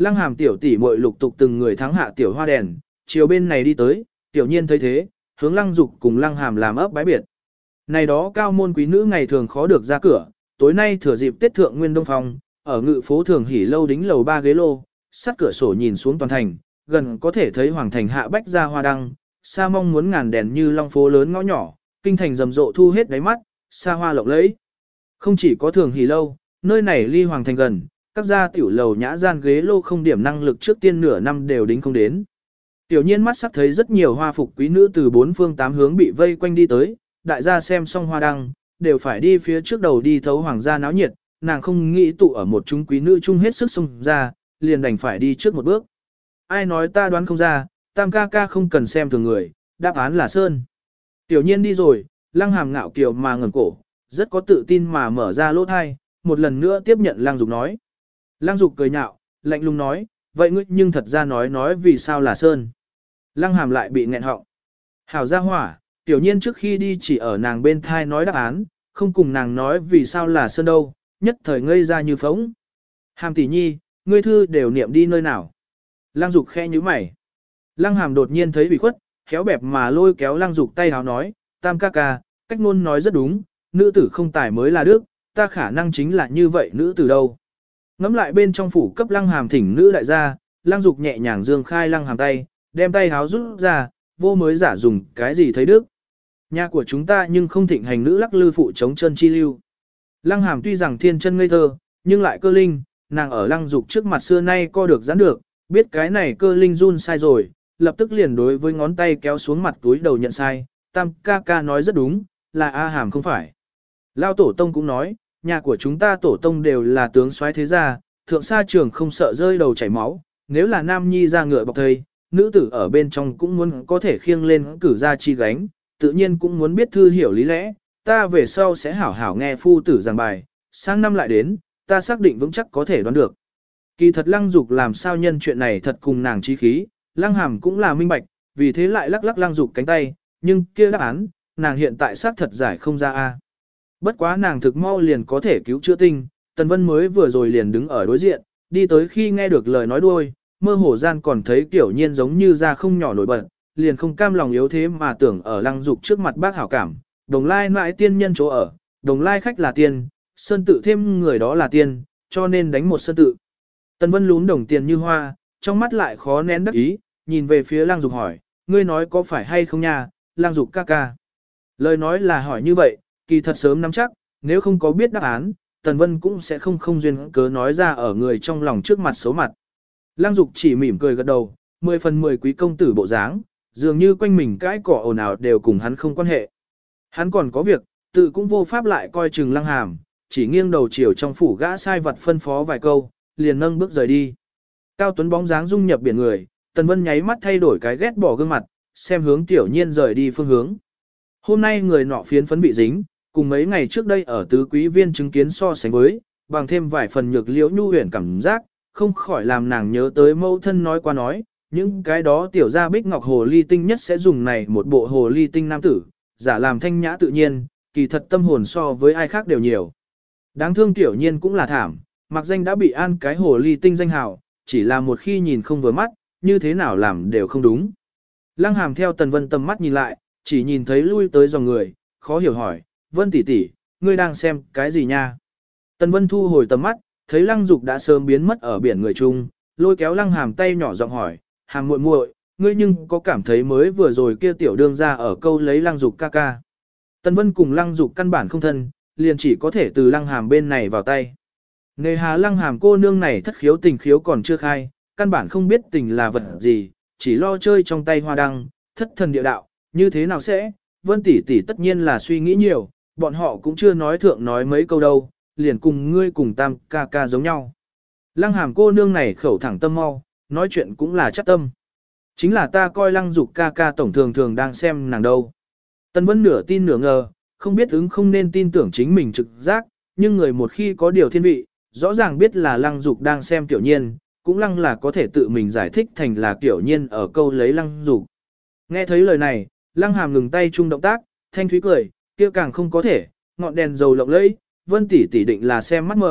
Lăng Hàm tiểu tỷ muội lục tục từng người thắng hạ tiểu hoa đèn, chiều bên này đi tới, tiểu nhiên thấy thế, hướng Lăng Dục cùng Lăng Hàm làm ấp bái biệt. Này đó cao môn quý nữ ngày thường khó được ra cửa, tối nay thừa dịp Tết thượng nguyên đông phong, ở ngự phố thường hỉ lâu đính lầu 3 ghế lô, sát cửa sổ nhìn xuống toàn thành, gần có thể thấy hoàng thành hạ bách ra hoa đăng, xa mong muốn ngàn đèn như long phố lớn ngõ nhỏ, kinh thành rầm rộ thu hết đáy mắt, xa hoa lộng lẫy. Không chỉ có thường hỉ lâu, nơi này ly hoàng thành gần, các gia tiểu lầu nhã gian ghế lô không điểm năng lực trước tiên nửa năm đều đính không đến. Tiểu nhiên mắt sắc thấy rất nhiều hoa phục quý nữ từ bốn phương tám hướng bị vây quanh đi tới, đại gia xem xong hoa đăng, đều phải đi phía trước đầu đi thấu hoàng gia náo nhiệt, nàng không nghĩ tụ ở một chúng quý nữ chung hết sức xông ra, liền đành phải đi trước một bước. Ai nói ta đoán không ra, Tam ca ca không cần xem thường người, đáp án là Sơn. Tiểu nhiên đi rồi, Lăng Hàm ngạo kiều mà ngẩng cổ, rất có tự tin mà mở ra lỗ thai, một lần nữa tiếp nhận Lăng Dục nói. Lăng Dục cười nhạo, lạnh lùng nói, vậy ngươi nhưng thật ra nói vì sao là Sơn. Lăng Hàm lại bị nghẹn họng. Hảo gia hỏa, tiểu nhiên trước khi đi chỉ ở nàng bên thai nói đáp án, không cùng nàng nói vì sao là Sơn đâu, nhất thời ngây ra như phóng. Hàm tỷ nhi, ngươi thư đều niệm đi nơi nào. Lăng Dục khẽ nhíu mày. Lăng Hàm đột nhiên thấy bị khuất, khéo bẹp mà lôi kéo Lăng Dục tay háo nói, Tam ca ca, cách ngôn nói rất đúng, nữ tử không tài mới là đức, ta khả năng chính là như vậy nữ tử đâu. Ngắm lại bên trong phủ cấp Lăng Hàm thỉnh nữ đại gia, Lăng Dục nhẹ nhàng dương khai Lăng Hàm tay, đem tay háo rút ra, vô mới giả dùng cái gì thấy đức. Nhà của chúng ta nhưng không thịnh hành nữ lắc lư phụ chống chân chi lưu. Lăng Hàm tuy rằng thiên chân ngây thơ, nhưng lại cơ linh, nàng ở Lăng Dục trước mặt xưa nay co được giãn được, biết cái này cơ linh run sai rồi, lập tức liền đối với ngón tay kéo xuống mặt túi đầu nhận sai, Tam ca ca nói rất đúng, là A Hàm không phải. Lao tổ tông cũng nói, nhà của chúng ta tổ tông đều là tướng soái thế gia, thượng sa trường không sợ rơi đầu chảy máu, nếu là nam nhi ra ngựa bọc thây, nữ tử ở bên trong cũng muốn có thể khiêng lên cử ra chi gánh, tự nhiên cũng muốn biết thư hiểu lý lẽ, ta về sau sẽ hảo hảo nghe phu tử giảng bài, sang năm lại đến, ta xác định vững chắc có thể đoán được. Kỳ thật Lăng Dục làm sao nhân chuyện này thật cùng nàng chí khí, Lăng Hàm cũng là minh bạch, vì thế lại lắc lắc Lăng Dục cánh tay, nhưng kia đáp án, nàng hiện tại xác thật giải không ra a. Bất quá nàng thực mau liền có thể cứu chữa tinh, Tần Vân mới vừa rồi liền đứng ở đối diện, đi tới khi nghe được lời nói đuôi, mơ hồ gian còn thấy kiểu nhiên giống như ra không nhỏ nổi bật, liền không cam lòng yếu thế mà tưởng ở Lăng Dục trước mặt bác hảo cảm, đồng lai mãi tiên nhân chỗ ở, đồng lai khách là tiên, sơn tự thêm người đó là tiên, cho nên đánh một sơn tự. Tần Vân lún đồng tiền như hoa, trong mắt lại khó nén đắc ý, nhìn về phía Lăng Dục hỏi, ngươi nói có phải hay không nha, Lăng Dục ca ca. Lời nói là hỏi như vậy, kỳ thật sớm nắm chắc, nếu không có biết đáp án, Tần Vân cũng sẽ không duyên cớ nói ra ở người trong lòng trước mặt xấu mặt. Lăng Dục chỉ mỉm cười gật đầu, 10 phần 10 quý công tử bộ dáng, dường như quanh mình cãi cỏ ồn ào đều cùng hắn không quan hệ. Hắn còn có việc, tự cũng vô pháp lại coi chừng Lăng Hàm, chỉ nghiêng đầu chiều trong phủ gã sai vật phân phó vài câu, liền nâng bước rời đi. Cao Tuấn bóng dáng dung nhập biển người, Tần Vân nháy mắt thay đổi cái ghét bỏ gương mặt, xem hướng Tiểu Nhiên rời đi phương hướng. Hôm nay người nọ phiến phấn bị dính, cùng mấy ngày trước đây ở tứ quý viên chứng kiến so sánh với, bằng thêm vài phần nhược liễu nhu huyền cảm giác, không khỏi làm nàng nhớ tới mẫu thân nói qua nói, những cái đó tiểu gia bích ngọc hồ ly tinh nhất sẽ dùng này một bộ hồ ly tinh nam tử, giả làm thanh nhã tự nhiên, kỳ thật tâm hồn so với ai khác đều nhiều. Đáng thương Tiểu Nhiên cũng là thảm, mặc danh đã bị an cái hồ ly tinh danh hào, chỉ là một khi nhìn không vừa mắt, như thế nào làm đều không đúng. Lăng Hàm theo Tần Vân tầm mắt nhìn lại, chỉ nhìn thấy lui tới dòng người, khó hiểu hỏi, Vân tỷ tỷ, ngươi đang xem cái gì nha? Tần Vân thu hồi tầm mắt, thấy Lăng Dục đã sớm biến mất ở biển người chung, lôi kéo Lăng Hàm tay nhỏ giọng hỏi, Hàm muội muội, ngươi nhưng có cảm thấy mới vừa rồi kia tiểu đương ra ở câu lấy Lăng Dục ca ca? Tần Vân cùng Lăng Dục căn bản không thân, liền chỉ có thể từ Lăng Hàm bên này vào tay. Nề hà Lăng Hàm cô nương này thất khiếu tình khiếu còn chưa khai, căn bản không biết tình là vật gì, chỉ lo chơi trong tay hoa đăng, thất thần địa đạo, như thế nào sẽ? Vân tỷ tỷ tất nhiên là suy nghĩ nhiều, bọn họ cũng chưa nói thượng nói mấy câu đâu, liền cùng ngươi cùng Tam ca ca giống nhau. Lăng Hàm cô nương này khẩu thẳng tâm mau, nói chuyện cũng là chắc tâm. Chính là ta coi Lăng Dục ca ca tổng thường thường đang xem nàng đâu. Tần Vân nửa tin nửa ngờ, không biết ứng không nên tin tưởng chính mình trực giác, nhưng người một khi có điều thiên vị, rõ ràng biết là Lăng Dục đang xem Tiểu Nhiên, cũng Lăng là có thể tự mình giải thích thành là Tiểu Nhiên ở câu lấy Lăng Dục. Nghe thấy lời này, Lăng Hàm ngừng tay chung động tác, thanh thúy cười, kia càng không có thể, ngọn đèn dầu lộng lẫy, Vân tỷ tỷ định là xem mắt mờ,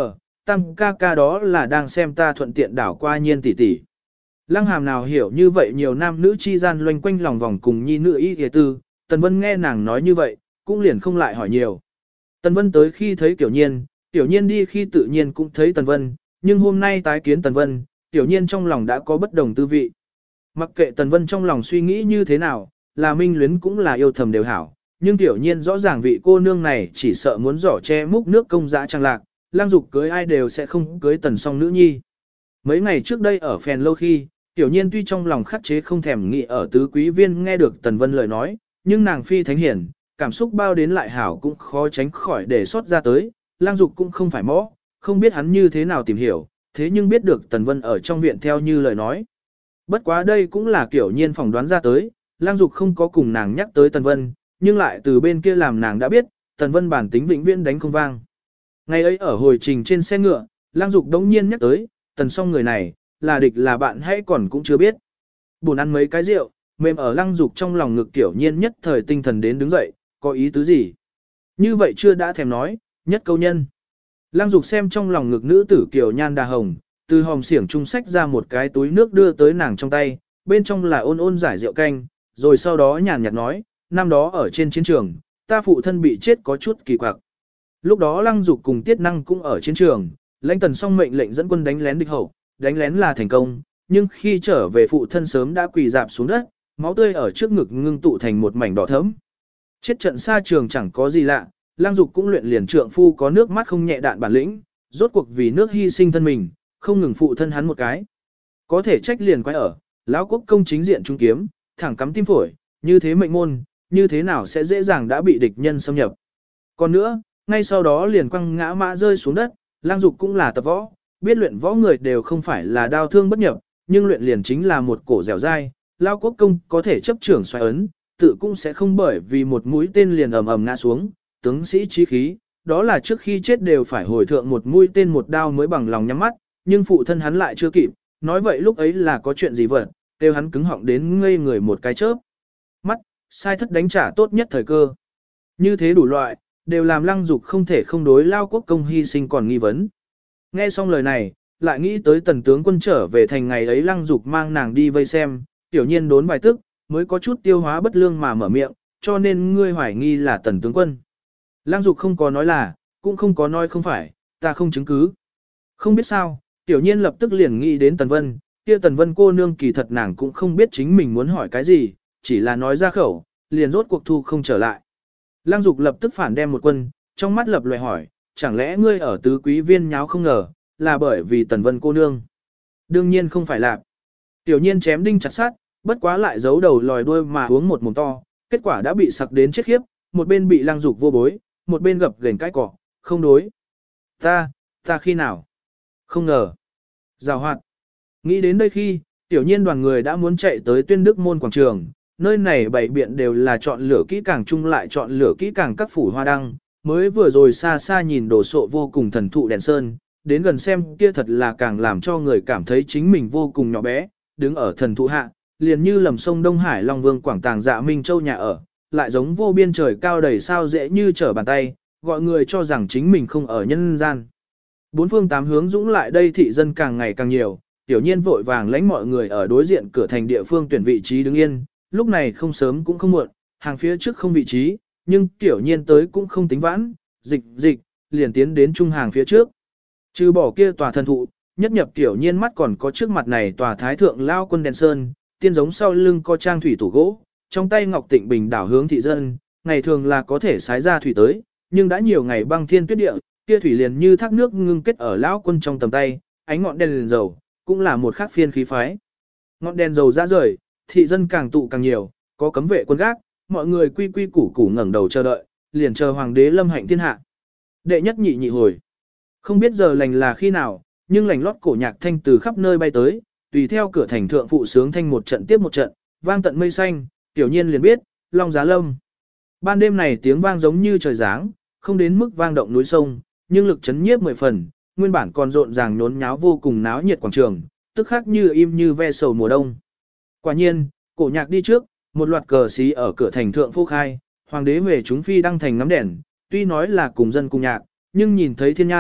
tam ca ca đó là đang xem ta thuận tiện đảo qua Nhiên tỷ tỷ. Lăng Hàm nào hiểu như vậy nhiều nam nữ chi gian loanh quanh lòng vòng cùng nhi nữ y hề tư, Tần Vân nghe nàng nói như vậy, cũng liền không lại hỏi nhiều. Tần Vân tới khi thấy Tiểu Nhiên đi khi tự nhiên cũng thấy Tần Vân, nhưng hôm nay tái kiến Tần Vân, Tiểu Nhiên trong lòng đã có bất đồng tư vị. Mặc kệ Tần Vân trong lòng suy nghĩ như thế nào, là minh luyến cũng là yêu thầm đều hảo, nhưng Tiểu Nhiên rõ ràng vị cô nương này chỉ sợ muốn giỏ che múc nước công dã trang lạc, lang dục cưới ai đều sẽ không cưới Tần song nữ nhi. Mấy ngày trước đây ở phèn lâu khi, Tiểu Nhiên tuy trong lòng khắc chế không thèm nghĩ ở tứ quý viên nghe được Tần Vân lời nói, nhưng nàng phi thánh hiển, cảm xúc bao đến lại hảo cũng khó tránh khỏi để xót ra tới, lang dục cũng không phải mõ, không biết hắn như thế nào tìm hiểu, thế nhưng biết được Tần Vân ở trong viện theo như lời nói. Bất quá đây cũng là Tiểu Nhiên phỏng đoán ra tới, lang dục không có cùng nàng nhắc tới Tần Vân, nhưng lại từ bên kia làm nàng đã biết, Tần Vân bản tính vĩnh viễn đánh không vang. Ngày ấy ở hồi trình trên xe ngựa, lang dục đống nhiên nhắc tới, Tần song người này, là địch là bạn hay còn cũng chưa biết. Buồn ăn mấy cái rượu, mềm ở lăng dục trong lòng ngực Tiểu Nhiên nhất thời tinh thần đến đứng dậy, có ý tứ gì? Như vậy chưa đã thèm nói, nhất câu nhân. Lăng dục xem trong lòng ngực nữ tử Kiều Nhan đà hồng, từ hòm xiển trung sách ra một cái túi nước đưa tới nàng trong tay, bên trong là ôn ôn giải rượu canh, rồi sau đó nhàn nhạt nói, năm đó ở trên chiến trường, ta phụ thân bị chết có chút kỳ quặc. Lúc đó lăng dục cùng tiết năng cũng ở chiến trường, lãnh Tần song mệnh lệnh dẫn quân đánh lén địch hậu, đánh lén là thành công, nhưng khi trở về phụ thân sớm đã quỳ dạp xuống đất, máu tươi ở trước ngực ngưng tụ thành một mảnh đỏ thẫm. Chết trận xa trường chẳng có gì lạ, lang dục cũng luyện liền trượng phu có nước mắt không nhẹ đạn bản lĩnh, rốt cuộc vì nước hy sinh thân mình, không ngừng phụ thân hắn một cái. Có thể trách liền quay ở, lão quốc công chính diện trung kiếm, thẳng cắm tim phổi, như thế mệnh môn, như thế nào sẽ dễ dàng đã bị địch nhân xâm nhập. Còn nữa, ngay sau đó liền quăng ngã mã rơi xuống đất, lang dục cũng là tập võ, biết luyện võ người đều không phải là đao thương bất nhập, nhưng luyện liền chính là một cổ dẻo dai, lao quốc công có thể chấp trưởng xoay ấn, tự cũng sẽ không bởi vì một mũi tên liền ầm ầm ngã xuống, tướng sĩ chí khí, đó là trước khi chết đều phải hồi thượng một mũi tên một đao mới bằng lòng nhắm mắt, nhưng phụ thân hắn lại chưa kịp, nói vậy lúc ấy là có chuyện gì vật, kêu hắn cứng họng đến ngây người một cái chớp. Mắt, sai thất đánh trả tốt nhất thời cơ. Như thế đủ loại, đều làm lăng dục không thể không đối lao quốc công hy sinh còn nghi vấn. Nghe xong lời này, lại nghĩ tới Tần tướng quân trở về thành ngày ấy lăng dục mang nàng đi vây xem, Tiểu Nhiên đốn vài tức, mới có chút tiêu hóa bất lương mà mở miệng, cho nên ngươi hoài nghi là Tần tướng quân. Lăng dục không có nói là, cũng không có nói không phải, ta không chứng cứ. Không biết sao, Tiểu Nhiên lập tức liền nghĩ đến Tần Vân, kia Tần Vân cô nương kỳ thật nàng cũng không biết chính mình muốn hỏi cái gì, chỉ là nói ra khẩu, liền rốt cuộc thu không trở lại. Lăng dục lập tức phản đem một quân, trong mắt lập loè hỏi, chẳng lẽ ngươi ở tứ quý viên nháo không ngờ, là bởi vì Tần Vân cô nương. Đương nhiên không phải là. Tiểu Nhiên chém đinh chặt sát, bất quá lại giấu đầu lòi đuôi mà uống một mồm to, kết quả đã bị sặc đến chết khiếp, một bên bị lăng dục vô bối, một bên gập gềnh cái cỏ, không đối. Ta khi nào? Không ngờ. Giảo hoạt. Nghĩ đến đây khi, Tiểu Nhiên đoàn người đã muốn chạy tới Tuyên Đức môn quảng trường, nơi này bảy biện đều là chọn lửa kỹ càng chung lại chọn lửa kỹ càng các phủ hoa đăng, mới vừa rồi xa xa nhìn đồ sộ vô cùng thần thụ đèn sơn, đến gần xem kia thật là càng làm cho người cảm thấy chính mình vô cùng nhỏ bé, đứng ở thần thụ hạ, liền như lầm sông Đông Hải Long Vương quảng tàng Dạ Minh Châu nhà ở, lại giống vô biên trời cao đầy sao dễ như trở bàn tay, gọi người cho rằng chính mình không ở nhân gian. Bốn phương tám hướng dũng lại đây thị dân càng ngày càng nhiều, Tiểu Nhiên vội vàng lãnh mọi người ở đối diện cửa thành địa phương tuyển vị trí đứng yên, lúc này không sớm cũng không muộn, hàng phía trước không vị trí, nhưng Tiểu Nhiên tới cũng không tính vãn, dịch, liền tiến đến trung hàng phía trước. Trừ bỏ kia tòa thần thụ, nhất nhập Tiểu Nhiên mắt còn có trước mặt này tòa thái thượng lao quân đèn sơn, tiên giống sau lưng có trang thủy tủ gỗ, trong tay ngọc tịnh bình đảo hướng thị dân, ngày thường là có thể sái ra thủy tới, nhưng đã nhiều ngày băng thiên tuyết địa, kia thủy liền như thác nước ngưng kết ở lão quân trong tầm tay, ánh ngọn đèn dầu, cũng là một khác phiên khí phái. Ngọn đèn dầu ra rời, thị dân càng tụ càng nhiều, có cấm vệ quân gác, mọi người quy quy củ củ ngẩng đầu chờ đợi, liền chờ hoàng đế lâm hạnh thiên hạ. Đệ nhất nhị nhị hồi. Không biết giờ lành là khi nào, nhưng lành lót cổ nhạc thanh từ khắp nơi bay tới, tùy theo cửa thành thượng phụ sướng thanh một trận tiếp một trận, vang tận mây xanh, Tiểu Nhiên liền biết, long giá lâm. Ban đêm này tiếng vang giống như trời giáng, không đến mức vang động núi sông, nhưng lực chấn nhiếp 10 phần, nguyên bản còn rộn ràng nhốn nháo vô cùng náo nhiệt quảng trường, tức khác như im như ve sầu mùa đông. Quả nhiên, cổ nhạc đi trước, một loạt cờ xí ở cửa thành thượng phô khai, hoàng đế Huệ chúng phi đăng thành ngắm đèn, tuy nói là cùng dân cùng nhạc, nhưng nhìn thấy thiên nhan,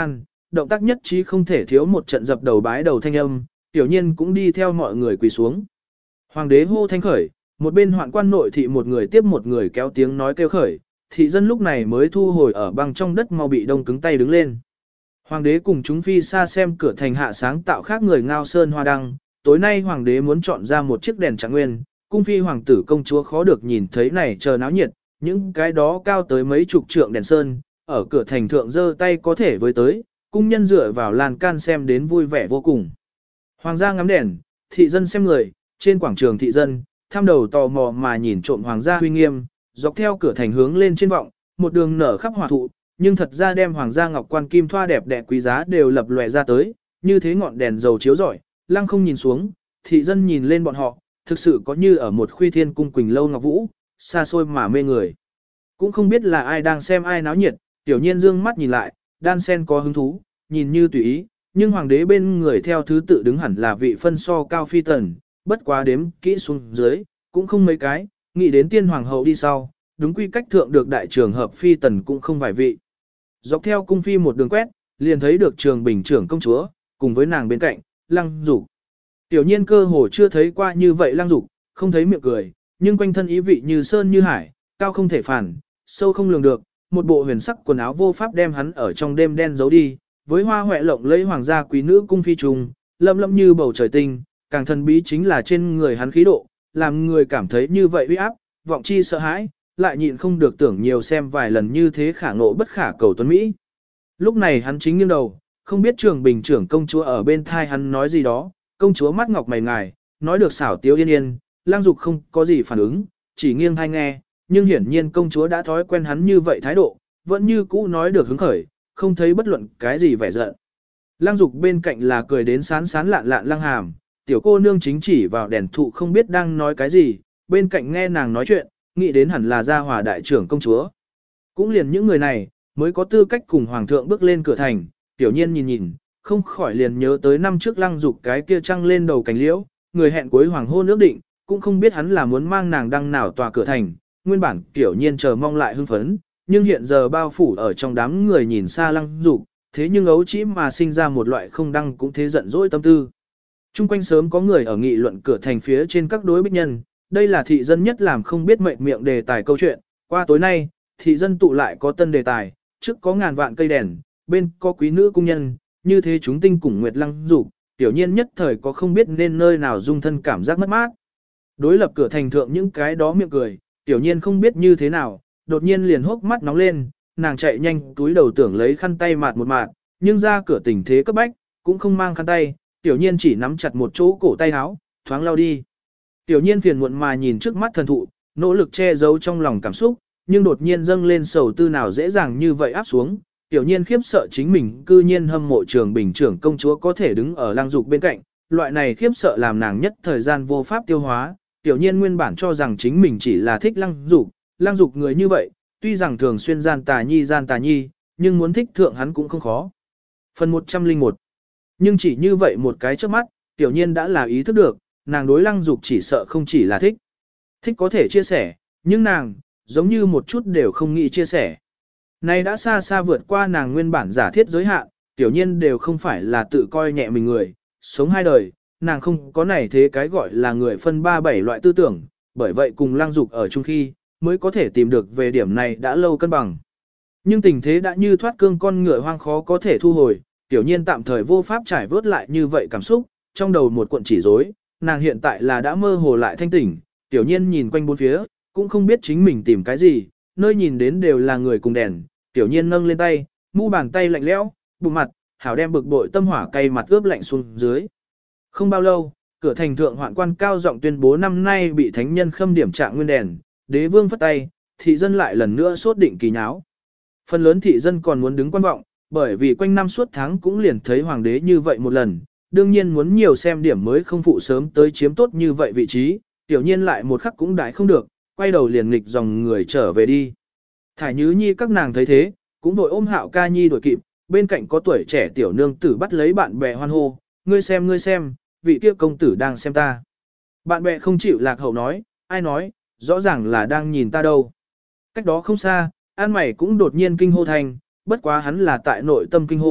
động tác nhất trí không thể thiếu một trận dập đầu bái đầu thanh âm, tiểu nhiên cũng đi theo mọi người quỳ xuống. Hoàng đế hô thanh khởi, một bên hoạn quan nội thị một người tiếp một người kéo tiếng nói kêu khởi, thị dân lúc này mới thu hồi ở băng trong đất mau bị đông cứng tay đứng lên. Hoàng đế cùng chúng phi xa xem cửa thành hạ sáng tạo khác người ngao sơn hoa đăng, tối nay hoàng đế muốn chọn ra một chiếc đèn trạng nguyên, cung phi hoàng tử công chúa khó được nhìn thấy này chờ náo nhiệt, những cái đó cao tới mấy chục trượng đèn sơn, ở cửa thành thượng giơ tay có thể với tới, cung nhân dựa vào lan can xem đến vui vẻ vô cùng. Hoàng gia ngắm đèn, thị dân xem người, trên quảng trường thị dân, tham đầu tò mò mà nhìn trộm hoàng gia huy nghiêm, dọc theo cửa thành hướng lên trên vọng, một đường nở khắp hỏa thụ, nhưng thật ra đem hoàng gia ngọc quan kim thoa đẹp đẽ quý giá đều lập lòe ra tới, như thế ngọn đèn dầu chiếu rọi, lăng không nhìn xuống, thị dân nhìn lên bọn họ, thực sự có như ở một khuy thiên cung quỳnh lâu ngọc vũ, xa xôi mà mê người. Cũng không biết là ai đang xem ai náo nhiệt, tiểu nhiên dương mắt nhìn lại, đan sen có hứng thú, nhìn như tùy ý, nhưng hoàng đế bên người theo thứ tự đứng hẳn là vị phân so cao phi tần, bất quá đếm kỹ xuống dưới, cũng không mấy cái, nghĩ đến tiên hoàng hậu đi sau, đúng quy cách thượng được đại trường hợp phi tần cũng không vài vị. Dọc theo cung phi một đường quét, liền thấy được trường bình trưởng công chúa, cùng với nàng bên cạnh, lăng dục. Tiểu nhiên cơ hồ chưa thấy qua như vậy lăng dục, không thấy miệng cười, nhưng quanh thân ý vị như sơn như hải, cao không thể phản, sâu không lường được, một bộ huyền sắc quần áo vô pháp đem hắn ở trong đêm đen giấu đi, với hoa hoẹ lộng lẫy hoàng gia quý nữ cung phi trùng, lâm lâm như bầu trời tinh, càng thần bí chính là trên người hắn khí độ, làm người cảm thấy như vậy uy áp, vọng chi sợ hãi, lại nhịn không được tưởng nhiều xem vài lần như thế khả ngộ bất khả cầu tuấn Mỹ. Lúc này hắn chính nghiêng đầu, không biết trường bình trưởng công chúa ở bên thai hắn nói gì đó, công chúa mắt ngọc mày ngài, nói được xảo tiếu yên yên, lang dục không có gì phản ứng, chỉ nghiêng thai nghe, nhưng hiển nhiên công chúa đã thói quen hắn như vậy thái độ, vẫn như cũ nói được hứng khởi, không thấy bất luận cái gì vẻ giận. Lang dục bên cạnh là cười đến sán sán lạn lạn Lăng Hàm, tiểu cô nương chính chỉ vào đèn thụ không biết đang nói cái gì, bên cạnh nghe nàng nói chuyện, nghĩ đến hẳn là gia hòa đại trưởng công chúa. Cũng liền những người này, mới có tư cách cùng hoàng thượng bước lên cửa thành, tiểu nhiên nhìn nhìn, không khỏi liền nhớ tới năm trước Lăng dục cái kia trăng lên đầu cành liễu, người hẹn cuối hoàng hôn ước định, cũng không biết hắn là muốn mang nàng đăng nào tòa cửa thành, nguyên bản tiểu nhiên chờ mong lại hưng phấn, nhưng hiện giờ bao phủ ở trong đám người nhìn xa Lăng dục, thế nhưng ấu chỉ mà sinh ra một loại không đăng cũng thế giận dỗi tâm tư. Trung quanh sớm có người ở nghị luận cửa thành phía trên các đối bích nhân, đây là thị dân nhất làm không biết mệnh miệng đề tài câu chuyện, qua tối nay, thị dân tụ lại có tân đề tài, trước có ngàn vạn cây đèn, bên có quý nữ cung nhân, như thế chúng tinh cùng nguyệt Lăng dục, tiểu nhiên nhất thời có không biết nên nơi nào dung thân cảm giác mất mát. Đối lập cửa thành thượng những cái đó miệng cười, tiểu nhiên không biết như thế nào, đột nhiên liền hốc mắt nóng lên, nàng chạy nhanh túi đầu tưởng lấy khăn tay mạt một mạt, nhưng ra cửa tình thế cấp bách, cũng không mang khăn tay, tiểu nhiên chỉ nắm chặt một chỗ cổ tay áo, thoáng lau đi. Tiểu nhiên phiền muộn mà nhìn trước mắt thần thụ, nỗ lực che giấu trong lòng cảm xúc, nhưng đột nhiên dâng lên sầu tư nào dễ dàng như vậy áp xuống. Tiểu nhiên khiếp sợ chính mình cư nhiên hâm mộ trường bình trưởng công chúa có thể đứng ở Lăng dục bên cạnh, loại này khiếp sợ làm nàng nhất thời gian vô pháp tiêu hóa. Tiểu nhiên nguyên bản cho rằng chính mình chỉ là thích Lăng dục người như vậy, tuy rằng thường xuyên gian tà nhi, nhưng muốn thích thượng hắn cũng không khó. Phần 101. Nhưng chỉ như vậy một cái trước mắt, tiểu nhiên đã là ý thức được, nàng đối Lăng dục chỉ sợ không chỉ là thích. Thích có thể chia sẻ, nhưng nàng, giống như một chút đều không nghĩ chia sẻ. Này đã xa xa vượt qua nàng nguyên bản giả thiết giới hạn, tiểu nhiên đều không phải là tự coi nhẹ mình người, sống hai đời, nàng không có này thế cái gọi là người phân ba bảy loại tư tưởng, bởi vậy cùng Lăng dục ở chung khi, mới có thể tìm được về điểm này đã lâu cân bằng. Nhưng tình thế đã như thoát cương con ngựa hoang khó có thể thu hồi, tiểu nhiên tạm thời vô pháp trải vớt lại như vậy cảm xúc, trong đầu một cuộn chỉ rối, nàng hiện tại là đã mơ hồ lại thanh tỉnh, tiểu nhiên nhìn quanh bốn phía, cũng không biết chính mình tìm cái gì, nơi nhìn đến đều là người cùng đèn, tiểu nhiên nâng lên tay, mu bàn tay lạnh lẽo, bụng mặt, hảo đem bực bội tâm hỏa cay mặt ướp lạnh xuống dưới. Không bao lâu, cửa thành thượng hoạn quan cao giọng tuyên bố năm nay bị thánh nhân khâm điểm trạng nguyên đèn, đế vương phất tay, thị dân lại lần nữa sốt định kỳ nháo. Phần lớn thị dân còn muốn đứng quan vọng, bởi vì quanh năm suốt tháng cũng liền thấy hoàng đế như vậy một lần, đương nhiên muốn nhiều xem điểm mới không phụ sớm tới chiếm tốt như vậy vị trí, tiểu nhiên lại một khắc cũng đãi không được, quay đầu liền nghịch dòng người trở về đi. Thải Nhứ Nhi các nàng thấy thế, cũng vội ôm Hạo Ca Nhi đuổi kịp, bên cạnh có tuổi trẻ tiểu nương tử bắt lấy bạn bè hoan hô, ngươi xem, vị kia công tử đang xem ta. Bạn bè không chịu lạc hậu nói, ai nói, rõ ràng là đang nhìn ta đâu. Cách đó không xa, An Mày cũng đột nhiên kinh hô thành, bất quá hắn là tại nội tâm kinh hô,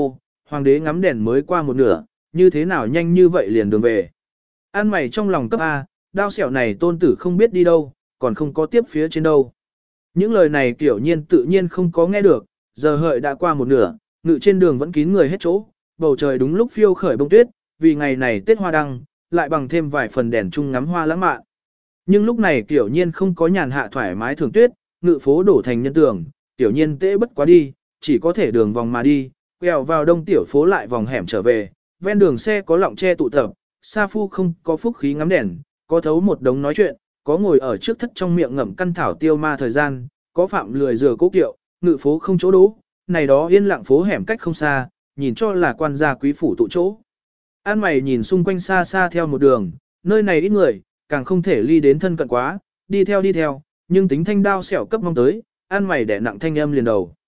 Hoàng đế ngắm đèn mới qua một nửa, như thế nào nhanh như vậy liền đường về. Ăn mày trong lòng cấp A, đao xẻo này tôn tử không biết đi đâu, còn không có tiếp phía trên đâu. Những lời này kiểu nhiên tự nhiên không có nghe được, giờ hợi đã qua một nửa, ngự trên đường vẫn kín người hết chỗ, bầu trời đúng lúc phiêu khởi bông tuyết, vì ngày này Tết hoa đăng, lại bằng thêm vài phần đèn chung ngắm hoa lãng mạn. Nhưng lúc này kiểu nhiên không có nhàn hạ thoải mái thường tuyết, ngự phố đổ thành nhân tường, tiểu nhiên tễ bất quá đi, chỉ có thể đường vòng mà đi, quẹo vào đông tiểu phố lại vòng hẻm trở về, ven đường xe có lọng che tụ tập, sa phu không có phúc khí ngắm đèn, có thấu một đống nói chuyện, có ngồi ở trước thất trong miệng ngậm căn thảo tiêu ma thời gian, có phạm lười rửa cố kiệu, ngự phố không chỗ đỗ, này đó yên lặng phố hẻm cách không xa, nhìn cho là quan gia quý phủ tụ chỗ. An mày nhìn xung quanh xa xa theo một đường, nơi này ít người, càng không thể ly đến thân cận quá, đi theo, nhưng tính thanh đao xẻo cấp mong tới, an mày đẻ nặng thanh âm liền đầu.